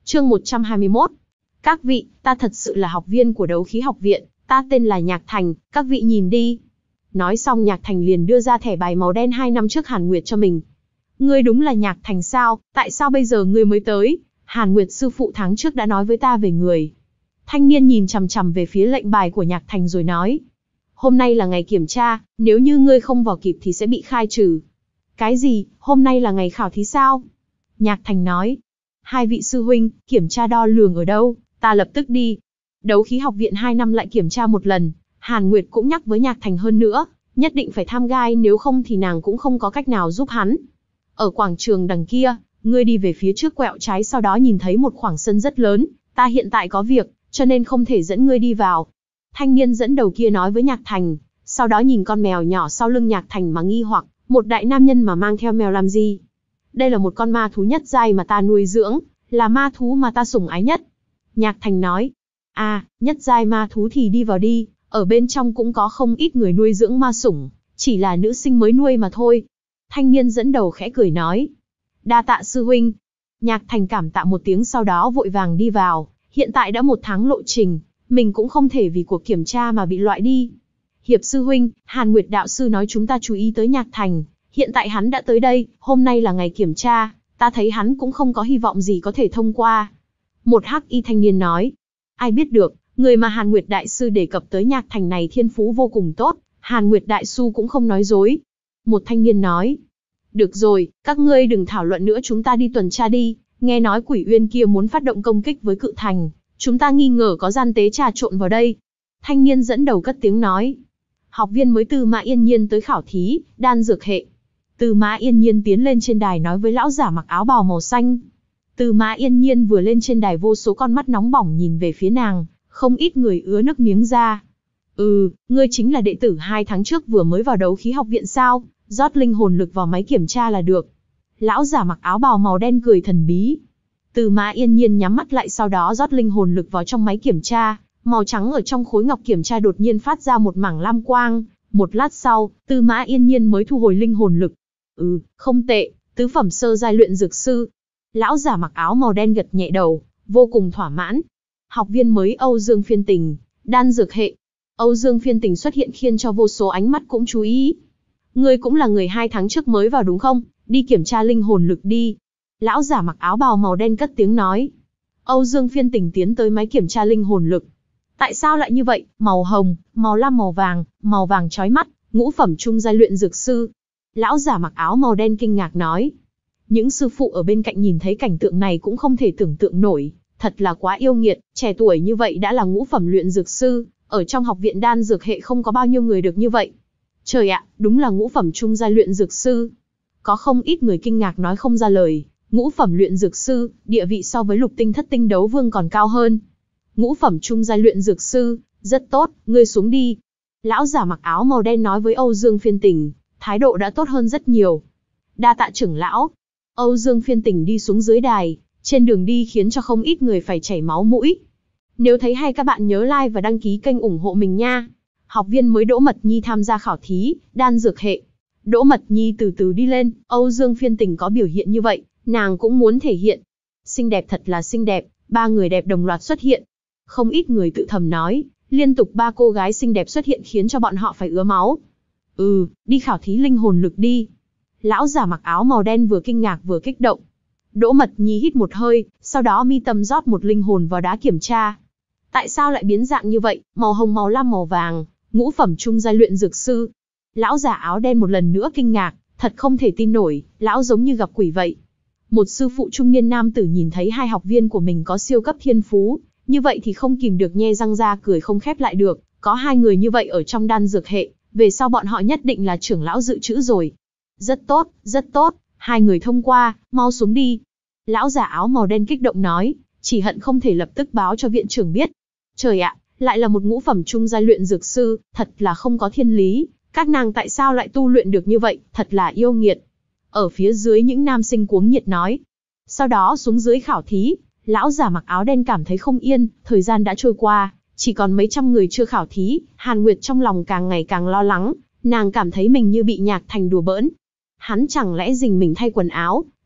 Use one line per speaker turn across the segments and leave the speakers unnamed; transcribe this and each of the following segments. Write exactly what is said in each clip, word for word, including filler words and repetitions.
Chương một trăm hai mươi mốt. Các vị, ta thật sự là học viên của Đấu Khí Học Viện, ta tên là Nhạc Thành, các vị nhìn đi. Nói xong Nhạc Thành liền đưa ra thẻ bài màu đen hai năm trước Hàn Nguyệt cho mình. Ngươi đúng là Nhạc Thành sao, tại sao bây giờ ngươi mới tới? Hàn Nguyệt sư phụ tháng trước đã nói với ta về người. Thanh niên nhìn chằm chằm về phía lệnh bài của Nhạc Thành rồi nói. Hôm nay là ngày kiểm tra, nếu như ngươi không vào kịp thì sẽ bị khai trừ. Cái gì, hôm nay là ngày khảo thí sao? Nhạc Thành nói. Hai vị sư huynh, kiểm tra đo lường ở đâu, ta lập tức đi. Đấu Khí Học Viện hai năm lại kiểm tra một lần, Hàn Nguyệt cũng nhắc với Nhạc Thành hơn nữa, nhất định phải tham gai nếu không thì nàng cũng không có cách nào giúp hắn. Ở quảng trường đằng kia, ngươi đi về phía trước quẹo trái sau đó nhìn thấy một khoảng sân rất lớn, ta hiện tại có việc, cho nên không thể dẫn ngươi đi vào. Thanh niên dẫn đầu kia nói với Nhạc Thành, sau đó nhìn con mèo nhỏ sau lưng Nhạc Thành mà nghi hoặc, một đại nam nhân mà mang theo mèo làm gì? Đây là một con ma thú nhất giai mà ta nuôi dưỡng, là ma thú mà ta sủng ái nhất. Nhạc Thành nói, à, nhất giai ma thú thì đi vào đi, ở bên trong cũng có không ít người nuôi dưỡng ma sủng, chỉ là nữ sinh mới nuôi mà thôi. Thanh niên dẫn đầu khẽ cười nói, đa tạ sư huynh. Nhạc Thành cảm tạ một tiếng sau đó vội vàng đi vào, hiện tại đã một tháng lộ trình, mình cũng không thể vì cuộc kiểm tra mà bị loại đi. Hiệp sư huynh, Hàn Nguyệt đạo sư nói chúng ta chú ý tới Nhạc Thành, hiện tại hắn đã tới đây, hôm nay là ngày kiểm tra, ta thấy hắn cũng không có hy vọng gì có thể thông qua. Một hắc y thanh niên nói, ai biết được, người mà Hàn Nguyệt đại sư đề cập tới Nhạc Thành này thiên phú vô cùng tốt, Hàn Nguyệt đại sư cũng không nói dối. Một thanh niên nói, được rồi, các ngươi đừng thảo luận nữa, chúng ta đi tuần tra đi, nghe nói Quỷ Uyên kia muốn phát động công kích với Cự Thành, chúng ta nghi ngờ có gian tế trà trộn vào đây. Thanh niên dẫn đầu cất tiếng nói, học viên mới Tư Mã Yên Nhiên tới khảo thí, đan dược hệ. Tư Mã Yên Nhiên tiến lên trên đài nói với lão giả mặc áo bào màu xanh. Tư Mã Yên Nhiên vừa lên trên đài vô số con mắt nóng bỏng nhìn về phía nàng, không ít người ứa nước miếng ra. Ừ, ngươi chính là đệ tử hai tháng trước vừa mới vào Đấu Khí Học Viện sao, rót linh hồn lực vào máy kiểm tra là được. Lão giả mặc áo bào màu đen cười thần bí. Tư Mã Yên Nhiên nhắm mắt lại sau đó rót linh hồn lực vào trong máy kiểm tra, màu trắng ở trong khối ngọc kiểm tra đột nhiên phát ra một mảng lam quang, một lát sau, Tư Mã Yên Nhiên mới thu hồi linh hồn lực. Ừ, không tệ, tứ phẩm sơ giai luyện dược sư. Lão giả mặc áo màu đen gật nhẹ đầu, vô cùng thỏa mãn. Học viên mới Âu Dương Phiên Tình, đan dược hệ. Âu Dương Phiên Tình xuất hiện khiến cho vô số ánh mắt cũng chú ý. Ngươi cũng là người hai tháng trước mới vào đúng không? Đi kiểm tra linh hồn lực đi. Lão giả mặc áo bào màu đen cất tiếng nói. Âu Dương Phiên Tình tiến tới máy kiểm tra linh hồn lực. Tại sao lại như vậy? Màu hồng, màu lam, màu vàng, màu vàng chói mắt, ngũ phẩm trung giai luyện dược sư. Lão giả mặc áo màu đen kinh ngạc nói. Những sư phụ ở bên cạnh nhìn thấy cảnh tượng này cũng không thể tưởng tượng nổi, thật là quá yêu nghiệt, trẻ tuổi như vậy đã là ngũ phẩm luyện dược sư, ở trong học viện đan dược hệ không có bao nhiêu người được như vậy. Trời ạ, đúng là ngũ phẩm trung giai luyện dược sư. Có không ít người kinh ngạc nói không ra lời, ngũ phẩm luyện dược sư, địa vị so với lục tinh thất tinh đấu vương còn cao hơn. Ngũ phẩm trung giai luyện dược sư, rất tốt, ngươi xuống đi. Lão giả mặc áo màu đen nói với Âu Dương Phiên Tình, thái độ đã tốt hơn rất nhiều. Đa tạ trưởng lão. Âu Dương Phiên Tình đi xuống dưới đài, trên đường đi khiến cho không ít người phải chảy máu mũi. Nếu thấy hay các bạn nhớ like và đăng ký kênh ủng hộ mình nha. Học viên mới Đỗ Mật Nhi tham gia khảo thí, đan dược hệ. Đỗ Mật Nhi từ từ đi lên, Âu Dương Phiên Tình có biểu hiện như vậy, nàng cũng muốn thể hiện. Xinh đẹp thật là xinh đẹp, ba người đẹp đồng loạt xuất hiện. Không ít người tự thầm nói, liên tục ba cô gái xinh đẹp xuất hiện khiến cho bọn họ phải ứa máu. Ừ, đi khảo thí linh hồn lực đi. Lão giả mặc áo màu đen vừa kinh ngạc vừa kích động. Đỗ Mật Nhi hít một hơi, sau đó mi tâm rót một linh hồn vào đá kiểm tra. Tại sao lại biến dạng như vậy, màu hồng, màu lam, màu vàng, ngũ phẩm trung giai luyện dược sư. Lão giả áo đen một lần nữa kinh ngạc, thật không thể tin nổi, lão giống như gặp quỷ vậy. Một sư phụ trung niên nam tử nhìn thấy hai học viên của mình có siêu cấp thiên phú, như vậy thì không kìm được nhe răng ra cười không khép lại được, có hai người như vậy ở trong đan dược hệ, về sau bọn họ nhất định là trưởng lão dự trữ rồi. Rất tốt, rất tốt, hai người thông qua, mau xuống đi. Lão giả áo màu đen kích động nói, chỉ hận không thể lập tức báo cho viện trưởng biết. Trời ạ, lại là một ngũ phẩm trung giai luyện dược sư, thật là không có thiên lý, các nàng tại sao lại tu luyện được như vậy, thật là yêu nghiệt. Ở phía dưới những nam sinh cuống nhiệt nói. Sau đó xuống dưới khảo thí, lão giả mặc áo đen cảm thấy không yên, thời gian đã trôi qua, chỉ còn mấy trăm người chưa khảo thí, Hàn Nguyệt trong lòng càng ngày càng lo lắng, nàng cảm thấy mình như bị Nhạc Thành đùa bỡn. Hắn chẳng lẽ rình mình thay quần áo,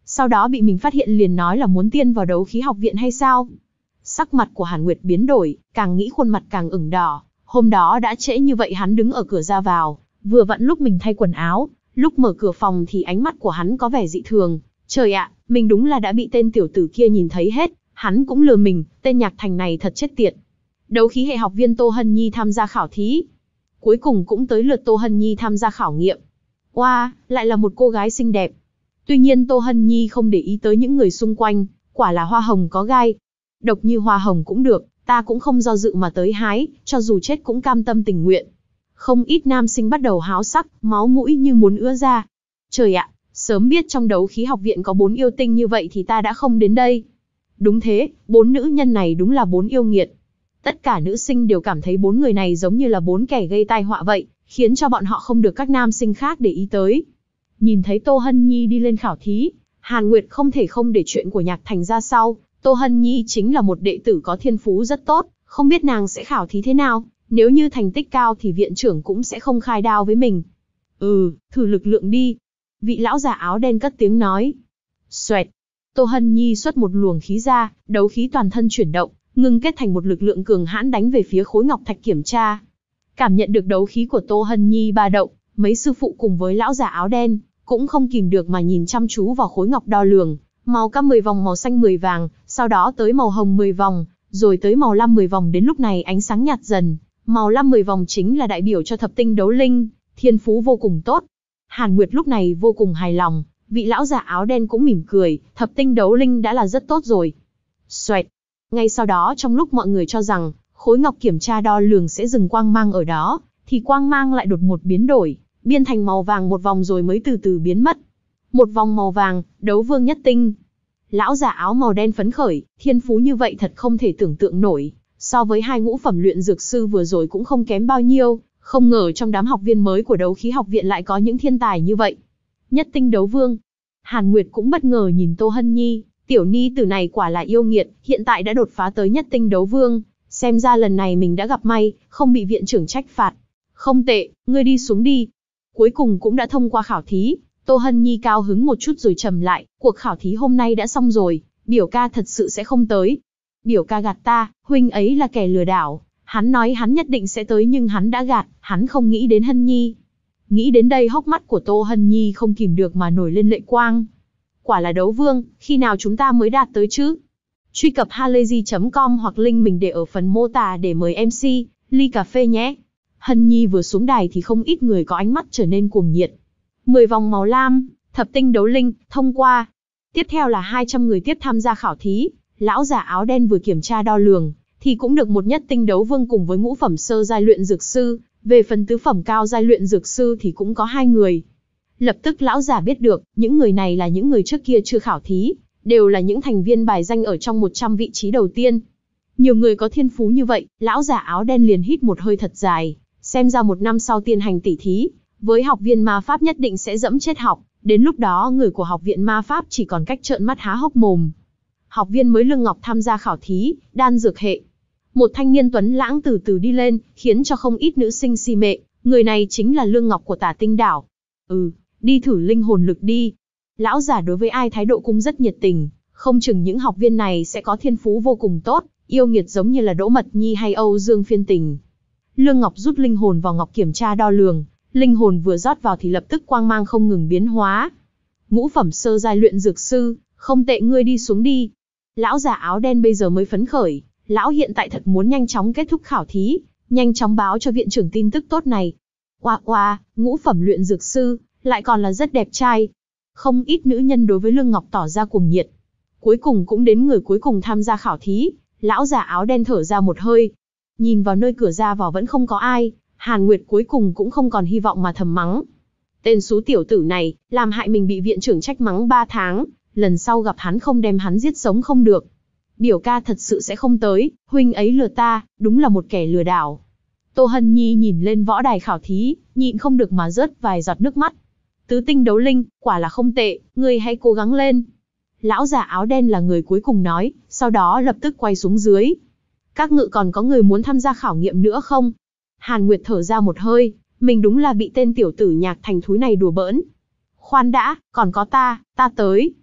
Sau đó bị mình phát hiện liền nói là muốn tiên vào đấu khí học viện hay sao? Sắc mặt của Hàn Nguyệt biến đổi, càng nghĩ khuôn mặt càng ửng đỏ. Hôm đó đã trễ như vậy hắn đứng ở cửa ra vào, vừa vặn lúc mình thay quần áo, lúc mở cửa phòng thì ánh mắt của hắn có vẻ dị thường. Trời ạ, mình đúng là đã bị tên tiểu tử kia nhìn thấy hết, hắn cũng lừa mình, tên Nhạc Thành này thật chết tiệt. Đấu khí hệ học viên Tô Hân Nhi tham gia khảo thí. Cuối cùng cũng tới lượt Tô Hân Nhi tham gia khảo nghiệm. Oa, wow, lại là một cô gái xinh đẹp. Tuy nhiên Tô Hân Nhi không để ý tới những người xung quanh, quả là hoa hồng có gai. Độc như hoa hồng cũng được, ta cũng không do dự mà tới hái, cho dù chết cũng cam tâm tình nguyện. Không ít nam sinh bắt đầu háo sắc, máu mũi như muốn ứa ra. Trời ạ, sớm biết trong đấu khí học viện có bốn yêu tinh như vậy thì ta đã không đến đây. Đúng thế, bốn nữ nhân này đúng là bốn yêu nghiệt. Tất cả nữ sinh đều cảm thấy bốn người này giống như là bốn kẻ gây tai họa vậy, khiến cho bọn họ không được các nam sinh khác để ý tới. Nhìn thấy Tô Hân Nhi đi lên khảo thí, Hàn Nguyệt không thể không để chuyện của Nhạc Thành ra sau. Tô Hân Nhi chính là một đệ tử có thiên phú rất tốt, không biết nàng sẽ khảo thí thế nào, nếu như thành tích cao thì viện trưởng cũng sẽ không khai đao với mình. Ừ, thử lực lượng đi. Vị lão già áo đen cất tiếng nói. Xoẹt. Tô Hân Nhi xuất một luồng khí ra, đấu khí toàn thân chuyển động, ngưng kết thành một lực lượng cường hãn đánh về phía khối ngọc thạch kiểm tra. Cảm nhận được đấu khí của Tô Hân Nhi ba động, mấy sư phụ cùng với lão già áo đen cũng không kìm được mà nhìn chăm chú vào khối ngọc đo lường. Màu cam mười vòng, màu xanh mười vàng, sau đó tới màu hồng mười vòng, rồi tới màu lam mười vòng, đến lúc này ánh sáng nhạt dần. Màu lam mười vòng chính là đại biểu cho thập tinh đấu linh, thiên phú vô cùng tốt. Hàn Nguyệt lúc này vô cùng hài lòng, vị lão già áo đen cũng mỉm cười, thập tinh đấu linh đã là rất tốt rồi. Xoẹt. Ngay sau đó trong lúc mọi người cho rằng khối ngọc kiểm tra đo lường sẽ dừng quang mang ở đó, thì quang mang lại đột ngột biến đổi, biên thành màu vàng một vòng rồi mới từ từ biến mất. Một vòng màu vàng, đấu vương nhất tinh. Lão già áo màu đen phấn khởi, thiên phú như vậy thật không thể tưởng tượng nổi. So với hai ngũ phẩm luyện dược sư vừa rồi cũng không kém bao nhiêu, không ngờ trong đám học viên mới của đấu khí học viện lại có những thiên tài như vậy. Nhất tinh đấu vương. Hàn Nguyệt cũng bất ngờ nhìn Tô Hân Nhi, tiểu ni tử này quả là yêu nghiệt, hiện tại đã đột phá tới nhất tinh đấu vương. Xem ra lần này mình đã gặp may, không bị viện trưởng trách phạt. Không tệ, ngươi đi xuống đi. Cuối cùng cũng đã thông qua khảo thí. Tô Hân Nhi cao hứng một chút rồi trầm lại, cuộc khảo thí hôm nay đã xong rồi, biểu ca thật sự sẽ không tới. Biểu ca gạt ta, huynh ấy là kẻ lừa đảo, hắn nói hắn nhất định sẽ tới nhưng hắn đã gạt, hắn không nghĩ đến Hân Nhi. Nghĩ đến đây hốc mắt của Tô Hân Nhi không kìm được mà nổi lên lệ quang. Quả là đấu vương, khi nào chúng ta mới đạt tới chứ? Truy cập halayzi chấm com hoặc link mình để ở phần mô tả để mời em xê, ly cà phê nhé. Hân Nhi vừa xuống đài thì không ít người có ánh mắt trở nên cuồng nhiệt. mười vòng màu lam, thập tinh đấu linh, thông qua. Tiếp theo là hai trăm người tiếp tham gia khảo thí, lão già áo đen vừa kiểm tra đo lường, thì cũng được một nhất tinh đấu vương cùng với ngũ phẩm sơ giai luyện dược sư, về phần tứ phẩm cao giai luyện dược sư thì cũng có hai người. Lập tức lão già biết được, những người này là những người trước kia chưa khảo thí, đều là những thành viên bài danh ở trong một trăm vị trí đầu tiên. Nhiều người có thiên phú như vậy, lão già áo đen liền hít một hơi thật dài, xem ra một năm sau tiên hành tỉ thí, với học viên ma pháp nhất định sẽ dẫm chết học, đến lúc đó người của học viện ma pháp chỉ còn cách trợn mắt há hốc mồm. Học viên mới Lương Ngọc tham gia khảo thí, đan dược hệ. Một thanh niên tuấn lãng từ từ đi lên, khiến cho không ít nữ sinh si mệ, người này chính là Lương Ngọc của Tả Tinh Đảo. Ừ, đi thử linh hồn lực đi. Lão già đối với ai thái độ cũng rất nhiệt tình, không chừng những học viên này sẽ có thiên phú vô cùng tốt, yêu nghiệt giống như là Đỗ Mật Nhi hay Âu Dương Phiên Tình. Lương Ngọc rút linh hồn vào ngọc kiểm tra đo lường, linh hồn vừa rót vào thì lập tức quang mang không ngừng biến hóa. Ngũ phẩm sơ giai luyện dược sư, không tệ, ngươi đi xuống đi. Lão già áo đen bây giờ mới phấn khởi, lão hiện tại thật muốn nhanh chóng kết thúc khảo thí, nhanh chóng báo cho viện trưởng tin tức tốt này. Oa oa, ngũ phẩm luyện dược sư, lại còn là rất đẹp trai. Không ít nữ nhân đối với Lương Ngọc tỏ ra cuồng nhiệt. Cuối cùng cũng đến người cuối cùng tham gia khảo thí, lão già áo đen thở ra một hơi. Nhìn vào nơi cửa ra vào vẫn không có ai, Hàn Nguyệt cuối cùng cũng không còn hy vọng mà thầm mắng. Tên xú tiểu tử này, làm hại mình bị viện trưởng trách mắng ba tháng, lần sau gặp hắn không đem hắn giết sống không được. Biểu ca thật sự sẽ không tới, huynh ấy lừa ta, đúng là một kẻ lừa đảo. Tô Hân Nhi nhìn lên võ đài khảo thí, nhịn không được mà rớt vài giọt nước mắt. Tứ tinh đấu linh, quả là không tệ, ngươi hãy cố gắng lên. Lão già áo đen là người cuối cùng nói, sau đó lập tức quay xuống dưới. Các ngự còn có người muốn tham gia khảo nghiệm nữa không? Hàn Nguyệt thở ra một hơi, mình đúng là bị tên tiểu tử Nhạc Thành thúi này đùa bỡn. Khoan đã, còn có ta, ta tới.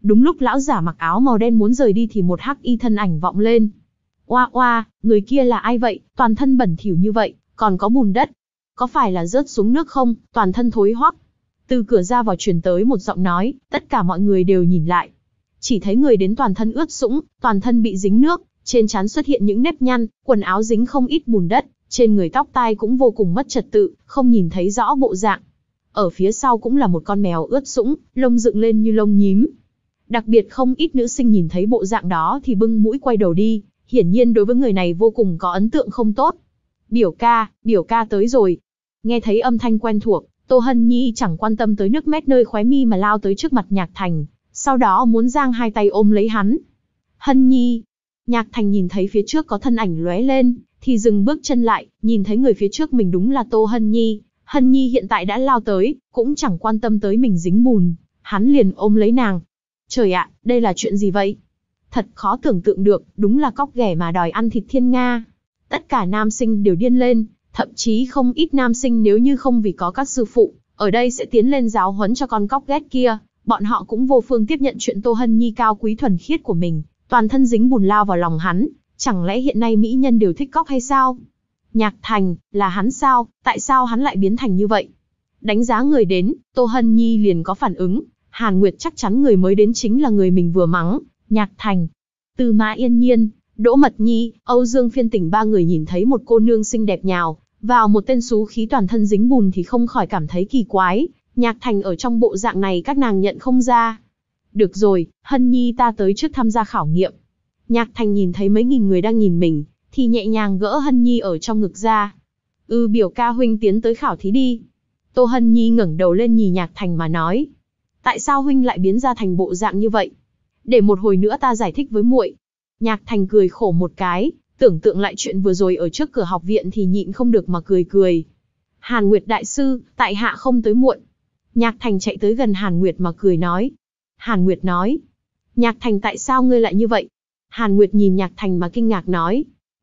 Đúng lúc lão giả mặc áo màu đen muốn rời đi thì một hắc y thân ảnh vọng lên. Oa oa, người kia là ai vậy, toàn thân bẩn thỉu như vậy, còn có bùn đất. Có phải là rớt xuống nước không, toàn thân thối hoắc. Từ cửa ra vào truyền tới một giọng nói, tất cả mọi người đều nhìn lại. Chỉ thấy người đến toàn thân ướt sũng, toàn thân bị dính nước, trên trán xuất hiện những nếp nhăn, quần áo dính không ít bùn đất, trên người tóc tai cũng vô cùng mất trật tự, không nhìn thấy rõ bộ dạng. Ở phía sau cũng là một con mèo ướt sũng, lông dựng lên như lông nhím. Đặc biệt không ít nữ sinh nhìn thấy bộ dạng đó thì bưng mũi quay đầu đi, hiển nhiên đối với người này vô cùng có ấn tượng không tốt. Biểu ca, biểu ca tới rồi. Nghe thấy âm thanh quen thuộc, Tô Hân Nhi chẳng quan tâm tới nước mét nơi khóe mi mà lao tới trước mặt Nhạc Thành, sau đó muốn giang hai tay ôm lấy hắn. Hân Nhi. Nhạc Thành nhìn thấy phía trước có thân ảnh lóe lên, thì dừng bước chân lại, nhìn thấy người phía trước mình đúng là Tô Hân Nhi. Hân Nhi hiện tại đã lao tới, cũng chẳng quan tâm tới mình dính bùn, hắn liền ôm lấy nàng. Trời ạ, đây là chuyện gì vậy? Thật khó tưởng tượng được, đúng là cóc ghẻ mà đòi ăn thịt thiên nga. Tất cả nam sinh đều điên lên, thậm chí không ít nam sinh nếu như không vì có các sư phụ, ở đây sẽ tiến lên giáo huấn cho con cóc ghét kia, bọn họ cũng vô phương tiếp nhận chuyện Tô Hân Nhi cao quý thuần khiết của mình, toàn thân dính bùn lao vào lòng hắn, chẳng lẽ hiện nay mỹ nhân đều thích cóc hay sao? Nhạc Thành, là hắn sao, tại sao hắn lại biến thành như vậy? Đánh giá người đến, Tô Hân Nhi liền có phản ứng, Hàn Nguyệt chắc chắn người mới đến chính là người mình vừa mắng, Nhạc Thành. Tư Mã Yên Nhiên, Đỗ Mật Nhi, Âu Dương Phiên Tỉnh ba người nhìn thấy một cô nương xinh đẹp nhào vào một tên xú khí toàn thân dính bùn thì không khỏi cảm thấy kỳ quái, Nhạc Thành ở trong bộ dạng này các nàng nhận không ra. Được rồi, Hân Nhi ta tới trước tham gia khảo nghiệm. Nhạc Thành nhìn thấy mấy nghìn người đang nhìn mình, thì nhẹ nhàng gỡ Hân Nhi ở trong ngực ra. Ừ, biểu ca huynh tiến tới khảo thí đi. Tô Hân Nhi ngẩng đầu lên nhìn Nhạc Thành mà nói. Tại sao huynh lại biến ra thành bộ dạng như vậy? Để một hồi nữa ta giải thích với muội. Nhạc Thành cười khổ một cái, tưởng tượng lại chuyện vừa rồi ở trước cửa học viện thì nhịn không được mà cười cười. Hàn Nguyệt đại sư, tại hạ không tới muộn. Nhạc Thành chạy tới gần Hàn Nguyệt mà cười nói. Hàn Nguyệt nói. Nhạc Thành tại sao ngươi lại như vậy? Hàn Nguyệt nhìn Nhạc Thành mà kinh ngạc nói.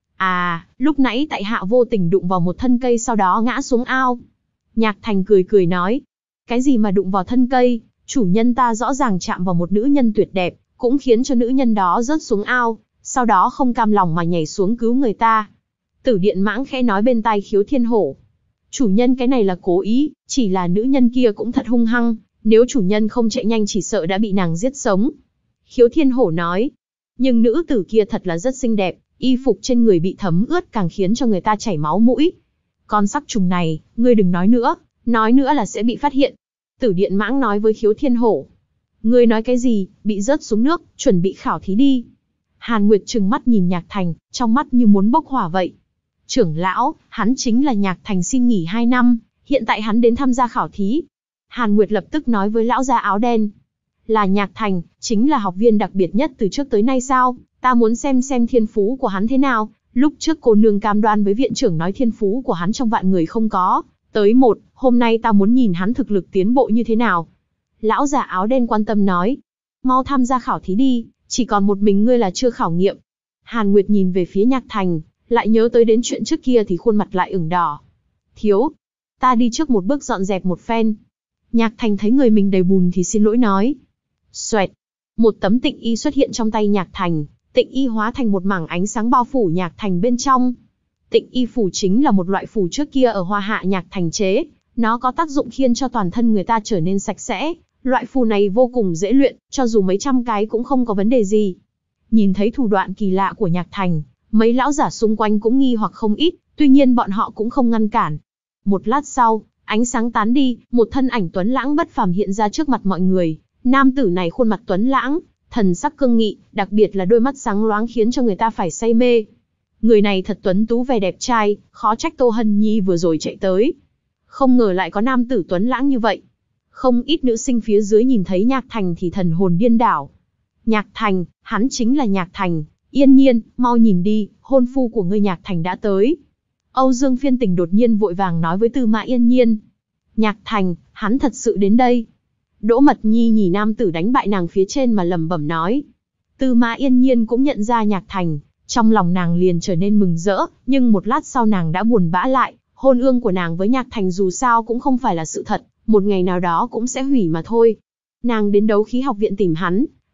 À, lúc nãy tại hạ vô tình đụng vào một thân cây sau đó ngã xuống ao. Nhạc Thành cười cười nói. Cái gì mà đụng vào thân cây, chủ nhân ta rõ ràng chạm vào một nữ nhân tuyệt đẹp, cũng khiến cho nữ nhân đó rớt xuống ao, sau đó không cam lòng mà nhảy xuống cứu người ta. Tử Điện Mãng khẽ nói bên tai Khiếu Thiên Hổ. Chủ nhân cái này là cố ý, chỉ là nữ nhân kia cũng thật hung hăng, nếu chủ nhân không chạy nhanh chỉ sợ đã bị nàng giết sống. Khiếu Thiên Hổ nói. Nhưng nữ tử kia thật là rất xinh đẹp, y phục trên người bị thấm ướt càng khiến cho người ta chảy máu mũi. Con sắc trùng này, ngươi đừng nói nữa, nói nữa là sẽ bị phát hiện. Tử Điện Mãng nói với Khiếu Thiên Hổ. Ngươi nói cái gì, bị rớt xuống nước, chuẩn bị khảo thí đi. Hàn Nguyệt trừng mắt nhìn Nhạc Thành, trong mắt như muốn bốc hỏa vậy. Trưởng lão, hắn chính là Nhạc Thành xin nghỉ hai năm, hiện tại hắn đến tham gia khảo thí. Hàn Nguyệt lập tức nói với lão già áo đen. Là Nhạc Thành, chính là học viên đặc biệt nhất từ trước tới nay sao, ta muốn xem xem thiên phú của hắn thế nào. Lúc trước cô nương cam đoan với viện trưởng nói thiên phú của hắn trong vạn người không có, tới một, hôm nay ta muốn nhìn hắn thực lực tiến bộ như thế nào. Lão già áo đen quan tâm nói. Mau tham gia khảo thí đi, chỉ còn một mình ngươi là chưa khảo nghiệm. Hàn Nguyệt nhìn về phía Nhạc Thành, lại nhớ tới đến chuyện trước kia thì khuôn mặt lại ửng đỏ. Thiếu, ta đi trước một bước dọn dẹp một phen. Nhạc Thành thấy người mình đầy bùn thì xin lỗi nói. Xoẹt, một tấm tịnh y xuất hiện trong tay Nhạc Thành, tịnh y hóa thành một mảng ánh sáng bao phủ Nhạc Thành bên trong. Tịnh y phủ chính là một loại phủ trước kia ở Hoa Hạ Nhạc Thành chế, nó có tác dụng khiến cho toàn thân người ta trở nên sạch sẽ. Loại phù này vô cùng dễ luyện, cho dù mấy trăm cái cũng không có vấn đề gì. Nhìn thấy thủ đoạn kỳ lạ của Nhạc Thành, mấy lão giả xung quanh cũng nghi hoặc không ít, tuy nhiên bọn họ cũng không ngăn cản. Một lát sau, ánh sáng tán đi, một thân ảnh tuấn lãng bất phàm hiện ra trước mặt mọi người. Nam tử này khuôn mặt tuấn lãng, thần sắc cương nghị, đặc biệt là đôi mắt sáng loáng khiến cho người ta phải say mê. Người này thật tuấn tú vẻ đẹp trai, khó trách Tô Hân Nhi vừa rồi chạy tới. Không ngờ lại có nam tử tuấn lãng như vậy. Không ít nữ sinh phía dưới nhìn thấy Nhạc Thành thì thần hồn điên đảo. Nhạc Thành, hắn chính là Nhạc Thành. Yên Nhiên, mau nhìn đi, hôn phu của ngươi Nhạc Thành đã tới. Âu Dương Phiên Tình đột nhiên vội vàng nói với Tư Mã Yên Nhiên. Nhạc Thành, hắn thật sự đến đây. Đỗ Mật Nhi nhìn nam tử đánh bại nàng phía trên mà lẩm bẩm nói. Tư Mã Yên Nhiên cũng nhận ra Nhạc Thành, trong lòng nàng liền trở nên mừng rỡ, nhưng một lát sau nàng đã buồn bã lại, hôn ương của nàng với Nhạc Thành dù sao cũng không phải là sự thật, một ngày nào đó cũng sẽ hủy mà thôi. Nàng đến đấu khí học viện tìm hắn,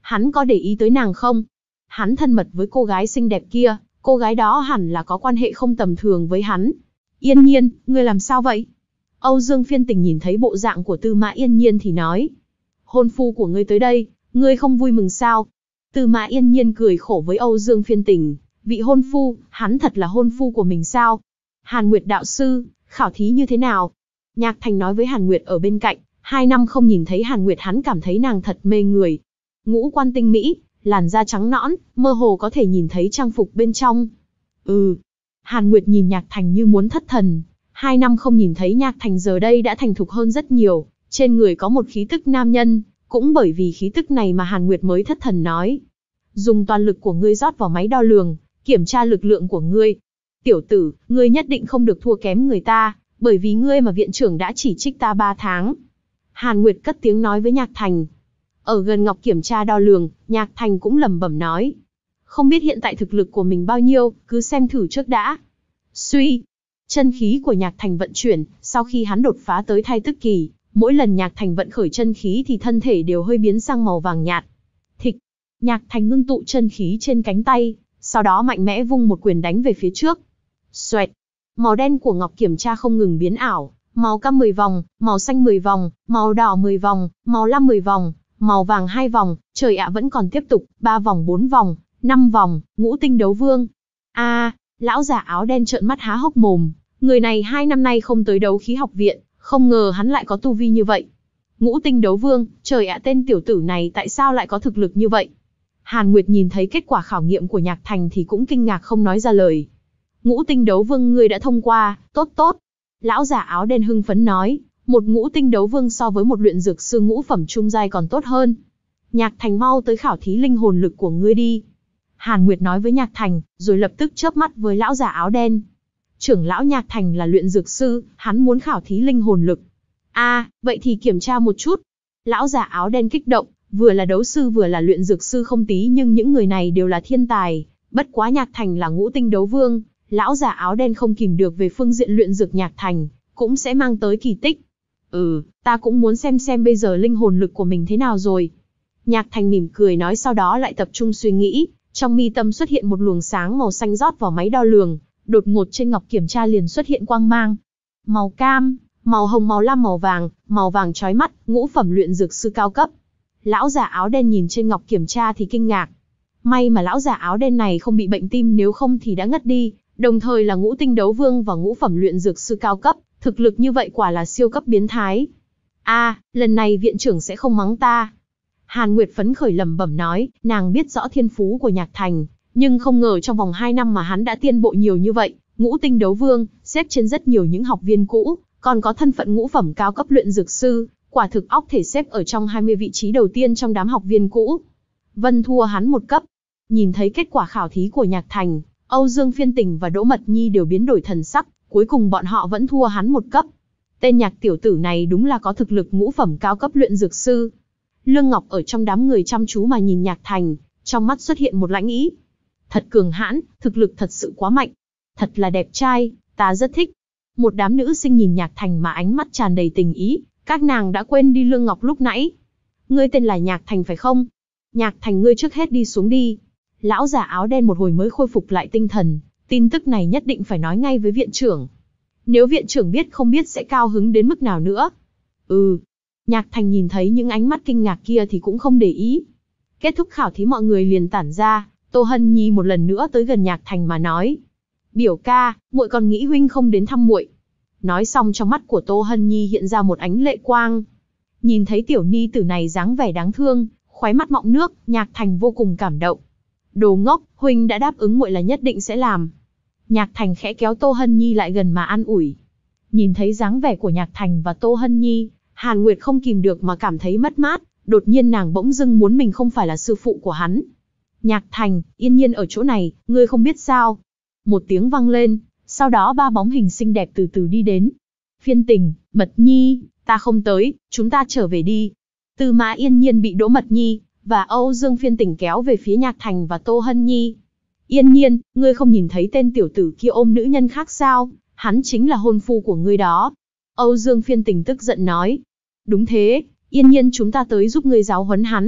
Hắn có để ý tới nàng không? Hắn thân mật với cô gái xinh đẹp kia, cô gái đó hẳn là có quan hệ không tầm thường với hắn. Yên Nhiên, ngươi làm sao vậy? Âu Dương Phiên Tình nhìn thấy bộ dạng của Tư Mã Yên Nhiên thì nói. Hôn phu của ngươi tới đây, ngươi không vui mừng sao? Tư Mã Yên Nhiên cười khổ với Âu Dương Phiên Tình, vị hôn phu, hắn thật là hôn phu của mình sao? Hàn Nguyệt đạo sư, khảo thí như thế nào? Nhạc Thành nói với Hàn Nguyệt ở bên cạnh, hai năm không nhìn thấy Hàn Nguyệt hắn cảm thấy nàng thật mê người. Ngũ quan tinh mỹ, làn da trắng nõn, mơ hồ có thể nhìn thấy trang phục bên trong. Ừ. Hàn Nguyệt nhìn Nhạc Thành như muốn thất thần. Hai năm không nhìn thấy Nhạc Thành giờ đây đã thành thục hơn rất nhiều, trên người có một khí tức nam nhân, cũng bởi vì khí tức này mà Hàn Nguyệt mới thất thần nói. Dùng toàn lực của ngươi rót vào máy đo lường, kiểm tra lực lượng của ngươi. Tiểu tử, ngươi nhất định không được thua kém người ta, bởi vì ngươi mà viện trưởng đã chỉ trích ta ba tháng. Hàn Nguyệt cất tiếng nói với Nhạc Thành. Ở gần ngọc kiểm tra đo lường, Nhạc Thành cũng lẩm bẩm nói. Không biết hiện tại thực lực của mình bao nhiêu, cứ xem thử trước đã. Suy. Chân khí của Nhạc Thành vận chuyển, sau khi hắn đột phá tới thai tức kỳ, mỗi lần Nhạc Thành vận khởi chân khí thì thân thể đều hơi biến sang màu vàng nhạt. Thịch. Nhạc Thành ngưng tụ chân khí trên cánh tay, sau đó mạnh mẽ vung một quyền đánh về phía trước. Xoẹt. Màu đen của ngọc kiểm tra không ngừng biến ảo, màu cam mười vòng, màu xanh mười vòng, màu đỏ mười vòng, màu lam mười vòng, màu vàng hai vòng, trời ạ vẫn còn tiếp tục, ba vòng bốn vòng, năm vòng, ngũ tinh đấu vương. A, à, lão già áo đen trợn mắt há hốc mồm, người này hai năm nay không tới đấu khí học viện, không ngờ hắn lại có tu vi như vậy. Ngũ tinh đấu vương, trời ạ tên tiểu tử này tại sao lại có thực lực như vậy? Hàn Nguyệt nhìn thấy kết quả khảo nghiệm của Nhạc Thành thì cũng kinh ngạc không nói ra lời. Ngũ tinh đấu vương ngươi đã thông qua, tốt tốt. Lão già áo đen hưng phấn nói, một ngũ tinh đấu vương so với một luyện dược sư ngũ phẩm trung giai còn tốt hơn. Nhạc Thành mau tới khảo thí linh hồn lực của ngươi đi. Hàn Nguyệt nói với Nhạc Thành, rồi lập tức chớp mắt với lão già áo đen. Trưởng lão Nhạc Thành là luyện dược sư, hắn muốn khảo thí linh hồn lực. A, à, vậy thì kiểm tra một chút. Lão già áo đen kích động, vừa là đấu sư vừa là luyện dược sư không tí nhưng những người này đều là thiên tài. Bất quá Nhạc Thành là ngũ tinh đấu vương, lão già áo đen không kìm được về phương diện luyện dược Nhạc Thành, cũng sẽ mang tới kỳ tích. Ừ, ta cũng muốn xem xem bây giờ linh hồn lực của mình thế nào rồi. Nhạc Thành mỉm cười nói sau đó lại tập trung suy nghĩ, trong mi tâm xuất hiện một luồng sáng màu xanh rót vào máy đo lường, đột ngột trên ngọc kiểm tra liền xuất hiện quang mang. Màu cam, màu hồng màu lam màu vàng, màu vàng chói mắt, ngũ phẩm luyện dược sư cao cấp. Lão già áo đen nhìn trên ngọc kiểm tra thì kinh ngạc. May mà lão già áo đen này không bị bệnh tim nếu không thì đã ngất đi, đồng thời là ngũ tinh đấu vương và ngũ phẩm luyện dược sư cao cấp, thực lực như vậy quả là siêu cấp biến thái. A, à, lần này viện trưởng sẽ không mắng ta. Hàn Nguyệt phấn khởi lẩm bẩm nói, nàng biết rõ thiên phú của Nhạc Thành, nhưng không ngờ trong vòng hai năm mà hắn đã tiến bộ nhiều như vậy, ngũ tinh đấu vương, xếp trên rất nhiều những học viên cũ, còn có thân phận ngũ phẩm cao cấp luyện dược sư, quả thực óc thể xếp ở trong hai mươi vị trí đầu tiên trong đám học viên cũ. Vân thua hắn một cấp. Nhìn thấy kết quả khảo thí của Nhạc Thành, Âu Dương Phiên Tình và Đỗ Mật Nhi đều biến đổi thần sắc, cuối cùng bọn họ vẫn thua hắn một cấp. Tên Nhạc tiểu tử này đúng là có thực lực ngũ phẩm cao cấp luyện dược sư. Lương Ngọc ở trong đám người chăm chú mà nhìn Nhạc Thành, trong mắt xuất hiện một lãnh ý. Thật cường hãn, thực lực thật sự quá mạnh. Thật là đẹp trai, ta rất thích. Một đám nữ sinh nhìn Nhạc Thành mà ánh mắt tràn đầy tình ý, các nàng đã quên đi Lương Ngọc lúc nãy. Ngươi tên là Nhạc Thành phải không? Nhạc Thành ngươi trước hết đi xuống đi. Lão già áo đen một hồi mới khôi phục lại tinh thần, tin tức này nhất định phải nói ngay với viện trưởng. Nếu viện trưởng biết không biết sẽ cao hứng đến mức nào nữa. Ừ. Nhạc Thành nhìn thấy những ánh mắt kinh ngạc kia thì cũng không để ý. Kết thúc khảo thí mọi người liền tản ra, Tô Hân Nhi một lần nữa tới gần Nhạc Thành mà nói. Biểu ca, muội còn nghĩ huynh không đến thăm muội. Nói xong trong mắt của Tô Hân Nhi hiện ra một ánh lệ quang. Nhìn thấy tiểu ni tử này dáng vẻ đáng thương, khóe mắt mọng nước, Nhạc Thành vô cùng cảm động. Đồ ngốc, huynh đã đáp ứng muội là nhất định sẽ làm. Nhạc Thành khẽ kéo Tô Hân Nhi lại gần mà an ủi. Nhìn thấy dáng vẻ của Nhạc Thành và Tô Hân Nhi, Hàn Nguyệt không kìm được mà cảm thấy mất mát, đột nhiên nàng bỗng dưng muốn mình không phải là sư phụ của hắn. Nhạc Thành, Yên Nhiên ở chỗ này, ngươi không biết sao? Một tiếng vang lên, sau đó ba bóng hình xinh đẹp từ từ đi đến. Phiên Tình, Mật Nhi, ta không tới, chúng ta trở về đi. Tư Mã Yên Nhiên bị Đỗ Mật Nhi và Âu Dương Phiên Tình kéo về phía Nhạc Thành và Tô Hân Nhi. Yên Nhiên, ngươi không nhìn thấy tên tiểu tử kia ôm nữ nhân khác sao? Hắn chính là hôn phu của ngươi đó. Âu Dương Phiên Tình tức giận nói. Đúng thế, Yên Nhiên chúng ta tới giúp ngươi giáo huấn hắn.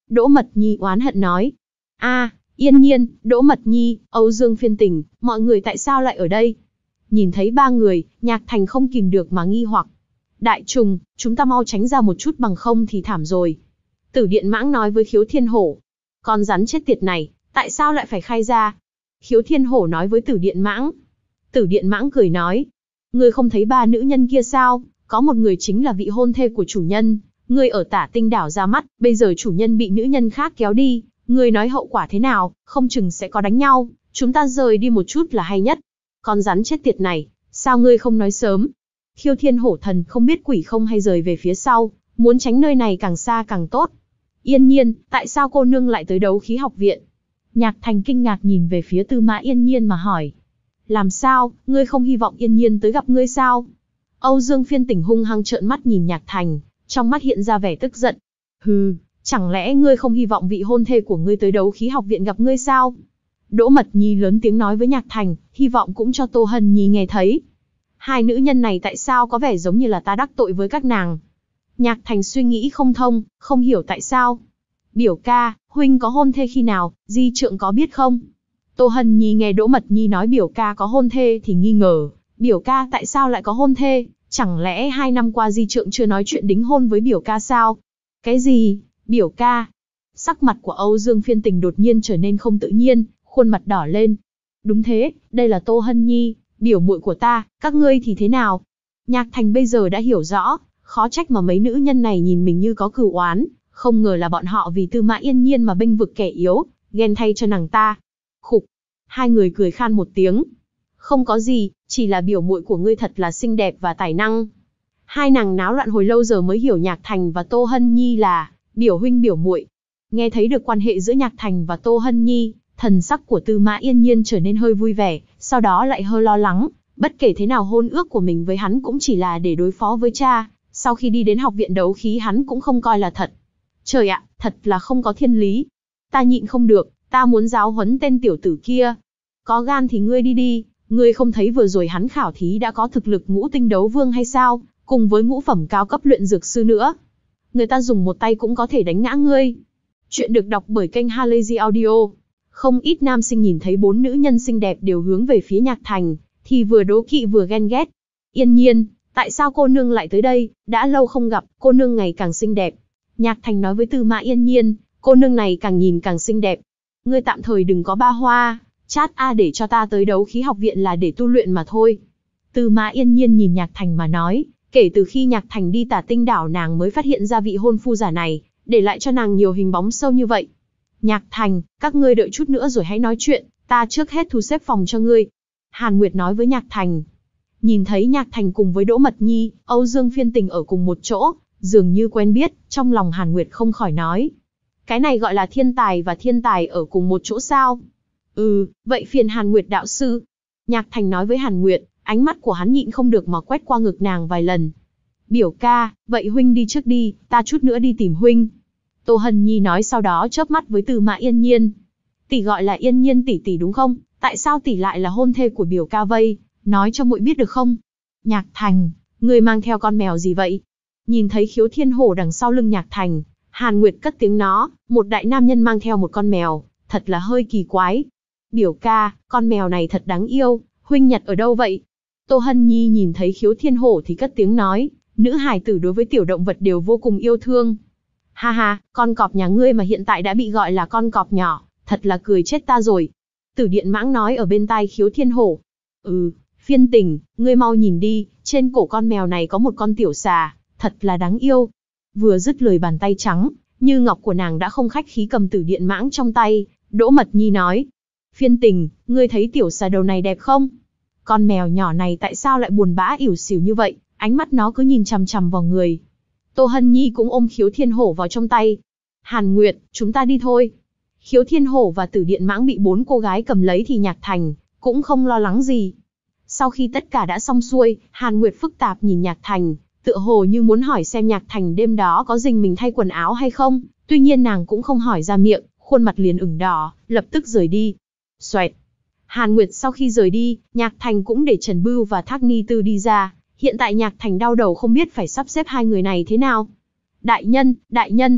Đỗ Mật Nhi oán hận nói. A, Yên Nhiên, Đỗ Mật Nhi, Âu Dương Phiên Tình, mọi người tại sao lại ở đây? Nhìn thấy ba người, Nhạc Thành không kìm được mà nghi hoặc. Đại trùng, chúng ta mau tránh ra một chút bằng không thì thảm rồi. Tử Điện Mãng nói với Khiếu Thiên Hổ. Con rắn chết tiệt này, tại sao lại phải khai ra? Khiếu Thiên Hổ nói với Tử Điện Mãng. Tử Điện Mãng cười nói. Ngươi không thấy ba nữ nhân kia sao? Có một người chính là vị hôn thê của chủ nhân. Ngươi ở Tả Tinh đảo ra mắt, bây giờ chủ nhân bị nữ nhân khác kéo đi. Ngươi nói hậu quả thế nào, không chừng sẽ có đánh nhau. Chúng ta rời đi một chút là hay nhất. Con rắn chết tiệt này, sao ngươi không nói sớm? Khiêu Thiên Hổ Thần không biết quỷ không hay rời về phía sau, muốn tránh nơi này càng xa càng tốt. Yên Nhiên, tại sao cô nương lại tới Đấu Khí học viện? Nhạc Thành kinh ngạc nhìn về phía Tư Mã Yên Nhiên mà hỏi. Làm sao, ngươi không hy vọng Yên Nhiên tới gặp ngươi sao? Âu Dương Phiên Tình hung hăng trợn mắt nhìn Nhạc Thành, trong mắt hiện ra vẻ tức giận. Hừ, chẳng lẽ ngươi không hy vọng vị hôn thê của ngươi tới Đấu Khí học viện gặp ngươi sao? Đỗ Mật Nhi lớn tiếng nói với Nhạc Thành, hy vọng cũng cho Tô Hân Nhi nghe thấy. Hai nữ nhân này tại sao có vẻ giống như là ta đắc tội với các nàng? Nhạc Thành suy nghĩ không thông, không hiểu tại sao. Biểu ca, huynh có hôn thê khi nào, di trượng có biết không? Tô Hân Nhi nghe Đỗ Mật Nhi nói biểu ca có hôn thê thì nghi ngờ. Biểu ca tại sao lại có hôn thê? Chẳng lẽ hai năm qua di trượng chưa nói chuyện đính hôn với biểu ca sao? Cái gì? Biểu ca? Sắc mặt của Âu Dương Phiên Tình đột nhiên trở nên không tự nhiên, khuôn mặt đỏ lên. Đúng thế, đây là Tô Hân Nhi, biểu muội của ta, các ngươi thì thế nào? Nhạc Thành bây giờ đã hiểu rõ, khó trách mà mấy nữ nhân này nhìn mình như có cừu oán, không ngờ là bọn họ vì Tư Mã Yên Nhiên mà bênh vực kẻ yếu, ghen thay cho nàng ta. Khục, hai người cười khan một tiếng. Không có gì, chỉ là biểu muội của ngươi thật là xinh đẹp và tài năng. Hai nàng náo loạn hồi lâu giờ mới hiểu Nhạc Thành và Tô Hân Nhi là biểu huynh biểu muội. Nghe thấy được quan hệ giữa Nhạc Thành và Tô Hân Nhi, thần sắc của Tư Mã Yên Nhiên trở nên hơi vui vẻ, sau đó lại hơi lo lắng. Bất kể thế nào hôn ước của mình với hắn cũng chỉ là để đối phó với cha, sau khi đi đến học viện đấu khí hắn cũng không coi là thật. Trời ạ, thật là không có thiên lý. Ta nhịn không được, ta muốn giáo huấn tên tiểu tử kia. Có gan thì ngươi đi đi, ngươi không thấy vừa rồi hắn khảo thí đã có thực lực ngũ tinh đấu vương hay sao, cùng với ngũ phẩm cao cấp luyện dược sư nữa. Người ta dùng một tay cũng có thể đánh ngã ngươi. Chuyện được đọc bởi kênh Halazy Audio. Không ít nam sinh nhìn thấy bốn nữ nhân xinh đẹp đều hướng về phía Nhạc Thành, thì vừa đố kỵ vừa ghen ghét. Yên Nhiên, tại sao cô nương lại tới đây, đã lâu không gặp, cô nương ngày càng xinh đẹp. Nhạc Thành nói với Tư Mã Yên Nhiên, cô nương này càng nhìn càng xinh đẹp. Ngươi tạm thời đừng có ba hoa, chát a để cho ta tới đấu khí học viện là để tu luyện mà thôi. Tư Mã Yên Nhiên nhìn Nhạc Thành mà nói, kể từ khi Nhạc Thành đi Tả Tinh đảo nàng mới phát hiện ra vị hôn phu giả này, để lại cho nàng nhiều hình bóng sâu như vậy. Nhạc Thành, các ngươi đợi chút nữa rồi hãy nói chuyện, ta trước hết thu xếp phòng cho ngươi. Hàn Nguyệt nói với Nhạc Thành. Nhìn thấy Nhạc Thành cùng với Đỗ Mật Nhi, Âu Dương Phiên Tình ở cùng một chỗ, dường như quen biết, trong lòng Hàn Nguyệt không khỏi nói. Cái này gọi là thiên tài và thiên tài ở cùng một chỗ sao? Ừ, vậy phiền Hàn Nguyệt đạo sư. Nhạc Thành nói với Hàn Nguyệt, ánh mắt của hắn nhịn không được mà quét qua ngực nàng vài lần. Biểu ca, vậy huynh đi trước đi, ta chút nữa đi tìm huynh. Tô Hân Nhi nói sau đó chớp mắt với Tư Mã Yên Nhiên. Tỷ gọi là Yên Nhiên tỷ tỷ đúng không? Tại sao tỷ lại là hôn thê của biểu ca vây? Nói cho muội biết được không? Nhạc Thành, người mang theo con mèo gì vậy? Nhìn thấy Khiếu Thiên Hổ đằng sau lưng Nhạc Thành, Hàn Nguyệt cất tiếng nó, một đại nam nhân mang theo một con mèo, thật là hơi kỳ quái. Biểu ca, con mèo này thật đáng yêu, huynh nhặt ở đâu vậy? Tô Hân Nhi nhìn thấy Khiếu Thiên Hổ thì cất tiếng nói, nữ hài tử đối với tiểu động vật đều vô cùng yêu thương. Ha ha, con cọp nhà ngươi mà hiện tại đã bị gọi là con cọp nhỏ, thật là cười chết ta rồi. Tử Điện Mãng nói ở bên tai Khiếu Thiên Hổ. Ừ, Phiên Tình, ngươi mau nhìn đi, trên cổ con mèo này có một con tiểu xà, thật là đáng yêu. Vừa dứt lời bàn tay trắng, như ngọc của nàng đã không khách khí cầm Tử Điện Mãng trong tay, Đỗ Mật Nhi nói. Phiên Tình, ngươi thấy tiểu xà đầu này đẹp không? Con mèo nhỏ này tại sao lại buồn bã ỉu xìu như vậy, ánh mắt nó cứ nhìn chằm chằm vào người. Tô Hân Nhi cũng ôm Khiếu Thiên Hổ vào trong tay. Hàn Nguyệt, chúng ta đi thôi. Khiếu Thiên Hổ và Tử Điện Mãng bị bốn cô gái cầm lấy thì Nhạc Thành cũng không lo lắng gì. Sau khi tất cả đã xong xuôi, Hàn Nguyệt phức tạp nhìn Nhạc Thành, tựa hồ như muốn hỏi xem Nhạc Thành đêm đó có dình mình thay quần áo hay không. Tuy nhiên nàng cũng không hỏi ra miệng, khuôn mặt liền ửng đỏ, lập tức rời đi. Xoẹt. Hàn Nguyệt sau khi rời đi, Nhạc Thành cũng để Trần Bưu và Thác Ni Tư đi ra. Hiện tại Nhạc Thành đau đầu không biết phải sắp xếp hai người này thế nào. Đại nhân, đại nhân.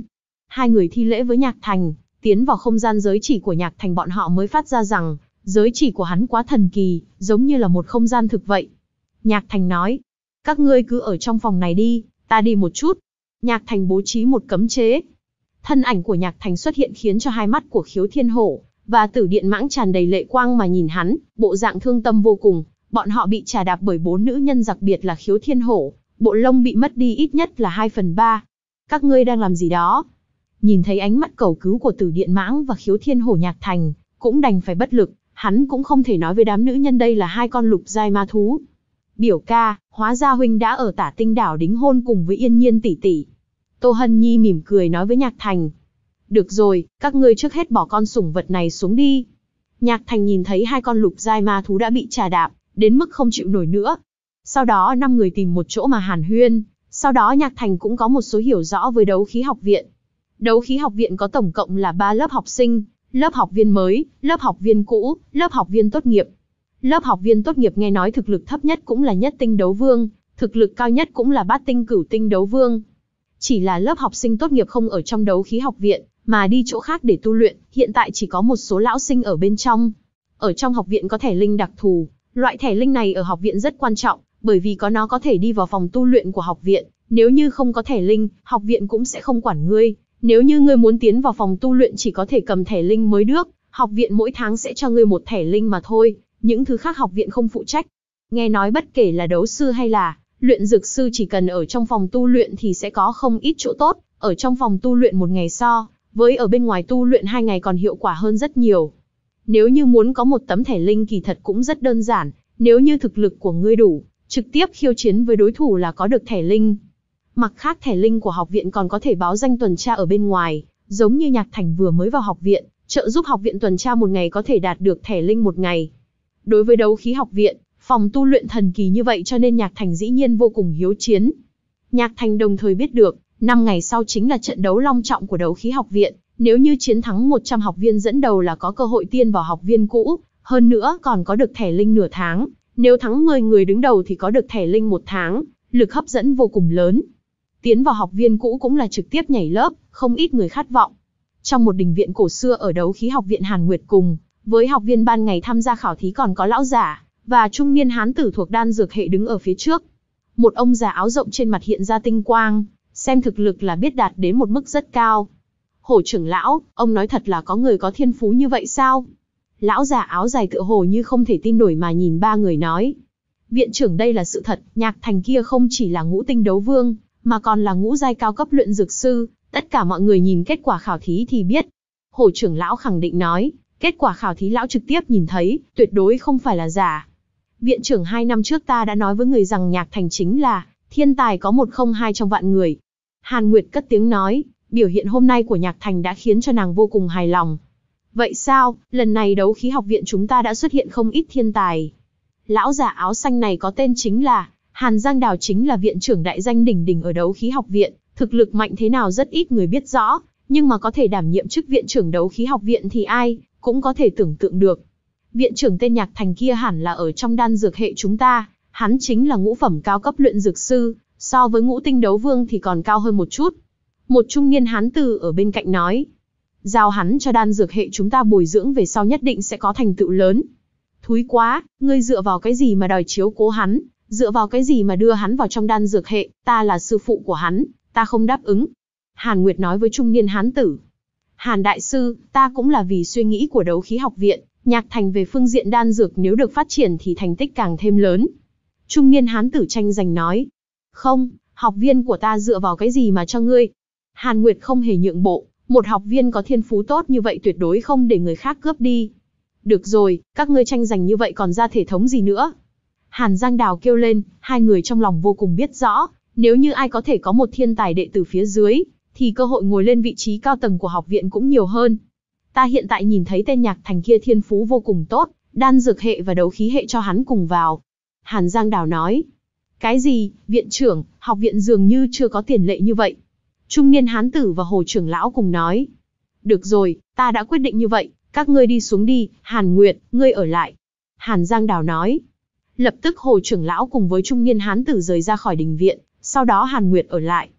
Hai người thi lễ với Nhạc Thành, tiến vào không gian giới chỉ của Nhạc Thành, bọn họ mới phát ra rằng, giới chỉ của hắn quá thần kỳ, giống như là một không gian thực vậy. Nhạc Thành nói, các ngươi cứ ở trong phòng này đi, ta đi một chút. Nhạc Thành bố trí một cấm chế. Thân ảnh của Nhạc Thành xuất hiện khiến cho hai mắt của Khiếu Thiên Hổ và Tử Điện Mãng tràn đầy lệ quang mà nhìn hắn, bộ dạng thương tâm vô cùng. Bọn họ bị trà đạp bởi bốn nữ nhân, đặc biệt là Khiếu Thiên Hổ, bộ lông bị mất đi ít nhất là hai phần ba. Các ngươi đang làm gì đó? Nhìn thấy ánh mắt cầu cứu của Tử Điện Mãng và Khiếu Thiên Hổ, Nhạc Thành cũng đành phải bất lực, hắn cũng không thể nói với đám nữ nhân đây là hai con lục giai ma thú. Biểu ca, hóa ra huynh đã ở Tả Tinh đảo đính hôn cùng với Yên Nhiên tỷ tỷ. Tô Hân Nhi mỉm cười nói với Nhạc Thành. Được rồi, các ngươi trước hết bỏ con sủng vật này xuống đi. Nhạc Thành nhìn thấy hai con lục giai ma thú đã bị trà đạp, đến mức không chịu nổi nữa. Sau đó năm người tìm một chỗ mà hàn huyên, sau đó Nhạc Thành cũng có một số hiểu rõ với đấu khí học viện. Đấu khí học viện có tổng cộng là ba lớp học sinh, lớp học viên mới, lớp học viên cũ, lớp học viên tốt nghiệp. Lớp học viên tốt nghiệp nghe nói thực lực thấp nhất cũng là nhất tinh đấu vương, thực lực cao nhất cũng là bát tinh cửu tinh đấu vương. Chỉ là lớp học sinh tốt nghiệp không ở trong đấu khí học viện, mà đi chỗ khác để tu luyện, hiện tại chỉ có một số lão sinh ở bên trong. Ở trong học viện có thẻ linh đặc thù, loại thẻ linh này ở học viện rất quan trọng, bởi vì có nó có thể đi vào phòng tu luyện của học viện, nếu như không có thẻ linh, học viện cũng sẽ không quản ngươi. Nếu như ngươi muốn tiến vào phòng tu luyện chỉ có thể cầm thẻ linh mới được, học viện mỗi tháng sẽ cho ngươi một thẻ linh mà thôi, những thứ khác học viện không phụ trách. Nghe nói bất kể là đấu sư hay là luyện dược sư chỉ cần ở trong phòng tu luyện thì sẽ có không ít chỗ tốt, ở trong phòng tu luyện một ngày so với ở bên ngoài tu luyện hai ngày còn hiệu quả hơn rất nhiều. Nếu như muốn có một tấm thẻ linh kỳ thật cũng rất đơn giản, nếu như thực lực của ngươi đủ, trực tiếp khiêu chiến với đối thủ là có được thẻ linh. Mặt khác thẻ linh của học viện còn có thể báo danh tuần tra ở bên ngoài, giống như Nhạc Thành vừa mới vào học viện, trợ giúp học viện tuần tra một ngày có thể đạt được thẻ linh một ngày. Đối với đấu khí học viện, phòng tu luyện thần kỳ như vậy cho nên Nhạc Thành dĩ nhiên vô cùng hiếu chiến. Nhạc Thành đồng thời biết được, năm ngày sau chính là trận đấu long trọng của đấu khí học viện, nếu như chiến thắng một trăm học viên dẫn đầu là có cơ hội tiên vào học viên cũ, hơn nữa còn có được thẻ linh nửa tháng, nếu thắng mười người đứng đầu thì có được thẻ linh một tháng, lực hấp dẫn vô cùng lớn. Tiến vào học viên cũ cũng là trực tiếp nhảy lớp, không ít người khát vọng. Trong một đình viện cổ xưa ở đấu khí học viện Hàn Nguyệt cùng với học viên ban ngày tham gia khảo thí còn có lão giả và trung niên hán tử thuộc đan dược hệ đứng ở phía trước. Một ông già áo rộng trên mặt hiện ra tinh quang, xem thực lực là biết đạt đến một mức rất cao. Hổ trưởng lão, ông nói thật là có người có thiên phú như vậy sao? Lão già áo dài tựa hồ như không thể tin nổi mà nhìn ba người nói. Viện trưởng, đây là sự thật, Nhạc Thành kia không chỉ là ngũ tinh đấu vương, mà còn là ngũ giai cao cấp luyện dược sư, tất cả mọi người nhìn kết quả khảo thí thì biết. Hổ trưởng lão khẳng định nói, kết quả khảo thí lão trực tiếp nhìn thấy, tuyệt đối không phải là giả. Viện trưởng, hai năm trước ta đã nói với người rằng Nhạc Thành chính là thiên tài có một không hai trong vạn người. Hàn Nguyệt cất tiếng nói, biểu hiện hôm nay của Nhạc Thành đã khiến cho nàng vô cùng hài lòng. Vậy sao, lần này đấu khí học viện chúng ta đã xuất hiện không ít thiên tài. Lão già áo xanh này có tên chính là Hàn Giang Đào, chính là viện trưởng đại danh đỉnh đỉnh ở đấu khí học viện, thực lực mạnh thế nào rất ít người biết rõ, nhưng mà có thể đảm nhiệm chức viện trưởng đấu khí học viện thì ai cũng có thể tưởng tượng được. Viện trưởng tên Nhạc Thành kia hẳn là ở trong đan dược hệ chúng ta, hắn chính là ngũ phẩm cao cấp luyện dược sư, so với ngũ tinh đấu vương thì còn cao hơn một chút. Một trung niên hán tử ở bên cạnh nói, giao hắn cho đan dược hệ chúng ta bồi dưỡng về sau nhất định sẽ có thành tựu lớn. Thúi quá, ngươi dựa vào cái gì mà đòi chiếu cố hắn, dựa vào cái gì mà đưa hắn vào trong đan dược hệ, ta là sư phụ của hắn, ta không đáp ứng. Hàn Nguyệt nói với trung niên hán tử. Hàn đại sư, ta cũng là vì suy nghĩ của đấu khí học viện, Nhạc Thành về phương diện đan dược nếu được phát triển thì thành tích càng thêm lớn. Trung niên hán tử tranh giành nói. Không, học viên của ta dựa vào cái gì mà cho ngươi. Hàn Nguyệt không hề nhượng bộ, một học viên có thiên phú tốt như vậy tuyệt đối không để người khác cướp đi. Được rồi, các ngươi tranh giành như vậy còn ra thể thống gì nữa. Hàn Giang Đào kêu lên, hai người trong lòng vô cùng biết rõ, nếu như ai có thể có một thiên tài đệ tử phía dưới, thì cơ hội ngồi lên vị trí cao tầng của học viện cũng nhiều hơn. Ta hiện tại nhìn thấy tên Nhạc Thành kia thiên phú vô cùng tốt, đan dược hệ và đấu khí hệ cho hắn cùng vào. Hàn Giang Đào nói. Cái gì, viện trưởng, học viện dường như chưa có tiền lệ như vậy. Trung niên hán tử và Hồ trưởng lão cùng nói. Được rồi, ta đã quyết định như vậy, các ngươi đi xuống đi, Hàn Nguyệt, ngươi ở lại. Hàn Giang Đào nói. Lập tức Hồ trưởng lão cùng với trung niên hán tử rời ra khỏi đình viện, sau đó Hàn Nguyệt ở lại.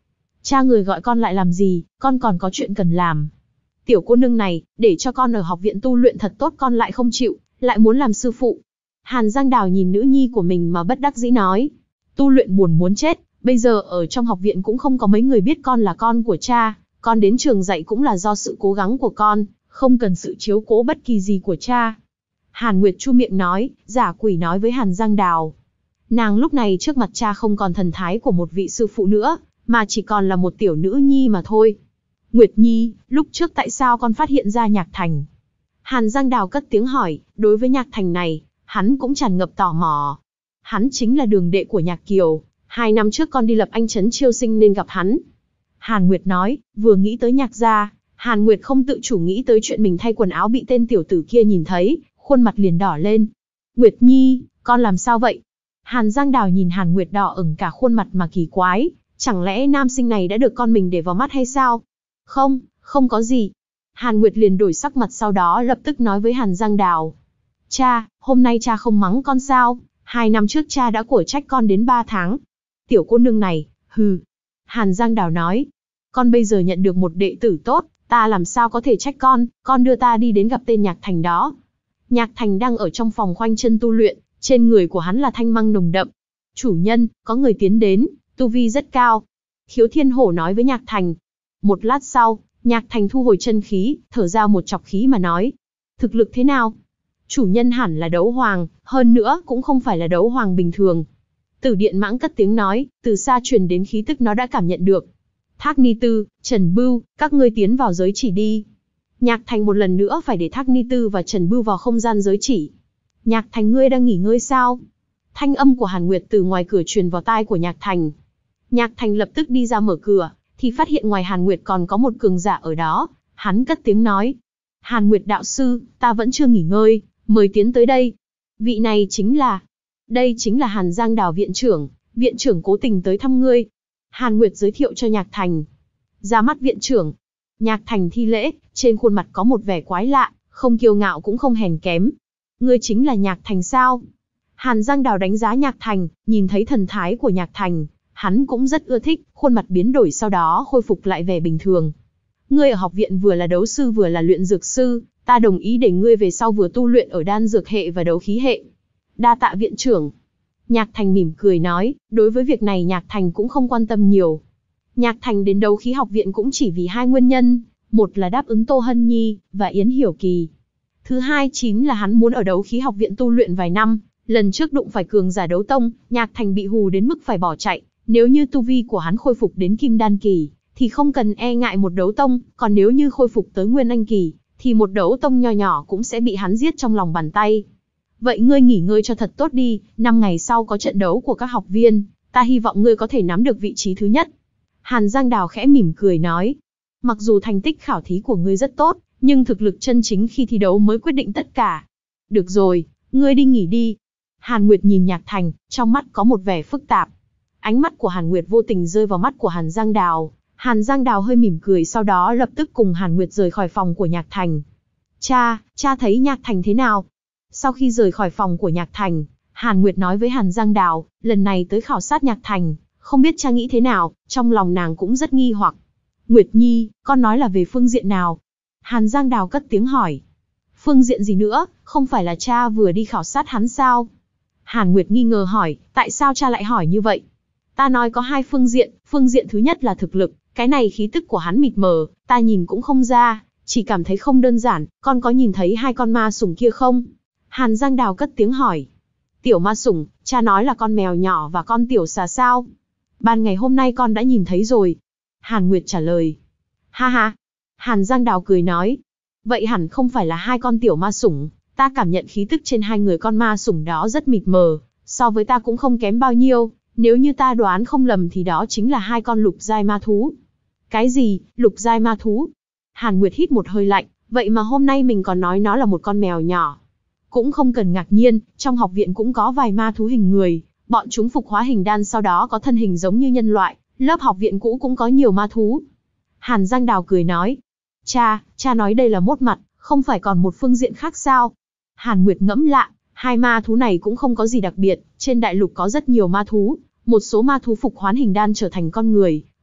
Cha người gọi con lại làm gì, con còn có chuyện cần làm. Tiểu cô nương này, để cho con ở học viện tu luyện thật tốt con lại không chịu, lại muốn làm sư phụ. Hàn Giang Đào nhìn nữ nhi của mình mà bất đắc dĩ nói. Tu luyện buồn muốn chết, bây giờ ở trong học viện cũng không có mấy người biết con là con của cha, con đến trường dạy cũng là do sự cố gắng của con, không cần sự chiếu cố bất kỳ gì của cha. Hàn Nguyệt chu miệng nói, giả quỷ nói với Hàn Giang Đào. Nàng lúc này trước mặt cha không còn thần thái của một vị sư phụ nữa, mà chỉ còn là một tiểu nữ nhi mà thôi. Nguyệt Nhi, lúc trước tại sao con phát hiện ra Nhạc Thành? Hàn Giang Đào cất tiếng hỏi, đối với Nhạc Thành này, hắn cũng tràn ngập tò mò. Hắn chính là đường đệ của Nhạc Kiều, hai năm trước con đi lập anh trấn chiêu sinh nên gặp hắn. Hàn Nguyệt nói, vừa nghĩ tới Nhạc gia, Hàn Nguyệt không tự chủ nghĩ tới chuyện mình thay quần áo bị tên tiểu tử kia nhìn thấy, khuôn mặt liền đỏ lên. Nguyệt Nhi, con làm sao vậy? Hàn Giang Đào nhìn Hàn Nguyệt đỏ ửng cả khuôn mặt mà kỳ quái, chẳng lẽ nam sinh này đã được con mình để vào mắt hay sao? Không, không có gì. Hàn Nguyệt liền đổi sắc mặt sau đó lập tức nói với Hàn Giang Đào. Cha, hôm nay cha không mắng con sao? Hai năm trước cha đã của trách con đến ba tháng. Tiểu cô nương này, hừ. Hàn Giang Đào nói. Con bây giờ nhận được một đệ tử tốt, ta làm sao có thể trách con, con đưa ta đi đến gặp tên Nhạc Thành đó. Nhạc Thành đang ở trong phòng khoanh chân tu luyện, trên người của hắn là thanh măng nồng đậm. Chủ nhân, có người tiến đến, tu vi rất cao. Khiếu Thiên Hổ nói với Nhạc Thành. Một lát sau, Nhạc Thành thu hồi chân khí, thở ra một chọc khí mà nói. Thực lực thế nào? Chủ nhân hẳn là đấu hoàng, hơn nữa cũng không phải là đấu hoàng bình thường. Tử Điện Mãng cất tiếng nói, từ xa truyền đến khí tức nó đã cảm nhận được. Thác Ni Tư, Trần Bưu, các ngươi tiến vào giới chỉ đi. Nhạc Thành một lần nữa phải để Thác Ni Tư và Trần Bưu vào không gian giới chỉ. Nhạc Thành ngươi đang nghỉ ngơi sao? Thanh âm của Hàn Nguyệt từ ngoài cửa truyền vào tai của Nhạc Thành. Nhạc Thành lập tức đi ra mở cửa, thì phát hiện ngoài Hàn Nguyệt còn có một cường giả ở đó. Hắn cất tiếng nói. Hàn Nguyệt đạo sư, ta vẫn chưa nghỉ ngơi, mời tiến tới đây. Vị này chính là... Đây chính là Hàn Giang Đào viện trưởng, viện trưởng cố tình tới thăm ngươi. Hàn Nguyệt giới thiệu cho Nhạc Thành. Ra mắt viện trưởng. Nhạc Thành thi lễ, trên khuôn mặt có một vẻ quái lạ, không kiêu ngạo cũng không hèn kém. Ngươi chính là Nhạc Thành sao? Hàn Giang Đào đánh giá Nhạc Thành, nhìn thấy thần thái của Nhạc Thành, hắn cũng rất ưa thích, khuôn mặt biến đổi sau đó khôi phục lại vẻ bình thường. Ngươi ở học viện vừa là đấu sư vừa là luyện dược sư, ta đồng ý để ngươi về sau vừa tu luyện ở đan dược hệ và đấu khí hệ. Đa tạ viện trưởng. Nhạc Thành mỉm cười nói, đối với việc này Nhạc Thành cũng không quan tâm nhiều. Nhạc Thành đến đấu khí học viện cũng chỉ vì hai nguyên nhân, một là đáp ứng Tô Hân Nhi và Yến Hiểu Kỳ. Thứ hai chính là hắn muốn ở đấu khí học viện tu luyện vài năm, lần trước đụng phải cường giả đấu tông, Nhạc Thành bị hù đến mức phải bỏ chạy, nếu như tu vi của hắn khôi phục đến kim đan kỳ, thì không cần e ngại một đấu tông, còn nếu như khôi phục tới nguyên anh kỳ, thì một đấu tông nho nhỏ cũng sẽ bị hắn giết trong lòng bàn tay. Vậy ngươi nghỉ ngơi cho thật tốt đi, năm ngày sau có trận đấu của các học viên, ta hy vọng ngươi có thể nắm được vị trí thứ nhất. Hàn Giang Đào khẽ mỉm cười nói, mặc dù thành tích khảo thí của ngươi rất tốt, nhưng thực lực chân chính khi thi đấu mới quyết định tất cả. Được rồi, ngươi đi nghỉ đi. Hàn Nguyệt nhìn Nhạc Thành, trong mắt có một vẻ phức tạp. Ánh mắt của Hàn Nguyệt vô tình rơi vào mắt của Hàn Giang Đào. Hàn Giang Đào hơi mỉm cười sau đó lập tức cùng Hàn Nguyệt rời khỏi phòng của Nhạc Thành. Cha, cha thấy Nhạc Thành thế nào? Sau khi rời khỏi phòng của Nhạc Thành, Hàn Nguyệt nói với Hàn Giang Đào, lần này tới khảo sát Nhạc Thành, không biết cha nghĩ thế nào, trong lòng nàng cũng rất nghi hoặc. Nguyệt Nhi, con nói là về phương diện nào? Hàn Giang Đào cất tiếng hỏi. Phương diện gì nữa, không phải là cha vừa đi khảo sát hắn sao? Hàn Nguyệt nghi ngờ hỏi, tại sao cha lại hỏi như vậy? Ta nói có hai phương diện, phương diện thứ nhất là thực lực, cái này khí tức của hắn mịt mờ, ta nhìn cũng không ra, chỉ cảm thấy không đơn giản, con có nhìn thấy hai con ma sủng kia không? Hàn Giang Đào cất tiếng hỏi. Tiểu ma sủng, cha nói là con mèo nhỏ và con tiểu xà sao? Ban ngày hôm nay con đã nhìn thấy rồi. Hàn Nguyệt trả lời. Ha ha. Hàn Giang Đào cười nói. Vậy hẳn không phải là hai con tiểu ma sủng, ta cảm nhận khí tức trên hai người con ma sủng đó rất mịt mờ, so với ta cũng không kém bao nhiêu, nếu như ta đoán không lầm thì đó chính là hai con lục giai ma thú. Cái gì, lục giai ma thú? Hàn Nguyệt hít một hơi lạnh, vậy mà hôm nay mình còn nói nó là một con mèo nhỏ. Cũng không cần ngạc nhiên, trong học viện cũng có vài ma thú hình người, bọn chúng phục hóa hình đan sau đó có thân hình giống như nhân loại, lớp học viện cũ cũng có nhiều ma thú. Hàn Giang Đào cười nói, cha, cha nói đây là mốt mặt, không phải còn một phương diện khác sao? Hàn Nguyệt ngẫm lạ, hai ma thú này cũng không có gì đặc biệt, trên đại lục có rất nhiều ma thú, một số ma thú phục hoán hình đan trở thành con người,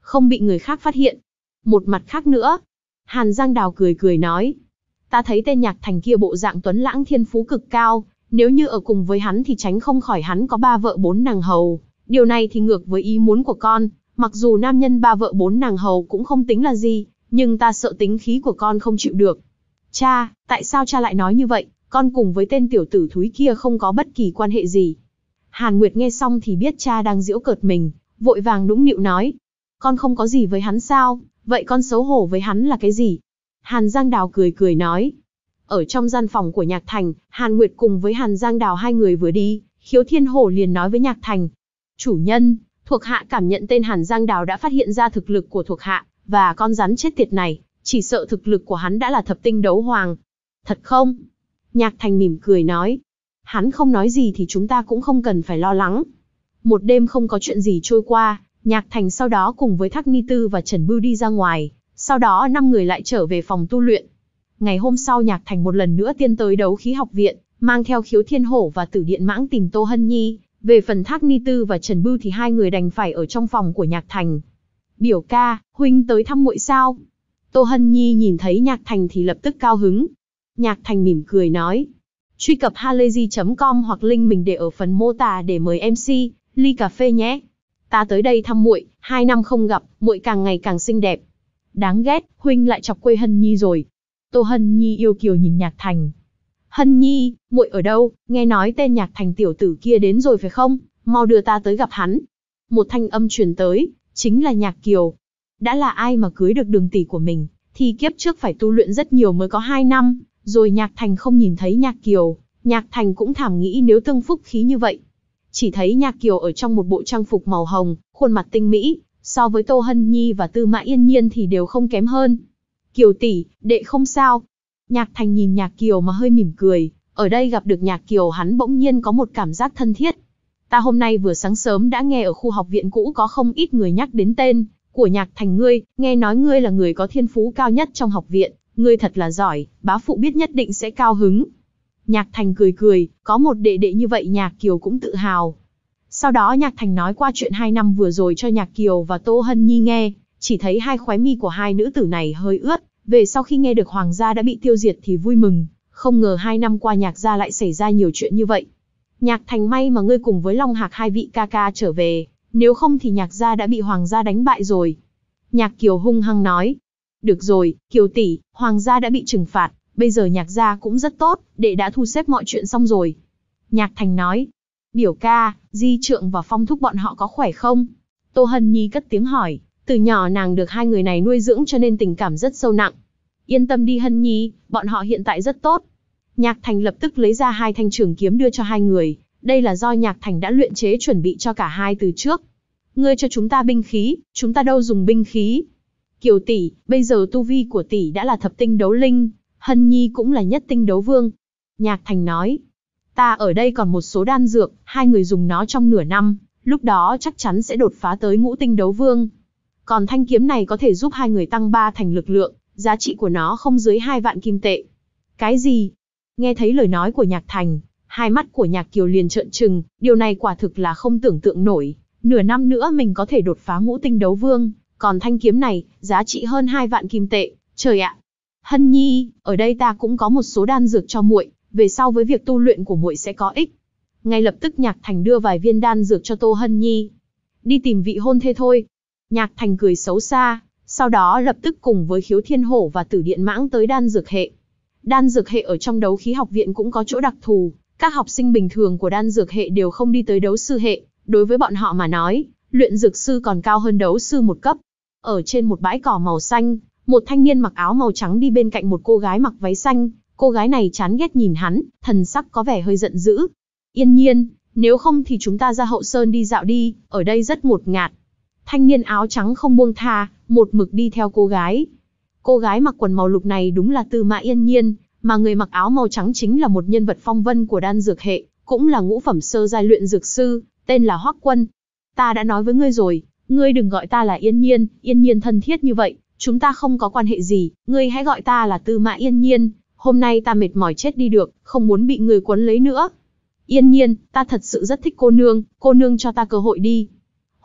không bị người khác phát hiện. Một mặt khác nữa, Hàn Giang Đào cười cười nói, ta thấy tên Nhạc Thành kia bộ dạng tuấn lãng thiên phú cực cao, nếu như ở cùng với hắn thì tránh không khỏi hắn có ba vợ bốn nàng hầu, điều này thì ngược với ý muốn của con, mặc dù nam nhân ba vợ bốn nàng hầu cũng không tính là gì, nhưng ta sợ tính khí của con không chịu được. Cha, tại sao cha lại nói như vậy, con cùng với tên tiểu tử thúi kia không có bất kỳ quan hệ gì. Hàn Nguyệt nghe xong thì biết cha đang giễu cợt mình, vội vàng nũng nịu nói, con không có gì với hắn sao, vậy con xấu hổ với hắn là cái gì? Hàn Giang Đào cười cười nói. Ở trong gian phòng của Nhạc Thành, Hàn Nguyệt cùng với Hàn Giang Đào hai người vừa đi, Khiếu Thiên Hổ liền nói với Nhạc Thành, chủ nhân, thuộc hạ cảm nhận tên Hàn Giang Đào đã phát hiện ra thực lực của thuộc hạ, và con rắn chết tiệt này, chỉ sợ thực lực của hắn đã là thập tinh đấu hoàng. Thật không? Nhạc Thành mỉm cười nói. Hắn không nói gì thì chúng ta cũng không cần phải lo lắng. Một đêm không có chuyện gì trôi qua, Nhạc Thành sau đó cùng với Thác Ni Tư và Trần Bưu đi ra ngoài, sau đó năm người lại trở về phòng tu luyện. Ngày hôm sau Nhạc Thành một lần nữa tiên tới Đấu Khí Học Viện, mang theo Khiếu Thiên Hổ và Tử Điện Mãng tìm Tô Hân Nhi. Về phần Thác Ni Tư và Trần Bưu thì hai người đành phải ở trong phòng của Nhạc Thành. Biểu ca, huynh tới thăm muội sao? Tô Hân Nhi nhìn thấy Nhạc Thành thì lập tức cao hứng. Nhạc Thành mỉm cười nói. Truy cập halayzi chấm com hoặc link mình để ở phần mô tả để mời em xê, ly cà phê nhé. Ta tới đây thăm muội, hai năm không gặp, muội càng ngày càng xinh đẹp. Đáng ghét, huynh lại chọc quê Hân Nhi rồi. Tô Hân Nhi yêu kiều nhìn Nhạc Thành. Hân Nhi, muội ở đâu? Nghe nói tên Nhạc Thành tiểu tử kia đến rồi phải không? Mau đưa ta tới gặp hắn. Một thanh âm truyền tới, chính là Nhạc Kiều. Đã là ai mà cưới được đường tỷ của mình, thì kiếp trước phải tu luyện rất nhiều mới có hai năm, rồi Nhạc Thành không nhìn thấy Nhạc Kiều, Nhạc Thành cũng thảm nghĩ nếu tương phúc khí như vậy. Chỉ thấy Nhạc Kiều ở trong một bộ trang phục màu hồng, khuôn mặt tinh mỹ, so với Tô Hân Nhi và Tư Mã Yên Nhiên thì đều không kém hơn. Kiều tỷ, đệ không sao. Nhạc Thành nhìn Nhạc Kiều mà hơi mỉm cười, ở đây gặp được Nhạc Kiều hắn bỗng nhiên có một cảm giác thân thiết. Ta hôm nay vừa sáng sớm đã nghe ở khu học viện cũ có không ít người nhắc đến tên của Nhạc Thành ngươi, nghe nói ngươi là người có thiên phú cao nhất trong học viện, ngươi thật là giỏi, bá phụ biết nhất định sẽ cao hứng. Nhạc Thành cười cười, có một đệ đệ như vậy Nhạc Kiều cũng tự hào. Sau đó Nhạc Thành nói qua chuyện hai năm vừa rồi cho Nhạc Kiều và Tô Hân Nhi nghe, chỉ thấy hai khóe mi của hai nữ tử này hơi ướt, về sau khi nghe được Hoàng gia đã bị tiêu diệt thì vui mừng, không ngờ hai năm qua Nhạc gia lại xảy ra nhiều chuyện như vậy. Nhạc Thành may mà ngươi cùng với Long Hạc hai vị ca ca trở về, nếu không thì Nhạc gia đã bị Hoàng gia đánh bại rồi. Nhạc Kiều hung hăng nói. Được rồi, Kiều tỷ, Hoàng gia đã bị trừng phạt, bây giờ Nhạc gia cũng rất tốt, đệ đã thu xếp mọi chuyện xong rồi. Nhạc Thành nói. Biểu ca, Di Trượng và Phong Thúc bọn họ có khỏe không? Tô Hân Nhi cất tiếng hỏi, từ nhỏ nàng được hai người này nuôi dưỡng cho nên tình cảm rất sâu nặng. Yên tâm đi Hân Nhi, bọn họ hiện tại rất tốt. Nhạc Thành lập tức lấy ra hai thanh trường kiếm đưa cho hai người, đây là do Nhạc Thành đã luyện chế chuẩn bị cho cả hai từ trước. Ngươi cho chúng ta binh khí, chúng ta đâu dùng binh khí. Kiều tỷ, bây giờ tu vi của tỷ đã là thập tinh đấu linh, Hân Nhi cũng là nhất tinh đấu vương. Nhạc Thành nói, ta ở đây còn một số đan dược, hai người dùng nó trong nửa năm, lúc đó chắc chắn sẽ đột phá tới ngũ tinh đấu vương. Còn thanh kiếm này có thể giúp hai người tăng ba thành lực lượng, giá trị của nó không dưới hai vạn kim tệ. Cái gì? Nghe thấy lời nói của Nhạc Thành, hai mắt của Nhạc Kiều liền trợn trừng, điều này quả thực là không tưởng tượng nổi. Nửa năm nữa mình có thể đột phá ngũ tinh đấu vương, còn thanh kiếm này, giá trị hơn hai vạn kim tệ, trời ạ. Hân Nhi, ở đây ta cũng có một số đan dược cho muội, về sau với việc tu luyện của muội sẽ có ích. Ngay lập tức Nhạc Thành đưa vài viên đan dược cho Tô Hân Nhi. Đi tìm vị hôn thê thôi. Nhạc Thành cười xấu xa, sau đó lập tức cùng với Khiếu Thiên Hổ và Tử Điện Mãng tới đan dược hệ. Đan dược hệ ở trong Đấu Khí Học Viện cũng có chỗ đặc thù, các học sinh bình thường của đan dược hệ đều không đi tới đấu sư hệ, đối với bọn họ mà nói, luyện dược sư còn cao hơn đấu sư một cấp. Ở trên một bãi cỏ màu xanh, một thanh niên mặc áo màu trắng đi bên cạnh một cô gái mặc váy xanh, cô gái này chán ghét nhìn hắn, thần sắc có vẻ hơi giận dữ. Yên Nhiên, nếu không thì chúng ta ra hậu sơn đi dạo đi, ở đây rất ngột ngạt. Thanh niên áo trắng không buông tha, một mực đi theo cô gái. Cô gái mặc quần màu lục này đúng là Tư Mã Yên Nhiên, mà người mặc áo màu trắng chính là một nhân vật phong vân của đan dược hệ, cũng là ngũ phẩm sơ giai luyện dược sư, tên là Hoắc Quân. Ta đã nói với ngươi rồi, ngươi đừng gọi ta là Yên Nhiên, Yên Nhiên thân thiết như vậy, chúng ta không có quan hệ gì, ngươi hãy gọi ta là Tư Mã Yên Nhiên, hôm nay ta mệt mỏi chết đi được, không muốn bị người quấn lấy nữa. Yên Nhiên, ta thật sự rất thích cô nương, cô nương cho ta cơ hội đi.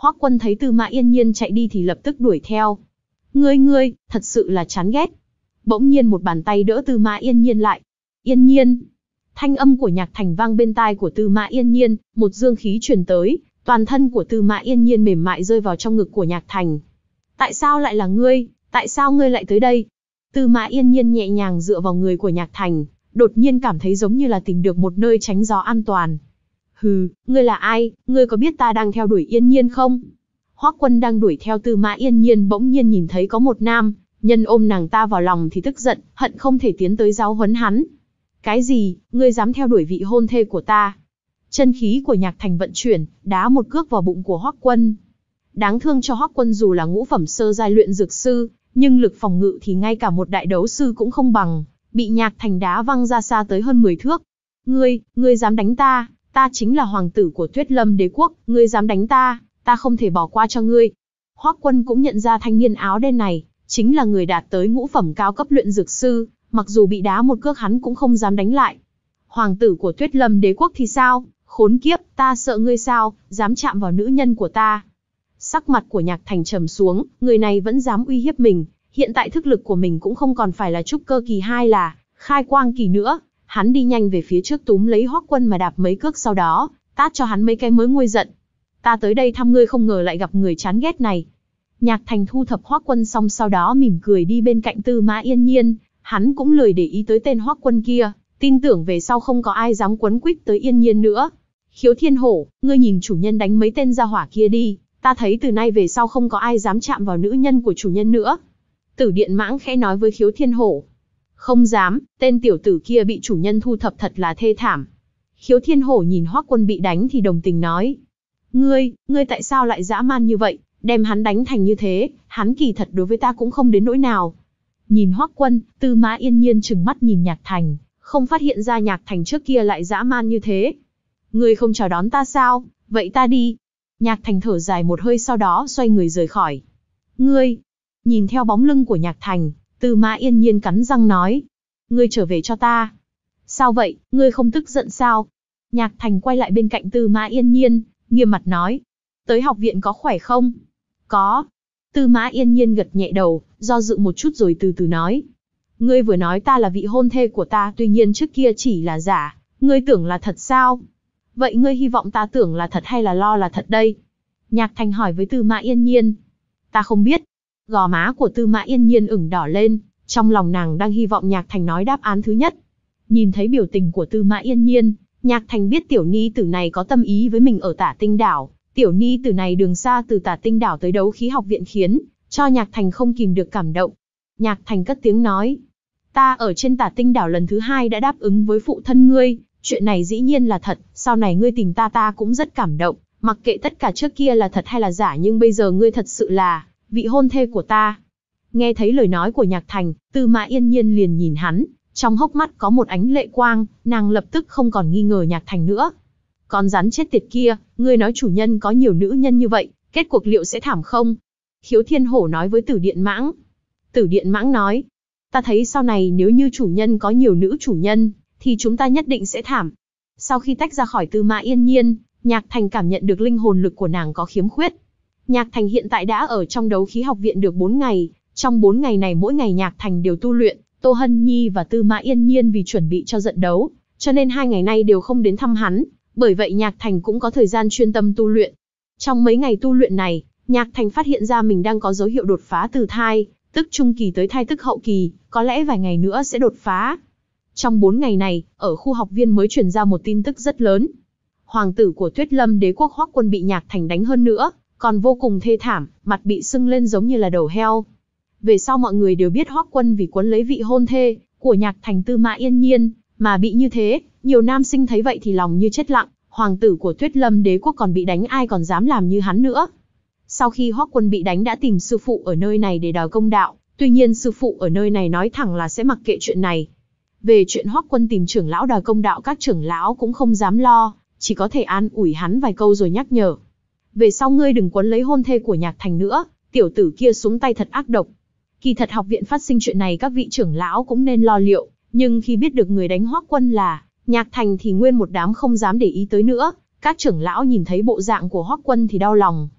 Hoắc Quân thấy Tư Mã Yên Nhiên chạy đi thì lập tức đuổi theo. Ngươi ngươi, thật sự là chán ghét. Bỗng nhiên một bàn tay đỡ Tư Mã Yên Nhiên lại. Yên Nhiên. Thanh âm của Nhạc Thành vang bên tai của Tư Mã Yên Nhiên, một dương khí truyền tới, toàn thân của Tư Mã Yên Nhiên mềm mại rơi vào trong ngực của Nhạc Thành. Tại sao lại là ngươi, tại sao ngươi lại tới đây? Tư Mã Yên Nhiên nhẹ nhàng dựa vào người của Nhạc Thành, đột nhiên cảm thấy giống như là tìm được một nơi tránh gió an toàn. Hừ, ngươi là ai, ngươi có biết ta đang theo đuổi Yên Nhiên không? Hoắc Quân đang đuổi theo Tư Mã Yên Nhiên bỗng nhiên nhìn thấy có một nam nhân ôm nàng ta vào lòng thì tức giận, hận không thể tiến tới giáo huấn hắn. Cái gì, ngươi dám theo đuổi vị hôn thê của ta? Chân khí của Nhạc Thành vận chuyển, đá một cước vào bụng của Hoắc Quân. Đáng thương cho Hoắc Quân dù là ngũ phẩm sơ giai luyện dược sư, nhưng lực phòng ngự thì ngay cả một đại đấu sư cũng không bằng, bị Nhạc Thành đá văng ra xa tới hơn mười thước. Ngươi, ngươi dám đánh ta, ta chính là hoàng tử của Tuyết Lâm Đế quốc, ngươi dám đánh ta, ta không thể bỏ qua cho ngươi. Hoắc Quân cũng nhận ra thanh niên áo đen này, chính là người đạt tới ngũ phẩm cao cấp luyện dược sư, mặc dù bị đá một cước hắn cũng không dám đánh lại. Hoàng tử của Tuyết Lâm Đế quốc thì sao? Khốn kiếp, ta sợ ngươi sao, dám chạm vào nữ nhân của ta. Sắc mặt của Nhạc Thành trầm xuống, người này vẫn dám uy hiếp mình, hiện tại thức lực của mình cũng không còn phải là trúc cơ kỳ hai là khai quang kỳ nữa. Hắn đi nhanh về phía trước túm lấy Hoắc Quân mà đạp mấy cước, sau đó tát cho hắn mấy cái mới nguôi giận. Ta tới đây thăm ngươi không ngờ lại gặp người chán ghét này. Nhạc Thành thu thập Hoắc Quân xong sau đó mỉm cười đi bên cạnh Tư Mã Yên Nhiên, hắn cũng lười để ý tới tên Hoắc Quân kia, tin tưởng về sau không có ai dám quấn quýt tới Yên Nhiên nữa. Khiếu Thiên Hổ, ngươi nhìn chủ nhân đánh mấy tên gia hỏa kia đi, ta thấy từ nay về sau không có ai dám chạm vào nữ nhân của chủ nhân nữa. Tử Điện Mãng khẽ nói với Khiếu Thiên Hổ. Không dám, tên tiểu tử kia bị chủ nhân thu thập thật là thê thảm. Khiếu Thiên Hổ nhìn Hoắc Quân bị đánh thì đồng tình nói. Ngươi, ngươi tại sao lại dã man như vậy, đem hắn đánh thành như thế, hắn kỳ thật đối với ta cũng không đến nỗi nào. Nhìn Hoắc Quân, Tư Mã Yên Nhiên trừng mắt nhìn Nhạc Thành, không phát hiện ra Nhạc Thành trước kia lại dã man như thế. Ngươi không chào đón ta sao, vậy ta đi. Nhạc Thành thở dài một hơi sau đó xoay người rời khỏi. Ngươi, nhìn theo bóng lưng của Nhạc Thành, Tư Mã Yên Nhiên cắn răng nói. Ngươi trở về cho ta. Sao vậy, ngươi không tức giận sao? Nhạc Thành quay lại bên cạnh Tư Mã Yên Nhiên, nghiêm mặt nói. Tới học viện có khỏe không? Có. Tư Mã Yên Nhiên gật nhẹ đầu, do dự một chút rồi từ từ nói. Ngươi vừa nói ta là vị hôn thê của ta, tuy nhiên trước kia chỉ là giả, ngươi tưởng là thật sao? Vậy ngươi hy vọng ta tưởng là thật hay là lo là thật đây? Nhạc Thành hỏi với Tư Mã Yên Nhiên. Ta không biết. Gò má của Tư Mã Yên Nhiên ửng đỏ lên, trong lòng nàng đang hy vọng Nhạc Thành nói đáp án thứ nhất. Nhìn thấy biểu tình của Tư Mã Yên Nhiên, Nhạc Thành biết tiểu ni tử này có tâm ý với mình ở Tả Tinh Đảo. Tiểu ni tử này đường xa từ Tả Tinh Đảo tới Đấu Khí Học viện khiến cho Nhạc Thành không kìm được cảm động. Nhạc Thành cất tiếng nói. Ta ở trên Tả Tinh Đảo lần thứ hai đã đáp ứng với phụ thân ngươi, chuyện này dĩ nhiên là thật, sau này ngươi tìm ta ta cũng rất cảm động, mặc kệ tất cả trước kia là thật hay là giả nhưng bây giờ ngươi thật sự là vị hôn thê của ta. Nghe thấy lời nói của Nhạc Thành, Tư Mã Yên Nhiên liền nhìn hắn, trong hốc mắt có một ánh lệ quang, nàng lập tức không còn nghi ngờ Nhạc Thành nữa. Con rắn chết tiệt kia, ngươi nói chủ nhân có nhiều nữ nhân như vậy, kết cuộc liệu sẽ thảm không? Khiếu Thiên Hổ nói với Tử Điện Mãng. Tử Điện Mãng nói, ta thấy sau này nếu như chủ nhân có nhiều nữ chủ nhân, thì chúng ta nhất định sẽ thảm. Sau khi tách ra khỏi Tư Mã Yên Nhiên, Nhạc Thành cảm nhận được linh hồn lực của nàng có khiếm khuyết. Nhạc Thành hiện tại đã ở trong Đấu Khí Học viện được bốn ngày, trong bốn ngày này mỗi ngày Nhạc Thành đều tu luyện, Tô Hân Nhi và Tư Mã Yên Nhiên vì chuẩn bị cho trận đấu, cho nên hai ngày nay đều không đến thăm hắn, bởi vậy Nhạc Thành cũng có thời gian chuyên tâm tu luyện. Trong mấy ngày tu luyện này, Nhạc Thành phát hiện ra mình đang có dấu hiệu đột phá từ thai, tức trung kỳ tới thai tức hậu kỳ, có lẽ vài ngày nữa sẽ đột phá. Trong bốn ngày này, ở khu học viên mới truyền ra một tin tức rất lớn. Hoàng tử của Tuyết Lâm Đế quốc Hoắc Quân bị Nhạc Thành đánh hơn nữa, còn vô cùng thê thảm, mặt bị sưng lên giống như là đầu heo. Về sau mọi người đều biết Hoắc Quân vì quấn lấy vị hôn thê của Nhạc Thành Tư Mã Yên Nhiên mà bị như thế, nhiều nam sinh thấy vậy thì lòng như chết lặng, hoàng tử của Tuyết Lâm Đế quốc còn bị đánh ai còn dám làm như hắn nữa. Sau khi Hoắc Quân bị đánh đã tìm sư phụ ở nơi này để đòi công đạo, tuy nhiên sư phụ ở nơi này nói thẳng là sẽ mặc kệ chuyện này. Về chuyện Hoắc Quân tìm trưởng lão đòi công đạo các trưởng lão cũng không dám lo, chỉ có thể an ủi hắn vài câu rồi nhắc nhở. Về sau ngươi đừng quấn lấy hôn thê của Nhạc Thành nữa, tiểu tử kia xuống tay thật ác độc. Kỳ thật học viện phát sinh chuyện này các vị trưởng lão cũng nên lo liệu, nhưng khi biết được người đánh Hoắc Quân là Nhạc Thành thì nguyên một đám không dám để ý tới nữa. Các trưởng lão nhìn thấy bộ dạng của Hoắc Quân thì đau lòng.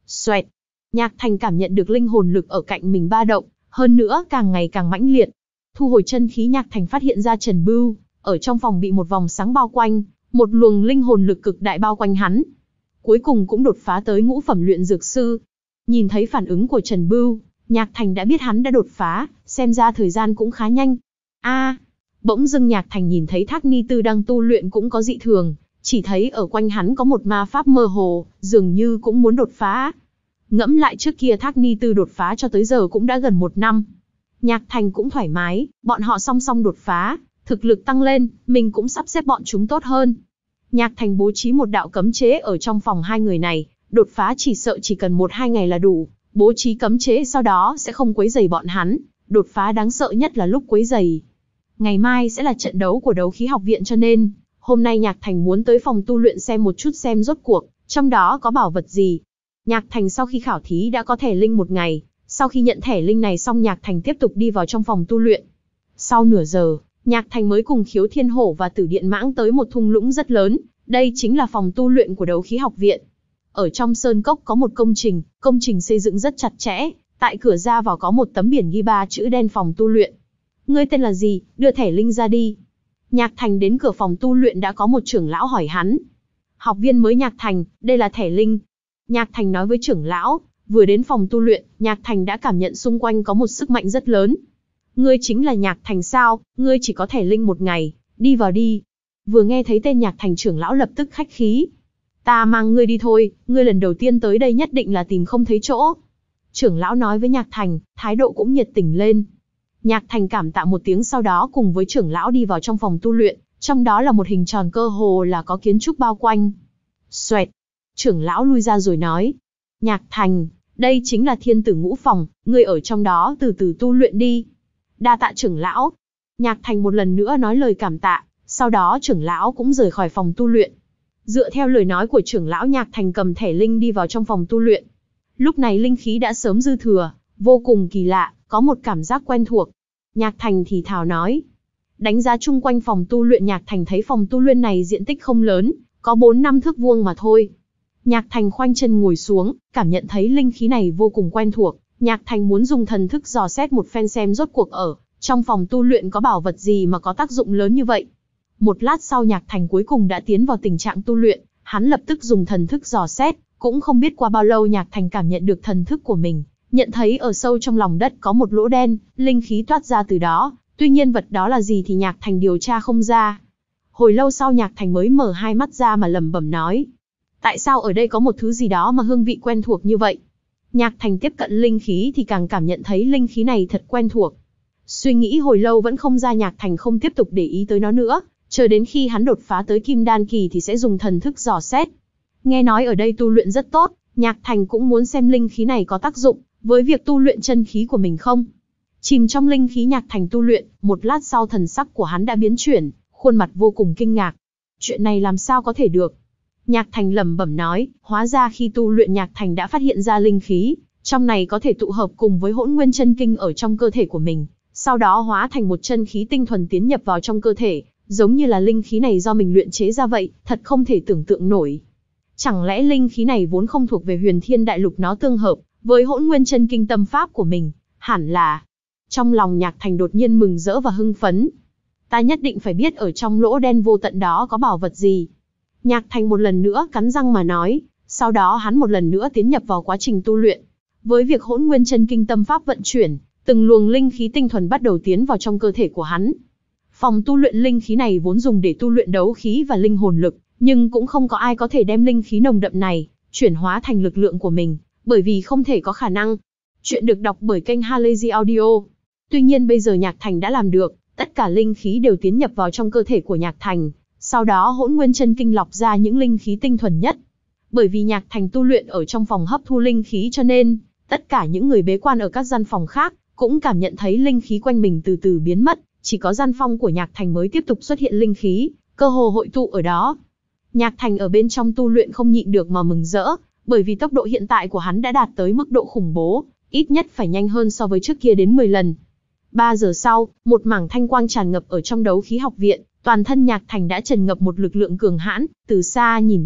Xoẹt. Nhạc Thành cảm nhận được linh hồn lực ở cạnh mình ba động, hơn nữa càng ngày càng mãnh liệt. Thu hồi chân khí, Nhạc Thành phát hiện ra Trần Bưu ở trong phòng bị một vòng sáng bao quanh, một luồng linh hồn lực cực đại bao quanh hắn. Cuối cùng cũng đột phá tới ngũ phẩm luyện dược sư. Nhìn thấy phản ứng của Trần Bưu, Nhạc Thành đã biết hắn đã đột phá, xem ra thời gian cũng khá nhanh. A, à, bỗng dưng Nhạc Thành nhìn thấy Thác Ni Tư đang tu luyện cũng có dị thường, chỉ thấy ở quanh hắn có một ma pháp mơ hồ, dường như cũng muốn đột phá. Ngẫm lại trước kia Thác Ni Tư đột phá cho tới giờ cũng đã gần một năm. Nhạc Thành cũng thoải mái, bọn họ song song đột phá, thực lực tăng lên, mình cũng sắp xếp bọn chúng tốt hơn. Nhạc Thành bố trí một đạo cấm chế ở trong phòng hai người này, đột phá chỉ sợ chỉ cần một hai ngày là đủ, bố trí cấm chế sau đó sẽ không quấy rầy bọn hắn, đột phá đáng sợ nhất là lúc quấy rầy. Ngày mai sẽ là trận đấu của đấu khí học viện cho nên, hôm nay Nhạc Thành muốn tới phòng tu luyện xem một chút xem rốt cuộc, trong đó có bảo vật gì. Nhạc Thành sau khi khảo thí đã có thẻ linh một ngày, sau khi nhận thẻ linh này xong Nhạc Thành tiếp tục đi vào trong phòng tu luyện. Sau nửa giờ, Nhạc Thành mới cùng Khiếu Thiên Hổ và Tử Điện Mãng tới một thung lũng rất lớn, đây chính là phòng tu luyện của đấu khí học viện. Ở trong sơn cốc có một công trình, công trình xây dựng rất chặt chẽ, tại cửa ra vào có một tấm biển ghi ba chữ đen phòng tu luyện. Ngươi tên là gì, đưa thẻ linh ra đi. Nhạc Thành đến cửa phòng tu luyện đã có một trưởng lão hỏi hắn. Học viên mới Nhạc Thành, đây là thẻ linh. Nhạc Thành nói với trưởng lão, vừa đến phòng tu luyện, Nhạc Thành đã cảm nhận xung quanh có một sức mạnh rất lớn. Ngươi chính là Nhạc Thành sao, ngươi chỉ có thẻ linh một ngày, đi vào đi. Vừa nghe thấy tên Nhạc Thành, trưởng lão lập tức khách khí. Ta mang ngươi đi thôi, ngươi lần đầu tiên tới đây nhất định là tìm không thấy chỗ. Trưởng lão nói với Nhạc Thành, thái độ cũng nhiệt tình lên. Nhạc Thành cảm tạ một tiếng sau đó cùng với trưởng lão đi vào trong phòng tu luyện, trong đó là một hình tròn cơ hồ là có kiến trúc bao quanh. Xoẹt. Trưởng lão lui ra rồi nói. Nhạc Thành, đây chính là thiên tử ngũ phòng, ngươi ở trong đó từ từ tu luyện đi. Đa tạ trưởng lão. Nhạc Thành một lần nữa nói lời cảm tạ, sau đó trưởng lão cũng rời khỏi phòng tu luyện. Dựa theo lời nói của trưởng lão, Nhạc Thành cầm thẻ linh đi vào trong phòng tu luyện. Lúc này linh khí đã sớm dư thừa, vô cùng kỳ lạ, có một cảm giác quen thuộc. Nhạc Thành thì thào nói. Đánh giá chung quanh phòng tu luyện, Nhạc Thành thấy phòng tu luyện này diện tích không lớn, có bốn năm thước vuông mà thôi. Nhạc Thành khoanh chân ngồi xuống, cảm nhận thấy linh khí này vô cùng quen thuộc. Nhạc Thành muốn dùng thần thức dò xét một phen xem rốt cuộc ở trong phòng tu luyện có bảo vật gì mà có tác dụng lớn như vậy. Một lát sau Nhạc Thành cuối cùng đã tiến vào tình trạng tu luyện, hắn lập tức dùng thần thức dò xét, cũng không biết qua bao lâu Nhạc Thành cảm nhận được thần thức của mình, nhận thấy ở sâu trong lòng đất có một lỗ đen, linh khí toát ra từ đó, tuy nhiên vật đó là gì thì Nhạc Thành điều tra không ra. Hồi lâu sau Nhạc Thành mới mở hai mắt ra mà lẩm bẩm nói. Tại sao ở đây có một thứ gì đó mà hương vị quen thuộc như vậy? Nhạc Thành tiếp cận linh khí thì càng cảm nhận thấy linh khí này thật quen thuộc. Suy nghĩ hồi lâu vẫn không ra, Nhạc Thành không tiếp tục để ý tới nó nữa, chờ đến khi hắn đột phá tới Kim Đan kỳ thì sẽ dùng thần thức dò xét. Nghe nói ở đây tu luyện rất tốt, Nhạc Thành cũng muốn xem linh khí này có tác dụng với việc tu luyện chân khí của mình không. Chìm trong linh khí, Nhạc Thành tu luyện, một lát sau thần sắc của hắn đã biến chuyển, khuôn mặt vô cùng kinh ngạc. Chuyện này làm sao có thể được? Nhạc Thành lẩm bẩm nói, hóa ra khi tu luyện Nhạc Thành đã phát hiện ra linh khí, trong này có thể tụ hợp cùng với Hỗn Nguyên Chân Kinh ở trong cơ thể của mình, sau đó hóa thành một chân khí tinh thuần tiến nhập vào trong cơ thể, giống như là linh khí này do mình luyện chế ra vậy, thật không thể tưởng tượng nổi. Chẳng lẽ linh khí này vốn không thuộc về Huyền Thiên Đại Lục, nó tương hợp với Hỗn Nguyên Chân Kinh tâm pháp của mình, hẳn là. Trong lòng Nhạc Thành đột nhiên mừng rỡ và hưng phấn. Ta nhất định phải biết ở trong lỗ đen vô tận đó có bảo vật gì. Nhạc Thành một lần nữa cắn răng mà nói, sau đó hắn một lần nữa tiến nhập vào quá trình tu luyện. Với việc Hỗn Nguyên Chân Kinh tâm pháp vận chuyển, từng luồng linh khí tinh thuần bắt đầu tiến vào trong cơ thể của hắn. Phòng tu luyện linh khí này vốn dùng để tu luyện đấu khí và linh hồn lực, nhưng cũng không có ai có thể đem linh khí nồng đậm này chuyển hóa thành lực lượng của mình, bởi vì không thể có khả năng. Chuyện được đọc bởi kênh Halazy Audio. Tuy nhiên bây giờ Nhạc Thành đã làm được, tất cả linh khí đều tiến nhập vào trong cơ thể của Nhạc Thành, sau đó Hỗn Nguyên Chân Kinh lọc ra những linh khí tinh thuần nhất. Bởi vì Nhạc Thành tu luyện ở trong phòng hấp thu linh khí cho nên, tất cả những người bế quan ở các gian phòng khác cũng cảm nhận thấy linh khí quanh mình từ từ biến mất, chỉ có gian phòng của Nhạc Thành mới tiếp tục xuất hiện linh khí, cơ hồ hội tụ ở đó. Nhạc Thành ở bên trong tu luyện không nhịn được mà mừng rỡ, bởi vì tốc độ hiện tại của hắn đã đạt tới mức độ khủng bố, ít nhất phải nhanh hơn so với trước kia đến mười lần. Ba giờ sau, một mảng thanh quang tràn ngập ở trong đấu khí học viện, toàn thân Nhạc Thành đã tràn ngập một lực lượng cường hãn, từ xa nhìn lại,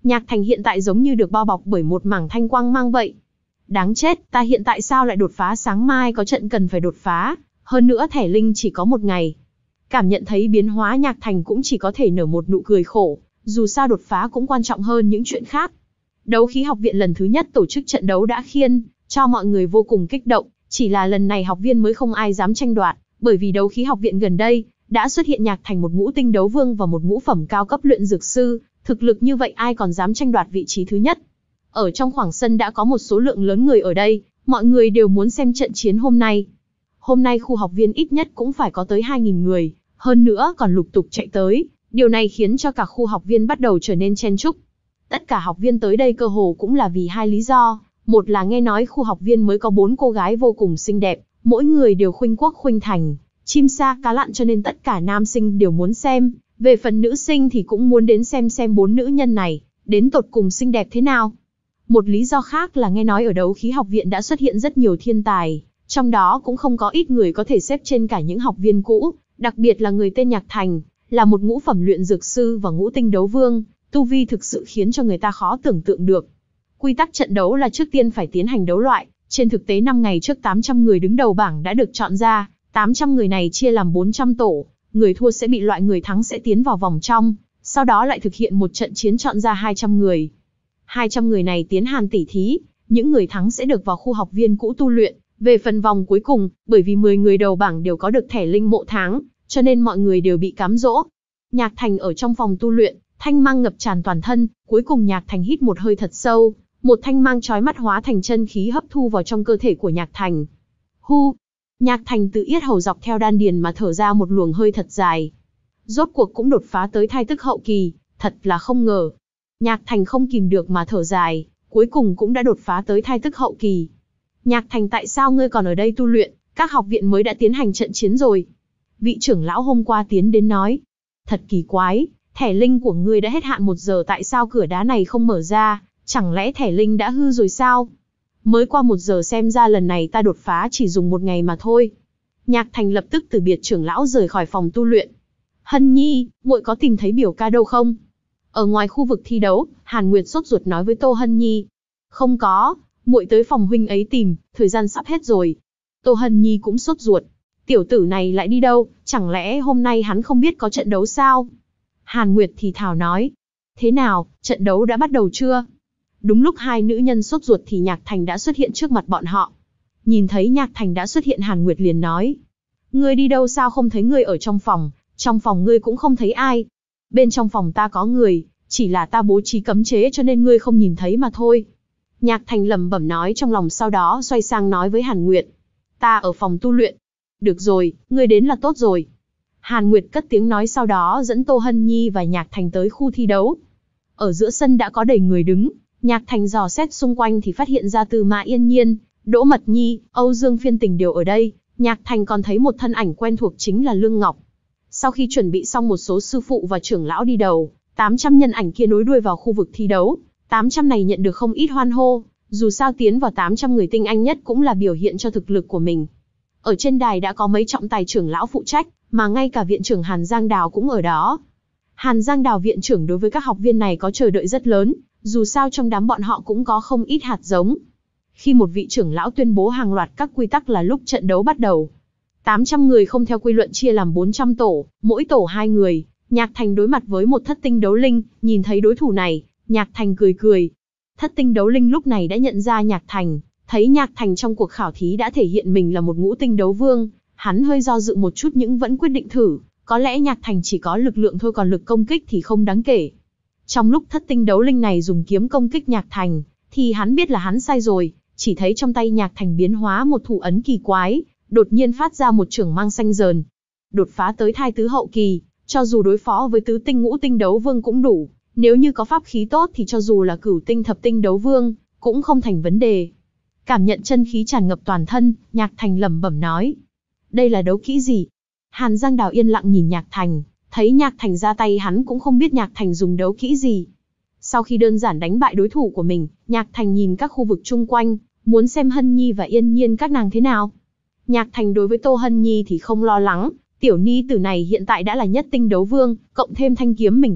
Nhạc Thành hiện tại giống như được bao bọc bởi một mảng thanh quang mang vậy. Đáng chết, ta hiện tại sao lại đột phá, sáng mai có trận cần phải đột phá, hơn nữa thẻ linh chỉ có một ngày. Cảm nhận thấy biến hóa, Nhạc Thành cũng chỉ có thể nở một nụ cười khổ, dù sao đột phá cũng quan trọng hơn những chuyện khác. Đấu khí học viện lần thứ nhất tổ chức trận đấu đã khiến cho mọi người vô cùng kích động, chỉ là lần này học viên mới không ai dám tranh đoạt, bởi vì đấu khí học viện gần đây đã xuất hiện Nhạc Thành một ngũ tinh đấu vương và một ngũ phẩm cao cấp luyện dược sư, thực lực như vậy ai còn dám tranh đoạt vị trí thứ nhất. Ở trong khoảng sân đã có một số lượng lớn người ở đây, mọi người đều muốn xem trận chiến hôm nay. Hôm nay khu học viên ít nhất cũng phải có tới hai nghìn người, hơn nữa còn lục tục chạy tới, điều này khiến cho cả khu học viên bắt đầu trở nên chen chúc. Tất cả học viên tới đây cơ hồ cũng là vì hai lý do, một là nghe nói khu học viên mới có bốn cô gái vô cùng xinh đẹp, mỗi người đều khuynh quốc khuynh thành, chim sa cá lặn, cho nên tất cả nam sinh đều muốn xem, về phần nữ sinh thì cũng muốn đến xem xem bốn nữ nhân này, đến tột cùng xinh đẹp thế nào. Một lý do khác là nghe nói ở đấu khí học viện đã xuất hiện rất nhiều thiên tài, trong đó cũng không có ít người có thể xếp trên cả những học viên cũ, đặc biệt là người tên Nhạc Thành, là một ngũ phẩm luyện dược sư và ngũ tinh đấu vương, tu vi thực sự khiến cho người ta khó tưởng tượng được. Quy tắc trận đấu là trước tiên phải tiến hành đấu loại, trên thực tế năm ngày trước tám trăm người đứng đầu bảng đã được chọn ra, tám trăm người này chia làm bốn trăm tổ, người thua sẽ bị loại, người thắng sẽ tiến vào vòng trong, sau đó lại thực hiện một trận chiến chọn ra hai trăm người. hai trăm người này tiến hành tỉ thí, những người thắng sẽ được vào khu học viên cũ tu luyện. Về phần vòng cuối cùng, bởi vì mười người đầu bảng đều có được thẻ linh mộ tháng, cho nên mọi người đều bị cám dỗ. Nhạc Thành ở trong phòng tu luyện, thanh mang ngập tràn toàn thân, cuối cùng Nhạc Thành hít một hơi thật sâu, một thanh mang chói mắt hóa thành chân khí hấp thu vào trong cơ thể của Nhạc Thành. Hu! Nhạc Thành từ yết hầu dọc theo đan điền mà thở ra một luồng hơi thật dài. Rốt cuộc cũng đột phá tới thai tức hậu kỳ, thật là không ngờ. Nhạc Thành không kìm được mà thở dài, cuối cùng cũng đã đột phá tới thai tức hậu kỳ. Nhạc Thành, tại sao ngươi còn ở đây tu luyện, các học viện mới đã tiến hành trận chiến rồi. Vị trưởng lão hôm qua tiến đến nói. Thật kỳ quái, thẻ linh của ngươi đã hết hạn một giờ, tại sao cửa đá này không mở ra, chẳng lẽ thẻ linh đã hư rồi sao? Mới qua một giờ, xem ra lần này ta đột phá chỉ dùng một ngày mà thôi. Nhạc Thành lập tức từ biệt trưởng lão rời khỏi phòng tu luyện. Hân Nhi, muội có tìm thấy biểu ca đâu không? Ở ngoài khu vực thi đấu, Hàn Nguyệt sốt ruột nói với Tô Hân Nhi. Không có, muội tới phòng huynh ấy tìm, thời gian sắp hết rồi. Tô Hân Nhi cũng sốt ruột. Tiểu tử này lại đi đâu, chẳng lẽ hôm nay hắn không biết có trận đấu sao? Hàn Nguyệt thì thào nói. Thế nào, trận đấu đã bắt đầu chưa? Đúng lúc hai nữ nhân sốt ruột thì Nhạc Thành đã xuất hiện trước mặt bọn họ. Nhìn thấy Nhạc Thành đã xuất hiện, Hàn Nguyệt liền nói. Ngươi đi đâu, sao không thấy ngươi ở trong phòng, trong phòng ngươi cũng không thấy ai. Bên trong phòng ta có người, chỉ là ta bố trí cấm chế cho nên ngươi không nhìn thấy mà thôi. Nhạc Thành lẩm bẩm nói trong lòng, sau đó xoay sang nói với Hàn Nguyệt. Ta ở phòng tu luyện. Được rồi, ngươi đến là tốt rồi. Hàn Nguyệt cất tiếng nói, sau đó dẫn Tô Hân Nhi và Nhạc Thành tới khu thi đấu. Ở giữa sân đã có đầy người đứng, Nhạc Thành dò xét xung quanh thì phát hiện ra Tư Mã Yên Nhiên, Đỗ Mật Nhi, Âu Dương Phiên Tình đều ở đây. Nhạc Thành còn thấy một thân ảnh quen thuộc, chính là Lương Ngọc. Sau khi chuẩn bị xong một số sư phụ và trưởng lão đi đầu, tám trăm nhân ảnh kia nối đuôi vào khu vực thi đấu. tám trăm này nhận được không ít hoan hô, dù sao tiến vào tám trăm người tinh anh nhất cũng là biểu hiện cho thực lực của mình. Ở trên đài đã có mấy trọng tài trưởng lão phụ trách, mà ngay cả viện trưởng Hàn Giang Đào cũng ở đó. Hàn Giang Đào viện trưởng đối với các học viên này có chờ đợi rất lớn, dù sao trong đám bọn họ cũng có không ít hạt giống. Khi một vị trưởng lão tuyên bố hàng loạt các quy tắc là lúc trận đấu bắt đầu. tám trăm người không theo quy luật chia làm bốn trăm tổ, mỗi tổ hai người. Nhạc Thành đối mặt với một thất tinh đấu linh, nhìn thấy đối thủ này, Nhạc Thành cười cười. Thất tinh đấu linh lúc này đã nhận ra Nhạc Thành, thấy Nhạc Thành trong cuộc khảo thí đã thể hiện mình là một ngũ tinh đấu vương, hắn hơi do dự một chút nhưng vẫn quyết định thử, có lẽ Nhạc Thành chỉ có lực lượng thôi, còn lực công kích thì không đáng kể. Trong lúc thất tinh đấu linh này dùng kiếm công kích Nhạc Thành, thì hắn biết là hắn sai rồi, chỉ thấy trong tay Nhạc Thành biến hóa một thủ ấn kỳ quái, đột nhiên phát ra một chưởng mang xanh dờn. Đột phá tới thai tứ hậu kỳ, cho dù đối phó với tứ tinh ngũ tinh đấu vương cũng đủ, nếu như có pháp khí tốt thì cho dù là cửu tinh thập tinh đấu vương, cũng không thành vấn đề. Cảm nhận chân khí tràn ngập toàn thân, Nhạc Thành lẩm bẩm nói. Đây là đấu kỹ gì? Hàn Giang Đào yên lặng nhìn Nhạc Thành, thấy Nhạc Thành ra tay hắn cũng không biết Nhạc Thành dùng đấu kỹ gì. Sau khi đơn giản đánh bại đối thủ của mình, Nhạc Thành nhìn các khu vực chung quanh, muốn xem Hân Nhi và Yên Nhiên các nàng thế nào. Nhạc Thành đối với Tô Hân Nhi thì không lo lắng, tiểu ni tử này hiện tại đã là nhất tinh đấu vương, cộng thêm thanh kiếm mình tặng,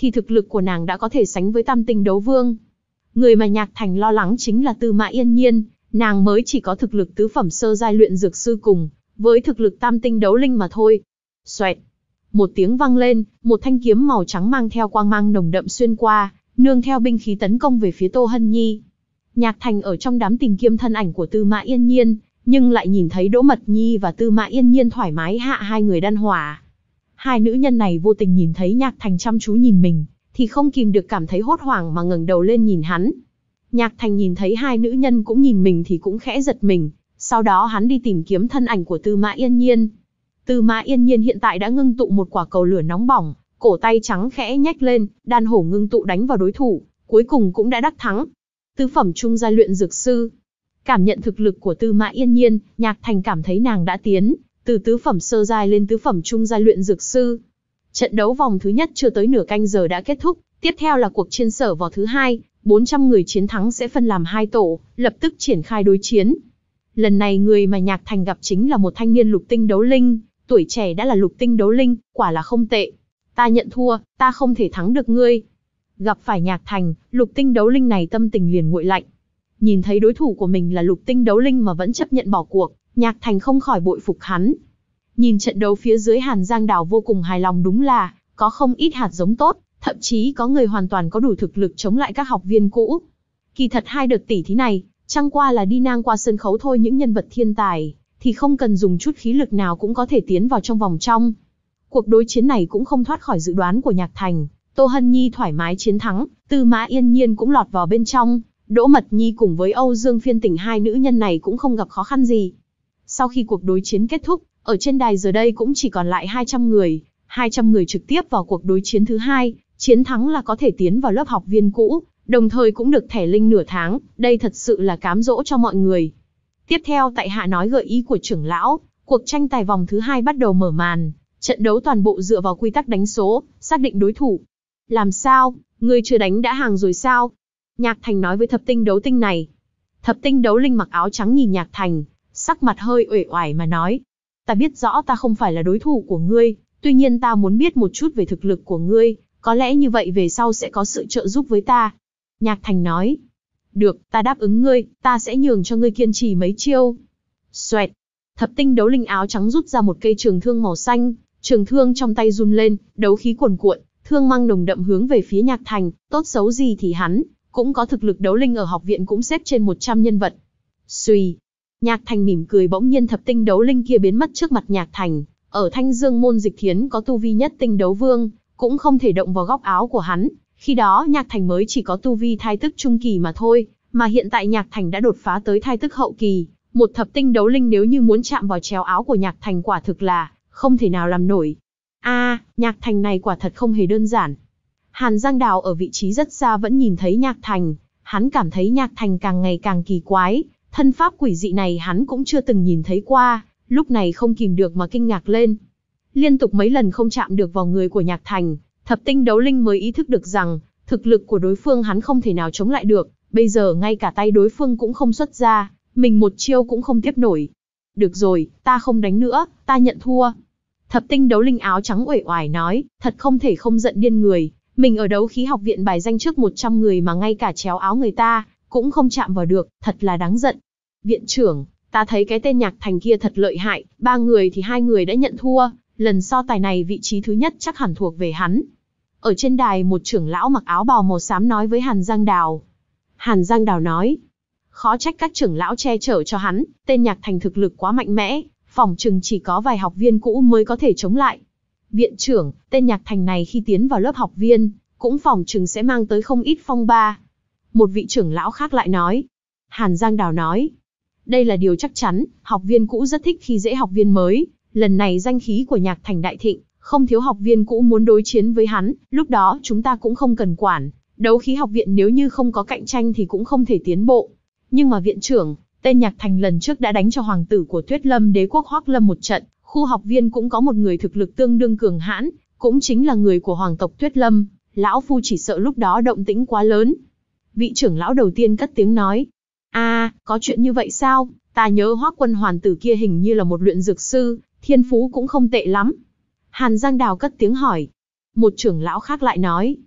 thì thực lực của nàng đã có thể sánh với tam tinh đấu vương. Người mà Nhạc Thành lo lắng chính là Tư Mã Yên Nhiên, nàng mới chỉ có thực lực tứ phẩm sơ giai luyện dược sư cùng với thực lực tam tinh đấu linh mà thôi. Xoẹt, một tiếng vang lên, một thanh kiếm màu trắng mang theo quang mang nồng đậm xuyên qua, nương theo binh khí tấn công về phía Tô Hân Nhi. Nhạc Thành ở trong đám tìm kiếm thân ảnh của Tư Mã Yên Nhiên, nhưng lại nhìn thấy Đỗ Mật Nhi và Tư Mã Yên Nhiên thoải mái hạ hai người đan hỏa. Hai nữ nhân này vô tình nhìn thấy Nhạc Thành chăm chú nhìn mình, thì không kìm được cảm thấy hốt hoảng mà ngẩng đầu lên nhìn hắn. Nhạc Thành nhìn thấy hai nữ nhân cũng nhìn mình thì cũng khẽ giật mình, sau đó hắn đi tìm kiếm thân ảnh của Tư Mã Yên Nhiên. Tư Mã Yên Nhiên hiện tại đã ngưng tụ một quả cầu lửa nóng bỏng, cổ tay trắng khẽ nhếch lên, đan hổ ngưng tụ đánh vào đối thủ, cuối cùng cũng đã đắc thắng. Tứ phẩm trung giai luyện dược sư. Cảm nhận thực lực của Tư Mã Yên Nhiên, Nhạc Thành cảm thấy nàng đã tiến từ tứ phẩm sơ giai lên tứ phẩm trung giai luyện dược sư. Trận đấu vòng thứ nhất chưa tới nửa canh giờ đã kết thúc, tiếp theo là cuộc chiến sở vòng thứ hai, bốn trăm người chiến thắng sẽ phân làm hai tổ, lập tức triển khai đối chiến. Lần này người mà Nhạc Thành gặp chính là một thanh niên lục tinh đấu linh, tuổi trẻ đã là lục tinh đấu linh, quả là không tệ. Ta nhận thua, ta không thể thắng được ngươi. Gặp phải Nhạc Thành, lục tinh đấu linh này tâm tình liền nguội lạnh. Nhìn thấy đối thủ của mình là lục tinh đấu linh mà vẫn chấp nhận bỏ cuộc, Nhạc Thành không khỏi bội phục hắn. Nhìn trận đấu phía dưới, Hàn Giang Đào vô cùng hài lòng, đúng là có không ít hạt giống tốt, thậm chí có người hoàn toàn có đủ thực lực chống lại các học viên cũ. Kỳ thật hai đợt tỉ thí này, chẳng qua là đi ngang qua sân khấu thôi, những nhân vật thiên tài thì không cần dùng chút khí lực nào cũng có thể tiến vào trong vòng trong. Cuộc đối chiến này cũng không thoát khỏi dự đoán của Nhạc Thành, Tô Hân Nhi thoải mái chiến thắng, Tư Mã Yên Nhiên cũng lọt vào bên trong, Đỗ Mật Nhi cùng với Âu Dương Phiên Tỉnh, hai nữ nhân này cũng không gặp khó khăn gì. Sau khi cuộc đối chiến kết thúc, ở trên đài giờ đây cũng chỉ còn lại hai trăm người, hai trăm người trực tiếp vào cuộc đối chiến thứ hai, chiến thắng là có thể tiến vào lớp học viên cũ, đồng thời cũng được thẻ linh nửa tháng, đây thật sự là cám dỗ cho mọi người. Tiếp theo tại hạ nói gợi ý của trưởng lão, cuộc tranh tài vòng thứ hai bắt đầu mở màn, trận đấu toàn bộ dựa vào quy tắc đánh số, xác định đối thủ. Làm sao, ngươi chưa đánh đã hàng rồi sao? Nhạc Thành nói với thập tinh đấu tinh này. Thập tinh đấu linh mặc áo trắng nhìn Nhạc Thành, sắc mặt hơi uể oải mà nói. Ta biết rõ ta không phải là đối thủ của ngươi, tuy nhiên ta muốn biết một chút về thực lực của ngươi, có lẽ như vậy về sau sẽ có sự trợ giúp với ta. Nhạc Thành nói. Được, ta đáp ứng ngươi, ta sẽ nhường cho ngươi kiên trì mấy chiêu. Xoẹt. Thập tinh đấu linh áo trắng rút ra một cây trường thương màu xanh, trường thương trong tay run lên, đấu khí cuồn cuộn, thương mang nồng đậm hướng về phía Nhạc Thành, tốt xấu gì thì hắn cũng có thực lực đấu linh, ở học viện cũng xếp trên một trăm nhân vật. Xuy. Nhạc Thành mỉm cười, bỗng nhiên thập tinh đấu linh kia biến mất trước mặt Nhạc Thành, ở Thanh Dương môn Dịch Thiến có tu vi nhất tinh đấu vương, cũng không thể động vào góc áo của hắn, khi đó Nhạc Thành mới chỉ có tu vi thai tức trung kỳ mà thôi, mà hiện tại Nhạc Thành đã đột phá tới thai tức hậu kỳ, một thập tinh đấu linh nếu như muốn chạm vào chéo áo của Nhạc Thành quả thực là không thể nào làm nổi. A, à, Nhạc Thành này quả thật không hề đơn giản. Hàn Giang Đào ở vị trí rất xa vẫn nhìn thấy Nhạc Thành, hắn cảm thấy Nhạc Thành càng ngày càng kỳ quái, thân pháp quỷ dị này hắn cũng chưa từng nhìn thấy qua, lúc này không kìm được mà kinh ngạc lên. Liên tục mấy lần không chạm được vào người của Nhạc Thành, thập tinh đấu linh mới ý thức được rằng, thực lực của đối phương hắn không thể nào chống lại được, bây giờ ngay cả tay đối phương cũng không xuất ra, mình một chiêu cũng không tiếp nổi. Được rồi, ta không đánh nữa, ta nhận thua. Thập tinh đấu linh áo trắng uể oải nói, thật không thể không giận điên người, mình ở đấu khí học viện bài danh trước một trăm người mà ngay cả chéo áo người ta cũng không chạm vào được, thật là đáng giận. Viện trưởng, ta thấy cái tên Nhạc Thành kia thật lợi hại, ba người thì hai người đã nhận thua, lần so tài này vị trí thứ nhất chắc hẳn thuộc về hắn. Ở trên đài một trưởng lão mặc áo bào màu xám nói với Hàn Giang Đào. Hàn Giang Đào nói, khó trách các trưởng lão che chở cho hắn, tên Nhạc Thành thực lực quá mạnh mẽ, phỏng chừng chỉ có vài học viên cũ mới có thể chống lại. Viện trưởng, tên Nhạc Thành này khi tiến vào lớp học viên, cũng phỏng chừng sẽ mang tới không ít phong ba. Một vị trưởng lão khác lại nói. Hàn Giang Đào nói, đây là điều chắc chắn, học viên cũ rất thích khi dễ học viên mới, lần này danh khí của Nhạc Thành đại thịnh, không thiếu học viên cũ muốn đối chiến với hắn, lúc đó chúng ta cũng không cần quản, đấu khí học viện nếu như không có cạnh tranh thì cũng không thể tiến bộ. Nhưng mà viện trưởng, tên Nhạc Thành lần trước đã đánh cho hoàng tử của Tuyết Lâm đế quốc Hoắc Lâm một trận, khu học viên cũng có một người thực lực tương đương cường hãn, cũng chính là người của hoàng tộc Tuyết Lâm, lão phu chỉ sợ lúc đó động tĩnh quá lớn. Vị trưởng lão đầu tiên cất tiếng nói, a, à, có chuyện như vậy sao, ta nhớ Hoắc Quân hoàn tử kia hình như là một luyện dược sư, thiên phú cũng không tệ lắm. Hàn Giang Đào cất tiếng hỏi. Một trưởng lão khác lại nói,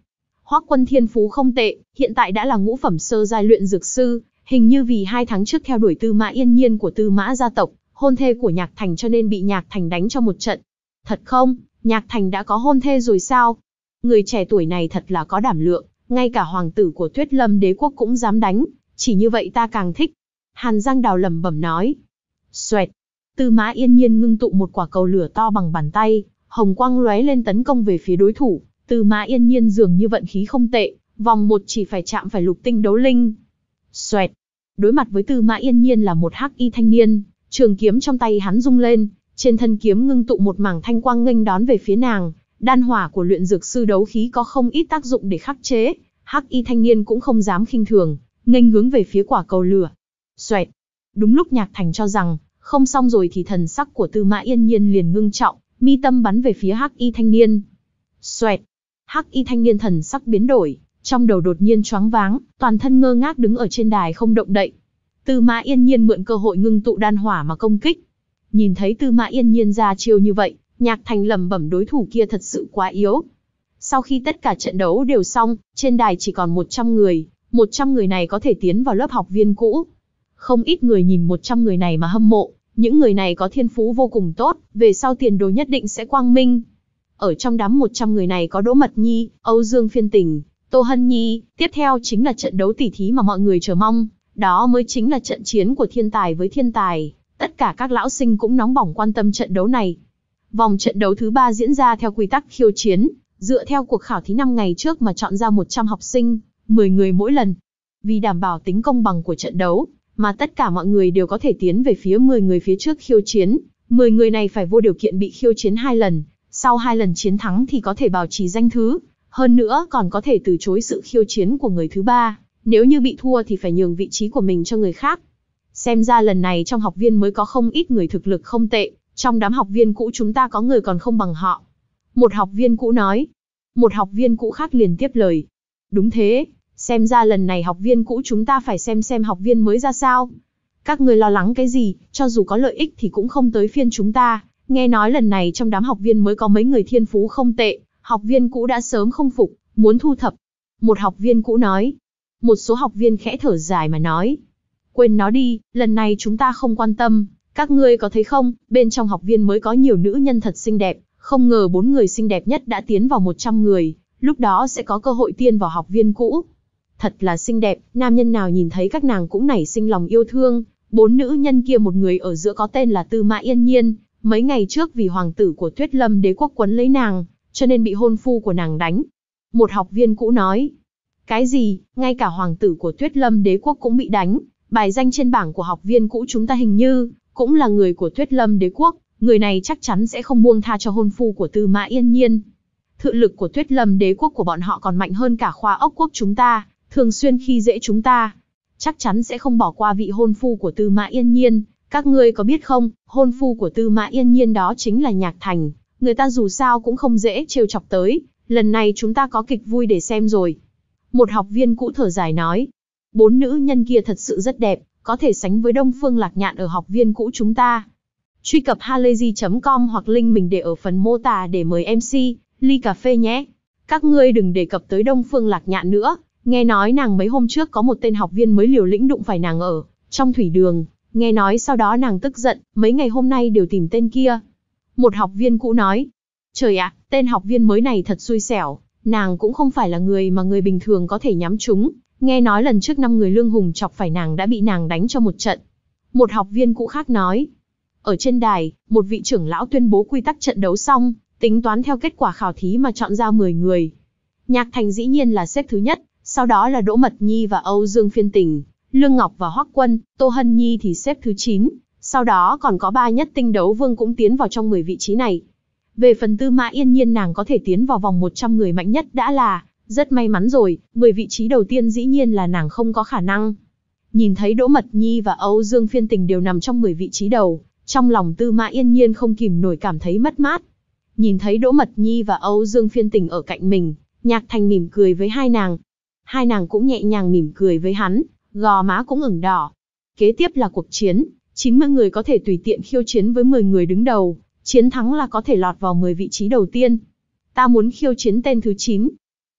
Hoắc Quân thiên phú không tệ, hiện tại đã là ngũ phẩm sơ giai luyện dược sư, hình như vì hai tháng trước theo đuổi Tư Mã Yên Nhiên của Tư Mã gia tộc, hôn thê của Nhạc Thành cho nên bị Nhạc Thành đánh cho một trận. Thật không? Nhạc Thành đã có hôn thê rồi sao? Người trẻ tuổi này thật là có đảm lượng, ngay cả hoàng tử của Tuyết Lâm đế quốc cũng dám đánh, chỉ như vậy ta càng thích. Hàn Giang Đào lẩm bẩm nói. Xoẹt. Tư Mã Yên Nhiên ngưng tụ một quả cầu lửa to bằng bàn tay, hồng quang lóe lên tấn công về phía đối thủ. Tư Mã Yên Nhiên dường như vận khí không tệ, vòng một chỉ phải chạm phải lục tinh đấu linh. Xoẹt. Đối mặt với Tư Mã Yên Nhiên là một hắc y thanh niên, trường kiếm trong tay hắn rung lên, trên thân kiếm ngưng tụ một mảng thanh quang nghênh đón về phía nàng. Đan hỏa của luyện dược sư đấu khí có không ít tác dụng để khắc chế, hắc y thanh niên cũng không dám khinh thường, nghênh hướng về phía quả cầu lửa. Xoẹt. Đúng lúc Nhạc Thành cho rằng không xong rồi thì thần sắc của Tư Mã Yên Nhiên liền ngưng trọng, mi tâm bắn về phía hắc y thanh niên. Xoẹt. Hắc y thanh niên thần sắc biến đổi, trong đầu đột nhiên choáng váng, toàn thân ngơ ngác đứng ở trên đài không động đậy. Tư Mã Yên Nhiên mượn cơ hội ngưng tụ đan hỏa mà công kích. Nhìn thấy Tư Mã Yên Nhiên ra chiêu như vậy, Nhạc Thành lẩm bẩm đối thủ kia thật sự quá yếu. Sau khi tất cả trận đấu đều xong, trên đài chỉ còn một trăm người, một trăm người này có thể tiến vào lớp học viên cũ. Không ít người nhìn một trăm người này mà hâm mộ, những người này có thiên phú vô cùng tốt, về sau tiền đồ nhất định sẽ quang minh. Ở trong đám một trăm người này có Đỗ Mật Nhi, Âu Dương Phiên Tình, Tô Hân Nhi, tiếp theo chính là trận đấu tỉ thí mà mọi người chờ mong, đó mới chính là trận chiến của thiên tài với thiên tài, tất cả các lão sinh cũng nóng bỏng quan tâm trận đấu này. Vòng trận đấu thứ ba diễn ra theo quy tắc khiêu chiến, dựa theo cuộc khảo thí năm ngày trước mà chọn ra một trăm học sinh, mười người mỗi lần. Vì đảm bảo tính công bằng của trận đấu, mà tất cả mọi người đều có thể tiến về phía mười người phía trước khiêu chiến, mười người này phải vô điều kiện bị khiêu chiến hai lần, sau hai lần chiến thắng thì có thể bảo trì danh thứ, hơn nữa còn có thể từ chối sự khiêu chiến của người thứ ba, nếu như bị thua thì phải nhường vị trí của mình cho người khác. Xem ra lần này trong học viên mới có không ít người thực lực không tệ, trong đám học viên cũ chúng ta có người còn không bằng họ. Một học viên cũ nói. Một học viên cũ khác liền tiếp lời. Đúng thế, xem ra lần này học viên cũ chúng ta phải xem xem học viên mới ra sao. Các người lo lắng cái gì, cho dù có lợi ích thì cũng không tới phiên chúng ta. Nghe nói lần này trong đám học viên mới có mấy người thiên phú không tệ, học viên cũ đã sớm không phục, muốn thu thập. Một học viên cũ nói. Một số học viên khẽ thở dài mà nói. Quên nó đi, lần này chúng ta không quan tâm. Các ngươi có thấy không, bên trong học viên mới có nhiều nữ nhân thật xinh đẹp, không ngờ bốn người xinh đẹp nhất đã tiến vào một trăm người, lúc đó sẽ có cơ hội tiên vào học viên cũ. Thật là xinh đẹp, nam nhân nào nhìn thấy các nàng cũng nảy sinh lòng yêu thương. Bốn nữ nhân kia một người ở giữa có tên là Tư Mã Yên Nhiên, mấy ngày trước vì hoàng tử của Tuyết Lâm đế quốc quấn lấy nàng, cho nên bị hôn phu của nàng đánh. Một học viên cũ nói. Cái gì, ngay cả hoàng tử của Tuyết Lâm đế quốc cũng bị đánh, bài danh trên bảng của học viên cũ chúng ta hình như cũng là người của Tuyết Lâm đế quốc, người này chắc chắn sẽ không buông tha cho hôn phu của Tư Mã Yên Nhiên. Thực lực của Tuyết Lâm đế quốc của bọn họ còn mạnh hơn cả Khoa Ốc quốc chúng ta, thường xuyên khi dễ chúng ta, chắc chắn sẽ không bỏ qua vị hôn phu của Tư Mã Yên Nhiên. Các ngươi có biết không, hôn phu của Tư Mã Yên Nhiên đó chính là Nhạc Thành, người ta dù sao cũng không dễ trêu chọc tới, lần này chúng ta có kịch vui để xem rồi. Một học viên cũ thở dài nói, bốn nữ nhân kia thật sự rất đẹp, có thể sánh với Đông Phương Lạc Nhạn ở học viên cũ chúng ta. Truy cập halayzi chấm com hoặc link mình để ở phần mô tả để mời em xê, ly cà phê nhé. Các ngươi đừng đề cập tới Đông Phương Lạc Nhạn nữa, nghe nói nàng mấy hôm trước có một tên học viên mới liều lĩnh đụng phải nàng ở trong thủy đường, nghe nói sau đó nàng tức giận, mấy ngày hôm nay đều tìm tên kia. Một học viên cũ nói, trời ạ, tên học viên mới này thật xui xẻo, nàng cũng không phải là người mà người bình thường có thể nhắm trúng. Nghe nói lần trước năm người Lương Hùng chọc phải nàng đã bị nàng đánh cho một trận. Một học viên cũ khác nói. Ở trên đài, một vị trưởng lão tuyên bố quy tắc trận đấu xong, tính toán theo kết quả khảo thí mà chọn ra mười người. Nhạc Thành dĩ nhiên là xếp thứ nhất, sau đó là Đỗ Mật Nhi và Âu Dương Phiên Tình, Lương Ngọc và Hoắc Quân, Tô Hân Nhi thì xếp thứ chín, sau đó còn có ba nhất tinh đấu vương cũng tiến vào trong mười vị trí này. Về phần Tư Mã Yên Nhiên nàng có thể tiến vào vòng một trăm người mạnh nhất đã là rất may mắn rồi, mười vị trí đầu tiên dĩ nhiên là nàng không có khả năng. Nhìn thấy Đỗ Mật Nhi và Âu Dương Phiên Tình đều nằm trong mười vị trí đầu, trong lòng Tư Mã Yên Nhiên không kìm nổi cảm thấy mất mát. Nhìn thấy Đỗ Mật Nhi và Âu Dương Phiên Tình ở cạnh mình, Nhạc Thành mỉm cười với hai nàng. Hai nàng cũng nhẹ nhàng mỉm cười với hắn, gò má cũng ửng đỏ. Kế tiếp là cuộc chiến, chín mươi người có thể tùy tiện khiêu chiến với mười người đứng đầu, chiến thắng là có thể lọt vào mười vị trí đầu tiên. Ta muốn khiêu chiến tên thứ chín.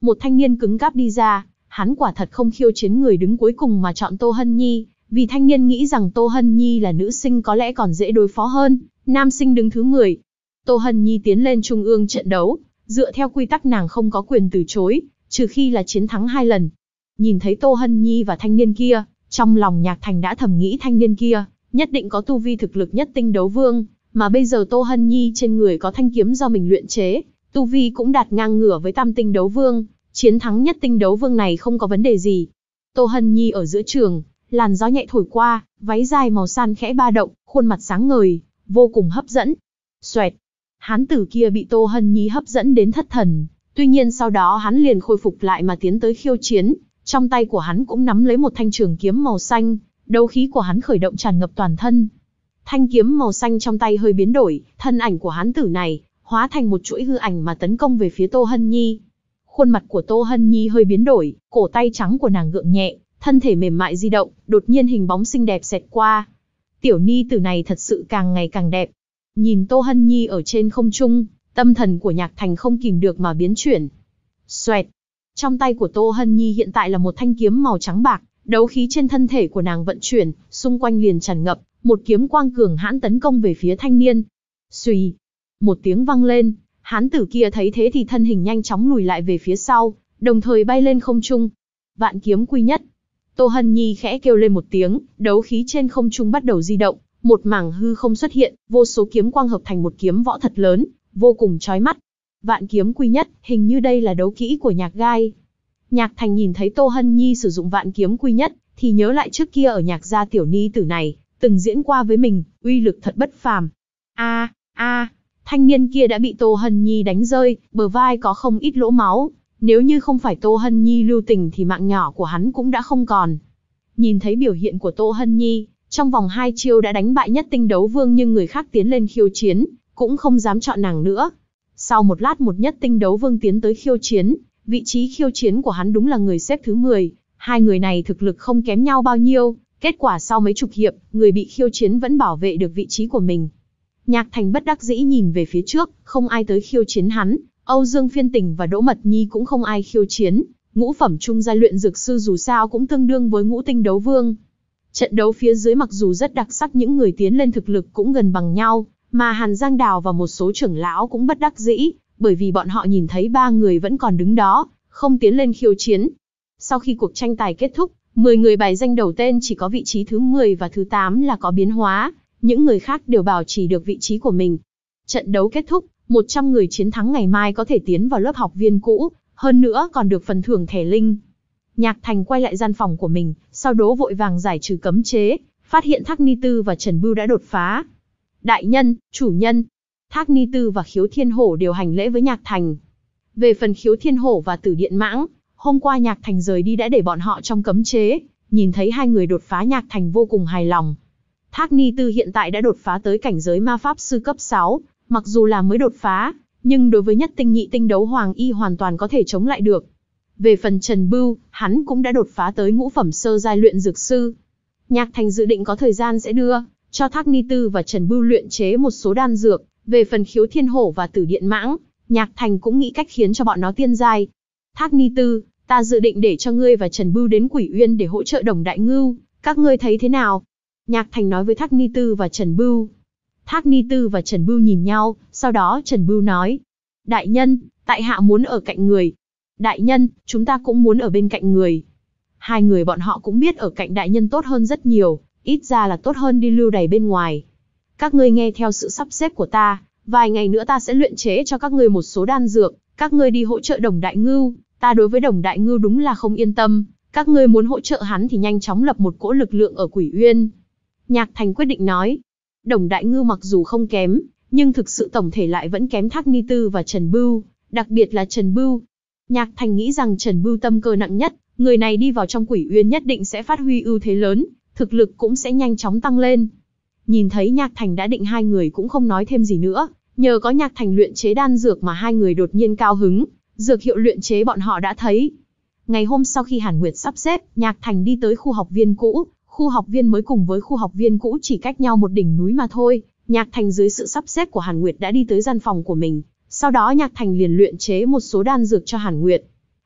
một thanh niên cứng cáp đi ra, hắn quả thật không khiêu chiến người đứng cuối cùng mà chọn Tô Hân Nhi, vì thanh niên nghĩ rằng Tô Hân Nhi là nữ sinh có lẽ còn dễ đối phó hơn, nam sinh đứng thứ mười. Tô Hân Nhi tiến lên trung ương trận đấu, dựa theo quy tắc nàng không có quyền từ chối, trừ khi là chiến thắng hai lần. Nhìn thấy Tô Hân Nhi và thanh niên kia, trong lòng Nhạc Thành đã thầm nghĩ thanh niên kia nhất định có tu vi thực lực nhất tinh đấu vương, mà bây giờ Tô Hân Nhi trên người có thanh kiếm do mình luyện chế, tu vi cũng đạt ngang ngửa với tam tinh đấu vương, chiến thắng nhất tinh đấu vương này không có vấn đề gì. Tô Hân Nhi ở giữa trường, làn gió nhẹ thổi qua, váy dài màu san khẽ ba động, khuôn mặt sáng ngời, vô cùng hấp dẫn. Xoẹt, hán tử kia bị Tô Hân Nhi hấp dẫn đến thất thần, tuy nhiên sau đó hắn liền khôi phục lại mà tiến tới khiêu chiến, trong tay của hắn cũng nắm lấy một thanh trường kiếm màu xanh, đấu khí của hắn khởi động tràn ngập toàn thân. Thanh kiếm màu xanh trong tay hơi biến đổi, thân ảnh của hán tử này hóa thành một chuỗi hư ảnh mà tấn công về phía Tô Hân Nhi. Khuôn mặt của Tô Hân Nhi hơi biến đổi, cổ tay trắng của nàng gượng nhẹ, thân thể mềm mại di động, đột nhiên hình bóng xinh đẹp xẹt qua. Tiểu ni tử này thật sự càng ngày càng đẹp. Nhìn Tô Hân Nhi ở trên không trung, tâm thần của Nhạc Thành không kìm được mà biến chuyển. Xoẹt. Trong tay của Tô Hân Nhi hiện tại là một thanh kiếm màu trắng bạc, đấu khí trên thân thể của nàng vận chuyển, xung quanh liền tràn ngập một kiếm quang cường hãn tấn công về phía thanh niên. Xùy. Một tiếng vang lên, hán tử kia thấy thế thì thân hình nhanh chóng lùi lại về phía sau, đồng thời bay lên không trung. Vạn kiếm quy nhất. Tô Hân Nhi khẽ kêu lên một tiếng, đấu khí trên không trung bắt đầu di động, một mảng hư không xuất hiện, vô số kiếm quang hợp thành một kiếm võ thật lớn, vô cùng chói mắt. Vạn kiếm quy nhất, hình như đây là đấu kỹ của Nhạc Gai. Nhạc Thành nhìn thấy Tô Hân Nhi sử dụng vạn kiếm quy nhất, thì nhớ lại trước kia ở Nhạc gia tiểu ni tử này, từng diễn qua với mình, uy lực thật bất phàm. A, a, thanh niên kia đã bị Tô Hân Nhi đánh rơi, bờ vai có không ít lỗ máu. Nếu như không phải Tô Hân Nhi lưu tình thì mạng nhỏ của hắn cũng đã không còn. Nhìn thấy biểu hiện của Tô Hân Nhi, trong vòng hai chiêu đã đánh bại nhất tinh đấu vương nhưng người khác tiến lên khiêu chiến, cũng không dám chọn nàng nữa. Sau một lát một nhất tinh đấu vương tiến tới khiêu chiến, vị trí khiêu chiến của hắn đúng là người xếp thứ mười. Hai người này thực lực không kém nhau bao nhiêu, kết quả sau mấy chục hiệp, người bị khiêu chiến vẫn bảo vệ được vị trí của mình. Nhạc Thành bất đắc dĩ nhìn về phía trước, không ai tới khiêu chiến hắn. Âu Dương Phiên Tình và Đỗ Mật Nhi cũng không ai khiêu chiến, ngũ phẩm trung giai luyện dược sư dù sao cũng tương đương với ngũ tinh đấu vương. Trận đấu phía dưới mặc dù rất đặc sắc, những người tiến lên thực lực cũng gần bằng nhau, mà Hàn Giang Đào và một số trưởng lão cũng bất đắc dĩ, bởi vì bọn họ nhìn thấy ba người vẫn còn đứng đó, không tiến lên khiêu chiến. Sau khi cuộc tranh tài kết thúc, mười người bài danh đầu tên chỉ có vị trí thứ mười và thứ tám là có biến hóa, những người khác đều bảo trì được vị trí của mình. Trận đấu kết thúc, một trăm người chiến thắng ngày mai có thể tiến vào lớp học viên cũ, hơn nữa còn được phần thưởng thẻ linh. Nhạc Thành quay lại gian phòng của mình, sau đó vội vàng giải trừ cấm chế, phát hiện Thác Ni Tư và Trần Bưu đã đột phá. Đại nhân, chủ nhân. Thác Ni Tư và Khiếu Thiên Hổ đều hành lễ với Nhạc Thành. Về phần Khiếu Thiên Hổ và Tử Điện Mãng, hôm qua Nhạc Thành rời đi đã để bọn họ trong cấm chế, nhìn thấy hai người đột phá Nhạc Thành vô cùng hài lòng. Thác Ni Tư hiện tại đã đột phá tới cảnh giới ma pháp sư cấp sáu, mặc dù là mới đột phá, nhưng đối với nhất tinh nhị tinh đấu hoàng y hoàn toàn có thể chống lại được. Về phần Trần Bưu, hắn cũng đã đột phá tới ngũ phẩm sơ giai luyện dược sư. Nhạc Thành dự định có thời gian sẽ đưa cho Thác Ni Tư và Trần Bưu luyện chế một số đan dược. Về phần Khiếu Thiên Hổ và Tử Điện Mãng, Nhạc Thành cũng nghĩ cách khiến cho bọn nó tiên giai. Thác Ni Tư, ta dự định để cho ngươi và Trần Bưu đến Quỷ Uyên để hỗ trợ Đồng Đại Ngưu, các ngươi thấy thế nào? Nhạc Thành nói với Thác Ni Tư và Trần Bưu. Thác Ni Tư và Trần Bưu nhìn nhau, sau đó Trần Bưu nói: Đại nhân, tại hạ muốn ở cạnh người. Đại nhân, chúng ta cũng muốn ở bên cạnh người. Hai người bọn họ cũng biết ở cạnh đại nhân tốt hơn rất nhiều, ít ra là tốt hơn đi lưu đày bên ngoài. Các ngươi nghe theo sự sắp xếp của ta, vài ngày nữa ta sẽ luyện chế cho các ngươi một số đan dược, các ngươi đi hỗ trợ Đồng Đại Ngưu. Ta đối với Đồng Đại Ngưu đúng là không yên tâm, các ngươi muốn hỗ trợ hắn thì nhanh chóng lập một cỗ lực lượng ở Quỷ Uyên. Nhạc Thành quyết định nói. Đồng Đại Ngưu mặc dù không kém, nhưng thực sự tổng thể lại vẫn kém Thác Ni Tư và Trần Bưu, đặc biệt là Trần Bưu. Nhạc Thành nghĩ rằng Trần Bưu tâm cơ nặng nhất, người này đi vào trong Quỷ Uyên nhất định sẽ phát huy ưu thế lớn, thực lực cũng sẽ nhanh chóng tăng lên. Nhìn thấy Nhạc Thành đã định, hai người cũng không nói thêm gì nữa, nhờ có Nhạc Thành luyện chế đan dược mà hai người đột nhiên cao hứng, dược hiệu luyện chế bọn họ đã thấy. Ngày hôm sau khi Hàn Nguyệt sắp xếp, Nhạc Thành đi tới khu học viên cũ, khu học viên mới cùng với khu học viên cũ chỉ cách nhau một đỉnh núi mà thôi. Nhạc Thành dưới sự sắp xếp của Hàn Nguyệt đã đi tới gian phòng của mình, sau đó Nhạc Thành liền luyện chế một số đan dược cho Hàn Nguyệt.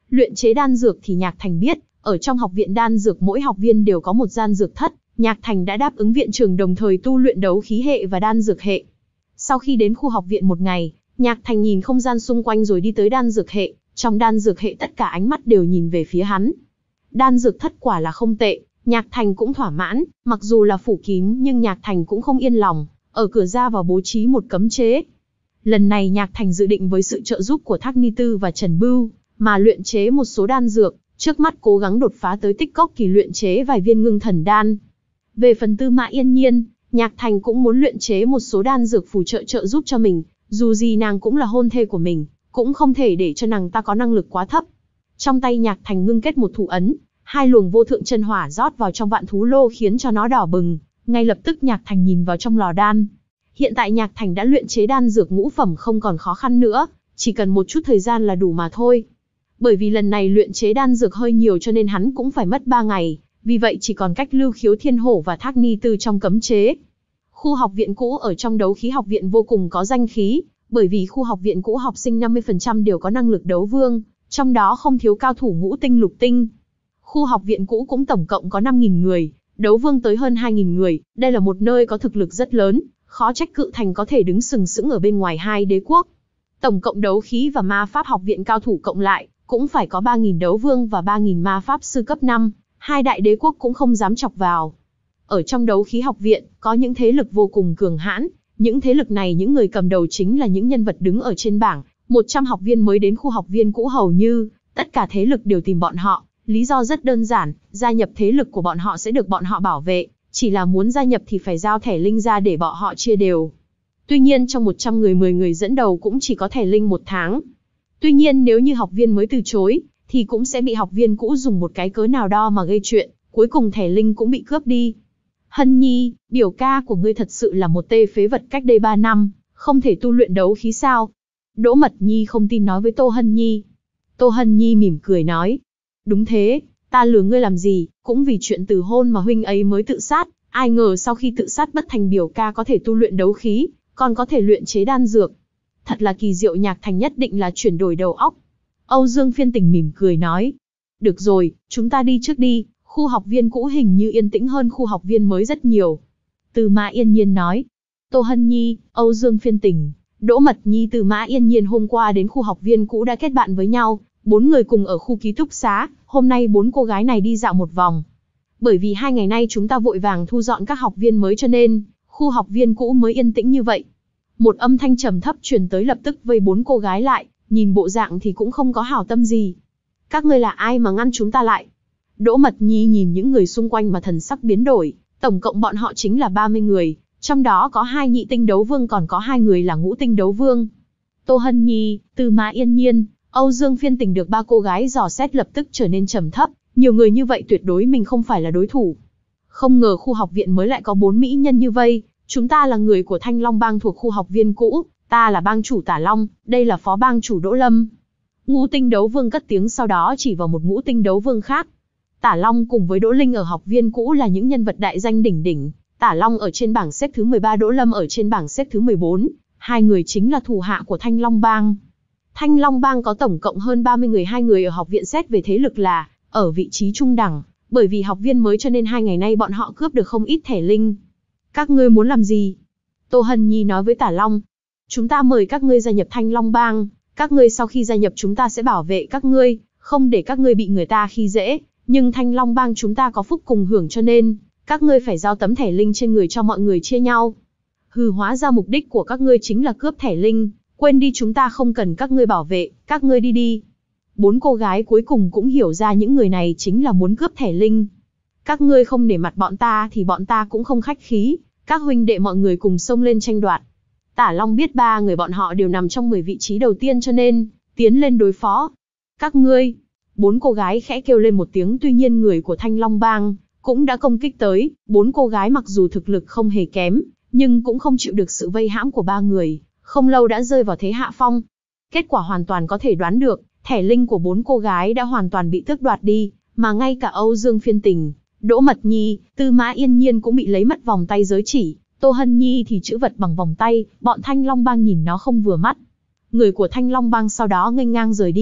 Luyện chế đan dược thì Nhạc Thành biết, ở trong học viện đan dược mỗi học viên đều có một gian dược thất, Nhạc Thành đã đáp ứng viện trưởng đồng thời tu luyện đấu khí hệ và đan dược hệ. Sau khi đến khu học viện một ngày, Nhạc Thành nhìn không gian xung quanh rồi đi tới đan dược hệ, trong đan dược hệ tất cả ánh mắt đều nhìn về phía hắn. Đan dược thất quả là không tệ, Nhạc Thành cũng thỏa mãn, mặc dù là phủ kín nhưng Nhạc Thành cũng không yên lòng, ở cửa ra vào bố trí một cấm chế. Lần này Nhạc Thành dự định với sự trợ giúp của Thác Ni Tư và Trần Bưu, mà luyện chế một số đan dược, trước mắt cố gắng đột phá tới tích cốc kỳ luyện chế vài viên ngưng thần đan. Về phần Tư Mã Yên Nhiên, Nhạc Thành cũng muốn luyện chế một số đan dược phù trợ trợ giúp cho mình, dù gì nàng cũng là hôn thê của mình, cũng không thể để cho nàng ta có năng lực quá thấp. Trong tay Nhạc Thành ngưng kết một thủ ấn, hai luồng vô thượng chân hỏa rót vào trong vạn thú lô khiến cho nó đỏ bừng, ngay lập tức Nhạc Thành nhìn vào trong lò đan. Hiện tại Nhạc Thành đã luyện chế đan dược ngũ phẩm không còn khó khăn nữa, chỉ cần một chút thời gian là đủ mà thôi. Bởi vì lần này luyện chế đan dược hơi nhiều cho nên hắn cũng phải mất ba ngày, vì vậy chỉ còn cách Lưu Khiếu Thiên Hổ và Thác Ni Tư trong cấm chế. Khu học viện cũ ở trong đấu khí học viện vô cùng có danh khí, bởi vì khu học viện cũ học sinh năm mươi phần trăm đều có năng lực đấu vương, trong đó không thiếu cao thủ ngũ tinh lục tinh. Khu học viện cũ cũng tổng cộng có năm nghìn người, đấu vương tới hơn hai nghìn người, đây là một nơi có thực lực rất lớn, khó trách Cự Thành có thể đứng sừng sững ở bên ngoài hai đế quốc. Tổng cộng đấu khí và ma pháp học viện cao thủ cộng lại, cũng phải có ba nghìn đấu vương và ba nghìn ma pháp sư cấp năm, hai đại đế quốc cũng không dám chọc vào. Ở trong đấu khí học viện, có những thế lực vô cùng cường hãn, những thế lực này những người cầm đầu chính là những nhân vật đứng ở trên bảng, một trăm học viên mới đến khu học viên cũ hầu như, tất cả thế lực đều tìm bọn họ, lý do rất đơn giản, gia nhập thế lực của bọn họ sẽ được bọn họ bảo vệ, chỉ là muốn gia nhập thì phải giao thẻ linh ra để bọn họ chia đều. Tuy nhiên trong một trăm người mười người dẫn đầu cũng chỉ có thẻ linh một tháng. Tuy nhiên nếu như học viên mới từ chối, thì cũng sẽ bị học viên cũ dùng một cái cớ nào đó mà gây chuyện, cuối cùng thẻ linh cũng bị cướp đi. Hân Nhi, biểu ca của ngươi thật sự là một tê phế vật cách đây ba năm, không thể tu luyện đấu khí sao? Đỗ Mật Nhi không tin nói với Tô Hân Nhi. Tô Hân Nhi mỉm cười nói. Đúng thế, ta lừa ngươi làm gì, cũng vì chuyện từ hôn mà huynh ấy mới tự sát, ai ngờ sau khi tự sát bất thành biểu ca có thể tu luyện đấu khí, còn có thể luyện chế đan dược. Thật là kỳ diệu, Nhạc Thành nhất định là chuyển đổi đầu óc. Âu Dương Phiên Tình mỉm cười nói. Được rồi, chúng ta đi trước đi, khu học viên cũ hình như yên tĩnh hơn khu học viên mới rất nhiều. Từ Mã Yên Nhiên nói. Tô Hân Nhi, Âu Dương Phiên Tình, Đỗ Mật Nhi Từ Mã Yên Nhiên hôm qua đến khu học viên cũ đã kết bạn với nhau, bốn người cùng ở khu ký túc xá, hôm nay bốn cô gái này đi dạo một vòng. Bởi vì hai ngày nay chúng ta vội vàng thu dọn các học viên mới cho nên, khu học viên cũ mới yên tĩnh như vậy. Một âm thanh trầm thấp truyền tới lập tức vây bốn cô gái lại, nhìn bộ dạng thì cũng không có hảo tâm gì. Các ngươi là ai mà ngăn chúng ta lại? Đỗ Mật Nhi nhìn những người xung quanh mà thần sắc biến đổi, tổng cộng bọn họ chính là ba mươi người, trong đó có hai nhị tinh đấu vương còn có hai người là ngũ tinh đấu vương. Tô Hân Nhi, Từ Mã Yên Nhiên, Âu Dương Phiên Tình được ba cô gái dò xét lập tức trở nên trầm thấp, nhiều người như vậy tuyệt đối mình không phải là đối thủ. Không ngờ khu học viện mới lại có bốn mỹ nhân như vây, chúng ta là người của Thanh Long bang thuộc khu học viên cũ, ta là bang chủ Tả Long, đây là phó bang chủ Đỗ Lâm. Ngũ tinh đấu vương cất tiếng sau đó chỉ vào một ngũ tinh đấu vương khác. Tả Long cùng với Đỗ Linh ở học viên cũ là những nhân vật đại danh đỉnh đỉnh, Tả Long ở trên bảng xếp thứ mười ba, Đỗ Lâm ở trên bảng xếp thứ mười bốn, hai người chính là thủ hạ của Thanh Long bang. Thanh Long bang có tổng cộng hơn ba mươi người, hai người ở học viện xét về thế lực là ở vị trí trung đẳng, bởi vì học viên mới cho nên hai ngày nay bọn họ cướp được không ít thẻ linh. Các ngươi muốn làm gì? Tô Hân Nhi nói với Tả Long. Chúng ta mời các ngươi gia nhập Thanh Long bang, các ngươi sau khi gia nhập chúng ta sẽ bảo vệ các ngươi, không để các ngươi bị người ta khi dễ, nhưng Thanh Long bang chúng ta có phúc cùng hưởng cho nên, các ngươi phải giao tấm thẻ linh trên người cho mọi người chia nhau. Hừ, hóa ra mục đích của các ngươi chính là cướp thẻ linh, quên đi chúng ta không cần các ngươi bảo vệ, các ngươi đi đi. Bốn cô gái cuối cùng cũng hiểu ra những người này chính là muốn cướp thẻ linh. Các ngươi không nể mặt bọn ta thì bọn ta cũng không khách khí, các huynh đệ mọi người cùng xông lên tranh đoạt. Tả Long biết ba người bọn họ đều nằm trong mười vị trí đầu tiên cho nên, tiến lên đối phó. Các ngươi, bốn cô gái khẽ kêu lên một tiếng, tuy nhiên người của Thanh Long bang cũng đã công kích tới, bốn cô gái mặc dù thực lực không hề kém, nhưng cũng không chịu được sự vây hãm của ba người, không lâu đã rơi vào thế hạ phong. Kết quả hoàn toàn có thể đoán được, thẻ linh của bốn cô gái đã hoàn toàn bị tước đoạt đi, mà ngay cả Âu Dương Phiên Tình, Đỗ Mật Nhi, Tư Mã Yên Nhiên cũng bị lấy mất vòng tay giới chỉ, Tô Hân Nhi thì chữ vật bằng vòng tay, bọn Thanh Long bang nhìn nó không vừa mắt. Người của Thanh Long bang sau đó nghênh ngang rời đi,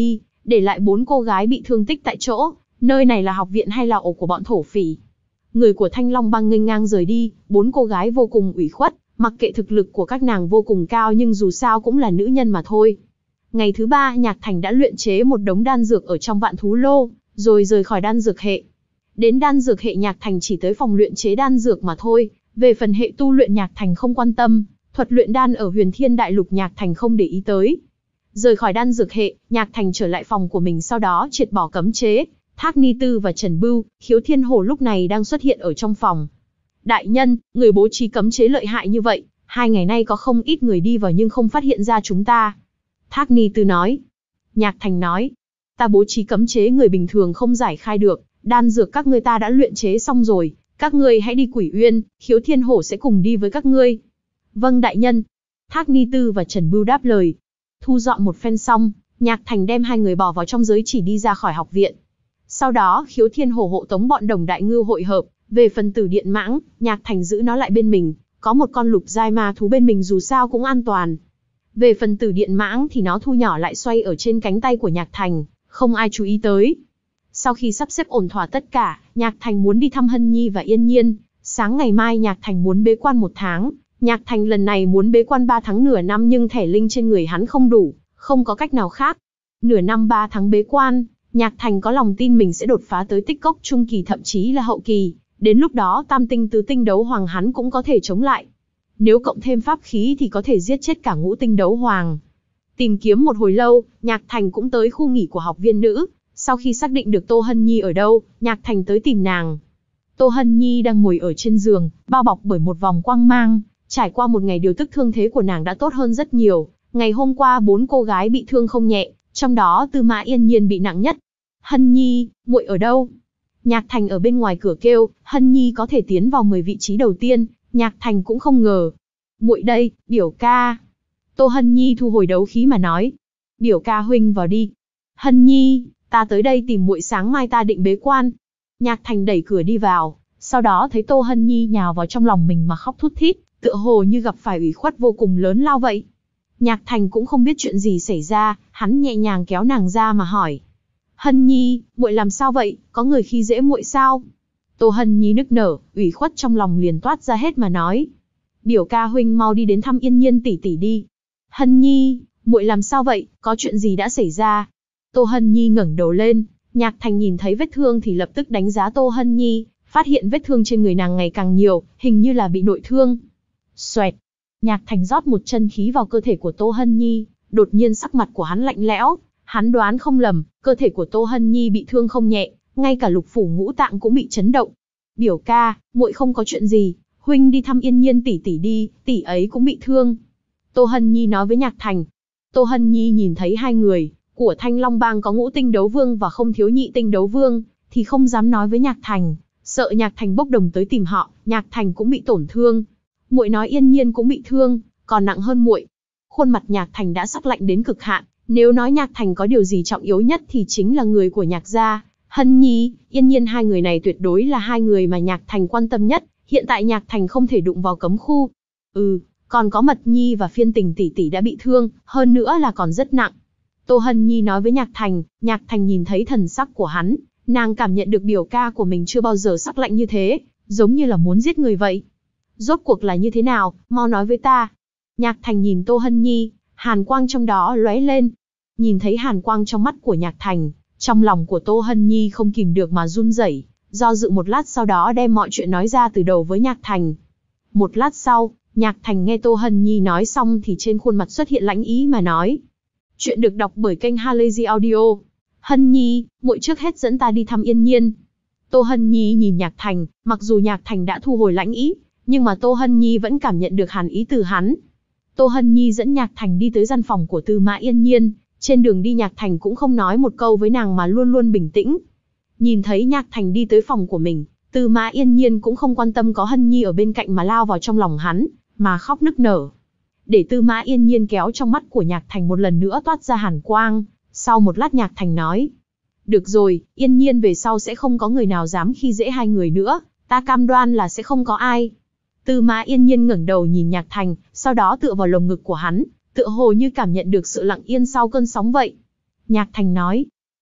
để lại bốn cô gái bị thương tích tại chỗ. Nơi này là học viện hay là ổ của bọn thổ phỉ? Người của Thanh Long Bang nghênh ngang rời đi, bốn cô gái vô cùng ủy khuất, mặc kệ thực lực của các nàng vô cùng cao nhưng dù sao cũng là nữ nhân mà thôi. Ngày thứ ba, Nhạc Thành đã luyện chế một đống đan dược ở trong vạn thú lô, rồi rời khỏi đan dược hệ. Đến đan dược hệ Nhạc Thành chỉ tới phòng luyện chế đan dược mà thôi, về phần hệ tu luyện Nhạc Thành không quan tâm, thuật luyện đan ở Huyền Thiên Đại Lục Nhạc Thành không để ý tới. Rời khỏi đan dược hệ, Nhạc Thành trở lại phòng của mình sau đó triệt bỏ cấm chế. Thác Ni Tư và Trần Bưu, Khiếu Thiên Hổ lúc này đang xuất hiện ở trong phòng. Đại nhân, người bố trí cấm chế lợi hại như vậy, hai ngày nay có không ít người đi vào nhưng không phát hiện ra chúng ta. Thác Ni Tư nói. Nhạc Thành nói, ta bố trí cấm chế người bình thường không giải khai được, đan dược các ngươi ta đã luyện chế xong rồi, các ngươi hãy đi Quỷ Uyên, Khiếu Thiên Hổ sẽ cùng đi với các ngươi. Vâng đại nhân. Thác Ni Tư và Trần Bưu đáp lời. Thu dọn một phen xong, Nhạc Thành đem hai người bỏ vào trong giới chỉ đi ra khỏi học viện. Sau đó Khiếu Thiên Hổ hộ tống bọn Đồng Đại Ngưu hội hợp, về phần Tử Điện Mãng, Nhạc Thành giữ nó lại bên mình, có một con lục giai ma thú bên mình dù sao cũng an toàn. Về phần Tử Điện Mãng thì nó thu nhỏ lại xoay ở trên cánh tay của Nhạc Thành, không ai chú ý tới. Sau khi sắp xếp ổn thỏa tất cả, Nhạc Thành muốn đi thăm Hân Nhi và Yên Nhiên, sáng ngày mai Nhạc Thành muốn bế quan một tháng, Nhạc Thành lần này muốn bế quan ba tháng nửa năm nhưng thẻ linh trên người hắn không đủ, không có cách nào khác. Nửa năm ba tháng bế quan, Nhạc Thành có lòng tin mình sẽ đột phá tới tích cốc trung kỳ thậm chí là hậu kỳ, đến lúc đó tam tinh tứ tinh đấu hoàng hắn cũng có thể chống lại. Nếu cộng thêm pháp khí thì có thể giết chết cả ngũ tinh đấu hoàng. Tìm kiếm một hồi lâu, Nhạc Thành cũng tới khu nghỉ của học viên nữ, sau khi xác định được Tô Hân Nhi ở đâu, Nhạc Thành tới tìm nàng. Tô Hân Nhi đang ngồi ở trên giường, bao bọc bởi một vòng quang mang, trải qua một ngày điều tức thương thế của nàng đã tốt hơn rất nhiều. Ngày hôm qua bốn cô gái bị thương không nhẹ, trong đó Tư Mã Yên Nhiên bị nặng nhất. Hân Nhi, muội ở đâu? Nhạc Thành ở bên ngoài cửa kêu, Hân Nhi có thể tiến vào mười vị trí đầu tiên, Nhạc Thành cũng không ngờ. Muội đây, biểu ca. Tô Hân Nhi thu hồi đấu khí mà nói. Biểu ca huynh vào đi. Hân Nhi, ta tới đây tìm muội, sáng mai ta định bế quan. Nhạc Thành đẩy cửa đi vào, sau đó thấy Tô Hân Nhi nhào vào trong lòng mình mà khóc thút thít, tựa hồ như gặp phải ủy khuất vô cùng lớn lao vậy. Nhạc Thành cũng không biết chuyện gì xảy ra, hắn nhẹ nhàng kéo nàng ra mà hỏi. Hân Nhi, muội làm sao vậy, có người khi dễ muội sao? Tô Hân Nhi nức nở, ủy khuất trong lòng liền toát ra hết mà nói. Biểu ca huynh mau đi đến thăm Yên Nhiên tỷ tỷ đi. Hân Nhi, muội làm sao vậy, có chuyện gì đã xảy ra? Tô Hân Nhi ngẩng đầu lên, Nhạc Thành nhìn thấy vết thương thì lập tức đánh giá Tô Hân Nhi, phát hiện vết thương trên người nàng ngày càng nhiều, hình như là bị nội thương. Xoẹt. Nhạc Thành rót một chân khí vào cơ thể của Tô Hân Nhi, đột nhiên sắc mặt của hắn lạnh lẽo, hắn đoán không lầm, cơ thể của Tô Hân Nhi bị thương không nhẹ, ngay cả lục phủ ngũ tạng cũng bị chấn động. Biểu ca, muội không có chuyện gì, huynh đi thăm Yên Nhiên tỷ tỷ đi, tỷ ấy cũng bị thương. Tô Hân Nhi nói với Nhạc Thành. Tô Hân Nhi nhìn thấy hai người của Thanh Long Bang có ngũ tinh đấu vương và không thiếu nhị tinh đấu vương, thì không dám nói với Nhạc Thành, sợ Nhạc Thành bốc đồng tới tìm họ, Nhạc Thành cũng bị tổn thương. Muội nói Yên Nhiên cũng bị thương, còn nặng hơn muội. Khuôn mặt Nhạc Thành đã sắc lạnh đến cực hạn, nếu nói Nhạc Thành có điều gì trọng yếu nhất thì chính là người của Nhạc gia. Hân Nhi, Yên Nhiên hai người này tuyệt đối là hai người mà Nhạc Thành quan tâm nhất, hiện tại Nhạc Thành không thể đụng vào cấm khu. Ừ, còn có Mật Nhi và Phiên Tình tỷ tỷ đã bị thương, hơn nữa là còn rất nặng. Tô Hân Nhi nói với Nhạc Thành, Nhạc Thành nhìn thấy thần sắc của hắn, nàng cảm nhận được biểu ca của mình chưa bao giờ sắc lạnh như thế, giống như là muốn giết người vậy. Rốt cuộc là như thế nào, mau nói với ta. Nhạc Thành nhìn Tô Hân Nhi, hàn quang trong đó lóe lên. Nhìn thấy hàn quang trong mắt của Nhạc Thành, trong lòng của Tô Hân Nhi không kìm được mà run rẩy, do dự một lát sau đó đem mọi chuyện nói ra từ đầu với Nhạc Thành. Một lát sau, Nhạc Thành nghe Tô Hân Nhi nói xong thì trên khuôn mặt xuất hiện lãnh ý mà nói. Chuyện được đọc bởi kênh Halazy Audio. Hân Nhi, muội trước hết dẫn ta đi thăm Yên Nhiên. Tô Hân Nhi nhìn Nhạc Thành, mặc dù Nhạc Thành đã thu hồi lãnh ý, nhưng mà Tô Hân Nhi vẫn cảm nhận được hàn ý từ hắn. Tô Hân Nhi dẫn Nhạc Thành đi tới gian phòng của Tư Mã Yên Nhiên, trên đường đi Nhạc Thành cũng không nói một câu với nàng mà luôn luôn bình tĩnh. Nhìn thấy Nhạc Thành đi tới phòng của mình, Tư Mã Yên Nhiên cũng không quan tâm có Hân Nhi ở bên cạnh mà lao vào trong lòng hắn, mà khóc nức nở. Để Tư Mã Yên Nhiên kéo trong mắt của Nhạc Thành một lần nữa toát ra hàn quang, sau một lát Nhạc Thành nói. Được rồi, Yên Nhiên về sau sẽ không có người nào dám khi dễ hai người nữa, ta cam đoan là sẽ không có ai. Tư Mã Yên Nhiên ngẩng đầu nhìn Nhạc Thành, sau đó tựa vào lồng ngực của hắn, tựa hồ như cảm nhận được sự lặng yên sau cơn sóng vậy. Nhạc Thành nói,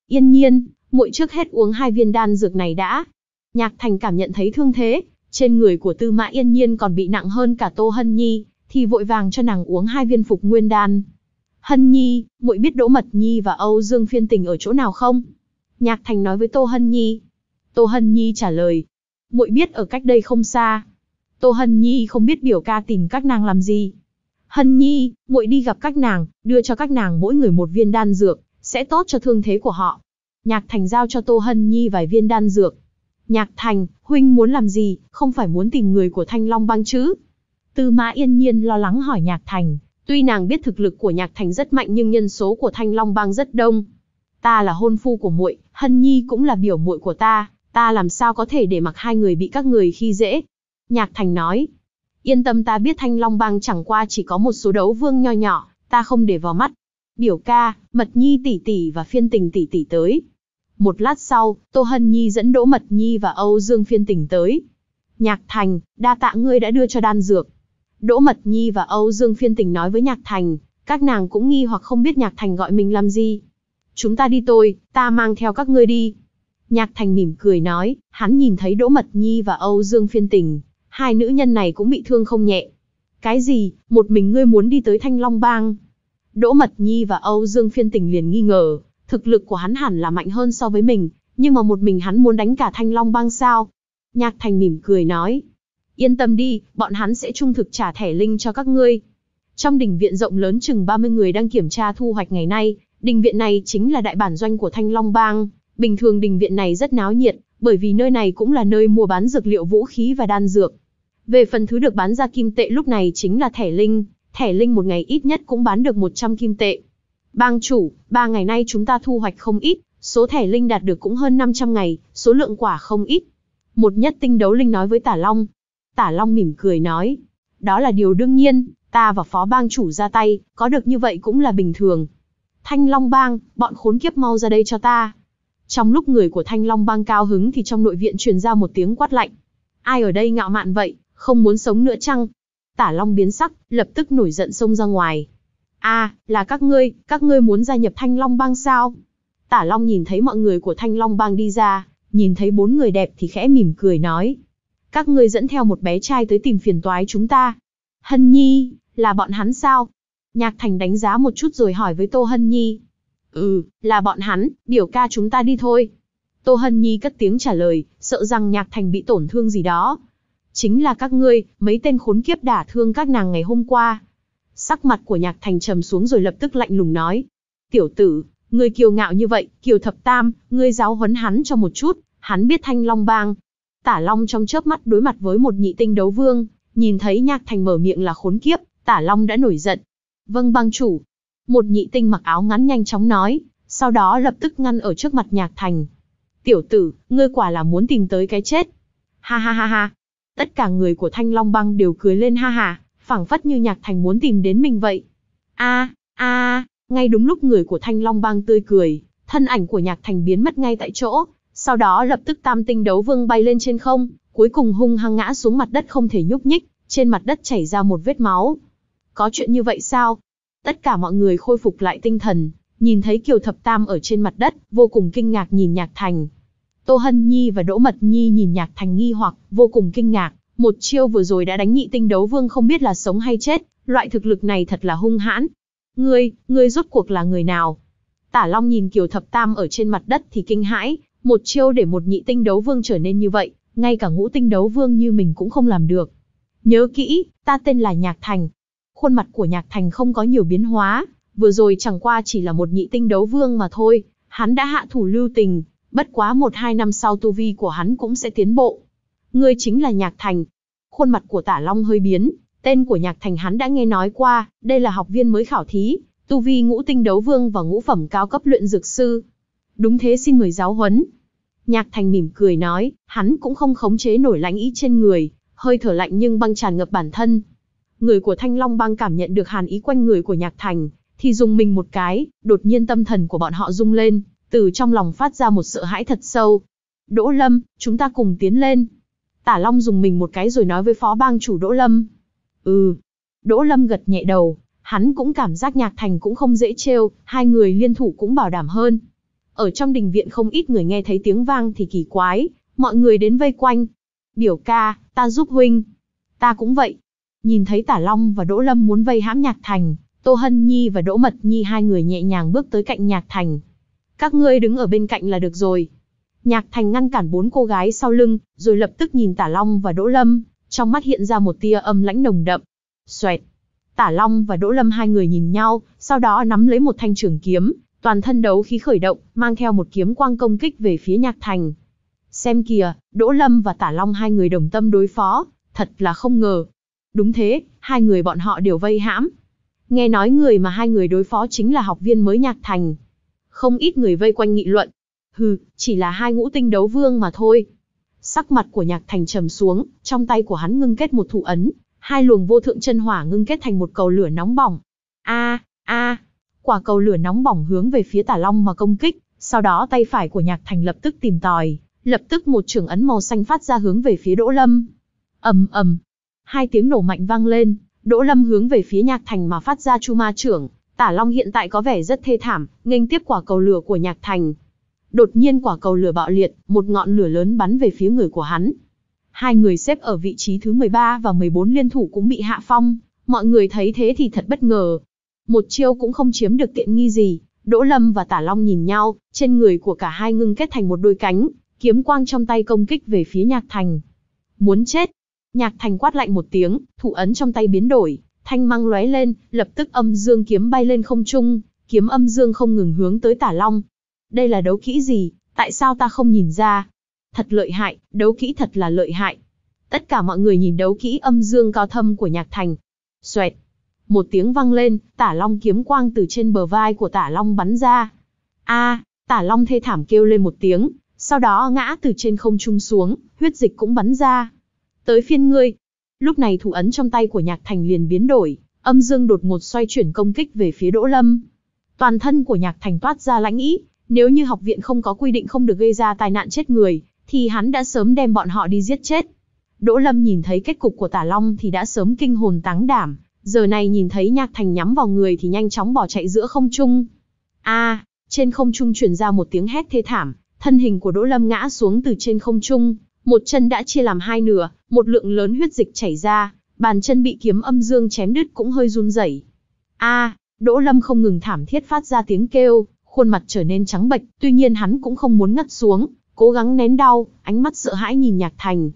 Yên Nhiên, muội trước hết uống hai viên đan dược này đã. Nhạc Thành cảm nhận thấy thương thế, trên người của Tư Mã Yên Nhiên còn bị nặng hơn cả Tô Hân Nhi, thì vội vàng cho nàng uống hai viên phục nguyên đan. Hân Nhi, muội biết Đỗ Mật Nhi và Âu Dương Phiên Tình ở chỗ nào không? Nhạc Thành nói với Tô Hân Nhi. Tô Hân Nhi trả lời. Muội biết ở cách đây không xa. Tô Hân Nhi không biết biểu ca tìm các nàng làm gì. Hân Nhi, muội đi gặp các nàng, đưa cho các nàng mỗi người một viên đan dược, sẽ tốt cho thương thế của họ. Nhạc Thành giao cho Tô Hân Nhi vài viên đan dược. Nhạc Thành, huynh muốn làm gì, không phải muốn tìm người của Thanh Long Bang chứ? Tư Mã Yên Nhiên lo lắng hỏi Nhạc Thành, tuy nàng biết thực lực của Nhạc Thành rất mạnh nhưng nhân số của Thanh Long Bang rất đông. Ta là hôn phu của muội, Hân Nhi cũng là biểu muội của ta, ta làm sao có thể để mặc hai người bị các người khi dễ? Nhạc Thành nói, yên tâm, ta biết Thanh Long Bang chẳng qua chỉ có một số đấu vương nho nhỏ, ta không để vào mắt. Biểu ca, Mật Nhi tỷ tỷ và Phiên Tình tỷ tỷ tới. Một lát sau, Tô Hân Nhi dẫn Đỗ Mật Nhi và Âu Dương Phiên Tình tới. Nhạc Thành, đa tạ ngươi đã đưa cho đan dược. Đỗ Mật Nhi và Âu Dương Phiên Tình nói với Nhạc Thành, các nàng cũng nghi hoặc không biết Nhạc Thành gọi mình làm gì. Chúng ta đi tôi, ta mang theo các ngươi đi. Nhạc Thành mỉm cười nói, hắn nhìn thấy Đỗ Mật Nhi và Âu Dương Phiên Tình, hai nữ nhân này cũng bị thương không nhẹ. Cái gì, một mình ngươi muốn đi tới Thanh Long Bang? Đỗ Mật Nhi và Âu Dương Phiên Tình liền nghi ngờ, thực lực của hắn hẳn là mạnh hơn so với mình, nhưng mà một mình hắn muốn đánh cả Thanh Long Bang sao? Nhạc Thành mỉm cười nói, yên tâm đi, bọn hắn sẽ trung thực trả thẻ linh cho các ngươi. Trong đình viện rộng lớn chừng ba mươi người đang kiểm tra thu hoạch ngày nay, đình viện này chính là đại bản doanh của Thanh Long Bang. Bình thường đình viện này rất náo nhiệt, bởi vì nơi này cũng là nơi mua bán dược liệu, vũ khí và đan dược. Về phần thứ được bán ra kim tệ lúc này chính là thẻ linh, thẻ linh một ngày ít nhất cũng bán được một trăm kim tệ. Bang chủ, ba ngày nay chúng ta thu hoạch không ít, số thẻ linh đạt được cũng hơn năm trăm ngày, số lượng quả không ít. Một nhất tinh đấu linh nói với Tả Long. Tả Long mỉm cười nói, đó là điều đương nhiên, ta và phó bang chủ ra tay, có được như vậy cũng là bình thường. Thanh Long Bang, bọn khốn kiếp mau ra đây cho ta. Trong lúc người của Thanh Long Bang cao hứng thì trong nội viện truyền ra một tiếng quát lạnh. Ai ở đây ngạo mạn vậy, không muốn sống nữa chăng? Tả Long biến sắc, lập tức nổi giận xông ra ngoài. À, là các ngươi, các ngươi muốn gia nhập Thanh Long Bang sao? Tả Long nhìn thấy mọi người của Thanh Long Bang đi ra, nhìn thấy bốn người đẹp thì khẽ mỉm cười nói. Các ngươi dẫn theo một bé trai tới tìm phiền toái chúng ta. Hân Nhi, là bọn hắn sao? Nhạc Thành đánh giá một chút rồi hỏi với Tô Hân Nhi. Ừ, là bọn hắn, biểu ca chúng ta đi thôi. Tô Hân Nhi cất tiếng trả lời, sợ rằng Nhạc Thành bị tổn thương gì đó. Chính là các ngươi, mấy tên khốn kiếp đả thương các nàng ngày hôm qua. Sắc mặt của Nhạc Thành trầm xuống rồi lập tức lạnh lùng nói. Tiểu tử, ngươi kiêu ngạo như vậy, Kiều Thập Tam, ngươi giáo huấn hắn cho một chút, hắn biết Thanh Long Bang. Tả Long trong chớp mắt đối mặt với một nhị tinh đấu vương, nhìn thấy Nhạc Thành mở miệng là khốn kiếp, Tả Long đã nổi giận. Vâng bang chủ. Một nhị tinh mặc áo ngắn nhanh chóng nói, sau đó lập tức ngăn ở trước mặt Nhạc Thành. Tiểu tử, ngươi quả là muốn tìm tới cái chết. Ha ha ha ha. Tất cả người của Thanh Long Bang đều cười lên ha ha, phảng phất như Nhạc Thành muốn tìm đến mình vậy. A, a, ngay đúng lúc người của Thanh Long Bang tươi cười, thân ảnh của Nhạc Thành biến mất ngay tại chỗ, sau đó lập tức tam tinh đấu vương bay lên trên không, cuối cùng hung hăng ngã xuống mặt đất không thể nhúc nhích, trên mặt đất chảy ra một vết máu. Có chuyện như vậy sao? Tất cả mọi người khôi phục lại tinh thần, nhìn thấy Kiều Thập Tam ở trên mặt đất, vô cùng kinh ngạc nhìn Nhạc Thành. Tô Hân Nhi và Đỗ Mật Nhi nhìn Nhạc Thành nghi hoặc, vô cùng kinh ngạc, một chiêu vừa rồi đã đánh nhị tinh đấu vương không biết là sống hay chết, loại thực lực này thật là hung hãn. Ngươi, ngươi rốt cuộc là người nào? Tả Long nhìn Kiều Thập Tam ở trên mặt đất thì kinh hãi, một chiêu để một nhị tinh đấu vương trở nên như vậy, ngay cả ngũ tinh đấu vương như mình cũng không làm được. Nhớ kỹ, ta tên là Nhạc Thành. Khuôn mặt của Nhạc Thành không có nhiều biến hóa, vừa rồi chẳng qua chỉ là một nhị tinh đấu vương mà thôi, hắn đã hạ thủ lưu tình, bất quá một hai năm sau tu vi của hắn cũng sẽ tiến bộ. Ngươi chính là Nhạc Thành. Khuôn mặt của Tả Long hơi biến, tên của Nhạc Thành hắn đã nghe nói qua, đây là học viên mới khảo thí, tu vi ngũ tinh đấu vương và ngũ phẩm cao cấp luyện dược sư. Đúng thế, xin mời giáo huấn. Nhạc Thành mỉm cười nói, hắn cũng không khống chế nổi lãnh ý trên người, hơi thở lạnh nhưng băng tràn ngập bản thân. Người của Thanh Long Bang cảm nhận được hàn ý quanh người của Nhạc Thành, thì dùng mình một cái, đột nhiên tâm thần của bọn họ rung lên, từ trong lòng phát ra một sợ hãi thật sâu. Đỗ Lâm, chúng ta cùng tiến lên. Tả Long dùng mình một cái rồi nói với phó bang chủ Đỗ Lâm. Ừ. Đỗ Lâm gật nhẹ đầu, hắn cũng cảm giác Nhạc Thành cũng không dễ trêu, hai người liên thủ cũng bảo đảm hơn. Ở trong đình viện không ít người nghe thấy tiếng vang thì kỳ quái, mọi người đến vây quanh. Biểu ca, ta giúp huynh. Ta cũng vậy. Nhìn thấy Tả Long và Đỗ Lâm muốn vây hãm Nhạc Thành, Tô Hân Nhi và Đỗ Mật Nhi hai người nhẹ nhàng bước tới cạnh Nhạc Thành. Các ngươi đứng ở bên cạnh là được rồi. Nhạc Thành ngăn cản bốn cô gái sau lưng, rồi lập tức nhìn Tả Long và Đỗ Lâm, trong mắt hiện ra một tia âm lãnh nồng đậm. Xoẹt. Tả Long và Đỗ Lâm hai người nhìn nhau, sau đó nắm lấy một thanh trường kiếm, toàn thân đấu khí khởi động, mang theo một kiếm quang công kích về phía Nhạc Thành. Xem kìa, Đỗ Lâm và Tả Long hai người đồng tâm đối phó, thật là không ngờ. Đúng thế, hai người bọn họ đều vây hãm. Nghe nói người mà hai người đối phó chính là học viên mới Nhạc Thành. Không ít người vây quanh nghị luận. Hừ, chỉ là hai ngũ tinh đấu vương mà thôi. Sắc mặt của Nhạc Thành trầm xuống, trong tay của hắn ngưng kết một thủ ấn, hai luồng vô thượng chân hỏa ngưng kết thành một cầu lửa nóng bỏng. A, a, quả cầu lửa nóng bỏng hướng về phía Tả Long mà công kích, sau đó tay phải của Nhạc Thành lập tức tìm tòi, lập tức một chưởng ấn màu xanh phát ra hướng về phía Đỗ Lâm. Ầm ầm, hai tiếng nổ mạnh vang lên, Đỗ Lâm hướng về phía Nhạc Thành mà phát ra Chu Ma chưởng. Tả Long hiện tại có vẻ rất thê thảm, nghênh tiếp quả cầu lửa của Nhạc Thành. Đột nhiên quả cầu lửa bạo liệt, một ngọn lửa lớn bắn về phía người của hắn. Hai người xếp ở vị trí thứ mười ba và mười bốn liên thủ cũng bị hạ phong, mọi người thấy thế thì thật bất ngờ. Một chiêu cũng không chiếm được tiện nghi gì, Đỗ Lâm và Tả Long nhìn nhau, trên người của cả hai ngưng kết thành một đôi cánh, kiếm quang trong tay công kích về phía Nhạc Thành. Muốn chết! Nhạc Thành quát lạnh một tiếng, thủ ấn trong tay biến đổi, thanh mang lóe lên, lập tức âm dương kiếm bay lên không trung, kiếm âm dương không ngừng hướng tới Tả Long. Đây là đấu kỹ gì, tại sao ta không nhìn ra? Thật lợi hại, đấu kỹ thật là lợi hại. Tất cả mọi người nhìn đấu kỹ âm dương cao thâm của Nhạc Thành. Xoẹt. Một tiếng vang lên, Tả Long kiếm quang từ trên bờ vai của Tả Long bắn ra. A, Tả Long thê thảm kêu lên một tiếng, sau đó ngã từ trên không trung xuống, huyết dịch cũng bắn ra. Tới phiên ngươi. Lúc này thủ ấn trong tay của Nhạc Thành liền biến đổi, âm dương đột ngột xoay chuyển công kích về phía Đỗ Lâm. Toàn thân của Nhạc Thành toát ra lãnh ý, nếu như học viện không có quy định không được gây ra tai nạn chết người, thì hắn đã sớm đem bọn họ đi giết chết. Đỗ Lâm nhìn thấy kết cục của Tả Long thì đã sớm kinh hồn táng đảm, giờ này nhìn thấy Nhạc Thành nhắm vào người thì nhanh chóng bỏ chạy giữa không trung. A, trên không trung truyền ra một tiếng hét thê thảm, thân hình của Đỗ Lâm ngã xuống từ trên không trung, một chân đã chia làm hai nửa, một lượng lớn huyết dịch chảy ra, bàn chân bị kiếm âm dương chém đứt cũng hơi run rẩy. A, Đỗ Lâm không ngừng thảm thiết phát ra tiếng kêu, khuôn mặt trở nên trắng bệch, tuy nhiên hắn cũng không muốn ngất xuống, cố gắng nén đau, ánh mắt sợ hãi nhìn Nhạc Thành.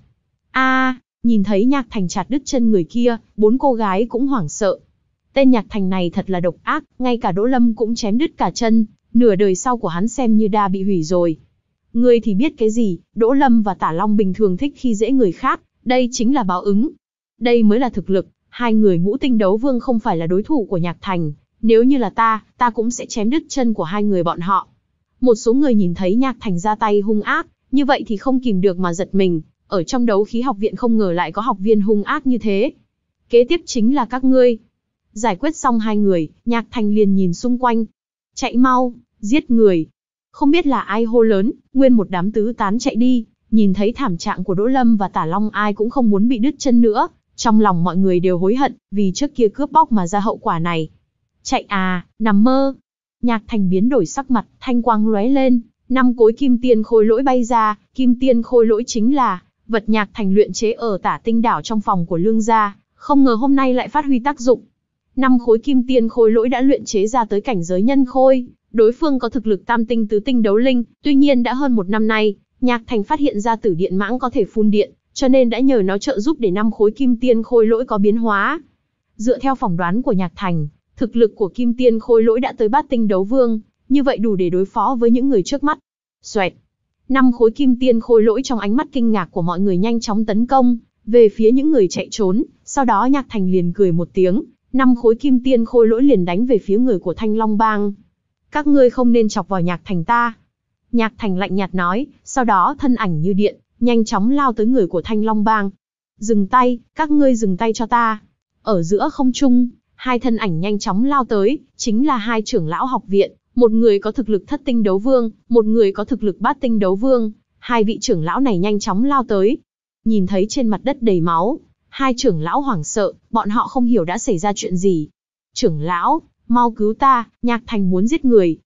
A, nhìn thấy Nhạc Thành chặt đứt chân người kia, bốn cô gái cũng hoảng sợ. Tên Nhạc Thành này thật là độc ác, ngay cả Đỗ Lâm cũng chém đứt cả chân, nửa đời sau của hắn xem như đã bị hủy rồi. Ngươi thì biết cái gì, Đỗ Lâm và Tả Long bình thường thích khi dễ người khác, đây chính là báo ứng. Đây mới là thực lực, hai người ngũ tinh đấu vương không phải là đối thủ của Nhạc Thành, nếu như là ta, ta cũng sẽ chém đứt chân của hai người bọn họ. Một số người nhìn thấy Nhạc Thành ra tay hung ác, như vậy thì không kìm được mà giật mình, ở trong đấu khí học viện không ngờ lại có học viên hung ác như thế. Kế tiếp chính là các ngươi. Giải quyết xong hai người, Nhạc Thành liền nhìn xung quanh. Chạy mau, giết người. Không biết là ai hô lớn, nguyên một đám tứ tán chạy đi, nhìn thấy thảm trạng của Đỗ Lâm và Tả Long ai cũng không muốn bị đứt chân nữa, trong lòng mọi người đều hối hận, vì trước kia cướp bóc mà ra hậu quả này. Chạy à, nằm mơ. Nhạc Thành biến đổi sắc mặt, thanh quang lóe lên, năm cối kim tiên khôi lỗi bay ra, kim tiên khôi lỗi chính là vật Nhạc Thành luyện chế ở Tả Tinh đảo trong phòng của Lương gia, không ngờ hôm nay lại phát huy tác dụng. Năm khối kim tiên khôi lỗi đã luyện chế ra tới cảnh giới nhân khôi, đối phương có thực lực tam tinh tứ tinh đấu linh, tuy nhiên đã hơn một năm nay, Nhạc Thành phát hiện ra tử điện mãng có thể phun điện, cho nên đã nhờ nó trợ giúp để năm khối kim tiên khôi lỗi có biến hóa. Dựa theo phỏng đoán của Nhạc Thành, thực lực của kim tiên khôi lỗi đã tới bát tinh đấu vương, như vậy đủ để đối phó với những người trước mắt. Xoẹt. Năm khối kim tiên khôi lỗi trong ánh mắt kinh ngạc của mọi người nhanh chóng tấn công về phía những người chạy trốn, sau đó Nhạc Thành liền cười một tiếng, năm khối kim tiên khôi lỗi liền đánh về phía người của Thanh Long Bang. Các ngươi không nên chọc vào Nhạc Thành ta. Nhạc Thành lạnh nhạt nói, sau đó thân ảnh như điện, nhanh chóng lao tới người của Thanh Long Bang. Dừng tay, các ngươi dừng tay cho ta. Ở giữa không trung, hai thân ảnh nhanh chóng lao tới, chính là hai trưởng lão học viện, một người có thực lực thất tinh đấu vương, một người có thực lực bát tinh đấu vương. Hai vị trưởng lão này nhanh chóng lao tới. Nhìn thấy trên mặt đất đầy máu, hai trưởng lão hoảng sợ, bọn họ không hiểu đã xảy ra chuyện gì. Trưởng lão, mau cứu ta, Nhạc Thành muốn giết người.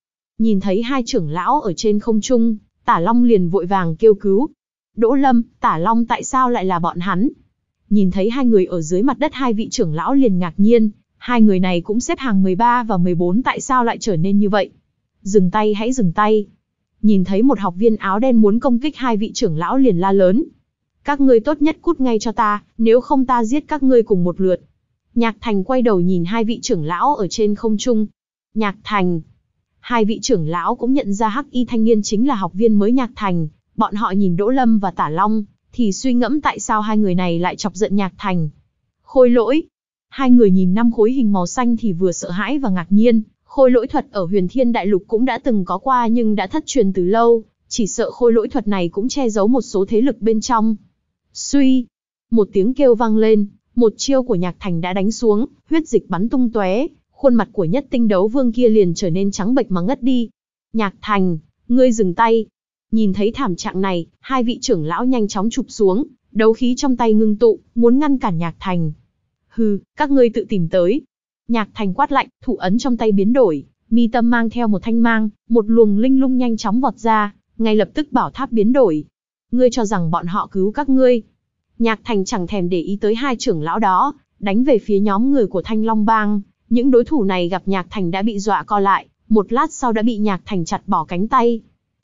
Nhìn thấy hai trưởng lão ở trên không trung, Tả Long liền vội vàng kêu cứu. Đỗ Lâm, Tả Long tại sao lại là bọn hắn? Nhìn thấy hai người ở dưới mặt đất, hai vị trưởng lão liền ngạc nhiên, hai người này cũng xếp hàng mười ba và mười bốn, tại sao lại trở nên như vậy? Dừng tay, hãy dừng tay. Nhìn thấy một học viên áo đen muốn công kích hai vị trưởng lão liền la lớn. Các ngươi tốt nhất cút ngay cho ta, nếu không ta giết các ngươi cùng một lượt. Nhạc Thành quay đầu nhìn hai vị trưởng lão ở trên không trung. Nhạc Thành. Hai vị trưởng lão cũng nhận ra hắc y thanh niên chính là học viên mới Nhạc Thành. Bọn họ nhìn Đỗ Lâm và Tả Long, thì suy ngẫm tại sao hai người này lại chọc giận Nhạc Thành. Khôi lỗi. Hai người nhìn năm khối hình màu xanh thì vừa sợ hãi và ngạc nhiên. Khôi lỗi thuật ở Huyền Thiên Đại Lục cũng đã từng có qua nhưng đã thất truyền từ lâu. Chỉ sợ khôi lỗi thuật này cũng che giấu một số thế lực bên trong. Suy. Một tiếng kêu vang lên. Một chiêu của Nhạc Thành đã đánh xuống, huyết dịch bắn tung tóe, khuôn mặt của Nhất Tinh Đấu Vương kia liền trở nên trắng bệch mà ngất đi. Nhạc Thành, ngươi dừng tay. Nhìn thấy thảm trạng này, hai vị trưởng lão nhanh chóng chụp xuống, đấu khí trong tay ngưng tụ, muốn ngăn cản Nhạc Thành. Hừ, các ngươi tự tìm tới. Nhạc Thành quát lạnh, thủ ấn trong tay biến đổi, mi tâm mang theo một thanh mang, một luồng linh lung nhanh chóng vọt ra, ngay lập tức bảo tháp biến đổi. Ngươi cho rằng bọn họ cứu các ngươi? Nhạc Thành chẳng thèm để ý tới hai trưởng lão đó, đánh về phía nhóm người của Thanh Long Bang. Những đối thủ này gặp Nhạc Thành đã bị dọa co lại, một lát sau đã bị Nhạc Thành chặt bỏ cánh tay.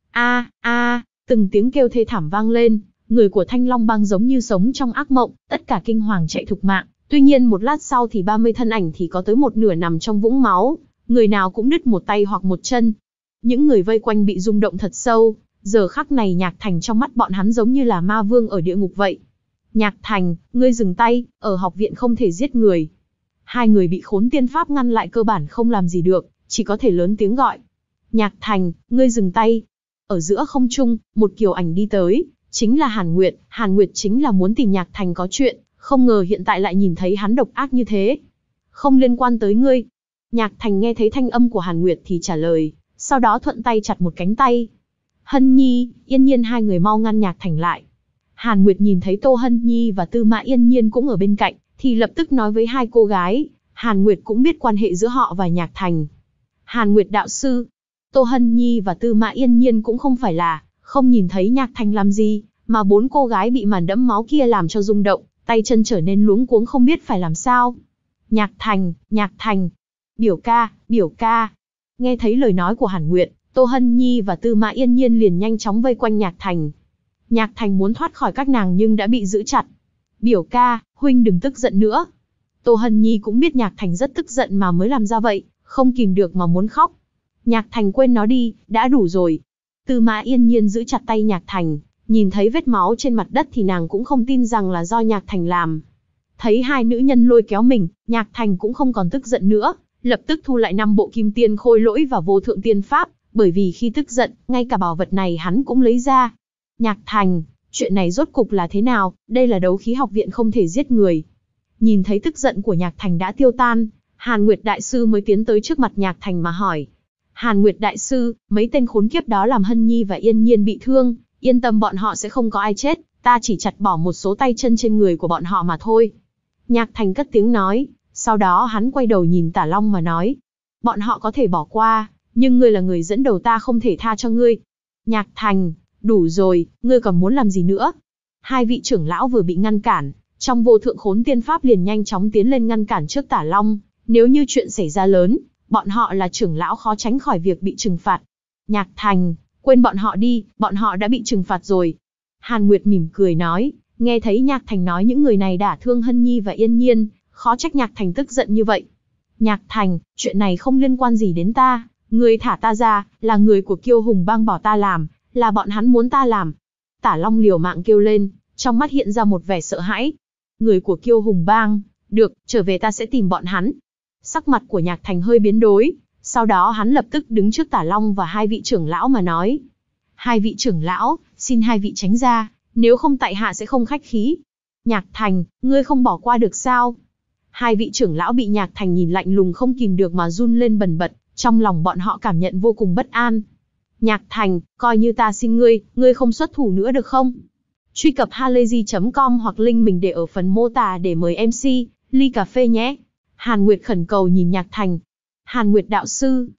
A a, từng tiếng kêu thê thảm vang lên, người của Thanh Long Bang giống như sống trong ác mộng, tất cả kinh hoàng chạy thục mạng. Tuy nhiên một lát sau thì ba mươi thân ảnh thì có tới một nửa nằm trong vũng máu, người nào cũng đứt một tay hoặc một chân. Những người vây quanh bị rung động thật sâu, giờ khắc này Nhạc Thành trong mắt bọn hắn giống như là ma vương ở địa ngục vậy. Nhạc Thành, ngươi dừng tay, ở học viện không thể giết người. Hai người bị khốn tiên pháp ngăn lại cơ bản không làm gì được, chỉ có thể lớn tiếng gọi. Nhạc Thành, ngươi dừng tay. Ở giữa không trung, một kiều ảnh đi tới, chính là Hàn Nguyệt. Hàn Nguyệt chính là muốn tìm Nhạc Thành có chuyện, không ngờ hiện tại lại nhìn thấy hắn độc ác như thế. Không liên quan tới ngươi. Nhạc Thành nghe thấy thanh âm của Hàn Nguyệt thì trả lời, sau đó thuận tay chặt một cánh tay. Hân Nhi, Yên Nhiên hai người mau ngăn Nhạc Thành lại. Hàn Nguyệt nhìn thấy Tô Hân Nhi và Tư Mã Yên Nhiên cũng ở bên cạnh, thì lập tức nói với hai cô gái. Hàn Nguyệt cũng biết quan hệ giữa họ và Nhạc Thành. Hàn Nguyệt đạo sư, Tô Hân Nhi và Tư Mã Yên Nhiên cũng không phải là không nhìn thấy Nhạc Thành làm gì, mà bốn cô gái bị màn đẫm máu kia làm cho rung động, tay chân trở nên luống cuống không biết phải làm sao. Nhạc Thành, Nhạc Thành, biểu ca, biểu ca. Nghe thấy lời nói của Hàn Nguyệt, Tô Hân Nhi và Tư Mã Yên Nhiên liền nhanh chóng vây quanh Nhạc Thành. Nhạc Thành muốn thoát khỏi các nàng nhưng đã bị giữ chặt. Biểu ca, huynh đừng tức giận nữa. Tô Hân Nhi cũng biết Nhạc Thành rất tức giận mà mới làm ra vậy, không kìm được mà muốn khóc. Nhạc Thành quên nó đi, đã đủ rồi. Tư Mã Yên Nhiên giữ chặt tay Nhạc Thành, nhìn thấy vết máu trên mặt đất thì nàng cũng không tin rằng là do Nhạc Thành làm. Thấy hai nữ nhân lôi kéo mình, Nhạc Thành cũng không còn tức giận nữa, lập tức thu lại năm bộ kim tiên khôi lỗi và vô thượng tiên pháp, bởi vì khi tức giận, ngay cả bảo vật này hắn cũng lấy ra. Nhạc Thành, chuyện này rốt cục là thế nào, đây là đấu khí học viện không thể giết người. Nhìn thấy tức giận của Nhạc Thành đã tiêu tan, Hàn Nguyệt Đại Sư mới tiến tới trước mặt Nhạc Thành mà hỏi. Hàn Nguyệt Đại Sư, mấy tên khốn kiếp đó làm Hân Nhi và Yên Nhiên bị thương, yên tâm bọn họ sẽ không có ai chết, ta chỉ chặt bỏ một số tay chân trên người của bọn họ mà thôi. Nhạc Thành cất tiếng nói, sau đó hắn quay đầu nhìn Tả Long mà nói. Bọn họ có thể bỏ qua, nhưng ngươi là người dẫn đầu ta không thể tha cho ngươi. Nhạc Thành, đủ rồi, ngươi còn muốn làm gì nữa? Hai vị trưởng lão vừa bị ngăn cản, trong vô thượng khốn tiên pháp liền nhanh chóng tiến lên ngăn cản trước Tả Long. Nếu như chuyện xảy ra lớn, bọn họ là trưởng lão khó tránh khỏi việc bị trừng phạt. Nhạc Thành, quên bọn họ đi, bọn họ đã bị trừng phạt rồi. Hàn Nguyệt mỉm cười nói, nghe thấy Nhạc Thành nói những người này đả thương Hân Nhi và Yên Nhiên, khó trách Nhạc Thành tức giận như vậy. Nhạc Thành, chuyện này không liên quan gì đến ta, ngươi thả ta ra, là người của Kiêu Hùng Bang bảo ta làm, là bọn hắn muốn ta làm. Tả Long liều mạng kêu lên, trong mắt hiện ra một vẻ sợ hãi. Người của Kiêu Hùng Bang, được, trở về ta sẽ tìm bọn hắn. Sắc mặt của Nhạc Thành hơi biến đổi, sau đó hắn lập tức đứng trước Tả Long và hai vị trưởng lão mà nói. Hai vị trưởng lão, xin hai vị tránh ra, nếu không tại hạ sẽ không khách khí. Nhạc Thành, ngươi không bỏ qua được sao? Hai vị trưởng lão bị Nhạc Thành nhìn lạnh lùng không kìm được mà run lên bần bật, trong lòng bọn họ cảm nhận vô cùng bất an. Nhạc Thành, coi như ta xin ngươi, ngươi không xuất thủ nữa được không? Truy cập halayzi chấm com hoặc link mình để ở phần mô tả để mời em xê, ly cà phê nhé. Hàn Nguyệt khẩn cầu nhìn Nhạc Thành. Hàn Nguyệt đạo sư,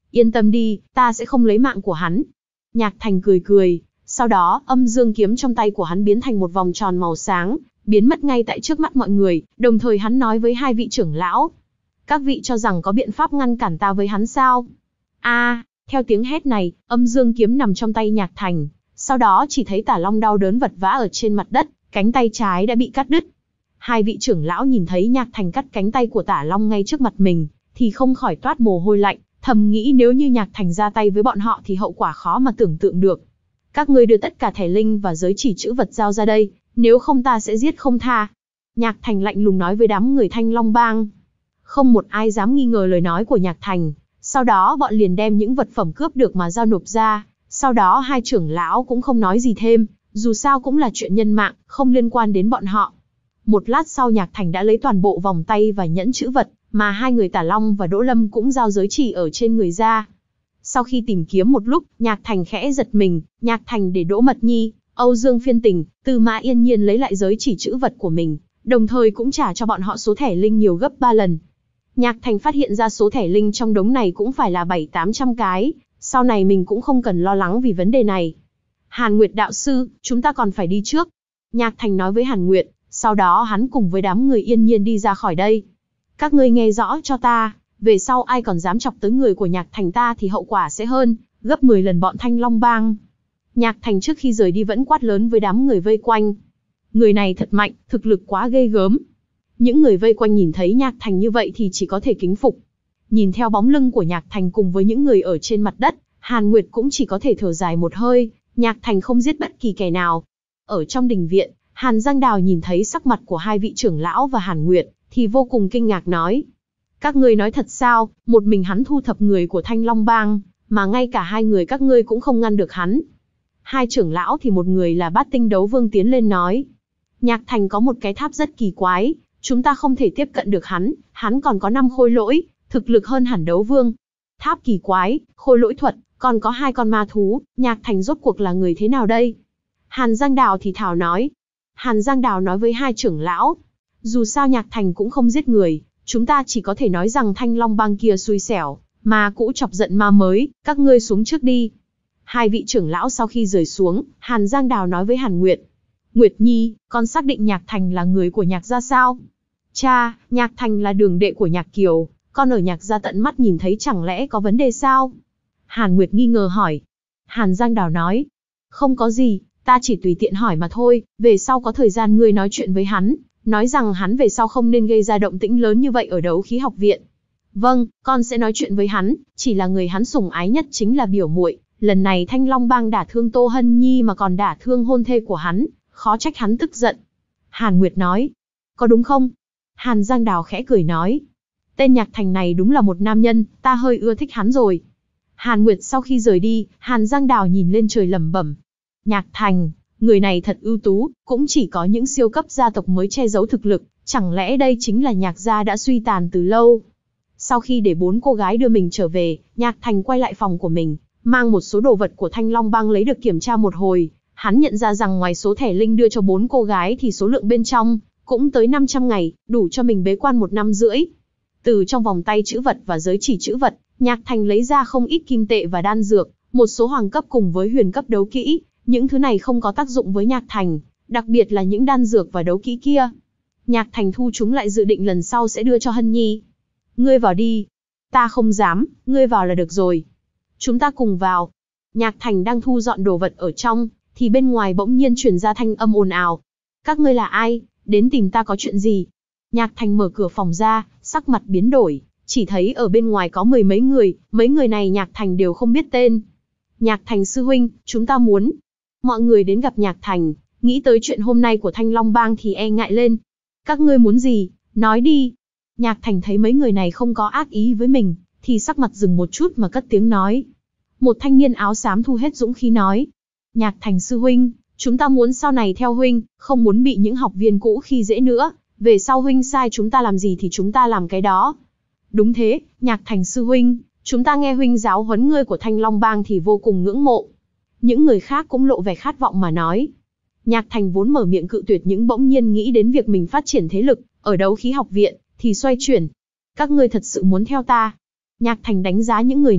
Yên tâm đi, ta sẽ không lấy mạng của hắn. Nhạc Thành cười cười, sau đó âm dương kiếm trong tay của hắn biến thành một vòng tròn màu sáng, biến mất ngay tại trước mắt mọi người, đồng thời hắn nói với hai vị trưởng lão. Các vị cho rằng có biện pháp ngăn cản ta với hắn sao? A, à, theo tiếng hét này, âm dương kiếm nằm trong tay Nhạc Thành, sau đó chỉ thấy Tả Long đau đớn vật vã ở trên mặt đất, cánh tay trái đã bị cắt đứt. Hai vị trưởng lão nhìn thấy Nhạc Thành cắt cánh tay của Tả Long ngay trước mặt mình, thì không khỏi toát mồ hôi lạnh, thầm nghĩ nếu như Nhạc Thành ra tay với bọn họ thì hậu quả khó mà tưởng tượng được. Các ngươi đưa tất cả thẻ linh và giới chỉ chữ vật giao ra đây, nếu không ta sẽ giết không tha. Nhạc Thành lạnh lùng nói với đám người Thanh Long Bang. Không một ai dám nghi ngờ lời nói của Nhạc Thành, sau đó bọn liền đem những vật phẩm cướp được mà giao nộp ra, sau đó hai trưởng lão cũng không nói gì thêm, dù sao cũng là chuyện nhân mạng, không liên quan đến bọn họ. Một lát sau Nhạc Thành đã lấy toàn bộ vòng tay và nhẫn chữ vật, mà hai người Tả Long và Đỗ Lâm cũng giao giới chỉ ở trên người ra. Sau khi tìm kiếm một lúc, Nhạc Thành khẽ giật mình, Nhạc Thành để Đỗ Mật Nhi, Âu Dương Phiên Tình, Tư Mã Yên Nhiên lấy lại giới chỉ chữ vật của mình, đồng thời cũng trả cho bọn họ số thẻ linh nhiều gấp ba lần. Nhạc Thành phát hiện ra số thẻ linh trong đống này cũng phải là bảy tám trăm cái, sau này mình cũng không cần lo lắng vì vấn đề này. Hàn Nguyệt đạo sư, chúng ta còn phải đi trước. Nhạc Thành nói với Hàn Nguyệt, sau đó hắn cùng với đám người Yên Nhiên đi ra khỏi đây. Các ngươi nghe rõ cho ta, về sau ai còn dám chọc tới người của Nhạc Thành ta thì hậu quả sẽ hơn gấp mười lần bọn Thanh Long Bang. Nhạc Thành trước khi rời đi vẫn quát lớn với đám người vây quanh. Người này thật mạnh, thực lực quá ghê gớm. Những người vây quanh nhìn thấy Nhạc Thành như vậy thì chỉ có thể kính phục. Nhìn theo bóng lưng của Nhạc Thành cùng với những người ở trên mặt đất, Hàn Nguyệt cũng chỉ có thể thở dài một hơi, Nhạc Thành không giết bất kỳ kẻ nào. Ở trong đình viện, Hàn Giang Đào nhìn thấy sắc mặt của hai vị trưởng lão và Hàn Nguyệt, thì vô cùng kinh ngạc nói. Các ngươi nói thật sao, một mình hắn thu thập người của Thanh Long Bang, mà ngay cả hai người các ngươi cũng không ngăn được hắn. Hai trưởng lão thì một người là Bát Tinh Đấu Vương tiến lên nói. Nhạc Thành có một cái tháp rất kỳ quái, chúng ta không thể tiếp cận được hắn, hắn còn có năm khôi lỗi, thực lực hơn hẳn Đấu Vương. Tháp kỳ quái, khôi lỗi thuật, còn có hai con ma thú, Nhạc Thành rốt cuộc là người thế nào đây? Hàn Giang Đào thì thào nói. Hàn Giang Đào nói với hai trưởng lão. Dù sao Nhạc Thành cũng không giết người, chúng ta chỉ có thể nói rằng Thanh Long Bang kia xui xẻo, ma cũ chọc giận ma mới, các ngươi xuống trước đi. Hai vị trưởng lão sau khi rời xuống, Hàn Giang Đào nói với Hàn Nguyệt. Nguyệt Nhi, con xác định Nhạc Thành là người của Nhạc gia sao? Cha, Nhạc Thành là đường đệ của Nhạc Kiều, con ở Nhạc gia tận mắt nhìn thấy chẳng lẽ có vấn đề sao? Hàn Nguyệt nghi ngờ hỏi. Hàn Giang Đào nói. Không có gì, ta chỉ tùy tiện hỏi mà thôi, về sau có thời gian ngươi nói chuyện với hắn, nói rằng hắn về sau không nên gây ra động tĩnh lớn như vậy ở Đấu Khí Học viện. Vâng, con sẽ nói chuyện với hắn, chỉ là người hắn sủng ái nhất chính là biểu muội. Lần này Thanh Long Bang đả thương Tô Hân Nhi mà còn đả thương hôn thê của hắn, khó trách hắn tức giận. Hàn Nguyệt nói. Có đúng không? Hàn Giang Đào khẽ cười nói. Tên Nhạc Thành này đúng là một nam nhân, ta hơi ưa thích hắn rồi. Hàn Nguyệt sau khi rời đi, Hàn Giang Đào nhìn lên trời lẩm bẩm. Nhạc Thành, người này thật ưu tú, cũng chỉ có những siêu cấp gia tộc mới che giấu thực lực, chẳng lẽ đây chính là Nhạc gia đã suy tàn từ lâu. Sau khi để bốn cô gái đưa mình trở về, Nhạc Thành quay lại phòng của mình, mang một số đồ vật của Thanh Long Bang lấy được kiểm tra một hồi, hắn nhận ra rằng ngoài số thẻ linh đưa cho bốn cô gái thì số lượng bên trong cũng tới năm trăm ngày, đủ cho mình bế quan một năm rưỡi. Từ trong vòng tay chữ vật và giới chỉ chữ vật, Nhạc Thành lấy ra không ít kim tệ và đan dược, một số hoàng cấp cùng với huyền cấp đấu kỹ, những thứ này không có tác dụng với Nhạc Thành, đặc biệt là những đan dược và đấu kỹ kia. Nhạc Thành thu chúng lại dự định lần sau sẽ đưa cho Hân Nhi. Ngươi vào đi. Ta không dám, ngươi vào là được rồi. Chúng ta cùng vào. Nhạc Thành đang thu dọn đồ vật ở trong, thì bên ngoài bỗng nhiên truyền ra thanh âm ồn ào. Các ngươi là ai, đến tìm ta có chuyện gì? Nhạc Thành mở cửa phòng ra, sắc mặt biến đổi, chỉ thấy ở bên ngoài có mười mấy người, mấy người này Nhạc Thành đều không biết tên. Nhạc Thành sư huynh, chúng ta muốn. Mọi người đến gặp Nhạc Thành, nghĩ tới chuyện hôm nay của Thanh Long Bang thì e ngại lên. Các ngươi muốn gì, nói đi. Nhạc Thành thấy mấy người này không có ác ý với mình, thì sắc mặt dừng một chút mà cất tiếng nói. Một thanh niên áo xám thu hết dũng khí nói. Nhạc Thành sư huynh, chúng ta muốn sau này theo huynh, không muốn bị những học viên cũ khi dễ nữa, về sau huynh sai chúng ta làm gì thì chúng ta làm cái đó. Đúng thế, Nhạc Thành sư huynh, chúng ta nghe huynh giáo huấn ngươi của Thanh Long Bang thì vô cùng ngưỡng mộ. Những người khác cũng lộ vẻ khát vọng mà nói. Nhạc Thành vốn mở miệng cự tuyệt nhưng bỗng nhiên nghĩ đến việc mình phát triển thế lực, ở Đấu Khí Học viện, thì xoay chuyển. Các ngươi thật sự muốn theo ta? Nhạc Thành đánh giá những người này,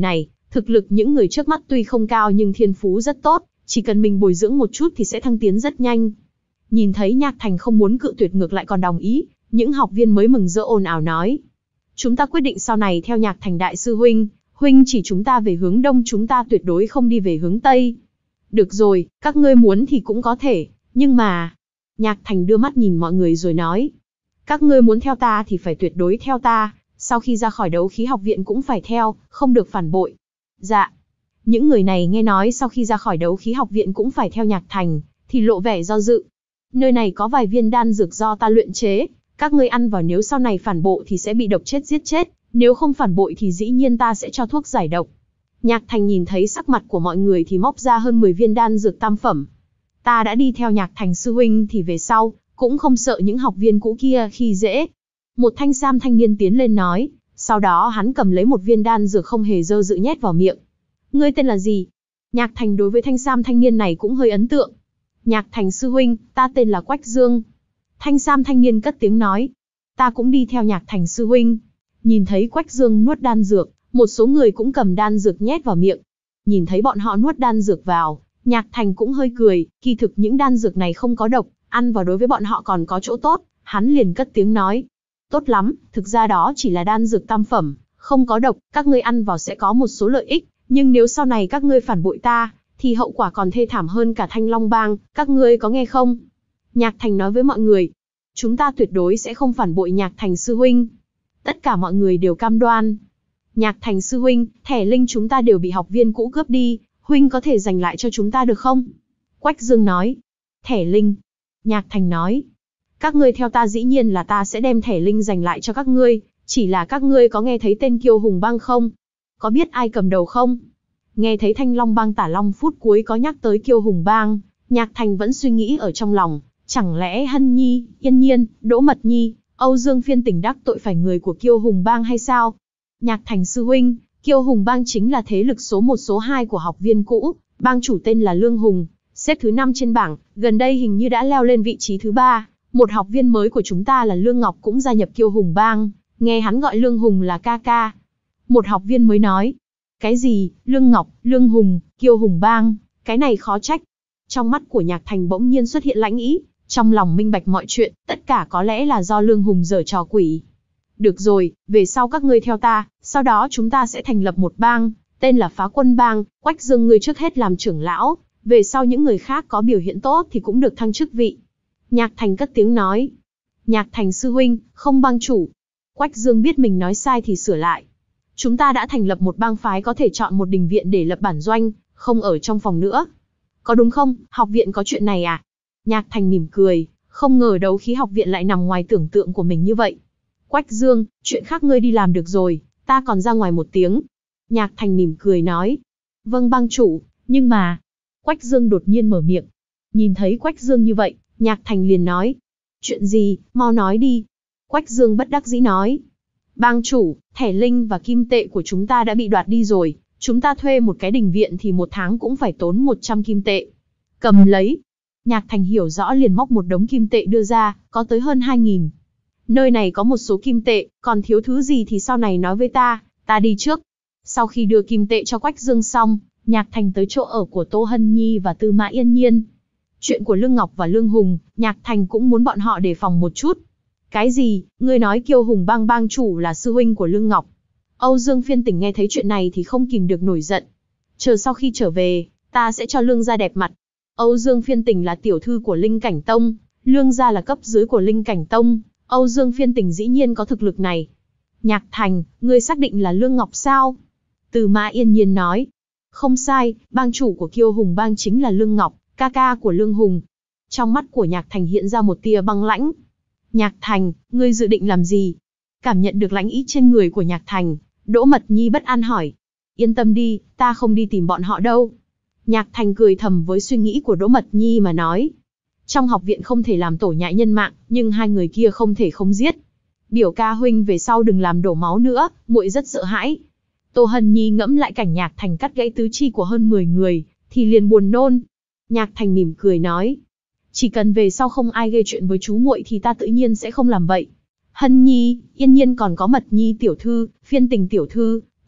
Thực lực những người trước mắt tuy không cao nhưng thiên phú rất tốt, chỉ cần mình bồi dưỡng một chút thì sẽ thăng tiến rất nhanh. Nhìn thấy Nhạc Thành không muốn cự tuyệt ngược lại còn đồng ý, những học viên mới mừng rỡ ồn ào nói. Chúng ta quyết định sau này theo Nhạc Thành đại sư huynh, huynh chỉ chúng ta về hướng đông, chúng ta tuyệt đối không đi về hướng tây. Được rồi, các ngươi muốn thì cũng có thể, nhưng mà... Nhạc Thành đưa mắt nhìn mọi người rồi nói. Các ngươi muốn theo ta thì phải tuyệt đối theo ta, sau khi ra khỏi đấu khí học viện cũng phải theo, không được phản bội. Dạ. Những người này nghe nói sau khi ra khỏi đấu khí học viện cũng phải theo Nhạc Thành, thì lộ vẻ do dự. Nơi này có vài viên đan dược do ta luyện chế, các ngươi ăn vào nếu sau này phản bội thì sẽ bị độc chết giết chết, nếu không phản bội thì dĩ nhiên ta sẽ cho thuốc giải độc. Nhạc Thành nhìn thấy sắc mặt của mọi người thì móc ra hơn mười viên đan dược tam phẩm. Ta đã đi theo Nhạc Thành sư huynh thì về sau, cũng không sợ những học viên cũ kia khi dễ. Một thanh sam thanh niên tiến lên nói, sau đó hắn cầm lấy một viên đan dược không hề dơ dự nhét vào miệng. Ngươi tên là gì? Nhạc Thành đối với thanh sam thanh niên này cũng hơi ấn tượng. Nhạc Thành sư huynh, ta tên là Quách Dương. Thanh sam thanh niên cất tiếng nói. Ta cũng đi theo Nhạc Thành sư huynh. Nhìn thấy Quách Dương nuốt đan dược, một số người cũng cầm đan dược nhét vào miệng. Nhìn thấy bọn họ nuốt đan dược vào, Nhạc Thành cũng hơi cười, kỳ thực những đan dược này không có độc, ăn vào đối với bọn họ còn có chỗ tốt, hắn liền cất tiếng nói. Tốt lắm, thực ra đó chỉ là đan dược tam phẩm, không có độc, các ngươi ăn vào sẽ có một số lợi ích, nhưng nếu sau này các ngươi phản bội ta, thì hậu quả còn thê thảm hơn cả Thanh Long Bang, các ngươi có nghe không? Nhạc Thành nói với mọi người, chúng ta tuyệt đối sẽ không phản bội Nhạc Thành sư huynh. Tất cả mọi người đều cam đoan. Nhạc Thành sư huynh, thẻ linh chúng ta đều bị học viên cũ cướp đi, huynh có thể giành lại cho chúng ta được không? Quách Dương nói. Thẻ linh. Nhạc Thành nói. Các ngươi theo ta dĩ nhiên là ta sẽ đem thẻ linh giành lại cho các ngươi, chỉ là các ngươi có nghe thấy tên Kiêu Hùng Bang không? Có biết ai cầm đầu không? Nghe thấy Thanh Long Bang Tả Long phút cuối có nhắc tới Kiêu Hùng Bang, Nhạc Thành vẫn suy nghĩ ở trong lòng, chẳng lẽ Hân Nhi, Yên Nhiên, Đỗ Mật Nhi, Âu Dương Phiên Tỉnh đắc tội phải người của Kiêu Hùng Bang hay sao? Nhạc Thành sư huynh, Kiêu Hùng Bang chính là thế lực số một số hai của học viên cũ, bang chủ tên là Lương Hùng, xếp thứ năm trên bảng, gần đây hình như đã leo lên vị trí thứ ba. Một học viên mới của chúng ta là Lương Ngọc cũng gia nhập Kiêu Hùng Bang, nghe hắn gọi Lương Hùng là ca ca. Một học viên mới nói, cái gì, Lương Ngọc, Lương Hùng, Kiêu Hùng Bang, cái này khó trách. Trong mắt của Nhạc Thành bỗng nhiên xuất hiện lãnh ý, trong lòng minh bạch mọi chuyện, tất cả có lẽ là do Lương Hùng giở trò quỷ. Được rồi, về sau các ngươi theo ta, sau đó chúng ta sẽ thành lập một bang, tên là Phá Quân Bang, Quách Dương ngươi trước hết làm trưởng lão, về sau những người khác có biểu hiện tốt thì cũng được thăng chức vị. Nhạc Thành cất tiếng nói. Nhạc Thành sư huynh, không bang chủ. Quách Dương biết mình nói sai thì sửa lại. Chúng ta đã thành lập một bang phái có thể chọn một đình viện để lập bản doanh, không ở trong phòng nữa. Có đúng không, học viện có chuyện này à? Nhạc Thành mỉm cười, không ngờ đấu khí học viện lại nằm ngoài tưởng tượng của mình như vậy. Quách Dương, chuyện khác ngươi đi làm được rồi, ta còn ra ngoài một tiếng. Nhạc Thành mỉm cười nói. Vâng bang chủ, nhưng mà... Quách Dương đột nhiên mở miệng. Nhìn thấy Quách Dương như vậy, Nhạc Thành liền nói. Chuyện gì, mau nói đi. Quách Dương bất đắc dĩ nói. Bang chủ, thẻ linh và kim tệ của chúng ta đã bị đoạt đi rồi. Chúng ta thuê một cái đình viện thì một tháng cũng phải tốn một trăm kim tệ. Cầm lấy. Nhạc Thành hiểu rõ liền móc một đống kim tệ đưa ra, có tới hơn hai nghìn. Nơi này có một số kim tệ, còn thiếu thứ gì thì sau này nói với ta, ta đi trước. Sau khi đưa kim tệ cho Quách Dương xong, Nhạc Thành tới chỗ ở của Tô Hân Nhi và Tư Mã Yên Nhiên. Chuyện của Lương Ngọc và Lương Hùng, Nhạc Thành cũng muốn bọn họ đề phòng một chút. Cái gì, ngươi nói Kiêu Hùng Bang bang chủ là sư huynh của Lương Ngọc? Âu Dương Phiên Tỉnh nghe thấy chuyện này thì không kìm được nổi giận. Chờ sau khi trở về, ta sẽ cho Lương gia đẹp mặt. Âu Dương Phiên Tỉnh là tiểu thư của Linh Cảnh Tông, Lương gia là cấp dưới của Linh Cảnh Tông, Âu Dương Phiên Tỉnh dĩ nhiên có thực lực này. Nhạc Thành, ngươi xác định là Lương Ngọc sao? Tư Mã Yên Nhiên nói. Không sai, bang chủ của Kiêu Hùng Bang chính là Lương Ngọc, ca ca của Lương Hùng. Trong mắt của Nhạc Thành hiện ra một tia băng lãnh. Nhạc Thành, ngươi dự định làm gì? Cảm nhận được lãnh ý trên người của Nhạc Thành, Đỗ Mật Nhi bất an hỏi. Yên tâm đi, ta không đi tìm bọn họ đâu. Nhạc Thành cười thầm với suy nghĩ của Đỗ Mật Nhi mà nói. Trong học viện không thể làm tổ nhại nhân mạng, nhưng hai người kia không thể không giết. Biểu ca huynh về sau đừng làm đổ máu nữa, muội rất sợ hãi. Tô Hân Nhi ngẫm lại cảnh Nhạc Thành cắt gãy tứ chi của hơn mười người, thì liền buồn nôn. Nhạc Thành mỉm cười nói. Chỉ cần về sau không ai gây chuyện với chú muội thì ta tự nhiên sẽ không làm vậy. Hân Nhi, Yên Nhiên còn có Mật Nhi tiểu thư, Phiên Tình tiểu thư,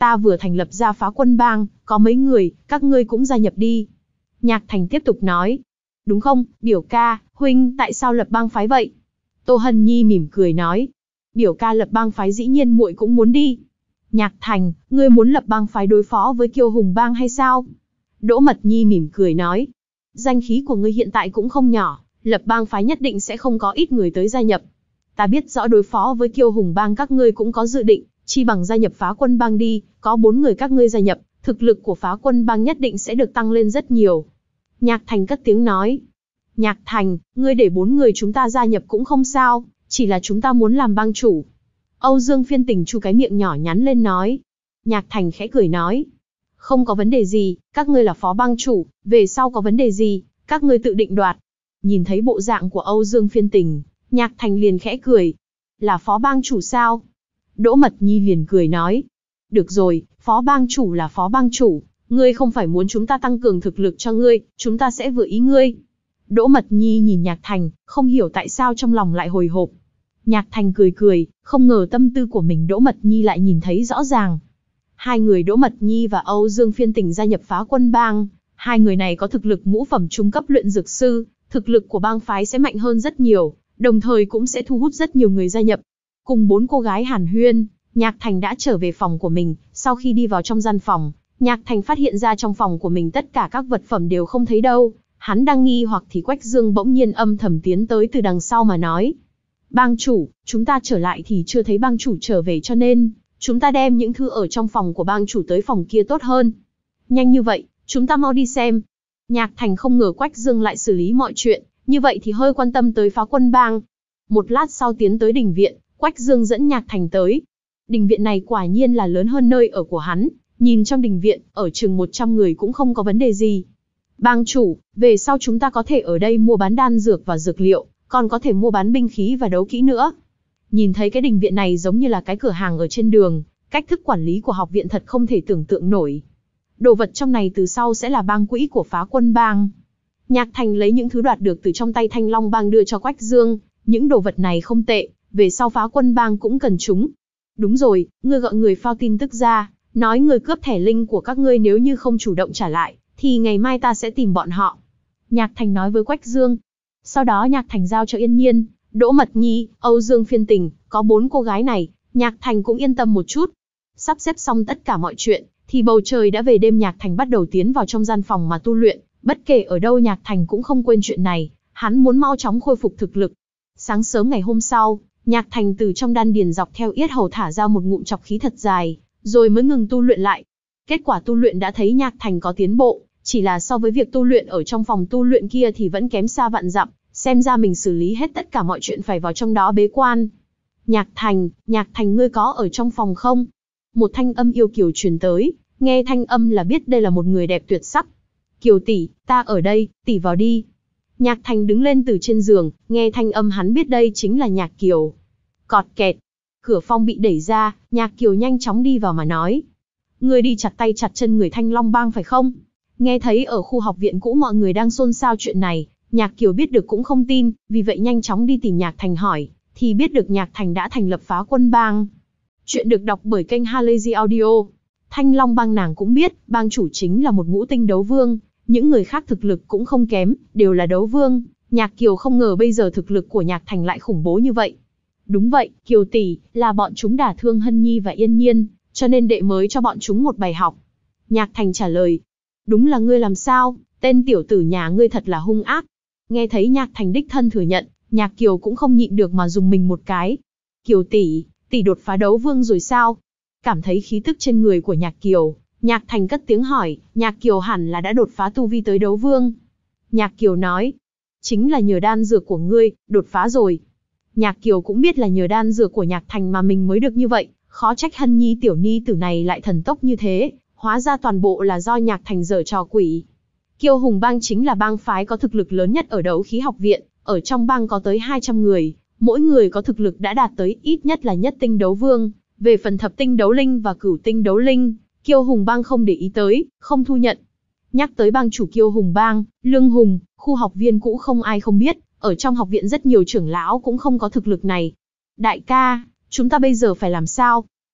ta vừa thành lập ra Phá Quân Bang, có mấy người, các ngươi cũng gia nhập đi. Nhạc Thành tiếp tục nói. Đúng không, biểu ca, huynh tại sao lập bang phái vậy? Tô Hân Nhi mỉm cười nói. Biểu ca lập bang phái dĩ nhiên muội cũng muốn đi. Nhạc Thành, ngươi muốn lập bang phái đối phó với Kiêu Hùng Bang hay sao? Đỗ Mật Nhi mỉm cười nói. Danh khí của ngươi hiện tại cũng không nhỏ, lập bang phái nhất định sẽ không có ít người tới gia nhập. Ta biết rõ đối phó với Kiêu Hùng Bang các ngươi cũng có dự định, chi bằng gia nhập Phá Quân Bang đi, có bốn người các ngươi gia nhập, thực lực của Phá Quân Bang nhất định sẽ được tăng lên rất nhiều. Nhạc Thành cất tiếng nói. Nhạc Thành, ngươi để bốn người chúng ta gia nhập cũng không sao, chỉ là chúng ta muốn làm bang chủ. Âu Dương Phiên Tình chu cái miệng nhỏ nhắn lên nói. Nhạc Thành khẽ cười nói. Không có vấn đề gì, các ngươi là phó bang chủ, về sau có vấn đề gì, các ngươi tự định đoạt. Nhìn thấy bộ dạng của Âu Dương Phiên Tình, Nhạc Thành liền khẽ cười. Là phó bang chủ sao? Đỗ Mật Nhi liền cười nói. Được rồi, phó bang chủ là phó bang chủ, ngươi không phải muốn chúng ta tăng cường thực lực cho ngươi, chúng ta sẽ vừa ý ngươi. Đỗ Mật Nhi nhìn Nhạc Thành, không hiểu tại sao trong lòng lại hồi hộp. Nhạc Thành cười cười, không ngờ tâm tư của mình Đỗ Mật Nhi lại nhìn thấy rõ ràng. Hai người Đỗ Mật Nhi và Âu Dương Phiên Tình gia nhập Phá Quân Bang, hai người này có thực lực ngũ phẩm trung cấp luyện dược sư, thực lực của bang phái sẽ mạnh hơn rất nhiều, đồng thời cũng sẽ thu hút rất nhiều người gia nhập. Cùng bốn cô gái hàn huyên, Nhạc Thành đã trở về phòng của mình, sau khi đi vào trong gian phòng, Nhạc Thành phát hiện ra trong phòng của mình tất cả các vật phẩm đều không thấy đâu. Hắn đang nghi hoặc thì Quách Dương bỗng nhiên âm thầm tiến tới từ đằng sau mà nói. Bang chủ, chúng ta trở lại thì chưa thấy bang chủ trở về cho nên, chúng ta đem những thứ ở trong phòng của bang chủ tới phòng kia tốt hơn. Nhanh như vậy, chúng ta mau đi xem. Nhạc Thành không ngờ Quách Dương lại xử lý mọi chuyện, như vậy thì hơi quan tâm tới Phá Quân Bang. Một lát sau tiến tới đình viện, Quách Dương dẫn Nhạc Thành tới. Đình viện này quả nhiên là lớn hơn nơi ở của hắn, nhìn trong đình viện, ở chừng một trăm người cũng không có vấn đề gì. Bang chủ, về sau chúng ta có thể ở đây mua bán đan dược và dược liệu, còn có thể mua bán binh khí và đấu kỹ nữa. Nhìn thấy cái đình viện này giống như là cái cửa hàng ở trên đường, cách thức quản lý của học viện thật không thể tưởng tượng nổi. Đồ vật trong này từ sau sẽ là bang quỹ của Phá Quân Bang. Nhạc Thành lấy những thứ đoạt được từ trong tay Thanh Long Bang đưa cho Quách Dương, những đồ vật này không tệ, về sau Phá Quân Bang cũng cần chúng. Đúng rồi, ngươi gọi người phao tin tức ra, nói người cướp thẻ linh của các ngươi nếu như không chủ động trả lại, thì ngày mai ta sẽ tìm bọn họ. Nhạc Thành nói với Quách Dương. Sau đó Nhạc Thành giao cho Yên Nhiên, Đỗ Mật Nhi, Âu Dương Phiên Tình, có bốn cô gái này, Nhạc Thành cũng yên tâm một chút. Sắp xếp xong tất cả mọi chuyện, thì bầu trời đã về đêm. Nhạc Thành bắt đầu tiến vào trong gian phòng mà tu luyện, bất kể ở đâu Nhạc Thành cũng không quên chuyện này, hắn muốn mau chóng khôi phục thực lực. Sáng sớm ngày hôm sau, Nhạc Thành từ trong đan điền dọc theo yết hầu thả ra một ngụm trọc khí thật dài, rồi mới ngừng tu luyện lại. Kết quả tu luyện đã thấy Nhạc Thành có tiến bộ, chỉ là so với việc tu luyện ở trong phòng tu luyện kia thì vẫn kém xa vạn dặm, xem ra mình xử lý hết tất cả mọi chuyện phải vào trong đó bế quan. Nhạc Thành, Nhạc Thành ngươi có ở trong phòng không? Một thanh âm yêu kiều truyền tới, nghe thanh âm là biết đây là một người đẹp tuyệt sắc. Kiều tỷ, ta ở đây, tỷ vào đi. Nhạc Thành đứng lên từ trên giường, nghe thanh âm hắn biết đây chính là Nhạc Kiều. Cọt kẹt, cửa phòng bị đẩy ra, Nhạc Kiều nhanh chóng đi vào mà nói. Ngươi đi chặt tay chặt chân người Thanh Long Bang phải không? Nghe thấy ở khu học viện cũ mọi người đang xôn xao chuyện này, Nhạc Kiều biết được cũng không tin, vì vậy nhanh chóng đi tìm Nhạc Thành hỏi, thì biết được Nhạc Thành đã thành lập Phá Quân Bang. Chuyện được đọc bởi kênh Halazy Audio. Thanh Long Bang nàng cũng biết, bang chủ chính là một ngũ tinh đấu vương, những người khác thực lực cũng không kém, đều là đấu vương. Nhạc Kiều không ngờ bây giờ thực lực của Nhạc Thành lại khủng bố như vậy. Đúng vậy, Kiều tỷ, là bọn chúng đả thương Hân Nhi và Yên Nhiên, cho nên đệ mới cho bọn chúng một bài học. Nhạc Thành trả lời. Đúng là ngươi làm sao, tên tiểu tử nhà ngươi thật là hung ác. Nghe thấy Nhạc Thành đích thân thừa nhận, Nhạc Kiều cũng không nhịn được mà dùng mình một cái. Kiều tỷ, tỷ đột phá đấu vương rồi sao? Cảm thấy khí tức trên người của Nhạc Kiều, Nhạc Thành cất tiếng hỏi, Nhạc Kiều hẳn là đã đột phá tu vi tới đấu vương. Nhạc Kiều nói, chính là nhờ đan dược của ngươi, đột phá rồi. Nhạc Kiều cũng biết là nhờ đan dược của Nhạc Thành mà mình mới được như vậy, khó trách Hân Nhi tiểu ni tử này lại thần tốc như thế, hóa ra toàn bộ là do Nhạc Thành giở trò quỷ. Kiêu Hùng Bang chính là bang phái có thực lực lớn nhất ở đấu khí học viện, ở trong bang có tới hai trăm người, mỗi người có thực lực đã đạt tới ít nhất là nhất tinh đấu vương, về phần thập tinh đấu linh và cửu tinh đấu linh, Kiêu Hùng Bang không để ý tới, không thu nhận. Nhắc tới bang chủ Kiêu Hùng Bang, Lương Hùng, khu học viên cũ không ai không biết, ở trong học viện rất nhiều trưởng lão cũng không có thực lực này. Đại ca, chúng ta bây giờ phải làm sao?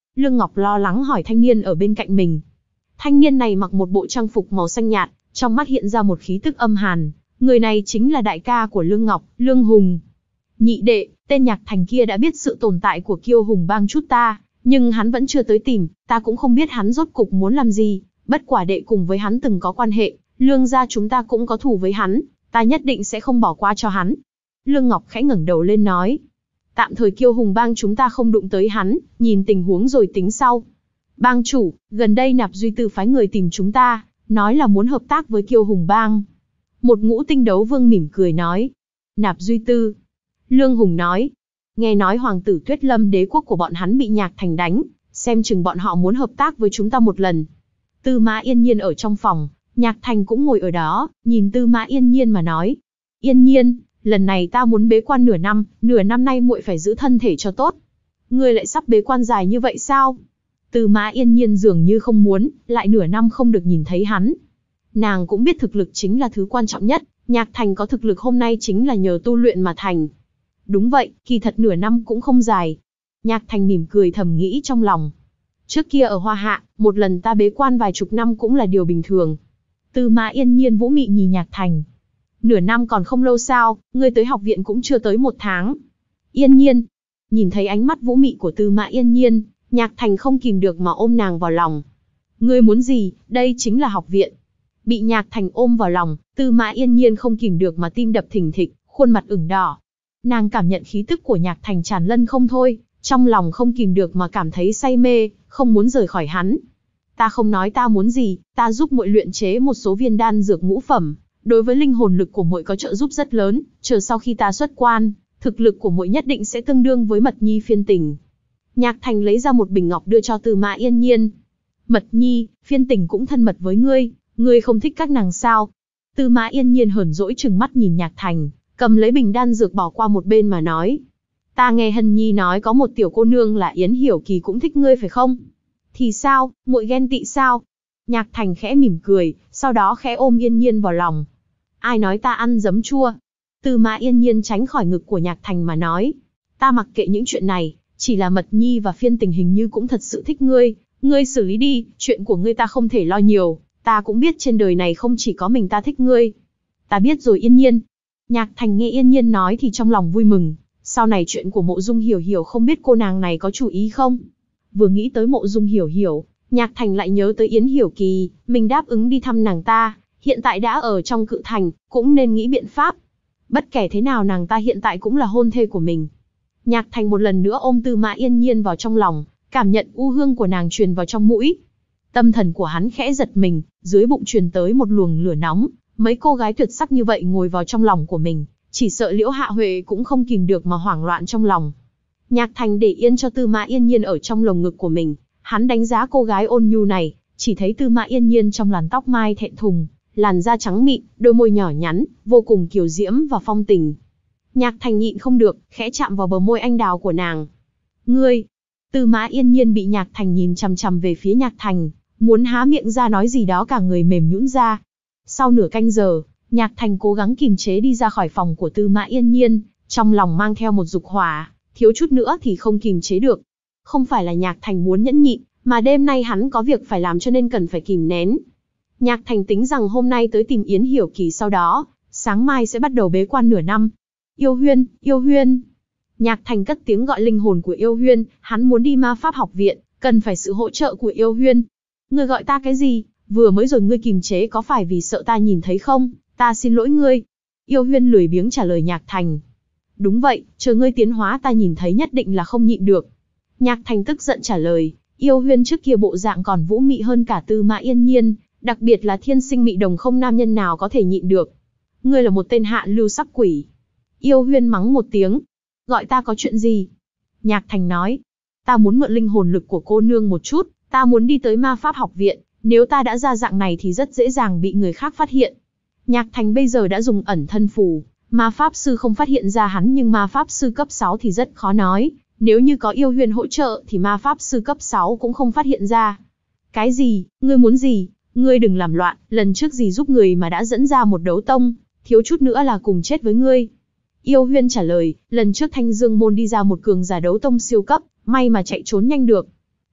Lương Ngọc lo lắng hỏi thanh niên ở bên cạnh mình. Thanh niên này mặc một bộ trang phục màu xanh nhạt, trong mắt hiện ra một khí tức âm hàn. Người này chính là đại ca của Lương Ngọc, Lương Hùng. Nhị đệ, tên Nhạc Thành kia đã biết sự tồn tại của Kiêu Hùng bang chút ta, nhưng hắn vẫn chưa tới tìm, ta cũng không biết hắn rốt cục muốn làm gì, bất quả đệ cùng với hắn từng có quan hệ, Lương gia chúng ta cũng có thù với hắn, ta nhất định sẽ không bỏ qua cho hắn. Lương Ngọc khẽ ngẩng đầu lên nói. Tạm thời Kiêu Hùng bang chúng ta không đụng tới hắn, nhìn tình huống rồi tính sau. Bang chủ, gần đây Nạp Duy Tư phái người tìm chúng ta, nói là muốn hợp tác với Kiêu Hùng bang. Một ngũ tinh đấu vương mỉm cười nói. Nạp Duy Tư. Lương Hùng nói. Nghe nói hoàng tử Tuyết Lâm đế quốc của bọn hắn bị Nhạc Thành đánh, xem chừng bọn họ muốn hợp tác với chúng ta một lần. Tư Mã Yên Nhiên ở trong phòng, Nhạc Thành cũng ngồi ở đó, nhìn Tư Mã Yên Nhiên mà nói. Yên Nhiên, lần này ta muốn bế quan nửa năm, nửa năm nay muội phải giữ thân thể cho tốt. Ngươi lại sắp bế quan dài như vậy sao? Tư Mã Yên Nhiên dường như không muốn, lại nửa năm không được nhìn thấy hắn. Nàng cũng biết thực lực chính là thứ quan trọng nhất, Nhạc Thành có thực lực hôm nay chính là nhờ tu luyện mà thành. Đúng vậy, kỳ thật nửa năm cũng không dài. Nhạc Thành mỉm cười thầm nghĩ trong lòng. Trước kia ở Hoa Hạ, một lần ta bế quan vài chục năm cũng là điều bình thường. Tư Mã Yên Nhiên vũ mị nhìn Nhạc Thành. Nửa năm còn không lâu sao, ngươi tới học viện cũng chưa tới một tháng. Yên Nhiên. Nhìn thấy ánh mắt vũ mị của Tư Mã Yên Nhiên, Nhạc Thành không kìm được mà ôm nàng vào lòng. Ngươi muốn gì, đây chính là học viện. Bị Nhạc Thành ôm vào lòng, Tư Mã Yên Nhiên không kìm được mà tim đập thình thịch, khuôn mặt ửng đỏ. Nàng cảm nhận khí tức của Nhạc Thành tràn lân không thôi, trong lòng không kìm được mà cảm thấy say mê, không muốn rời khỏi hắn. Ta không nói ta muốn gì, ta giúp muội luyện chế một số viên đan dược ngũ phẩm, đối với linh hồn lực của muội có trợ giúp rất lớn, chờ sau khi ta xuất quan, thực lực của muội nhất định sẽ tương đương với Mật Nhi Phiên Tình. Nhạc Thành lấy ra một bình ngọc đưa cho Tư Mã Yên Nhiên. Mật Nhi, Phiên Tình cũng thân mật với ngươi, ngươi không thích các nàng sao? Tư Mã Yên Nhiên hờn dỗi trừng mắt nhìn Nhạc Thành, cầm lấy bình đan dược bỏ qua một bên mà nói. Ta nghe Hân Nhi nói có một tiểu cô nương là Yến Hiểu Kỳ cũng thích ngươi phải không? Thì sao, muội ghen tị sao? Nhạc Thành khẽ mỉm cười, sau đó khẽ ôm Yên Nhiên vào lòng. Ai nói ta ăn giấm chua? Tư Mã Yên Nhiên tránh khỏi ngực của Nhạc Thành mà nói. Ta mặc kệ những chuyện này, chỉ là Mật Nhi và Phiên Tình hình như cũng thật sự thích ngươi, ngươi xử lý đi, chuyện của ngươi ta không thể lo nhiều, ta cũng biết trên đời này không chỉ có mình ta thích ngươi. Ta biết rồi Yên Nhiên. Nhạc Thành nghe Yên Nhiên nói thì trong lòng vui mừng, sau này chuyện của Mộ Dung Hiểu Hiểu không biết cô nàng này có chủ ý không? Vừa nghĩ tới Mộ Dung Hiểu Hiểu, Nhạc Thành lại nhớ tới Yến Hiểu Kỳ, mình đáp ứng đi thăm nàng ta, hiện tại đã ở trong Cự Thành, cũng nên nghĩ biện pháp. Bất kể thế nào nàng ta hiện tại cũng là hôn thê của mình. Nhạc Thành một lần nữa ôm Tư Mã Yên Nhiên vào trong lòng, cảm nhận u hương của nàng truyền vào trong mũi. Tâm thần của hắn khẽ giật mình, dưới bụng truyền tới một luồng lửa nóng, mấy cô gái tuyệt sắc như vậy ngồi vào trong lòng của mình, chỉ sợ Liễu Hạ Huệ cũng không kìm được mà hoảng loạn trong lòng. Nhạc Thành để yên cho Tư Mã Yên Nhiên ở trong lồng ngực của mình, hắn đánh giá cô gái ôn nhu này, chỉ thấy Tư Mã Yên Nhiên trong làn tóc mai thẹn thùng, làn da trắng mịn, đôi môi nhỏ nhắn, vô cùng kiều diễm và phong tình. Nhạc Thành nhịn không được, khẽ chạm vào bờ môi anh đào của nàng. Ngươi! Tư Mã Yên Nhiên bị Nhạc Thành nhìn chằm chằm về phía Nhạc Thành, muốn há miệng ra nói gì đó cả người mềm nhũn ra. Sau nửa canh giờ, Nhạc Thành cố gắng kìm chế đi ra khỏi phòng của Tư Mã Yên Nhiên, trong lòng mang theo một dục hỏa, thiếu chút nữa thì không kìm chế được. Không phải là Nhạc Thành muốn nhẫn nhịn, mà đêm nay hắn có việc phải làm cho nên cần phải kìm nén. Nhạc Thành tính rằng hôm nay tới tìm Yến Hiểu Kỳ, sau đó, sáng mai sẽ bắt đầu bế quan nửa năm. Yêu Huyên, Yêu Huyên. Nhạc Thành cất tiếng gọi linh hồn của Yêu Huyên, hắn muốn đi ma pháp học viện, cần phải sự hỗ trợ của Yêu Huyên. Ngươi gọi ta cái gì? Vừa mới rồi ngươi kìm chế có phải vì sợ ta nhìn thấy không? Ta xin lỗi ngươi. Yêu Huyên lười biếng trả lời Nhạc Thành. Đúng vậy, chờ ngươi tiến hóa ta nhìn thấy nhất định là không nhịn được. Nhạc Thành tức giận trả lời, Yêu Huyên trước kia bộ dạng còn vũ mị hơn cả Tư Mã Yên Nhiên, đặc biệt là thiên sinh mị đồng không nam nhân nào có thể nhịn được. Ngươi là một tên hạ lưu sắc quỷ. Yêu Huyên mắng một tiếng. Gọi ta có chuyện gì? Nhạc Thành nói, ta muốn mượn linh hồn lực của cô nương một chút, ta muốn đi tới ma pháp học viện, nếu ta đã ra dạng này thì rất dễ dàng bị người khác phát hiện. Nhạc Thành bây giờ đã dùng ẩn thân phù, ma pháp sư không phát hiện ra hắn, nhưng ma pháp sư cấp sáu thì rất khó nói, nếu như có Yêu Huyên hỗ trợ thì ma pháp sư cấp sáu cũng không phát hiện ra. Cái gì? Ngươi muốn gì? Ngươi đừng làm loạn, lần trước gì giúp người mà đã dẫn ra một đấu tông, thiếu chút nữa là cùng chết với ngươi. Yêu Huyên trả lời, lần trước Thanh Dương môn đi ra một cường giả đấu tông siêu cấp, may mà chạy trốn nhanh được.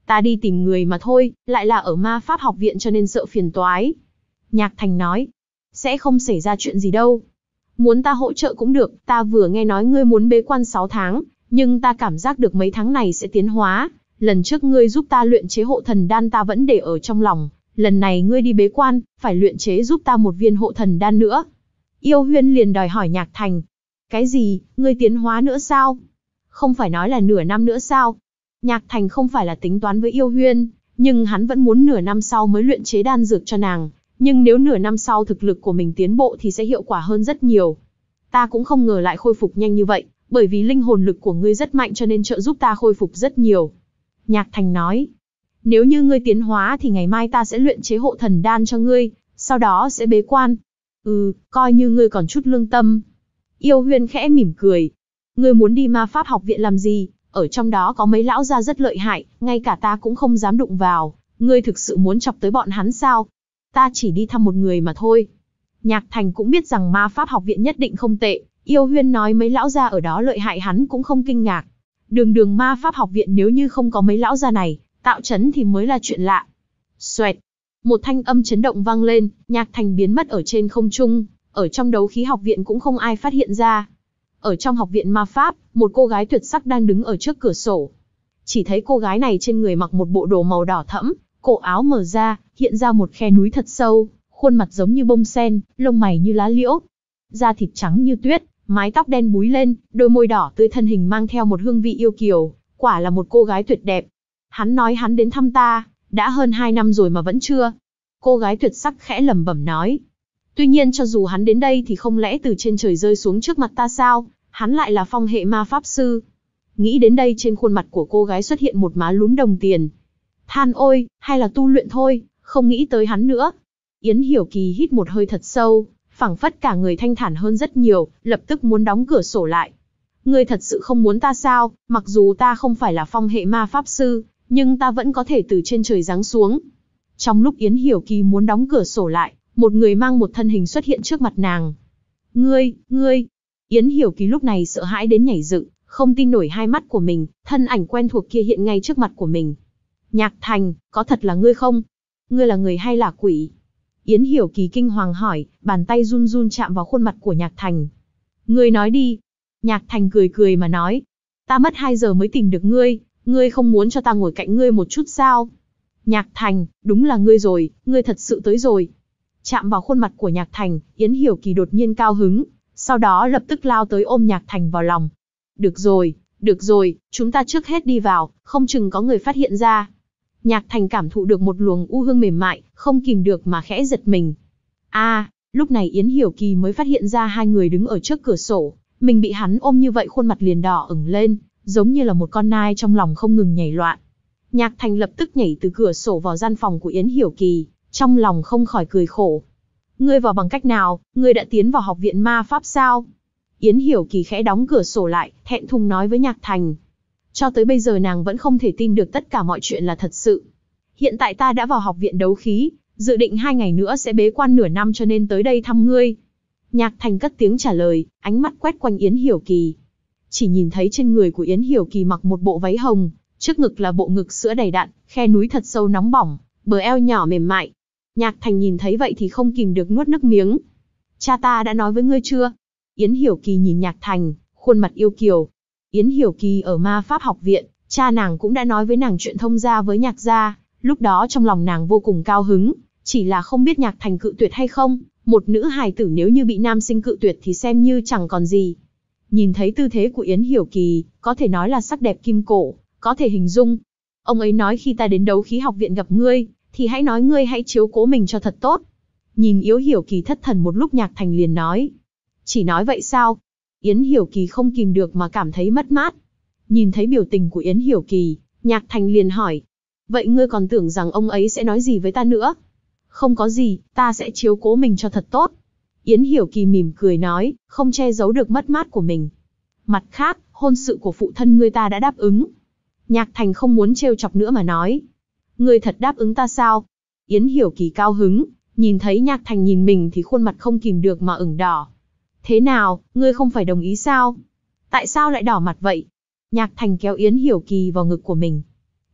Ta đi tìm người mà thôi, lại là ở ma pháp học viện cho nên sợ phiền toái. Nhạc Thành nói. Sẽ không xảy ra chuyện gì đâu. Muốn ta hỗ trợ cũng được, ta vừa nghe nói ngươi muốn bế quan sáu tháng, nhưng ta cảm giác được mấy tháng này sẽ tiến hóa. Lần trước ngươi giúp ta luyện chế hộ thần đan ta vẫn để ở trong lòng, lần này ngươi đi bế quan, phải luyện chế giúp ta một viên hộ thần đan nữa. Yêu Huyên liền đòi hỏi Nhạc Thành. Cái gì, ngươi tiến hóa nữa sao? Không phải nói là nửa năm nữa sao? Nhạc Thành không phải là tính toán với Yêu Huyên, nhưng hắn vẫn muốn nửa năm sau mới luyện chế đan dược cho nàng. Nhưng nếu nửa năm sau thực lực của mình tiến bộ thì sẽ hiệu quả hơn rất nhiều. Ta cũng không ngờ lại khôi phục nhanh như vậy, bởi vì linh hồn lực của ngươi rất mạnh cho nên trợ giúp ta khôi phục rất nhiều. Nhạc Thành nói, nếu như ngươi tiến hóa thì ngày mai ta sẽ luyện chế hộ thần đan cho ngươi, sau đó sẽ bế quan. Ừ, coi như ngươi còn chút lương tâm. Yêu Huyên khẽ mỉm cười. Ngươi muốn đi ma pháp học viện làm gì? Ở trong đó có mấy lão gia rất lợi hại, ngay cả ta cũng không dám đụng vào. Ngươi thực sự muốn chọc tới bọn hắn sao? Ta chỉ đi thăm một người mà thôi. Nhạc Thành cũng biết rằng ma pháp học viện nhất định không tệ. Yêu Huyên nói mấy lão gia ở đó lợi hại hắn cũng không kinh ngạc. Đường đường ma pháp học viện nếu như không có mấy lão gia này, tạo chấn thì mới là chuyện lạ. Xoẹt. Một thanh âm chấn động vang lên, Nhạc Thành biến mất ở trên không trung. Ở trong đấu khí học viện cũng không ai phát hiện ra. Ở trong học viện ma pháp, một cô gái tuyệt sắc đang đứng ở trước cửa sổ. Chỉ thấy cô gái này trên người mặc một bộ đồ màu đỏ thẫm, cổ áo mở ra, hiện ra một khe núi thật sâu, khuôn mặt giống như bông sen, lông mày như lá liễu. Da thịt trắng như tuyết, mái tóc đen búi lên, đôi môi đỏ tươi, thân hình mang theo một hương vị yêu kiều, quả là một cô gái tuyệt đẹp. Hắn nói hắn đến thăm ta, đã hơn hai năm rồi mà vẫn chưa. Cô gái tuyệt sắc khẽ lẩm bẩm nói. Tuy nhiên cho dù hắn đến đây thì không lẽ từ trên trời rơi xuống trước mặt ta sao, hắn lại là phong hệ ma pháp sư. Nghĩ đến đây trên khuôn mặt của cô gái xuất hiện một má lúm đồng tiền. Than ôi, hay là tu luyện thôi, không nghĩ tới hắn nữa. Yến Hiểu Kỳ hít một hơi thật sâu, phảng phất cả người thanh thản hơn rất nhiều, lập tức muốn đóng cửa sổ lại. Ngươi thật sự không muốn ta sao? Mặc dù ta không phải là phong hệ ma pháp sư, nhưng ta vẫn có thể từ trên trời giáng xuống. Trong lúc Yến Hiểu Kỳ muốn đóng cửa sổ lại, một người mang một thân hình xuất hiện trước mặt nàng. Ngươi, ngươi. Yến Hiểu Kỳ lúc này sợ hãi đến nhảy dựng, không tin nổi hai mắt của mình, thân ảnh quen thuộc kia hiện ngay trước mặt của mình. Nhạc Thành, có thật là ngươi không? Ngươi là người hay là quỷ? Yến Hiểu Kỳ kinh hoàng hỏi, bàn tay run run chạm vào khuôn mặt của Nhạc Thành. Ngươi nói đi. Nhạc Thành cười cười mà nói. Ta mất hai giờ mới tìm được ngươi, ngươi không muốn cho ta ngồi cạnh ngươi một chút sao? Nhạc Thành, đúng là ngươi rồi, ngươi thật sự tới rồi. Chạm vào khuôn mặt của Nhạc Thành, Yến Hiểu Kỳ đột nhiên cao hứng, sau đó lập tức lao tới ôm Nhạc Thành vào lòng. Được rồi, được rồi, chúng ta trước hết đi vào, không chừng có người phát hiện ra. Nhạc Thành cảm thụ được một luồng u hương mềm mại, không kìm được mà khẽ giật mình. A, à, lúc này Yến Hiểu Kỳ mới phát hiện ra hai người đứng ở trước cửa sổ, mình bị hắn ôm như vậy khuôn mặt liền đỏ ửng lên, giống như là một con nai trong lòng không ngừng nhảy loạn. Nhạc Thành lập tức nhảy từ cửa sổ vào gian phòng của Yến Hiểu Kỳ, trong lòng không khỏi cười khổ. Ngươi vào bằng cách nào, ngươi đã tiến vào học viện ma pháp sao? Yến Hiểu Kỳ khẽ đóng cửa sổ lại, thẹn thùng nói với Nhạc Thành. Cho tới bây giờ nàng vẫn không thể tin được tất cả mọi chuyện là thật sự. Hiện tại ta đã vào học viện đấu khí, dự định hai ngày nữa sẽ bế quan nửa năm cho nên tới đây thăm ngươi. Nhạc Thành cất tiếng trả lời, ánh mắt quét quanh Yến Hiểu Kỳ. Chỉ nhìn thấy trên người của Yến Hiểu Kỳ mặc một bộ váy hồng, trước ngực là bộ ngực sữa đầy đặn, khe núi thật sâu nóng bỏng, bờ eo nhỏ mềm mại. Nhạc Thành nhìn thấy vậy thì không kìm được nuốt nước miếng. Cha ta đã nói với ngươi chưa? Yến Hiểu Kỳ nhìn Nhạc Thành, khuôn mặt yêu kiều. Yến Hiểu Kỳ ở ma pháp học viện, cha nàng cũng đã nói với nàng chuyện thông gia với Nhạc gia, lúc đó trong lòng nàng vô cùng cao hứng, chỉ là không biết Nhạc Thành cự tuyệt hay không, một nữ hài tử nếu như bị nam sinh cự tuyệt thì xem như chẳng còn gì. Nhìn thấy tư thế của Yến Hiểu Kỳ, có thể nói là sắc đẹp kim cổ, có thể hình dung. Ông ấy nói khi ta đến đấu khí học viện gặp ngươi, thì hãy nói ngươi hãy chiếu cố mình cho thật tốt. Nhìn Yến Hiểu Kỳ thất thần một lúc, Nhạc Thành liền nói. Chỉ nói vậy sao? Yến Hiểu Kỳ không kìm được mà cảm thấy mất mát. Nhìn thấy biểu tình của Yến Hiểu Kỳ, Nhạc Thành liền hỏi. Vậy ngươi còn tưởng rằng ông ấy sẽ nói gì với ta nữa? Không có gì, ta sẽ chiếu cố mình cho thật tốt. Yến Hiểu Kỳ mỉm cười nói, không che giấu được mất mát của mình. Mặt khác, hôn sự của phụ thân ngươi ta đã đáp ứng. Nhạc Thành không muốn trêu chọc nữa mà nói. Ngươi thật đáp ứng ta sao? Yến Hiểu Kỳ cao hứng, nhìn thấy Nhạc Thành nhìn mình thì khuôn mặt không kìm được mà ửng đỏ. Thế nào, ngươi không phải đồng ý sao? Tại sao lại đỏ mặt vậy? Nhạc Thành kéo Yến Hiểu Kỳ vào ngực của mình.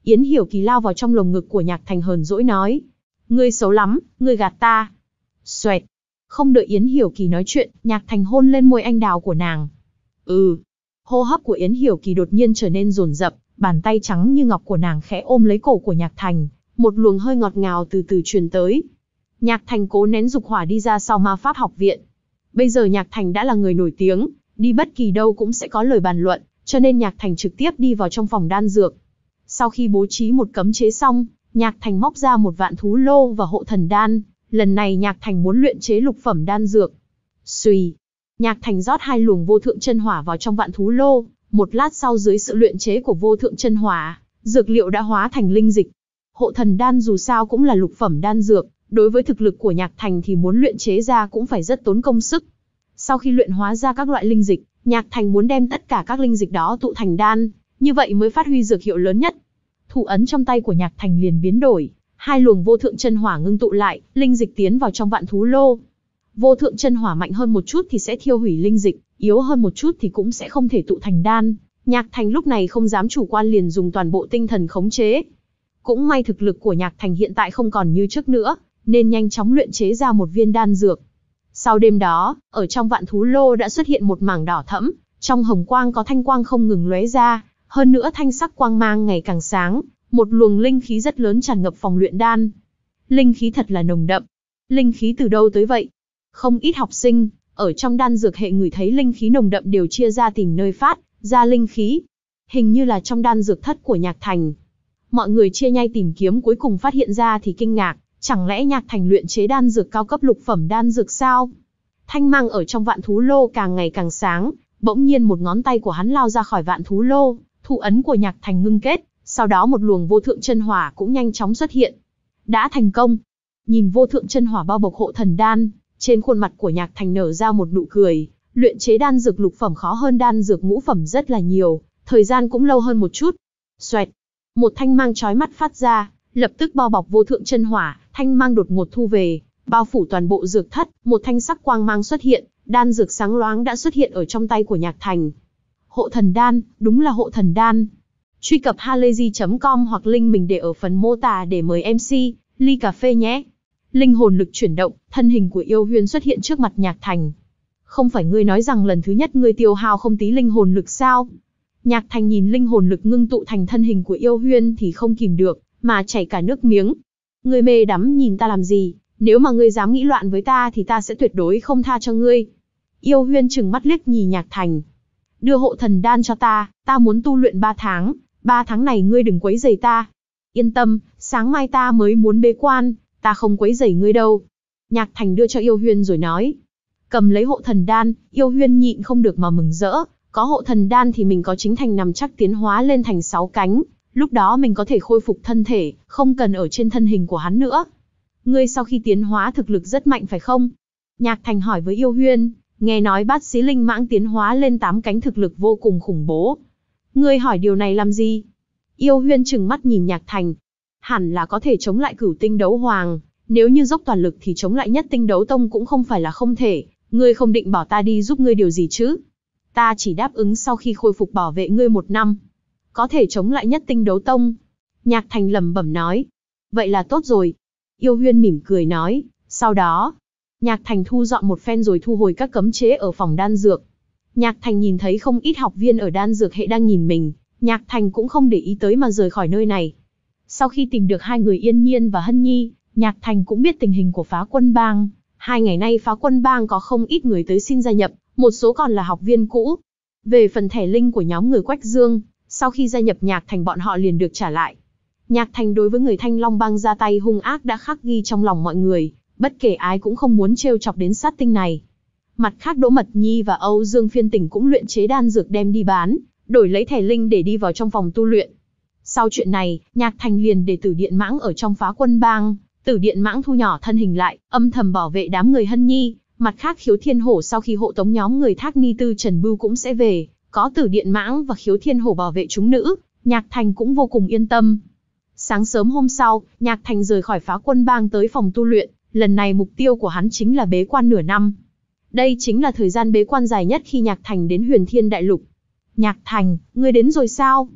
Yến Hiểu Kỳ lao vào trong lồng ngực của Nhạc Thành hờn dỗi nói. Ngươi xấu lắm, ngươi gạt ta. Xoẹt. Không đợi Yến Hiểu Kỳ nói chuyện, Nhạc Thành hôn lên môi anh đào của nàng. Ừ. Hô hấp của Yến Hiểu Kỳ đột nhiên trở nên dồn dập, bàn tay trắng như ngọc của nàng khẽ ôm lấy cổ của Nhạc Thành, một luồng hơi ngọt ngào từ từ truyền tới. Nhạc Thành cố nén dục hỏa đi ra sau ma pháp học viện. Bây giờ Nhạc Thành đã là người nổi tiếng, đi bất kỳ đâu cũng sẽ có lời bàn luận, cho nên Nhạc Thành trực tiếp đi vào trong phòng đan dược. Sau khi bố trí một cấm chế xong, Nhạc Thành móc ra một vạn thú lô và hộ thần đan. Lần này Nhạc Thành muốn luyện chế lục phẩm đan dược. Xùy. Nhạc Thành rót hai luồng vô thượng chân hỏa vào trong vạn thú lô. Một lát sau dưới sự luyện chế của vô thượng chân hỏa, dược liệu đã hóa thành linh dịch. Hộ thần đan dù sao cũng là lục phẩm đan dược, đối với thực lực của Nhạc Thành thì muốn luyện chế ra cũng phải rất tốn công sức. Sau khi luyện hóa ra các loại linh dịch, Nhạc Thành muốn đem tất cả các linh dịch đó tụ thành đan, như vậy mới phát huy dược hiệu lớn nhất. Thủ ấn trong tay của Nhạc Thành liền biến đổi, hai luồng vô thượng chân hỏa ngưng tụ lại, linh dịch tiến vào trong vạn thú lô. Vô thượng chân hỏa mạnh hơn một chút thì sẽ thiêu hủy linh dịch, yếu hơn một chút thì cũng sẽ không thể tụ thành đan. Nhạc Thành lúc này không dám chủ quan liền dùng toàn bộ tinh thần khống chế. Cũng may thực lực của Nhạc Thành hiện tại không còn như trước nữa, nên nhanh chóng luyện chế ra một viên đan dược. Sau đêm đó, ở trong vạn thú lô đã xuất hiện một mảng đỏ thẫm, trong hồng quang có thanh quang không ngừng lóe ra, hơn nữa thanh sắc quang mang ngày càng sáng, một luồng linh khí rất lớn tràn ngập phòng luyện đan. Linh khí thật là nồng đậm. Linh khí từ đâu tới vậy? Không ít học sinh, ở trong đan dược hệ ngửi thấy linh khí nồng đậm đều chia ra tìm nơi phát ra linh khí. Hình như là trong đan dược thất của Nhạc Thành. Mọi người chia nhau tìm kiếm cuối cùng phát hiện ra thì kinh ngạc, chẳng lẽ Nhạc Thành luyện chế đan dược cao cấp lục phẩm đan dược sao? Thanh mang ở trong vạn thú lô càng ngày càng sáng, bỗng nhiên một ngón tay của hắn lao ra khỏi vạn thú lô, thủ ấn của Nhạc Thành ngưng kết, sau đó một luồng vô thượng chân hỏa cũng nhanh chóng xuất hiện. Đã thành công. Nhìn vô thượng chân hỏa bao bọc hộ thần đan, trên khuôn mặt của Nhạc Thành nở ra một nụ cười, luyện chế đan dược lục phẩm khó hơn đan dược ngũ phẩm rất là nhiều, thời gian cũng lâu hơn một chút. Xoẹt. Một thanh mang chói mắt phát ra, lập tức bao bọc vô thượng chân hỏa, thanh mang đột ngột thu về, bao phủ toàn bộ dược thất, một thanh sắc quang mang xuất hiện, đan dược sáng loáng đã xuất hiện ở trong tay của Nhạc Thành. Hộ thần đan, đúng là hộ thần đan. Truy cập halayzi chấm com hoặc link mình để ở phần mô tả để mời em xê, ly cà phê nhé. Linh hồn lực chuyển động, thân hình của Yêu Huyên xuất hiện trước mặt Nhạc Thành. Không phải ngươi nói rằng lần thứ nhất ngươi tiêu hao không tí linh hồn lực sao? Nhạc Thành nhìn linh hồn lực ngưng tụ thành thân hình của Yêu Huyên thì không kìm được, mà chảy cả nước miếng. Ngươi mê đắm nhìn ta làm gì? Nếu mà ngươi dám nghĩ loạn với ta thì ta sẽ tuyệt đối không tha cho ngươi. Yêu Huyên trừng mắt liếc nhìn Nhạc Thành. Đưa hộ thần đan cho ta, ta muốn tu luyện ba tháng, ba tháng này ngươi đừng quấy rầy ta. Yên tâm, sáng mai ta mới muốn bế quan, ta không quấy rầy ngươi đâu. Nhạc Thành đưa cho Yêu Huyên rồi nói. Cầm lấy hộ thần đan, Yêu Huyên nhịn không được mà mừng rỡ, có hộ thần đan thì mình có chính thành nằm chắc tiến hóa lên thành sáu cánh, lúc đó mình có thể khôi phục thân thể, không cần ở trên thân hình của hắn nữa. Ngươi sau khi tiến hóa thực lực rất mạnh phải không? Nhạc Thành hỏi với Yêu Huyên, nghe nói bát xí linh mãng tiến hóa lên tám cánh thực lực vô cùng khủng bố. Ngươi hỏi điều này làm gì? Yêu Huyên trừng mắt nhìn Nhạc Thành. Hẳn là có thể chống lại cửu tinh đấu hoàng, nếu như dốc toàn lực thì chống lại nhất tinh đấu tông cũng không phải là không thể. Ngươi không định bảo ta đi giúp ngươi điều gì chứ? Ta chỉ đáp ứng sau khi khôi phục bảo vệ ngươi một năm. Có thể chống lại nhất tinh đấu tông. Nhạc Thành lẩm bẩm nói. Vậy là tốt rồi. Yêu Huyên mỉm cười nói. Sau đó, Nhạc Thành thu dọn một phen rồi thu hồi các cấm chế ở phòng đan dược. Nhạc Thành nhìn thấy không ít học viên ở đan dược hệ đang nhìn mình. Nhạc Thành cũng không để ý tới mà rời khỏi nơi này. Sau khi tìm được hai người Yên Nhiên và Hân Nhi, Nhạc Thành cũng biết tình hình của Phá Quân Bang. Hai ngày nay Phá Quân Bang có không ít người tới xin gia nhập, một số còn là học viên cũ. Về phần thẻ linh của nhóm người Quách Dương, sau khi gia nhập Nhạc Thành bọn họ liền được trả lại. Nhạc Thành đối với người Thanh Long Bang ra tay hung ác đã khắc ghi trong lòng mọi người, bất kể ai cũng không muốn trêu chọc đến sát tinh này. Mặt khác Đỗ Mật Nhi và Âu Dương Phiên Tỉnh cũng luyện chế đan dược đem đi bán, đổi lấy thẻ linh để đi vào trong phòng tu luyện. Sau chuyện này, Nhạc Thành liền để Tử Điện Mãng ở trong Phá Quân Bang. Tử Điện Mãng thu nhỏ thân hình lại, âm thầm bảo vệ đám người Hân Nhi. Mặt khác Khiếu Thiên Hổ sau khi hộ tống nhóm người Thác Ni Tư Trần Bưu cũng sẽ về, có Tử Điện Mãng và Khiếu Thiên Hổ bảo vệ chúng nữ, Nhạc Thành cũng vô cùng yên tâm. Sáng sớm hôm sau, Nhạc Thành rời khỏi Phá Quân Bang tới phòng tu luyện, lần này mục tiêu của hắn chính là bế quan nửa năm. Đây chính là thời gian bế quan dài nhất khi Nhạc Thành đến Huyền Thiên Đại Lục. Nhạc Thành, ngươi đến rồi sao?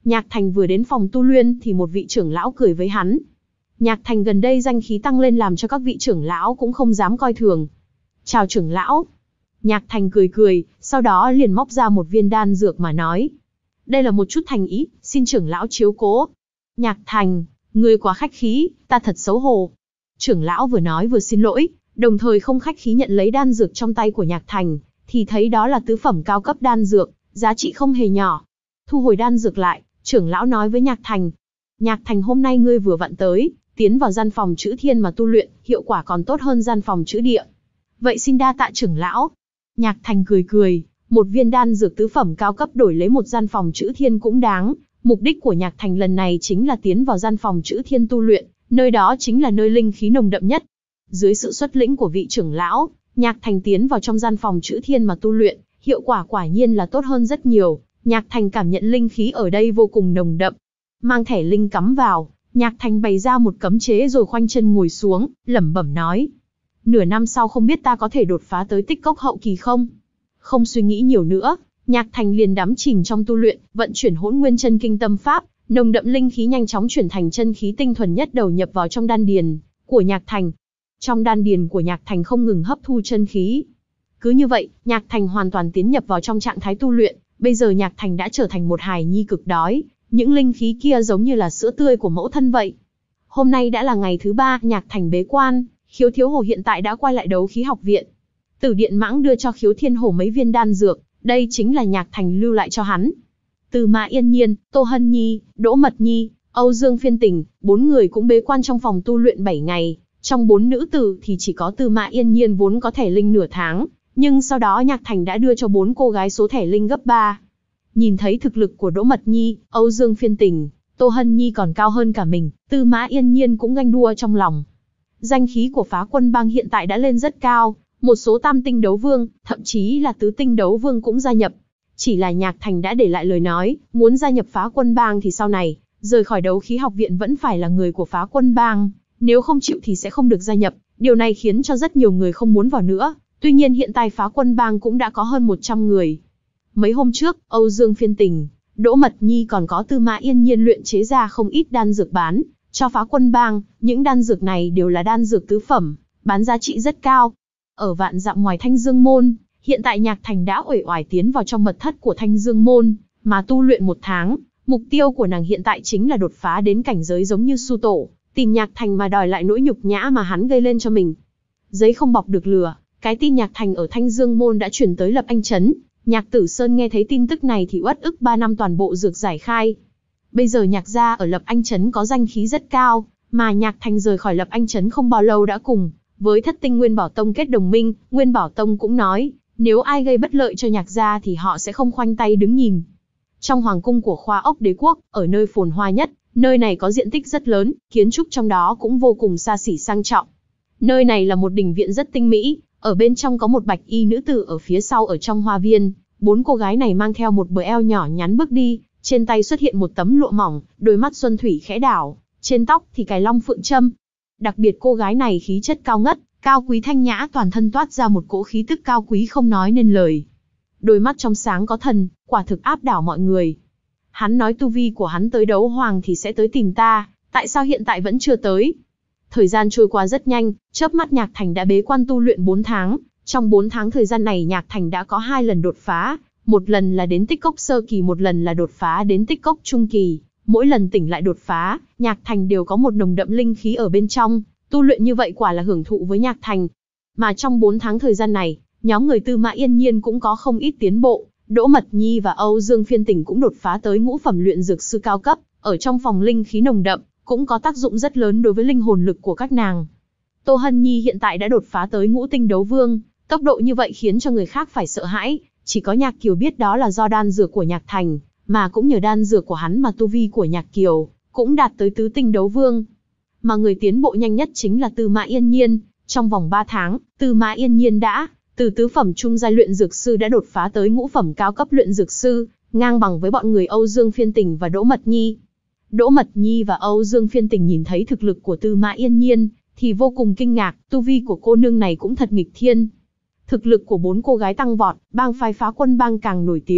Nhạc Thành vừa đến phòng tu luyện thì một vị trưởng lão cười với hắn. Nhạc Thành gần đây danh khí tăng lên làm cho các vị trưởng lão cũng không dám coi thường. Chào trưởng lão. Nhạc Thành cười cười, sau đó liền móc ra một viên đan dược mà nói. Đây là một chút thành ý, xin trưởng lão chiếu cố. Nhạc Thành, ngươi quá khách khí, ta thật xấu hổ. Trưởng lão vừa nói vừa xin lỗi, đồng thời không khách khí nhận lấy đan dược trong tay của Nhạc Thành, thì thấy đó là tứ phẩm cao cấp đan dược, giá trị không hề nhỏ. Thu hồi đan dược lại, trưởng lão nói với Nhạc Thành. Nhạc Thành, hôm nay ngươi vừa vặn tới, tiến vào gian phòng chữ thiên mà tu luyện, hiệu quả còn tốt hơn gian phòng chữ địa. Vậy xin đa tạ trưởng lão. Nhạc Thành cười cười, một viên đan dược tứ phẩm cao cấp đổi lấy một gian phòng chữ thiên cũng đáng. Mục đích của Nhạc Thành lần này chính là tiến vào gian phòng chữ thiên tu luyện, nơi đó chính là nơi linh khí nồng đậm nhất. Dưới sự xuất lĩnh của vị trưởng lão, Nhạc Thành tiến vào trong gian phòng chữ thiên mà tu luyện, hiệu quả quả nhiên là tốt hơn rất nhiều. Nhạc Thành cảm nhận linh khí ở đây vô cùng nồng đậm. Mang thẻ linh cắm vào, Nhạc Thành bày ra một cấm chế rồi khoanh chân ngồi xuống, lẩm bẩm nói. Nửa năm sau không biết ta có thể đột phá tới tích cốc hậu kỳ không? Không suy nghĩ nhiều nữa, Nhạc Thành liền đắm chìm trong tu luyện, vận chuyển Hỗn Nguyên Chân Kinh tâm pháp, nồng đậm linh khí nhanh chóng chuyển thành chân khí tinh thuần nhất đầu nhập vào trong đan điền của Nhạc Thành. Trong đan điền của Nhạc Thành không ngừng hấp thu chân khí. Cứ như vậy, Nhạc Thành hoàn toàn tiến nhập vào trong trạng thái tu luyện, bây giờ Nhạc Thành đã trở thành một hài nhi cực đói, những linh khí kia giống như là sữa tươi của mẫu thân vậy. Hôm nay đã là ngày thứ ba Nhạc Thành bế quan, Khiếu Thiếu Hổ hiện tại đã quay lại đấu khí học viện. Tử Điện Mãng đưa cho Khiếu Thiên Hổ mấy viên đan dược, đây chính là Nhạc Thành lưu lại cho hắn. Từ Mã Yên Nhiên, Tô Hân Nhi, Đỗ Mật Nhi, Âu Dương Phiên Tình, bốn người cũng bế quan trong phòng tu luyện bảy ngày. Trong bốn nữ tử thì chỉ có Từ Mã Yên Nhiên vốn có thẻ linh nửa tháng, nhưng sau đó Nhạc Thành đã đưa cho bốn cô gái số thẻ linh gấp ba. Nhìn thấy thực lực của Đỗ Mật Nhi, Âu Dương Phiên Tình, Tô Hân Nhi còn cao hơn cả mình, Tư Mã Yên Nhiên cũng ganh đua trong lòng. Danh khí của Phá Quân Bang hiện tại đã lên rất cao, một số tam tinh đấu vương, thậm chí là tứ tinh đấu vương cũng gia nhập. Chỉ là Nhạc Thành đã để lại lời nói, muốn gia nhập Phá Quân Bang thì sau này, rời khỏi đấu khí học viện vẫn phải là người của Phá Quân Bang, nếu không chịu thì sẽ không được gia nhập, điều này khiến cho rất nhiều người không muốn vào nữa. Tuy nhiên hiện tại Phá Quân Bang cũng đã có hơn một trăm người. Mấy hôm trước, Âu Dương Phiên Tình, Đỗ Mật Nhi còn có Tư Mã Yên Nhiên luyện chế ra không ít đan dược bán cho Phá Quân Bang, những đan dược này đều là đan dược tứ phẩm, bán giá trị rất cao. Ở vạn dặm ngoài Thanh Dương Môn, hiện tại Nhạc Thành đã uể oải tiến vào trong mật thất của Thanh Dương Môn, mà tu luyện một tháng, mục tiêu của nàng hiện tại chính là đột phá đến cảnh giới giống như Su Tổ, tìm Nhạc Thành mà đòi lại nỗi nhục nhã mà hắn gây lên cho mình. Giấy không bọc được lửa, cái tin Nhạc Thành ở Thanh Dương Môn đã chuyển tới Lập Anh Trấn. Nhạc Tử Sơn nghe thấy tin tức này thì uất ức ba năm toàn bộ dược giải khai. Bây giờ Nhạc gia ở Lập Anh Trấn có danh khí rất cao, mà Nhạc Thành rời khỏi Lập Anh Trấn không bao lâu đã cùng với Thất Tinh Nguyên Bảo Tông kết đồng minh. Nguyên Bảo Tông cũng nói, nếu ai gây bất lợi cho Nhạc gia thì họ sẽ không khoanh tay đứng nhìn. Trong hoàng cung của Khoa Ốc Đế quốc, ở nơi phồn hoa nhất, nơi này có diện tích rất lớn, kiến trúc trong đó cũng vô cùng xa xỉ sang trọng. Nơi này là một đình viện rất tinh mỹ, ở bên trong có một bạch y nữ tử ở phía sau ở trong hoa viên. Bốn cô gái này mang theo một bờ eo nhỏ nhắn bước đi, trên tay xuất hiện một tấm lụa mỏng, đôi mắt xuân thủy khẽ đảo, trên tóc thì cài long phượng châm. Đặc biệt cô gái này khí chất cao ngất, cao quý thanh nhã, toàn thân toát ra một cỗ khí tức cao quý không nói nên lời. Đôi mắt trong sáng có thần, quả thực áp đảo mọi người. Hắn nói tu vi của hắn tới đấu hoàng thì sẽ tới tìm ta, tại sao hiện tại vẫn chưa tới? Thời gian trôi qua rất nhanh, chớp mắt Nhạc Thành đã bế quan tu luyện bốn tháng. Trong bốn tháng thời gian này Nhạc Thành đã có hai lần đột phá, một lần là đến tích cốc sơ kỳ, một lần là đột phá đến tích cốc trung kỳ. Mỗi lần tỉnh lại đột phá, Nhạc Thành đều có một nồng đậm linh khí ở bên trong, tu luyện như vậy quả là hưởng thụ với Nhạc Thành. Mà trong bốn tháng thời gian này, nhóm người Tư Mã Yên Nhiên cũng có không ít tiến bộ, Đỗ Mật Nhi và Âu Dương Phiên Tình cũng đột phá tới ngũ phẩm luyện dược sư cao cấp, ở trong phòng linh khí nồng đậm, cũng có tác dụng rất lớn đối với linh hồn lực của các nàng. Tô Hân Nhi hiện tại đã đột phá tới ngũ tinh đấu vương, tốc độ như vậy khiến cho người khác phải sợ hãi, chỉ có Nhạc Kiều biết đó là do đan dược của Nhạc Thành, mà cũng nhờ đan dược của hắn mà tu vi của Nhạc Kiều cũng đạt tới tứ tinh đấu vương. Mà người tiến bộ nhanh nhất chính là Tư Mã Yên Nhiên, trong vòng ba tháng, Tư Mã Yên Nhiên đã từ tứ phẩm trung giai luyện dược sư đã đột phá tới ngũ phẩm cao cấp luyện dược sư, ngang bằng với bọn người Âu Dương Phiên Tình và Đỗ Mật Nhi. Đỗ Mật Nhi và Âu Dương Phiên Tình nhìn thấy thực lực của Tư Mã Yên Nhiên thì vô cùng kinh ngạc, tu vi của cô nương này cũng thật nghịch thiên. Thực lực của bốn cô gái tăng vọt, bang phái Phá Quân Bang càng nổi tiếng,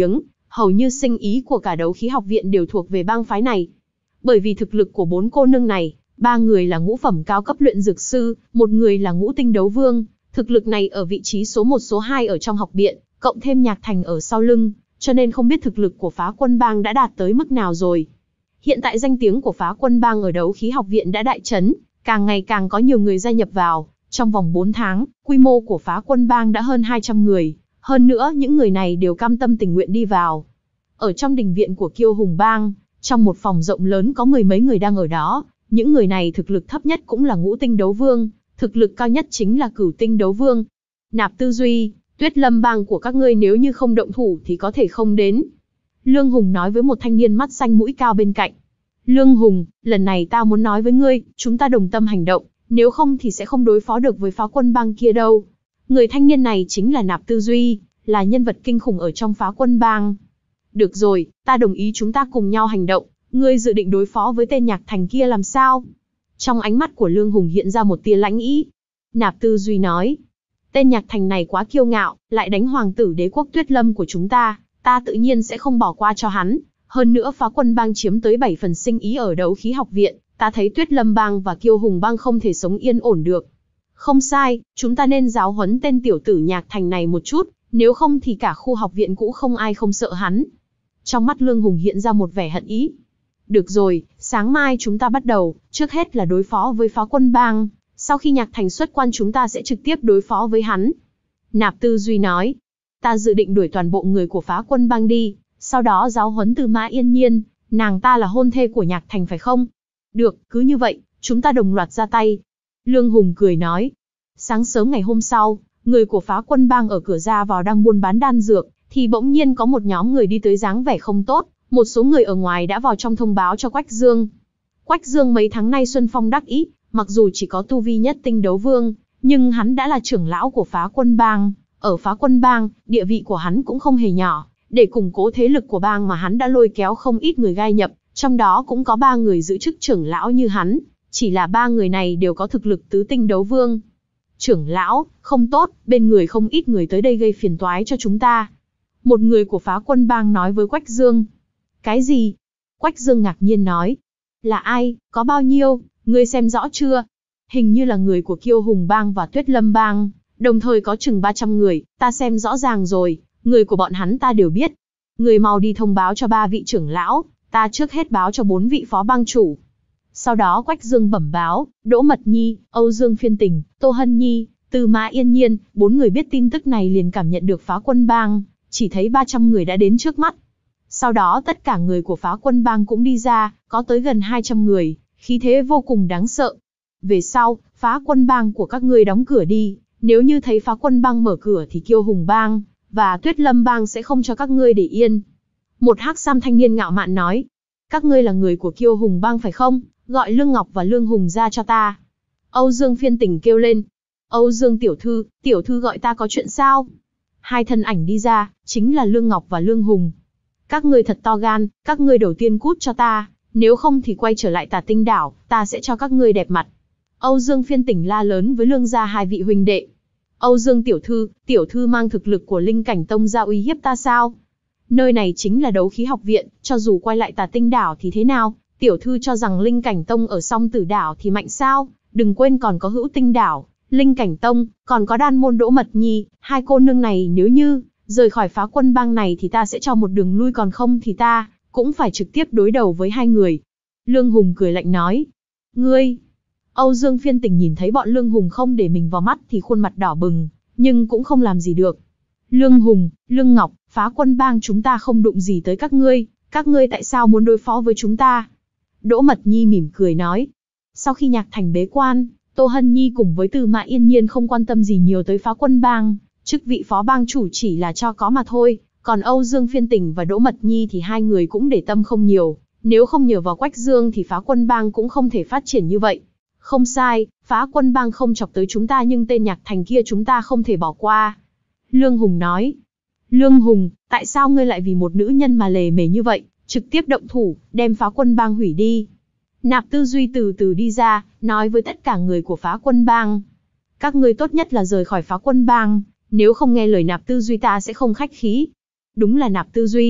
hầu như sinh ý của cả đấu khí học viện đều thuộc về bang phái này. Bởi vì thực lực của bốn cô nương này, ba người là ngũ phẩm cao cấp luyện dược sư, một người là ngũ tinh đấu vương, thực lực này ở vị trí số một số hai ở trong học viện, cộng thêm Nhạc Thành ở sau lưng, cho nên không biết thực lực của Phá Quân Bang đã đạt tới mức nào rồi. Hiện tại danh tiếng của Phá Quân Bang ở đấu khí học viện đã đại chấn, càng ngày càng có nhiều người gia nhập vào, trong vòng bốn tháng, quy mô của Phá Quân Bang đã hơn hai trăm người, hơn nữa những người này đều cam tâm tình nguyện đi vào. Ở trong đình viện của Kiêu Hùng Bang, trong một phòng rộng lớn có mười mấy người đang ở đó, những người này thực lực thấp nhất cũng là ngũ tinh đấu vương, thực lực cao nhất chính là cửu tinh đấu vương. Nạp Tư Duy, Tuyết Lâm Bang của các ngươi nếu như không động thủ thì có thể không đến. Lương Hùng nói với một thanh niên mắt xanh mũi cao bên cạnh. Lương Hùng, lần này ta muốn nói với ngươi, chúng ta đồng tâm hành động, nếu không thì sẽ không đối phó được với Phá Quân Bang kia đâu. Người thanh niên này chính là Nạp Tư Duy, là nhân vật kinh khủng ở trong Phá Quân Bang. Được rồi, ta đồng ý chúng ta cùng nhau hành động, ngươi dự định đối phó với tên Nhạc Thành kia làm sao? Trong ánh mắt của Lương Hùng hiện ra một tia lãnh ý. Nạp Tư Duy nói, tên Nhạc Thành này quá kiêu ngạo, lại đánh hoàng tử đế quốc Tuyết Lâm của chúng ta, ta tự nhiên sẽ không bỏ qua cho hắn. Hơn nữa Phá Quân Bang chiếm tới bảy phần sinh ý ở đấu khí học viện, ta thấy Tuyết Lâm Bang và Kiêu Hùng Bang không thể sống yên ổn được. Không sai, chúng ta nên giáo huấn tên tiểu tử Nhạc Thành này một chút, nếu không thì cả khu học viện cũ không ai không sợ hắn. Trong mắt Lương Hùng hiện ra một vẻ hận ý. Được rồi, sáng mai chúng ta bắt đầu, trước hết là đối phó với Phá Quân Bang, sau khi Nhạc Thành xuất quan chúng ta sẽ trực tiếp đối phó với hắn. Nạp Tư Duy nói, ta dự định đuổi toàn bộ người của Phá Quân Bang đi, sau đó giáo huấn Từ Mã Yên Nhiên, nàng ta là hôn thê của Nhạc Thành phải không? Được, cứ như vậy, chúng ta đồng loạt ra tay. Lương Hùng cười nói. Sáng sớm ngày hôm sau, người của Phá Quân Bang ở cửa ra vào đang buôn bán đan dược, thì bỗng nhiên có một nhóm người đi tới dáng vẻ không tốt, một số người ở ngoài đã vào trong thông báo cho Quách Dương. Quách Dương mấy tháng nay xuân phong đắc ý, mặc dù chỉ có tu vi nhất tinh đấu vương, nhưng hắn đã là trưởng lão của Phá Quân Bang, ở Phá Quân Bang, địa vị của hắn cũng không hề nhỏ, để củng cố thế lực của bang mà hắn đã lôi kéo không ít người gai nhập, trong đó cũng có ba người giữ chức trưởng lão như hắn, chỉ là ba người này đều có thực lực tứ tinh đấu vương. Trưởng lão, không tốt, bên người không ít người tới đây gây phiền toái cho chúng ta. Một người của Phá Quân Bang nói với Quách Dương. Cái gì? Quách Dương ngạc nhiên nói. Là ai, có bao nhiêu, ngươi xem rõ chưa? Hình như là người của Kiêu Hùng Bang và Tuyết Lâm Bang, đồng thời có chừng ba trăm người, ta xem rõ ràng rồi, người của bọn hắn ta đều biết. Người mau đi thông báo cho ba vị trưởng lão, ta trước hết báo cho bốn vị phó bang chủ. Sau đó Quách Dương bẩm báo, Đỗ Mật Nhi, Âu Dương Phiên Tình, Tô Hân Nhi, Từ Mã Yên Nhiên, bốn người biết tin tức này liền cảm nhận được Phá Quân Bang, chỉ thấy ba trăm người đã đến trước mắt. Sau đó tất cả người của Phá Quân Bang cũng đi ra, có tới gần hai trăm người, khí thế vô cùng đáng sợ. Về sau, Phá Quân Bang của các ngươi đóng cửa đi, nếu như thấy Phá Quân Bang mở cửa thì Kiêu Hùng Bang và Tuyết Lâm Bang sẽ không cho các ngươi để yên. Một hắc sam thanh niên ngạo mạn nói, các ngươi là người của Kiêu Hùng Bang phải không? Gọi Lương Ngọc và Lương Hùng ra cho ta. Âu Dương Phiên Tình kêu lên. Âu Dương tiểu thư, tiểu thư gọi ta có chuyện sao? Hai thân ảnh đi ra, chính là Lương Ngọc và Lương Hùng. Các ngươi thật to gan, các ngươi đầu tiên cút cho ta, nếu không thì quay trở lại Tà Tinh đảo, ta sẽ cho các ngươi đẹp mặt. Âu Dương Phiên Tình la lớn với Lương gia hai vị huynh đệ. Âu Dương tiểu thư, tiểu thư mang thực lực của Linh Cảnh Tông ra uy hiếp ta sao? Nơi này chính là đấu khí học viện, cho dù quay lại Tà Tinh đảo thì thế nào? Tiểu thư cho rằng Linh Cảnh Tông ở Song Tử đảo thì mạnh sao? Đừng quên còn có Hữu Tinh đảo, Linh Cảnh Tông, còn có Đan môn Đỗ Mật Nhi, hai cô nương này nếu như rời khỏi Phá Quân Bang này thì ta sẽ cho một đường lui, còn không thì ta cũng phải trực tiếp đối đầu với hai người. Lương Hùng cười lạnh nói. Ngươi! Âu Dương Phiên Tình nhìn thấy bọn Lương Hùng không để mình vào mắt thì khuôn mặt đỏ bừng, nhưng cũng không làm gì được. Lương Hùng, Lương Ngọc, Phá Quân Bang chúng ta không đụng gì tới các ngươi, các ngươi tại sao muốn đối phó với chúng ta? Đỗ Mật Nhi mỉm cười nói. Sau khi Nhạc Thành bế quan, Tô Hân Nhi cùng với Từ Mã Yên Nhiên không quan tâm gì nhiều tới Phá Quân Bang, chức vị phó bang chủ chỉ là cho có mà thôi, còn Âu Dương Phiên Tình và Đỗ Mật Nhi thì hai người cũng để tâm không nhiều, nếu không nhờ vào Quách Dương thì Phá Quân Bang cũng không thể phát triển như vậy. Không sai, Phá Quân Bang không chọc tới chúng ta nhưng tên Nhạc Thành kia chúng ta không thể bỏ qua. Lương Hùng nói. Lương Hùng, tại sao ngươi lại vì một nữ nhân mà lề mề như vậy, trực tiếp động thủ, đem Phá Quân Bang hủy đi? Nạp Tư Duy từ từ đi ra, nói với tất cả người của Phá Quân Bang. Các ngươi tốt nhất là rời khỏi Phá Quân Bang, nếu không nghe lời Nạp Tư Duy ta sẽ không khách khí. Đúng là Nạp Tư Duy,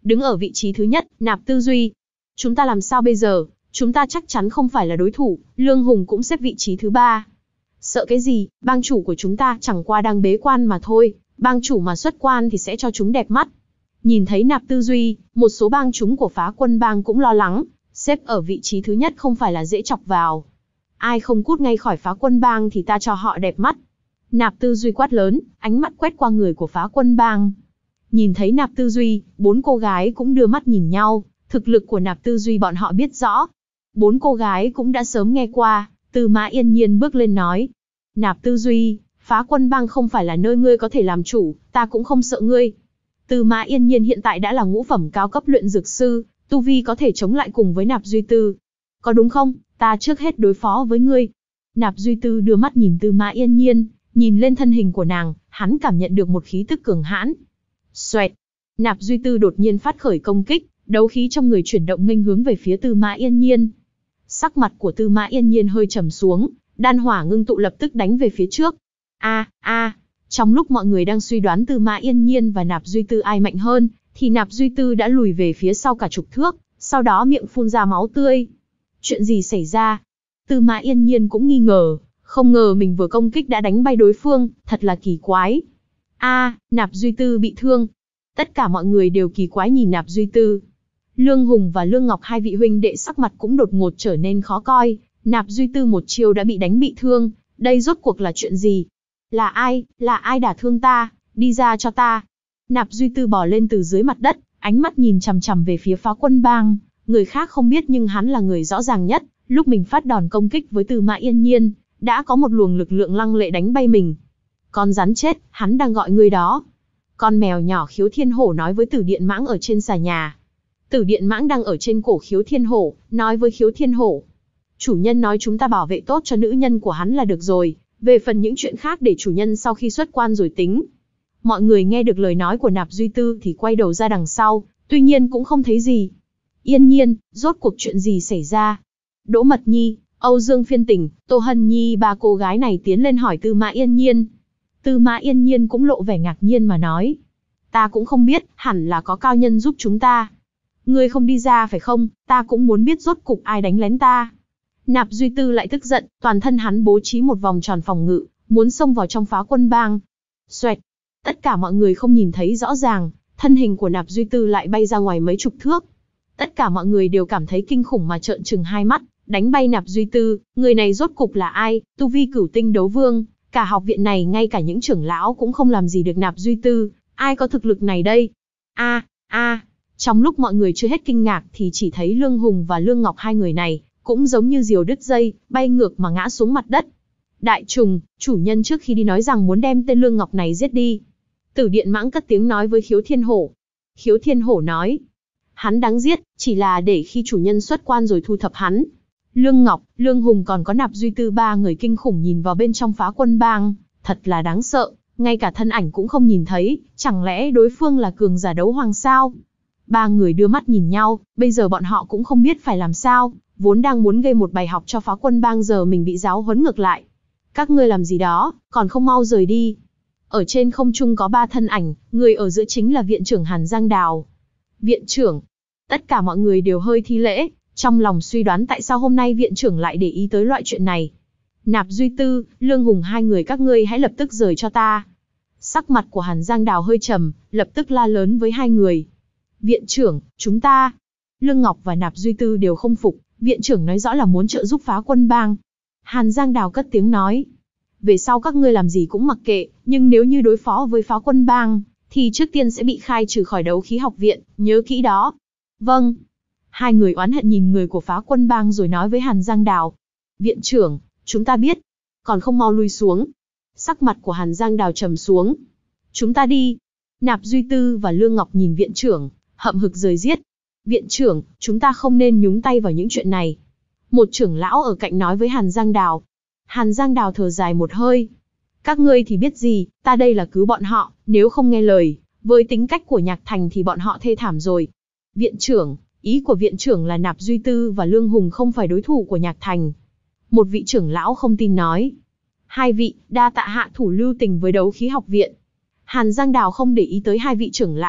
đứng ở vị trí thứ nhất, Nạp Tư Duy. Chúng ta làm sao bây giờ? Chúng ta chắc chắn không phải là đối thủ, Lương Hùng cũng xếp vị trí thứ ba. Sợ cái gì, bang chủ của chúng ta chẳng qua đang bế quan mà thôi, bang chủ mà xuất quan thì sẽ cho chúng đẹp mắt. Nhìn thấy Nạp Tư Duy, một số bang chúng của Phá Quân bang cũng lo lắng, xếp ở vị trí thứ nhất không phải là dễ chọc vào. Ai không cút ngay khỏi Phá Quân bang thì ta cho họ đẹp mắt. Nạp Tư Duy quát lớn, ánh mắt quét qua người của Phá Quân bang. Nhìn thấy Nạp Tư Duy, bốn cô gái cũng đưa mắt nhìn nhau, thực lực của Nạp Tư Duy bọn họ biết rõ. Bốn cô gái cũng đã sớm nghe qua, Tư Mã Yên Nhiên bước lên nói. Nạp Tư Duy, Phá Quân bang không phải là nơi ngươi có thể làm chủ, ta cũng không sợ ngươi. Tư Mã Yên Nhiên hiện tại đã là ngũ phẩm cao cấp luyện dược sư, tu vi có thể chống lại cùng với Nạp Duy Tư. Có đúng không? Ta trước hết đối phó với ngươi. Nạp Duy Tư đưa mắt nhìn Tư Mã Yên Nhiên, nhìn lên thân hình của nàng, hắn cảm nhận được một khí tức cường hãn. Xoẹt! Nạp Duy Tư đột nhiên phát khởi công kích, đấu khí trong người chuyển động nghênh hướng về phía Tư Mã Yên Nhiên. Sắc mặt của Tư Mã Yên Nhiên hơi trầm xuống, đan hỏa ngưng tụ lập tức đánh về phía trước. A, a! Trong lúc mọi người đang suy đoán Tư Mã Yên Nhiên và Nạp Duy Tư ai mạnh hơn, thì Nạp Duy Tư đã lùi về phía sau cả chục thước, sau đó miệng phun ra máu tươi. Chuyện gì xảy ra? Tư Mã Yên Nhiên cũng nghi ngờ, không ngờ mình vừa công kích đã đánh bay đối phương, thật là kỳ quái. A, Nạp Duy Tư bị thương. Tất cả mọi người đều kỳ quái nhìn Nạp Duy Tư. Lương Hùng và Lương Ngọc hai vị huynh đệ sắc mặt cũng đột ngột trở nên khó coi, Nạp Duy Tư một chiêu đã bị đánh bị thương, đây rốt cuộc là chuyện gì? Là ai, là ai đả thương ta, đi ra cho ta. Nạp Duy Tư bò lên từ dưới mặt đất, ánh mắt nhìn chằm chằm về phía Phá Quân bang, người khác không biết nhưng hắn là người rõ ràng nhất, lúc mình phát đòn công kích với Tư Mã Yên Nhiên, đã có một luồng lực lượng lăng lệ đánh bay mình. Con rắn chết, hắn đang gọi ngươi đó. Con mèo nhỏ Khiếu Thiên Hổ nói với Tử Điện Mãng ở trên xà nhà. Tử Điện Mãng đang ở trên cổ Khiếu Thiên Hổ, nói với Khiếu Thiên Hổ. Chủ nhân nói chúng ta bảo vệ tốt cho nữ nhân của hắn là được rồi, về phần những chuyện khác để chủ nhân sau khi xuất quan rồi tính. Mọi người nghe được lời nói của Nạp Duy Tư thì quay đầu ra đằng sau, tuy nhiên cũng không thấy gì. Yên Nhiên, rốt cuộc chuyện gì xảy ra? Đỗ Mật Nhi, Âu Dương Phiên Tình, Tô Hân Nhi ba cô gái này tiến lên hỏi Tư Mã Yên Nhiên. Tư Mã Yên Nhiên cũng lộ vẻ ngạc nhiên mà nói. Ta cũng không biết, hẳn là có cao nhân giúp chúng ta. Ngươi không đi ra phải không, ta cũng muốn biết rốt cục ai đánh lén ta. Nạp Duy Tư lại tức giận, toàn thân hắn bố trí một vòng tròn phòng ngự, muốn xông vào trong Phá Quân bang. Xoẹt! Tất cả mọi người không nhìn thấy rõ ràng, thân hình của Nạp Duy Tư lại bay ra ngoài mấy chục thước. Tất cả mọi người đều cảm thấy kinh khủng mà trợn trừng hai mắt, đánh bay Nạp Duy Tư, người này rốt cục là ai, tu vi cửu tinh đấu vương, cả học viện này ngay cả những trưởng lão cũng không làm gì được Nạp Duy Tư, ai có thực lực này đây? A, a, trong lúc mọi người chưa hết kinh ngạc thì chỉ thấy Lương Hùng và Lương Ngọc hai người này, cũng giống như diều đứt dây, bay ngược mà ngã xuống mặt đất. Đại trùng, chủ nhân trước khi đi nói rằng muốn đem tên Lương Ngọc này giết đi. Tử Điện Mãng cất tiếng nói với Khiếu Thiên Hổ. Khiếu Thiên Hổ nói, hắn đáng giết, chỉ là để khi chủ nhân xuất quan rồi thu thập hắn. Lương Ngọc, Lương Hùng còn có Nạp Duy Tư ba người kinh khủng nhìn vào bên trong Phá Quân bang, thật là đáng sợ, ngay cả thân ảnh cũng không nhìn thấy, chẳng lẽ đối phương là cường giả đấu hoàng sao? Ba người đưa mắt nhìn nhau, bây giờ bọn họ cũng không biết phải làm sao, vốn đang muốn gây một bài học cho Phá Quân bang giờ mình bị giáo huấn ngược lại. Các ngươi làm gì đó, còn không mau rời đi. Ở trên không trung có ba thân ảnh, người ở giữa chính là viện trưởng Hàn Giang Đào. Viện trưởng, tất cả mọi người đều hơi thi lễ, trong lòng suy đoán tại sao hôm nay viện trưởng lại để ý tới loại chuyện này. Nạp Duy Tư, Lương Hùng hai người các ngươi hãy lập tức rời cho ta. Sắc mặt của Hàn Giang Đào hơi trầm, lập tức la lớn với hai người. Viện trưởng, chúng ta. Lương Ngọc và Nạp Duy Tư đều không phục, viện trưởng nói rõ là muốn trợ giúp Phá Quân bang. Hàn Giang Đào cất tiếng nói. Về sau các ngươi làm gì cũng mặc kệ, nhưng nếu như đối phó với Phá Quân bang, thì trước tiên sẽ bị khai trừ khỏi đấu khí học viện, nhớ kỹ đó. Vâng. Hai người oán hận nhìn người của Phá Quân bang rồi nói với Hàn Giang Đào. Viện trưởng, chúng ta biết. Còn không mau lui xuống. Sắc mặt của Hàn Giang Đào trầm xuống. Chúng ta đi. Nạp Duy Tư và Lương Ngọc nhìn viện trưởng, hậm hực rời giết. Viện trưởng, chúng ta không nên nhúng tay vào những chuyện này. Một trưởng lão ở cạnh nói với Hàn Giang Đào. Hàn Giang Đào thở dài một hơi. Các ngươi thì biết gì, ta đây là cứu bọn họ, nếu không nghe lời, với tính cách của Nhạc Thành thì bọn họ thê thảm rồi. Viện trưởng, ý của viện trưởng là Nạp Duy Tư và Lương Hùng không phải đối thủ của Nhạc Thành. Một vị trưởng lão không tin nói. Hai vị, đa tạ hạ thủ lưu tình với đấu khí học viện. Hàn Giang Đào không để ý tới hai vị trưởng lão,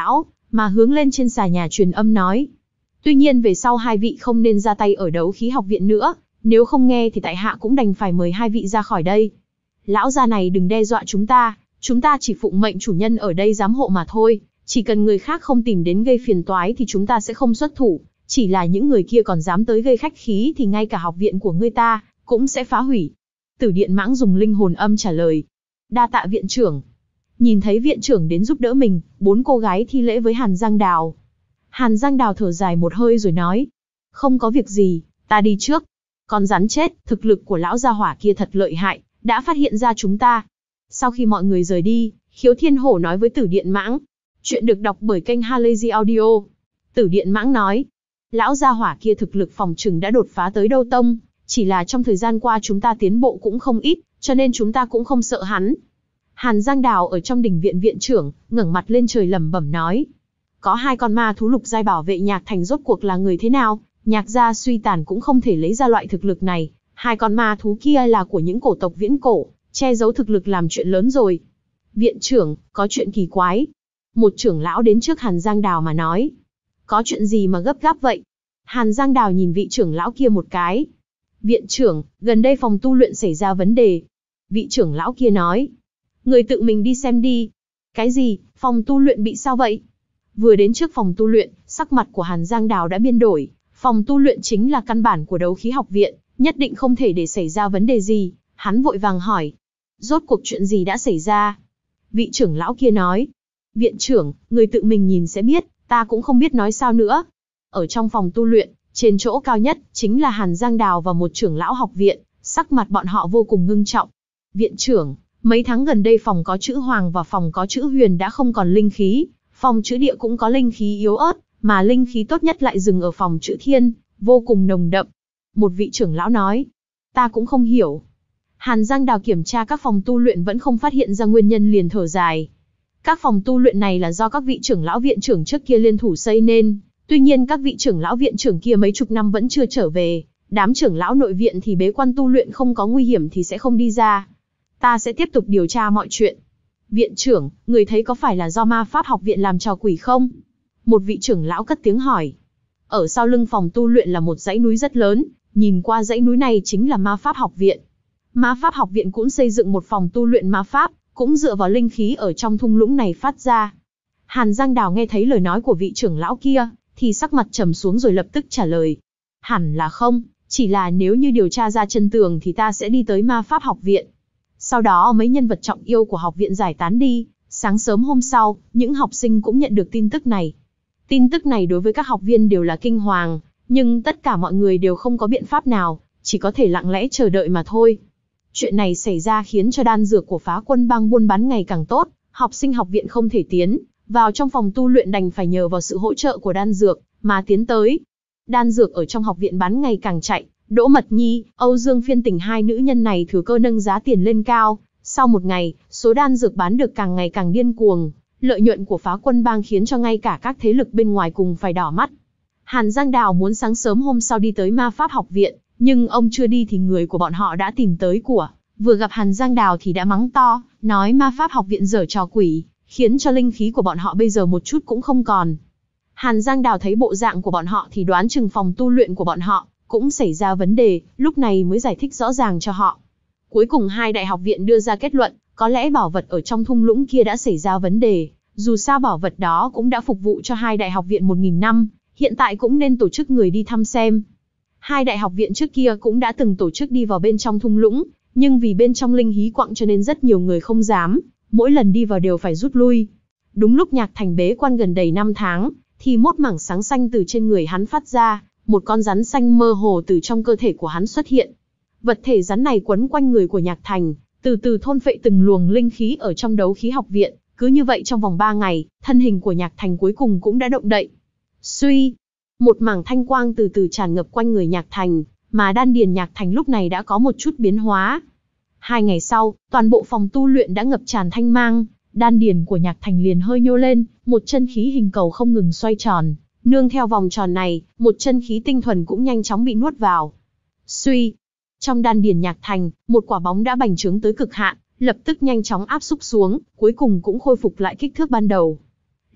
mà hướng lên trên xà nhà truyền âm nói. Tuy nhiên về sau hai vị không nên ra tay ở đấu khí học viện nữa, nếu không nghe thì tại hạ cũng đành phải mời hai vị ra khỏi đây. Lão già này đừng đe dọa chúng ta, chúng ta chỉ phụng mệnh chủ nhân ở đây giám hộ mà thôi, chỉ cần người khác không tìm đến gây phiền toái thì chúng ta sẽ không xuất thủ, chỉ là những người kia còn dám tới gây khách khí thì ngay cả học viện của ngươi ta cũng sẽ phá hủy. Tử Điện Mãng dùng linh hồn âm trả lời. Đa tạ viện trưởng. Nhìn thấy viện trưởng đến giúp đỡ mình, bốn cô gái thi lễ với Hàn Giang Đào. Hàn Giang Đào thở dài một hơi rồi nói. Không có việc gì, ta đi trước. Con rắn chết, thực lực của lão gia hỏa kia thật lợi hại, đã phát hiện ra chúng ta. Sau khi mọi người rời đi, Khiếu Thiên Hổ nói với Tử Điện Mãng. Chuyện được đọc bởi kênh Halazy Audio. Tử Điện Mãng nói. Lão gia hỏa kia thực lực phòng trừng đã đột phá tới Đâu Tông, chỉ là trong thời gian qua chúng ta tiến bộ cũng không ít, cho nên chúng ta cũng không sợ hắn. Hàn Giang Đào ở trong đình viện viện trưởng, ngẩng mặt lên trời lẩm bẩm nói. Có hai con ma thú lục giai bảo vệ Nhạc Thành rốt cuộc là người thế nào, Nhạc gia suy tàn cũng không thể lấy ra loại thực lực này, hai con ma thú kia là của những cổ tộc viễn cổ, che giấu thực lực làm chuyện lớn rồi. Viện trưởng, có chuyện kỳ quái. Một trưởng lão đến trước Hàn Giang Đào mà nói. Có chuyện gì mà gấp gáp vậy? Hàn Giang Đào nhìn vị trưởng lão kia một cái. Viện trưởng, gần đây phòng tu luyện xảy ra vấn đề. Vị trưởng lão kia nói. Người tự mình đi xem đi. Cái gì, phòng tu luyện bị sao vậy? Vừa đến trước phòng tu luyện, sắc mặt của Hàn Giang Đào đã biến đổi. Phòng tu luyện chính là căn bản của đấu khí học viện, nhất định không thể để xảy ra vấn đề gì. Hắn vội vàng hỏi. Rốt cuộc chuyện gì đã xảy ra? Vị trưởng lão kia nói. Viện trưởng, người tự mình nhìn sẽ biết, ta cũng không biết nói sao nữa. Ở trong phòng tu luyện, trên chỗ cao nhất, chính là Hàn Giang Đào và một trưởng lão học viện, sắc mặt bọn họ vô cùng ngưng trọng. Viện trưởng, mấy tháng gần đây phòng có chữ Hoàng và phòng có chữ Huyền đã không còn linh khí, phòng chữ Địa cũng có linh khí yếu ớt, mà linh khí tốt nhất lại dừng ở phòng chữ Thiên, vô cùng nồng đậm. Một vị trưởng lão nói, ta cũng không hiểu. Hàn Giang Đào kiểm tra các phòng tu luyện vẫn không phát hiện ra nguyên nhân liền thở dài. Các phòng tu luyện này là do các vị trưởng lão viện trưởng trước kia liên thủ xây nên, tuy nhiên các vị trưởng lão viện trưởng kia mấy chục năm vẫn chưa trở về, đám trưởng lão nội viện thì bế quan tu luyện không có nguy hiểm thì sẽ không đi ra. Ta sẽ tiếp tục điều tra mọi chuyện. Viện trưởng, người thấy có phải là do ma pháp học viện làm trò quỷ không? Một vị trưởng lão cất tiếng hỏi. Ở sau lưng phòng tu luyện là một dãy núi rất lớn, nhìn qua dãy núi này chính là ma pháp học viện. Ma pháp học viện cũng xây dựng một phòng tu luyện ma pháp, cũng dựa vào linh khí ở trong thung lũng này phát ra. Hàn Giang Đào nghe thấy lời nói của vị trưởng lão kia, thì sắc mặt trầm xuống rồi lập tức trả lời. Hẳn là không, chỉ là nếu như điều tra ra chân tường thì ta sẽ đi tới ma pháp học viện. Sau đó mấy nhân vật trọng yêu của học viện giải tán đi, sáng sớm hôm sau, những học sinh cũng nhận được tin tức này. Tin tức này đối với các học viên đều là kinh hoàng, nhưng tất cả mọi người đều không có biện pháp nào, chỉ có thể lặng lẽ chờ đợi mà thôi. Chuyện này xảy ra khiến cho đan dược của Phá Quân Bang buôn bán ngày càng tốt, học sinh học viện không thể tiến vào trong phòng tu luyện đành phải nhờ vào sự hỗ trợ của đan dược mà tiến tới. Đan dược ở trong học viện bán ngày càng chạy, Đỗ Mật Nhi, Âu Dương Phiên Tình hai nữ nhân này thừa cơ nâng giá tiền lên cao. Sau một ngày, số đan dược bán được càng ngày càng điên cuồng, lợi nhuận của Phá Quân Bang khiến cho ngay cả các thế lực bên ngoài cùng phải đỏ mắt. Hàn Giang Đào muốn sáng sớm hôm sau đi tới ma pháp học viện, nhưng ông chưa đi thì người của bọn họ đã tìm tới của. Vừa gặp Hàn Giang Đào thì đã mắng to, nói ma pháp học viện giở trò quỷ, khiến cho linh khí của bọn họ bây giờ một chút cũng không còn. Hàn Giang Đào thấy bộ dạng của bọn họ thì đoán chừng phòng tu luyện của bọn họ cũng xảy ra vấn đề, lúc này mới giải thích rõ ràng cho họ. Cuối cùng hai đại học viện đưa ra kết luận, có lẽ bảo vật ở trong thung lũng kia đã xảy ra vấn đề, dù sao bảo vật đó cũng đã phục vụ cho hai đại học viện một nghìn năm, hiện tại cũng nên tổ chức người đi thăm xem. Hai đại học viện trước kia cũng đã từng tổ chức đi vào bên trong thung lũng, nhưng vì bên trong linh khí quặng cho nên rất nhiều người không dám, mỗi lần đi vào đều phải rút lui. Đúng lúc Nhạc Thành bế quan gần đầy năm tháng, thì một mảng sáng xanh từ trên người hắn phát ra, một con rắn xanh mơ hồ từ trong cơ thể của hắn xuất hiện. Vật thể rắn này quấn quanh người của Nhạc Thành, từ từ thôn phệ từng luồng linh khí ở trong đấu khí học viện, cứ như vậy trong vòng ba ngày, thân hình của Nhạc Thành cuối cùng cũng đã động đậy. Suy, một mảng thanh quang từ từ tràn ngập quanh người Nhạc Thành, mà đan điền Nhạc Thành lúc này đã có một chút biến hóa. Hai ngày sau, toàn bộ phòng tu luyện đã ngập tràn thanh mang, đan điền của Nhạc Thành liền hơi nhô lên, một chân khí hình cầu không ngừng xoay tròn, nương theo vòng tròn này, một chân khí tinh thuần cũng nhanh chóng bị nuốt vào. Suy, trong đan điền Nhạc Thành, một quả bóng đã bành trướng tới cực hạn, lập tức nhanh chóng áp xúc xuống, cuối cùng cũng khôi phục lại kích thước ban đầu.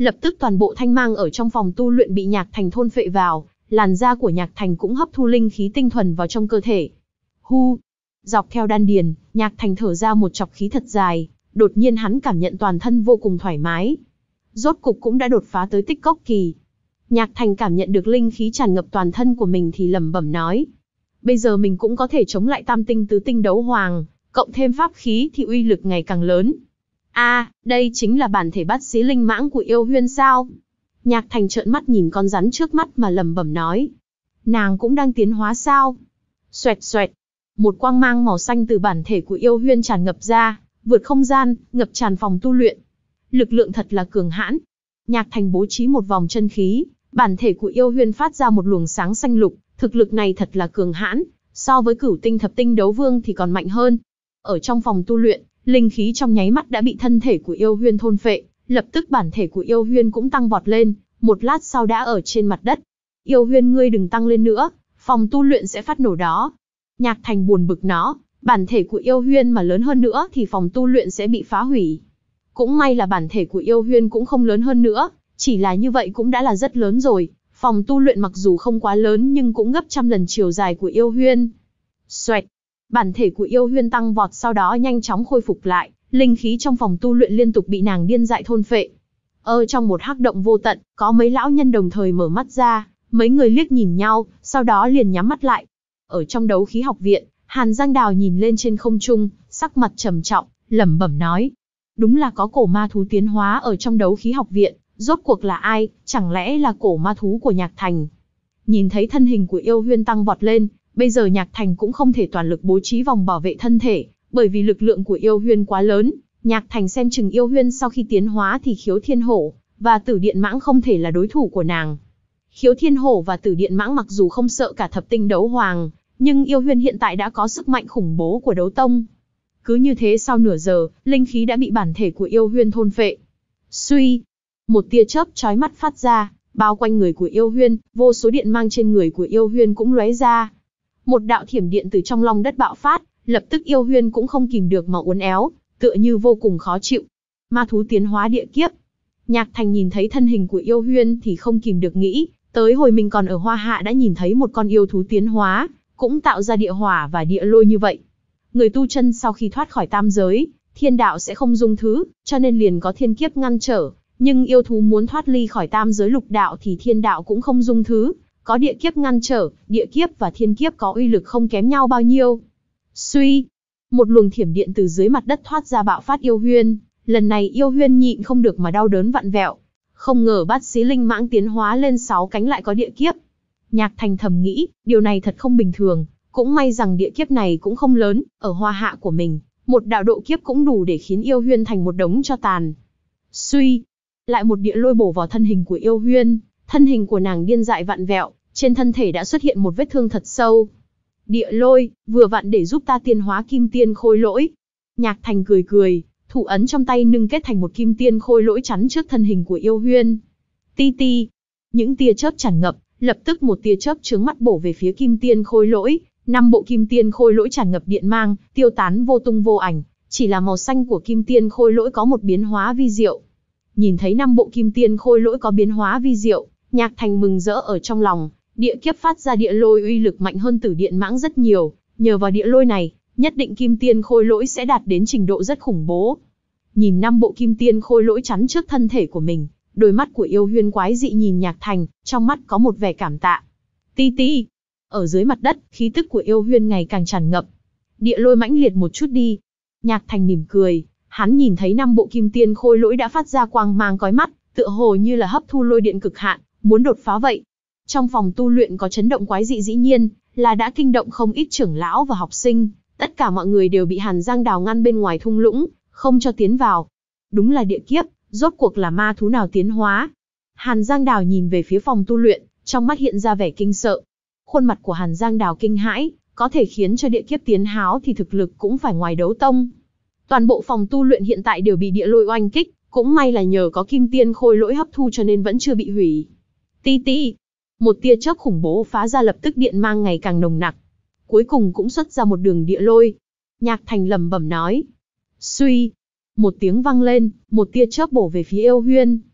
Lập tức toàn bộ thanh mang ở trong phòng tu luyện bị Nhạc Thành thôn phệ vào, làn da của Nhạc Thành cũng hấp thu linh khí tinh thuần vào trong cơ thể. Hu, dọc theo đan điền, Nhạc Thành thở ra một chọc khí thật dài, đột nhiên hắn cảm nhận toàn thân vô cùng thoải mái. Rốt cục cũng đã đột phá tới tích cốc kỳ. Nhạc Thành cảm nhận được linh khí tràn ngập toàn thân của mình thì lẩm bẩm nói. Bây giờ mình cũng có thể chống lại tam tinh tứ tinh đấu hoàng, cộng thêm pháp khí thì uy lực ngày càng lớn. A, à, đây chính là bản thể bát xí linh mãng của Yêu Huyên sao? Nhạc Thành trợn mắt nhìn con rắn trước mắt mà lẩm bẩm nói. Nàng cũng đang tiến hóa sao? Xoẹt xoẹt. Một quang mang màu xanh từ bản thể của Yêu Huyên tràn ngập ra, vượt không gian, ngập tràn phòng tu luyện. Lực lượng thật là cường hãn. Nhạc Thành bố trí một vòng chân khí, bản thể của Yêu Huyên phát ra một luồng sáng xanh lục, thực lực này thật là cường hãn, so với cửu tinh thập tinh đấu vương thì còn mạnh hơn. Ở trong phòng tu luyện, linh khí trong nháy mắt đã bị thân thể của Yêu Huyên thôn phệ, lập tức bản thể của Yêu Huyên cũng tăng vọt lên, một lát sau đã ở trên mặt đất. Yêu Huyên ngươi đừng tăng lên nữa, phòng tu luyện sẽ phát nổ đó. Nhạc Thành buồn bực nó, bản thể của Yêu Huyên mà lớn hơn nữa thì phòng tu luyện sẽ bị phá hủy. Cũng may là bản thể của Yêu Huyên cũng không lớn hơn nữa, chỉ là như vậy cũng đã là rất lớn rồi. Phòng tu luyện mặc dù không quá lớn nhưng cũng gấp trăm lần chiều dài của Yêu Huyên. Xoẹt, bản thể của Yêu Huyên tăng vọt sau đó nhanh chóng khôi phục lại, linh khí trong phòng tu luyện liên tục bị nàng điên dại thôn phệ. Ở trong một hắc động vô tận, có mấy lão nhân đồng thời mở mắt ra, mấy người liếc nhìn nhau, sau đó liền nhắm mắt lại. Ở trong đấu khí học viện, Hàn Giang Đào nhìn lên trên không trung, sắc mặt trầm trọng, lẩm bẩm nói. Đúng là có cổ ma thú tiến hóa ở trong đấu khí học viện, rốt cuộc là ai, chẳng lẽ là cổ ma thú của Nhạc Thành? Nhìn thấy thân hình của Yêu Huyên tăng vọt lên, bây giờ Nhạc Thành cũng không thể toàn lực bố trí vòng bảo vệ thân thể, bởi vì lực lượng của Yêu Huyên quá lớn. Nhạc Thành xem chừng Yêu Huyên sau khi tiến hóa thì Khiếu Thiên Hổ và Tử Điện Mãng không thể là đối thủ của nàng. Khiếu Thiên Hổ và Tử Điện Mãng mặc dù không sợ cả thập tinh đấu hoàng, nhưng Yêu Huyên hiện tại đã có sức mạnh khủng bố của đấu tông. Cứ như thế sau nửa giờ, linh khí đã bị bản thể của Yêu Huyên thôn phệ. Suy, một tia chớp chói mắt phát ra, bao quanh người của Yêu Huyên, vô số điện mang trên người của Yêu Huyên cũng lóe ra. Một đạo thiểm điện từ trong lòng đất bạo phát, lập tức Yêu Huyên cũng không kìm được mà uốn éo, tựa như vô cùng khó chịu. Ma thú tiến hóa địa kiếp. Nhạc Thành nhìn thấy thân hình của Yêu Huyên thì không kìm được nghĩ, tới hồi mình còn ở Hoa Hạ đã nhìn thấy một con yêu thú tiến hóa, cũng tạo ra địa hỏa và địa lôi như vậy. Người tu chân sau khi thoát khỏi tam giới, thiên đạo sẽ không dung thứ, cho nên liền có thiên kiếp ngăn trở. Nhưng yêu thú muốn thoát ly khỏi tam giới lục đạo thì thiên đạo cũng không dung thứ, có địa kiếp ngăn trở, địa kiếp và thiên kiếp có uy lực không kém nhau bao nhiêu. Suy, một luồng thiểm điện từ dưới mặt đất thoát ra bạo phát Yêu Huyên, lần này Yêu Huyên nhịn không được mà đau đớn vặn vẹo. Không ngờ bát xí linh mãng tiến hóa lên sáu cánh lại có địa kiếp. Nhạc Thành thầm nghĩ, điều này thật không bình thường, cũng may rằng địa kiếp này cũng không lớn, ở Hoa Hạ của mình, một đạo độ kiếp cũng đủ để khiến Yêu Huyên thành một đống tro tàn. Suy, lại một địa lôi bổ vào thân hình của Yêu Huyên, thân hình của nàng điên dại vặn vẹo, trên thân thể đã xuất hiện một vết thương thật sâu. Địa lôi, vừa vặn để giúp ta tiên hóa kim tiên khôi lỗi. Nhạc Thành cười cười, thủ ấn trong tay nâng kết thành một kim tiên khôi lỗi chắn trước thân hình của Yêu Huyên. Ti ti, những tia chớp tràn ngập, lập tức một tia chớp chướng mắt bổ về phía kim tiên khôi lỗi. Năm bộ kim tiên khôi lỗi tràn ngập điện mang, tiêu tán vô tung vô ảnh, chỉ là màu xanh của kim tiên khôi lỗi có một biến hóa vi diệu. Nhìn thấy năm bộ kim tiên khôi lỗi có biến hóa vi diệu, Nhạc Thành mừng rỡ ở trong lòng, địa kiếp phát ra địa lôi uy lực mạnh hơn Tử Điện Mãng rất nhiều, nhờ vào địa lôi này, nhất định kim tiên khôi lỗi sẽ đạt đến trình độ rất khủng bố. Nhìn năm bộ kim tiên khôi lỗi chắn trước thân thể của mình, đôi mắt của Yêu Huyên quái dị nhìn Nhạc Thành, trong mắt có một vẻ cảm tạ. Ti ti, ở dưới mặt đất, khí tức của Yêu Huyên ngày càng tràn ngập. Địa lôi mãnh liệt một chút đi. Nhạc Thành mỉm cười, hắn nhìn thấy năm bộ kim tiên khôi lỗi đã phát ra quang mang chói mắt, tựa hồ như là hấp thu lôi điện cực hạn, muốn đột phá vậy. Trong phòng tu luyện có chấn động quái dị dĩ nhiên là đã kinh động không ít trưởng lão và học sinh, tất cả mọi người đều bị Hàn Giang Đào ngăn bên ngoài thung lũng, không cho tiến vào. Đúng là địa kiếp, rốt cuộc là ma thú nào tiến hóa? Hàn Giang Đào nhìn về phía phòng tu luyện, trong mắt hiện ra vẻ kinh sợ. Khuôn mặt của Hàn Giang Đào kinh hãi, có thể khiến cho địa kiếp tiến háo thì thực lực cũng phải ngoài đấu tông. Toàn bộ phòng tu luyện hiện tại đều bị địa lôi oanh kích, cũng may là nhờ có kim tiên khôi lỗi hấp thu cho nên vẫn chưa bị hủy. Ti ti, một tia chớp khủng bố phá ra, lập tức điện mang ngày càng nồng nặc. Cuối cùng cũng xuất ra một đường địa lôi. Nhạc Thành lẩm bẩm nói. Suy, một tiếng vang lên, một tia chớp bổ về phía Yêu Huyên.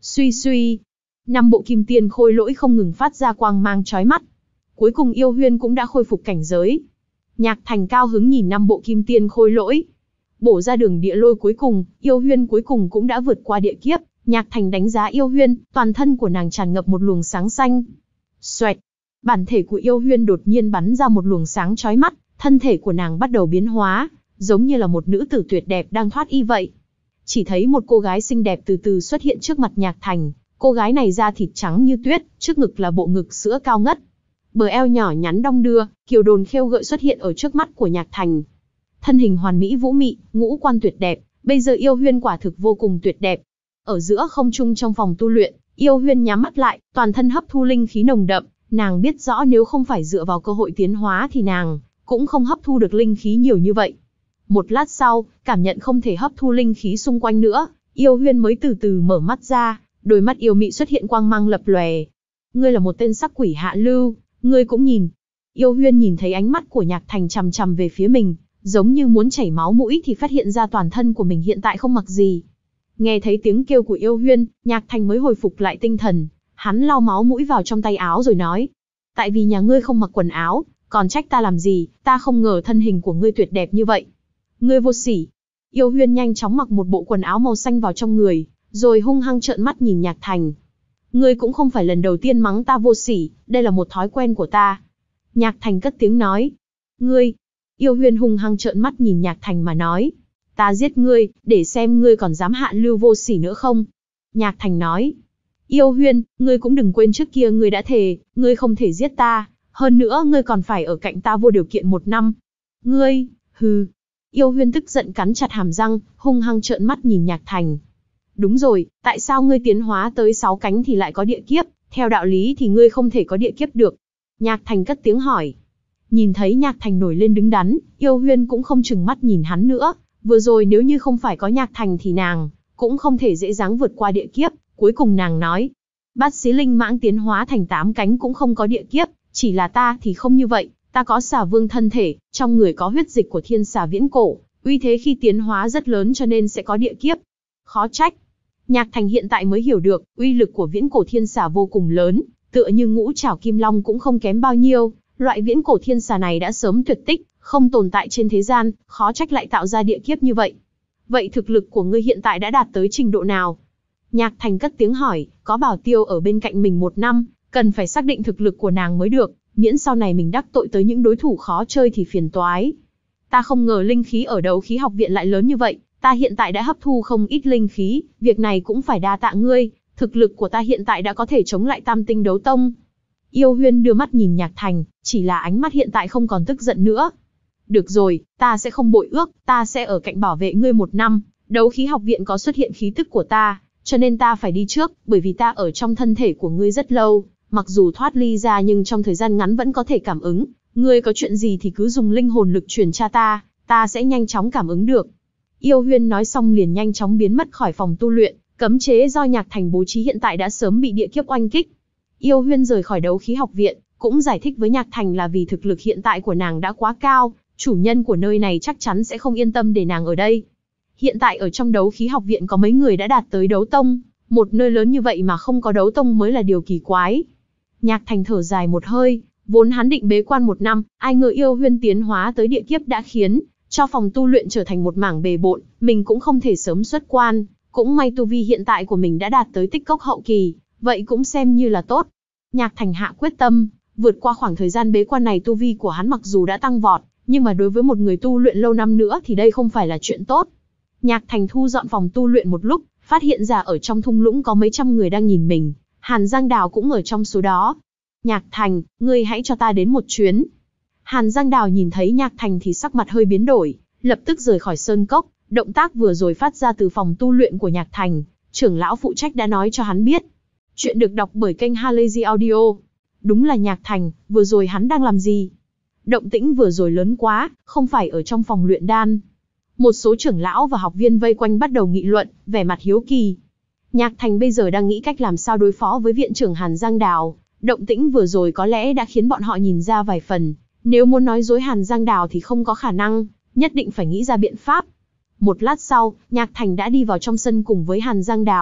Suy suy, năm bộ kim tiên khôi lỗi không ngừng phát ra quang mang chói mắt. Cuối cùng Yêu Huyên cũng đã khôi phục cảnh giới. Nhạc Thành cao hứng nhìn năm bộ kim tiên khôi lỗi. Bổ ra đường địa lôi cuối cùng, Yêu Huyên cuối cùng cũng đã vượt qua địa kiếp. Nhạc Thành đánh giá Yêu Huyên, toàn thân của nàng tràn ngập một luồng sáng xanh. Xoẹt, bản thể của Yêu Huyên đột nhiên bắn ra một luồng sáng chói mắt, thân thể của nàng bắt đầu biến hóa, giống như là một nữ tử tuyệt đẹp đang thoát y vậy. Chỉ thấy một cô gái xinh đẹp từ từ xuất hiện trước mặt Nhạc Thành. Cô gái này da thịt trắng như tuyết, trước ngực là bộ ngực sữa cao ngất. Bờ eo nhỏ nhắn đong đưa, kiều đồn khêu gợi xuất hiện ở trước mắt của Nhạc Thành. Thân hình hoàn mỹ vũ mị, ngũ quan tuyệt đẹp, bây giờ Yêu Huyên quả thực vô cùng tuyệt đẹp. Ở giữa không trung trong phòng tu luyện, Yêu Huyên nhắm mắt lại, toàn thân hấp thu linh khí nồng đậm, nàng biết rõ nếu không phải dựa vào cơ hội tiến hóa thì nàng cũng không hấp thu được linh khí nhiều như vậy. Một lát sau, cảm nhận không thể hấp thu linh khí xung quanh nữa, Yêu Huyên mới từ từ mở mắt ra, đôi mắt yêu mị xuất hiện quang mang lập lòe. Ngươi là một tên sắc quỷ hạ lưu, ngươi cũng nhìn. Yêu Huyên nhìn thấy ánh mắt của Nhạc Thành chằm chằm về phía mình, giống như muốn chảy máu mũi thì phát hiện ra toàn thân của mình hiện tại không mặc gì. Nghe thấy tiếng kêu của Yêu Huyên, Nhạc Thành mới hồi phục lại tinh thần, hắn lau máu mũi vào trong tay áo rồi nói. Tại vì nhà ngươi không mặc quần áo, còn trách ta làm gì, ta không ngờ thân hình của ngươi tuyệt đẹp như vậy. Ngươi vô sỉ. Yêu Huyên nhanh chóng mặc một bộ quần áo màu xanh vào trong người, rồi hung hăng trợn mắt nhìn Nhạc Thành. Ngươi cũng không phải lần đầu tiên mắng ta vô sỉ, đây là một thói quen của ta. Nhạc Thành cất tiếng nói. Ngươi. Yêu Huyên hung hăng trợn mắt nhìn Nhạc Thành mà nói. Ta giết ngươi, để xem ngươi còn dám hạ lưu vô sỉ nữa không. Nhạc Thành nói. Yêu Huyên, ngươi cũng đừng quên trước kia ngươi đã thề, ngươi không thể giết ta, hơn nữa ngươi còn phải ở cạnh ta vô điều kiện một năm. Ngươi, hừ. Yêu Huyên tức giận cắn chặt hàm răng, hung hăng trợn mắt nhìn Nhạc Thành. Đúng rồi, tại sao ngươi tiến hóa tới sáu cánh thì lại có địa kiếp, theo đạo lý thì ngươi không thể có địa kiếp được. Nhạc Thành cất tiếng hỏi. Nhìn thấy Nhạc Thành nổi lên đứng đắn, Yêu Huyên cũng không chừng mắt nhìn hắn nữa, vừa rồi nếu như không phải có Nhạc Thành thì nàng cũng không thể dễ dàng vượt qua địa kiếp. Cuối cùng nàng nói, Bát Xí Linh Mãng tiến hóa thành tám cánh cũng không có địa kiếp, chỉ là ta thì không như vậy, ta có Xà Vương thân thể, trong người có huyết dịch của thiên xà viễn cổ, uy thế khi tiến hóa rất lớn cho nên sẽ có địa kiếp. Khó trách. Nhạc Thành hiện tại mới hiểu được, uy lực của viễn cổ thiên xà vô cùng lớn, tựa như ngũ trảo kim long cũng không kém bao nhiêu, loại viễn cổ thiên xà này đã sớm tuyệt tích, không tồn tại trên thế gian, khó trách lại tạo ra địa kiếp như vậy. Vậy thực lực của ngươi hiện tại đã đạt tới trình độ nào? Nhạc Thành cất tiếng hỏi, có Bảo Tiêu ở bên cạnh mình một năm, cần phải xác định thực lực của nàng mới được, miễn sau này mình đắc tội tới những đối thủ khó chơi thì phiền toái. Ta không ngờ linh khí ở Đấu Khí Học Viện lại lớn như vậy, ta hiện tại đã hấp thu không ít linh khí, việc này cũng phải đa tạ ngươi, thực lực của ta hiện tại đã có thể chống lại Tam Tinh Đấu Tông. Yêu Huyên đưa mắt nhìn Nhạc Thành, chỉ là ánh mắt hiện tại không còn tức giận nữa. Được rồi, ta sẽ không bội ước, ta sẽ ở cạnh bảo vệ ngươi một năm, Đấu Khí Học Viện có xuất hiện khí tức của ta, cho nên ta phải đi trước, bởi vì ta ở trong thân thể của ngươi rất lâu, mặc dù thoát ly ra nhưng trong thời gian ngắn vẫn có thể cảm ứng, ngươi có chuyện gì thì cứ dùng linh hồn lực truyền tra ta, ta sẽ nhanh chóng cảm ứng được. Yêu Huyên nói xong liền nhanh chóng biến mất khỏi phòng tu luyện, cấm chế do Nhạc Thành bố trí hiện tại đã sớm bị địa kiếp oanh kích. Yêu Huyên rời khỏi Đấu Khí Học Viện, cũng giải thích với Nhạc Thành là vì thực lực hiện tại của nàng đã quá cao, chủ nhân của nơi này chắc chắn sẽ không yên tâm để nàng ở đây. Hiện tại ở trong Đấu Khí Học Viện có mấy người đã đạt tới đấu tông, một nơi lớn như vậy mà không có đấu tông mới là điều kỳ quái. Nhạc Thành thở dài một hơi, vốn hắn định bế quan một năm, ai ngờ Yêu Huyên tiến hóa tới địa kiếp đã khiến cho phòng tu luyện trở thành một mảng bề bộn, mình cũng không thể sớm xuất quan, cũng may tu vi hiện tại của mình đã đạt tới tích cốc hậu kỳ, vậy cũng xem như là tốt. Nhạc Thành hạ quyết tâm, vượt qua khoảng thời gian bế quan này tu vi của hắn mặc dù đã tăng vọt, nhưng mà đối với một người tu luyện lâu năm nữa thì đây không phải là chuyện tốt. Nhạc Thành thu dọn phòng tu luyện một lúc, phát hiện ra ở trong thung lũng có mấy trăm người đang nhìn mình, Hàn Giang Đào cũng ở trong số đó. Nhạc Thành, ngươi hãy cho ta đến một chuyến. Hàn Giang Đào nhìn thấy Nhạc Thành thì sắc mặt hơi biến đổi, lập tức rời khỏi sơn cốc, động tác vừa rồi phát ra từ phòng tu luyện của Nhạc Thành, trưởng lão phụ trách đã nói cho hắn biết. Chuyện được đọc bởi kênh Halazy Audio. Đúng là Nhạc Thành, vừa rồi hắn đang làm gì? Động tĩnh vừa rồi lớn quá, không phải ở trong phòng luyện đan. Một số trưởng lão và học viên vây quanh bắt đầu nghị luận, vẻ mặt hiếu kỳ. Nhạc Thành bây giờ đang nghĩ cách làm sao đối phó với viện trưởng Hàn Giang Đào. Động tĩnh vừa rồi có lẽ đã khiến bọn họ nhìn ra vài phần. Nếu muốn nói dối Hàn Giang Đào thì không có khả năng, nhất định phải nghĩ ra biện pháp. Một lát sau, Nhạc Thành đã đi vào trong sân cùng với Hàn Giang Đào.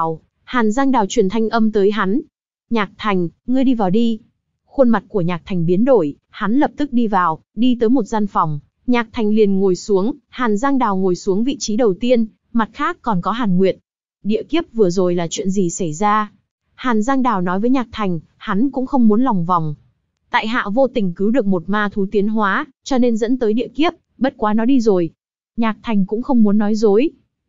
Hàn Giang Đào truyền thanh âm tới hắn. Nhạc Thành, ngươi đi vào đi. Khuôn mặt của Nhạc Thành biến đổi, hắn lập tức đi vào, đi tới một gian phòng. Nhạc Thành liền ngồi xuống, Hàn Giang Đào ngồi xuống vị trí đầu tiên, mặt khác còn có Hàn Nguyệt. Địa kiếp vừa rồi là chuyện gì xảy ra? Hàn Giang Đào nói với Nhạc Thành, hắn cũng không muốn lòng vòng. Tại hạ vô tình cứu được một ma thú tiến hóa, cho nên dẫn tới địa kiếp, bất quá nó đi rồi. Nhạc Thành cũng không muốn nói dối.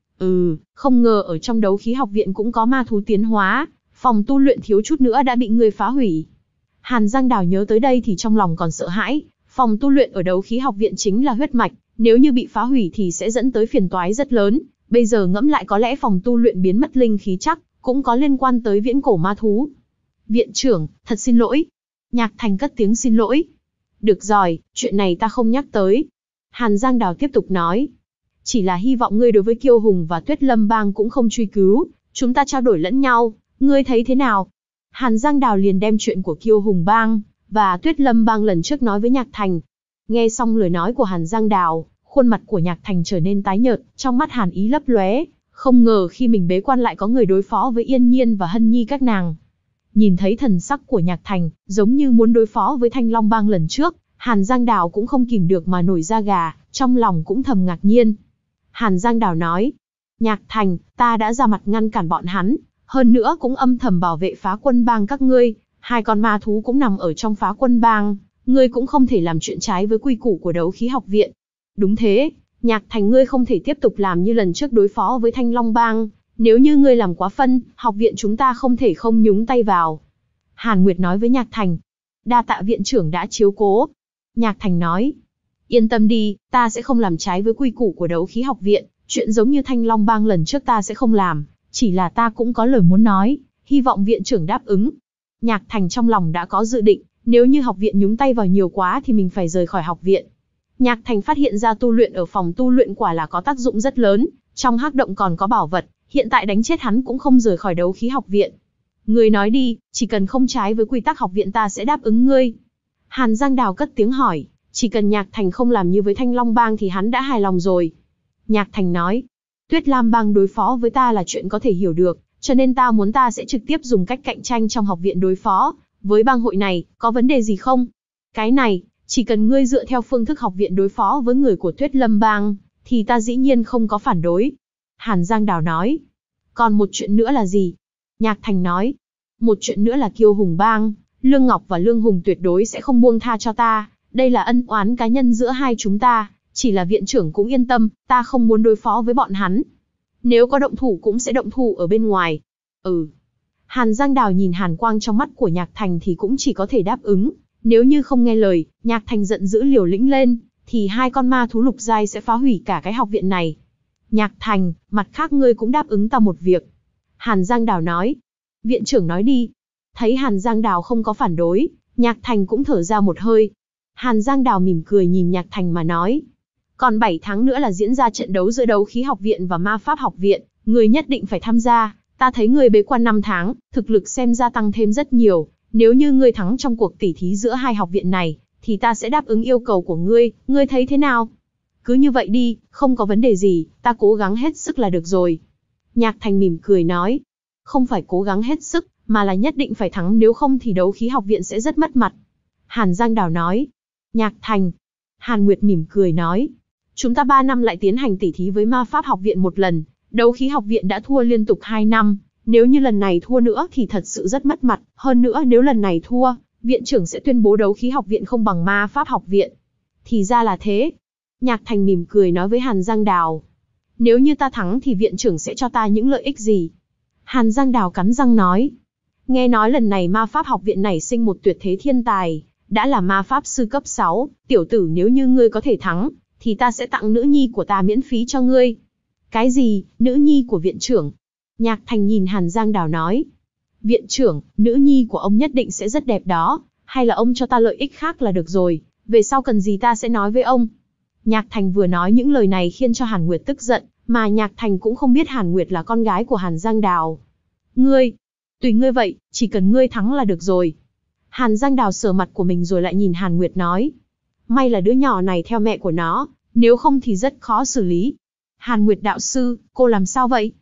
Ừ, không ngờ ở trong đấu khí học viện cũng có ma thú tiến hóa, phòng tu luyện thiếu chút nữa đã bị người phá hủy. Hàn Giang Đào nhớ tới đây thì trong lòng còn sợ hãi, phòng tu luyện ở đấu khí học viện chính là huyết mạch, nếu như bị phá hủy thì sẽ dẫn tới phiền toái rất lớn. Bây giờ ngẫm lại có lẽ phòng tu luyện biến mất linh khí chắc cũng có liên quan tới viễn cổ ma thú. Viện trưởng, thật xin lỗi. Nhạc Thành cất tiếng xin lỗi. Được rồi, chuyện này ta không nhắc tới. Hàn Giang Đào tiếp tục nói. Chỉ là hy vọng ngươi đối với Kiêu Hùng và Tuyết Lâm Bang cũng không truy cứu, chúng ta trao đổi lẫn nhau, ngươi thấy thế nào? Hàn Giang Đào liền đem chuyện của Kiêu Hùng Bang và Tuyết Lâm Bang lần trước nói với Nhạc Thành. Nghe xong lời nói của Hàn Giang Đào, khuôn mặt của Nhạc Thành trở nên tái nhợt, trong mắt hàn ý lấp lóe, không ngờ khi mình bế quan lại có người đối phó với Yên Nhiên và Hân Nhi các nàng. Nhìn thấy thần sắc của Nhạc Thành, giống như muốn đối phó với Thanh Long Bang lần trước, Hàn Giang Đào cũng không kìm được mà nổi da gà, trong lòng cũng thầm ngạc nhiên. Hàn Giang Đào nói, Nhạc Thành, ta đã ra mặt ngăn cản bọn hắn, hơn nữa cũng âm thầm bảo vệ Phá Quân Bang các ngươi, hai con ma thú cũng nằm ở trong Phá Quân Bang, ngươi cũng không thể làm chuyện trái với quy củ của đấu khí học viện. Đúng thế, Nhạc Thành ngươi không thể tiếp tục làm như lần trước đối phó với Thanh Long Bang, nếu như ngươi làm quá phân, học viện chúng ta không thể không nhúng tay vào. Hàn Nguyệt nói với Nhạc Thành, đa tạ viện trưởng đã chiếu cố. Nhạc Thành nói, yên tâm đi, ta sẽ không làm trái với quy củ của đấu khí học viện, chuyện giống như Thanh Long Bang lần trước ta sẽ không làm, chỉ là ta cũng có lời muốn nói, hy vọng viện trưởng đáp ứng. Nhạc Thành trong lòng đã có dự định, nếu như học viện nhúng tay vào nhiều quá thì mình phải rời khỏi học viện. Nhạc Thành phát hiện ra tu luyện ở phòng tu luyện quả là có tác dụng rất lớn, trong hắc động còn có bảo vật, hiện tại đánh chết hắn cũng không rời khỏi đấu khí học viện. Ngươi nói đi, chỉ cần không trái với quy tắc học viện ta sẽ đáp ứng ngươi. Hàn Giang Đào cất tiếng hỏi, chỉ cần Nhạc Thành không làm như với Thanh Long Bang thì hắn đã hài lòng rồi. Nhạc Thành nói, Tuyết Lam Bang đối phó với ta là chuyện có thể hiểu được, cho nên ta muốn ta sẽ trực tiếp dùng cách cạnh tranh trong học viện đối phó với bang hội này, có vấn đề gì không? Cái này, chỉ cần ngươi dựa theo phương thức học viện đối phó với người của Tuyết Lâm Bang, thì ta dĩ nhiên không có phản đối. Hàn Giang Đào nói, còn một chuyện nữa là gì? Nhạc Thành nói, một chuyện nữa là Kiêu Hùng Bang, Lương Ngọc và Lương Hùng tuyệt đối sẽ không buông tha cho ta, đây là ân oán cá nhân giữa hai chúng ta, chỉ là viện trưởng cũng yên tâm, ta không muốn đối phó với bọn hắn. Nếu có động thủ cũng sẽ động thủ ở bên ngoài. Ừ. Hàn Giang Đào nhìn hàn quang trong mắt của Nhạc Thành thì cũng chỉ có thể đáp ứng, nếu như không nghe lời, Nhạc Thành giận dữ liều lĩnh lên, thì hai con ma thú lục giai sẽ phá hủy cả cái học viện này. Nhạc Thành, mặt khác ngươi cũng đáp ứng ta một việc. Hàn Giang Đào nói. Viện trưởng nói đi. Thấy Hàn Giang Đào không có phản đối, Nhạc Thành cũng thở ra một hơi. Hàn Giang Đào mỉm cười nhìn Nhạc Thành mà nói. Còn bảy tháng nữa là diễn ra trận đấu giữa đấu khí học viện và ma pháp học viện, ngươi nhất định phải tham gia. Ta thấy ngươi bế quan năm tháng, thực lực xem ra tăng thêm rất nhiều. Nếu như ngươi thắng trong cuộc tỉ thí giữa hai học viện này, thì ta sẽ đáp ứng yêu cầu của ngươi, ngươi thấy thế nào? Cứ như vậy đi, không có vấn đề gì, ta cố gắng hết sức là được rồi. Nhạc Thành mỉm cười nói, không phải cố gắng hết sức, mà là nhất định phải thắng, nếu không thì đấu khí học viện sẽ rất mất mặt. Hàn Giang Đào nói, Nhạc Thành. Hàn Nguyệt mỉm cười nói, chúng ta ba năm lại tiến hành tỉ thí với ma pháp học viện một lần, đấu khí học viện đã thua liên tục hai năm. Nếu như lần này thua nữa thì thật sự rất mất mặt, hơn nữa nếu lần này thua, viện trưởng sẽ tuyên bố đấu khí học viện không bằng ma pháp học viện. Thì ra là thế. Nhạc Thành mỉm cười nói với Hàn Giang Đào. Nếu như ta thắng thì viện trưởng sẽ cho ta những lợi ích gì? Hàn Giang Đào cắn răng nói. Nghe nói lần này ma pháp học viện nảy sinh một tuyệt thế thiên tài, đã là ma pháp sư cấp sáu, tiểu tử nếu như ngươi có thể thắng, thì ta sẽ tặng nữ nhi của ta miễn phí cho ngươi. Cái gì, nữ nhi của viện trưởng? Nhạc Thành nhìn Hàn Giang Đào nói. Viện trưởng, nữ nhi của ông nhất định sẽ rất đẹp đó, hay là ông cho ta lợi ích khác là được rồi, về sau cần gì ta sẽ nói với ông. Nhạc Thành vừa nói những lời này khiến cho Hàn Nguyệt tức giận, mà Nhạc Thành cũng không biết Hàn Nguyệt là con gái của Hàn Giang Đào. Ngươi, tùy ngươi vậy, chỉ cần ngươi thắng là được rồi. Hàn Giang Đào sờ mặt của mình rồi lại nhìn Hàn Nguyệt nói. May là đứa nhỏ này theo mẹ của nó, nếu không thì rất khó xử lý. Hàn Nguyệt đạo sư, cô làm sao vậy?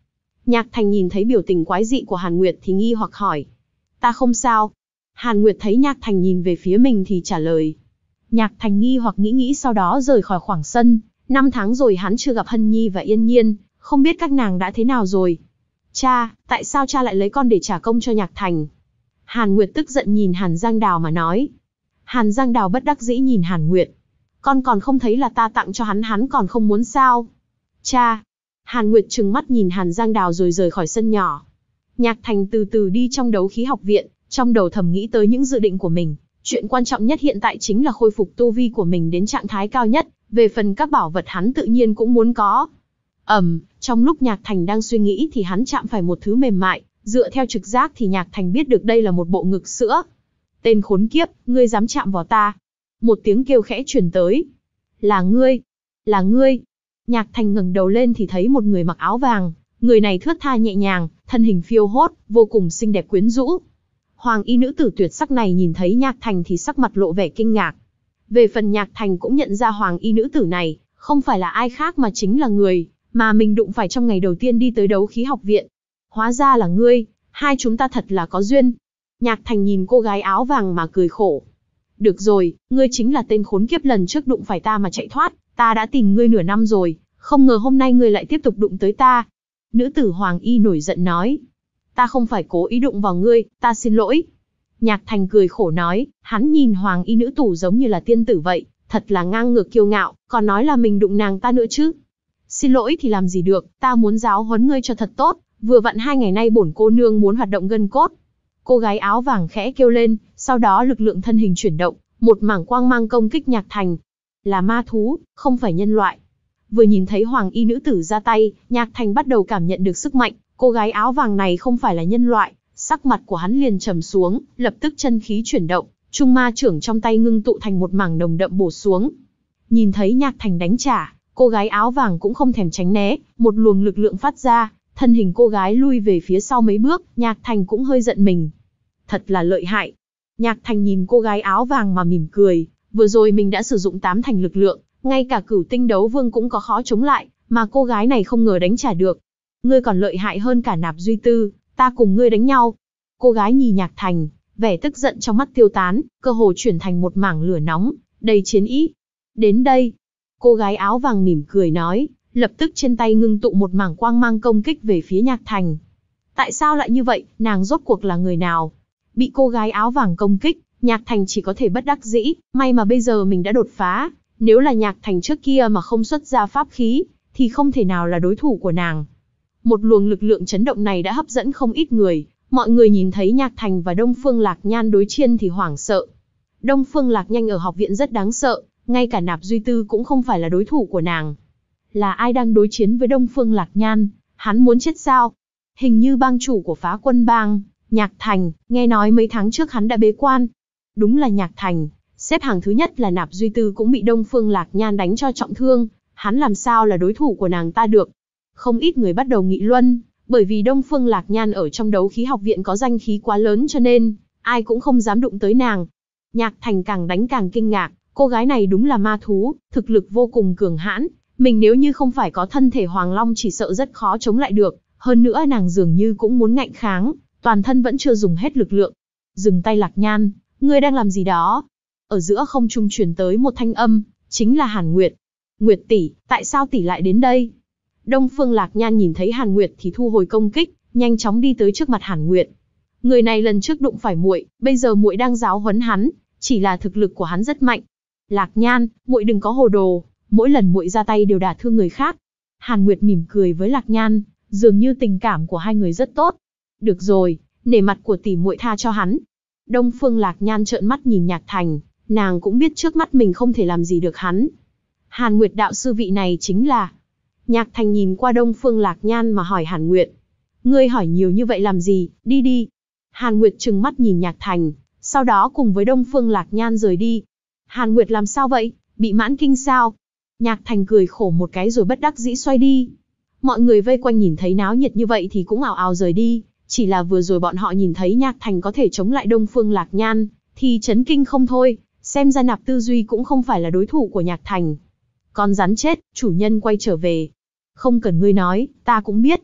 Nhạc Thành nhìn thấy biểu tình quái dị của Hàn Nguyệt thì nghi hoặc hỏi. Ta không sao. Hàn Nguyệt thấy Nhạc Thành nhìn về phía mình thì trả lời. Nhạc Thành nghi hoặc nghĩ nghĩ sau đó rời khỏi khoảng sân. Năm tháng rồi hắn chưa gặp Hân Nhi và Yên Nhiên, không biết các nàng đã thế nào rồi. Cha, tại sao cha lại lấy con để trả công cho Nhạc Thành? Hàn Nguyệt tức giận nhìn Hàn Giang Đào mà nói. Hàn Giang Đào bất đắc dĩ nhìn Hàn Nguyệt. Con còn không thấy là ta tặng cho hắn hắn còn không muốn sao? Cha! Hàn Nguyệt trừng mắt nhìn Hàn Giang Đào rồi rời khỏi sân nhỏ. Nhạc Thành từ từ đi trong đấu khí học viện, trong đầu thầm nghĩ tới những dự định của mình. Chuyện quan trọng nhất hiện tại chính là khôi phục tu vi của mình đến trạng thái cao nhất, về phần các bảo vật hắn tự nhiên cũng muốn có. Ầm, um, trong lúc Nhạc Thành đang suy nghĩ thì hắn chạm phải một thứ mềm mại, dựa theo trực giác thì Nhạc Thành biết được đây là một bộ ngực sữa. Tên khốn kiếp, ngươi dám chạm vào ta? Một tiếng kêu khẽ truyền tới. Là ngươi, là ngươi. Nhạc Thành ngẩng đầu lên thì thấy một người mặc áo vàng, người này thướt tha nhẹ nhàng, thân hình phiêu hốt, vô cùng xinh đẹp quyến rũ. Hoàng y nữ tử tuyệt sắc này nhìn thấy Nhạc Thành thì sắc mặt lộ vẻ kinh ngạc. Về phần Nhạc Thành cũng nhận ra hoàng y nữ tử này, không phải là ai khác mà chính là người mà mình đụng phải trong ngày đầu tiên đi tới đấu khí học viện. Hóa ra là ngươi, hai chúng ta thật là có duyên. Nhạc Thành nhìn cô gái áo vàng mà cười khổ. Được rồi, ngươi chính là tên khốn kiếp lần trước đụng phải ta mà chạy thoát, ta đã tìm ngươi nửa năm rồi, không ngờ hôm nay ngươi lại tiếp tục đụng tới ta. Nữ tử Hoàng y nổi giận nói. Ta không phải cố ý đụng vào ngươi, ta xin lỗi. Nhạc Thành cười khổ nói, hắn nhìn Hoàng y nữ tử giống như là tiên tử vậy, thật là ngang ngược kiêu ngạo, còn nói là mình đụng nàng ta nữa chứ. Xin lỗi thì làm gì được, ta muốn giáo huấn ngươi cho thật tốt, vừa vặn hai ngày nay bổn cô nương muốn hoạt động gân cốt. Cô gái áo vàng khẽ kêu lên, sau đó lực lượng thân hình chuyển động, một mảng quang mang công kích Nhạc Thành. Là ma thú, không phải nhân loại. Vừa nhìn thấy Hoàng y nữ tử ra tay, Nhạc Thành bắt đầu cảm nhận được sức mạnh, cô gái áo vàng này không phải là nhân loại, sắc mặt của hắn liền trầm xuống, lập tức chân khí chuyển động, trung ma trưởng trong tay ngưng tụ thành một mảng nồng đậm bổ xuống. Nhìn thấy Nhạc Thành đánh trả, cô gái áo vàng cũng không thèm tránh né, một luồng lực lượng phát ra, thân hình cô gái lui về phía sau mấy bước, Nhạc Thành cũng hơi giận mình. Thật là lợi hại. Nhạc Thành nhìn cô gái áo vàng mà mỉm cười, vừa rồi mình đã sử dụng tám thành lực lượng, ngay cả cửu tinh đấu vương cũng có khó chống lại, mà cô gái này không ngờ đánh trả được. Ngươi còn lợi hại hơn cả Nạp Duy Tư, ta cùng ngươi đánh nhau. Cô gái nhìn Nhạc Thành, vẻ tức giận trong mắt tiêu tán, cơ hồ chuyển thành một mảng lửa nóng, đầy chiến ý. Đến đây. Cô gái áo vàng mỉm cười nói, lập tức trên tay ngưng tụ một mảng quang mang công kích về phía Nhạc Thành. Tại sao lại như vậy, nàng rốt cuộc là người nào? Bị cô gái áo vàng công kích, Nhạc Thành chỉ có thể bất đắc dĩ, may mà bây giờ mình đã đột phá, nếu là Nhạc Thành trước kia mà không xuất ra pháp khí, thì không thể nào là đối thủ của nàng. Một luồng lực lượng chấn động này đã hấp dẫn không ít người, mọi người nhìn thấy Nhạc Thành và Đông Phương Lạc Nhan đối chiến thì hoảng sợ. Đông Phương Lạc Nhan ở học viện rất đáng sợ, ngay cả Nạp Duy Tư cũng không phải là đối thủ của nàng. Là ai đang đối chiến với Đông Phương Lạc Nhan? Hắn muốn chết sao? Hình như bang chủ của Phá Quân Bang, Nhạc Thành, nghe nói mấy tháng trước hắn đã bế quan. Đúng là Nhạc Thành, xếp hàng thứ nhất là Nạp Duy Tư cũng bị Đông Phương Lạc Nhan đánh cho trọng thương, hắn làm sao là đối thủ của nàng ta được? Không ít người bắt đầu nghị luận, bởi vì Đông Phương Lạc Nhan ở trong đấu khí học viện có danh khí quá lớn cho nên, ai cũng không dám đụng tới nàng. Nhạc Thành càng đánh càng kinh ngạc, cô gái này đúng là ma thú, thực lực vô cùng cường hãn, mình nếu như không phải có thân thể Hoàng Long chỉ sợ rất khó chống lại được, hơn nữa nàng dường như cũng muốn ngạnh kháng, toàn thân vẫn chưa dùng hết lực lượng. Dừng tay Lạc Nhan, ngươi đang làm gì đó? Ở giữa không trung truyền tới một thanh âm, chính là Hàn Nguyệt. Nguyệt tỷ, tại sao tỷ lại đến đây? Đông Phương Lạc Nhan nhìn thấy Hàn Nguyệt thì thu hồi công kích, nhanh chóng đi tới trước mặt Hàn Nguyệt. Người này lần trước đụng phải muội, bây giờ muội đang giáo huấn hắn, chỉ là thực lực của hắn rất mạnh. Lạc Nhan, muội đừng có hồ đồ, mỗi lần muội ra tay đều đả thương người khác. Hàn Nguyệt mỉm cười với Lạc Nhan, dường như tình cảm của hai người rất tốt. Được rồi, nể mặt của tỷ muội tha cho hắn. Đông Phương Lạc Nhan trợn mắt nhìn Nhạc Thành, nàng cũng biết trước mắt mình không thể làm gì được hắn. Hàn Nguyệt đạo sư vị này chính là... Nhạc Thành nhìn qua Đông Phương Lạc Nhan mà hỏi Hàn Nguyệt. Ngươi hỏi nhiều như vậy làm gì, đi đi. Hàn Nguyệt trừng mắt nhìn Nhạc Thành, sau đó cùng với Đông Phương Lạc Nhan rời đi. Hàn Nguyệt làm sao vậy, bị mãn kinh sao? Nhạc Thành cười khổ một cái rồi bất đắc dĩ xoay đi. Mọi người vây quanh nhìn thấy náo nhiệt như vậy thì cũng ào ào rời đi. Chỉ là vừa rồi bọn họ nhìn thấy Nhạc Thành có thể chống lại Đông Phương Lạc Nhan, thì chấn kinh không thôi, xem ra Nạp Tư Duy cũng không phải là đối thủ của Nhạc Thành. Con rắn chết, chủ nhân quay trở về. Không cần ngươi nói, ta cũng biết.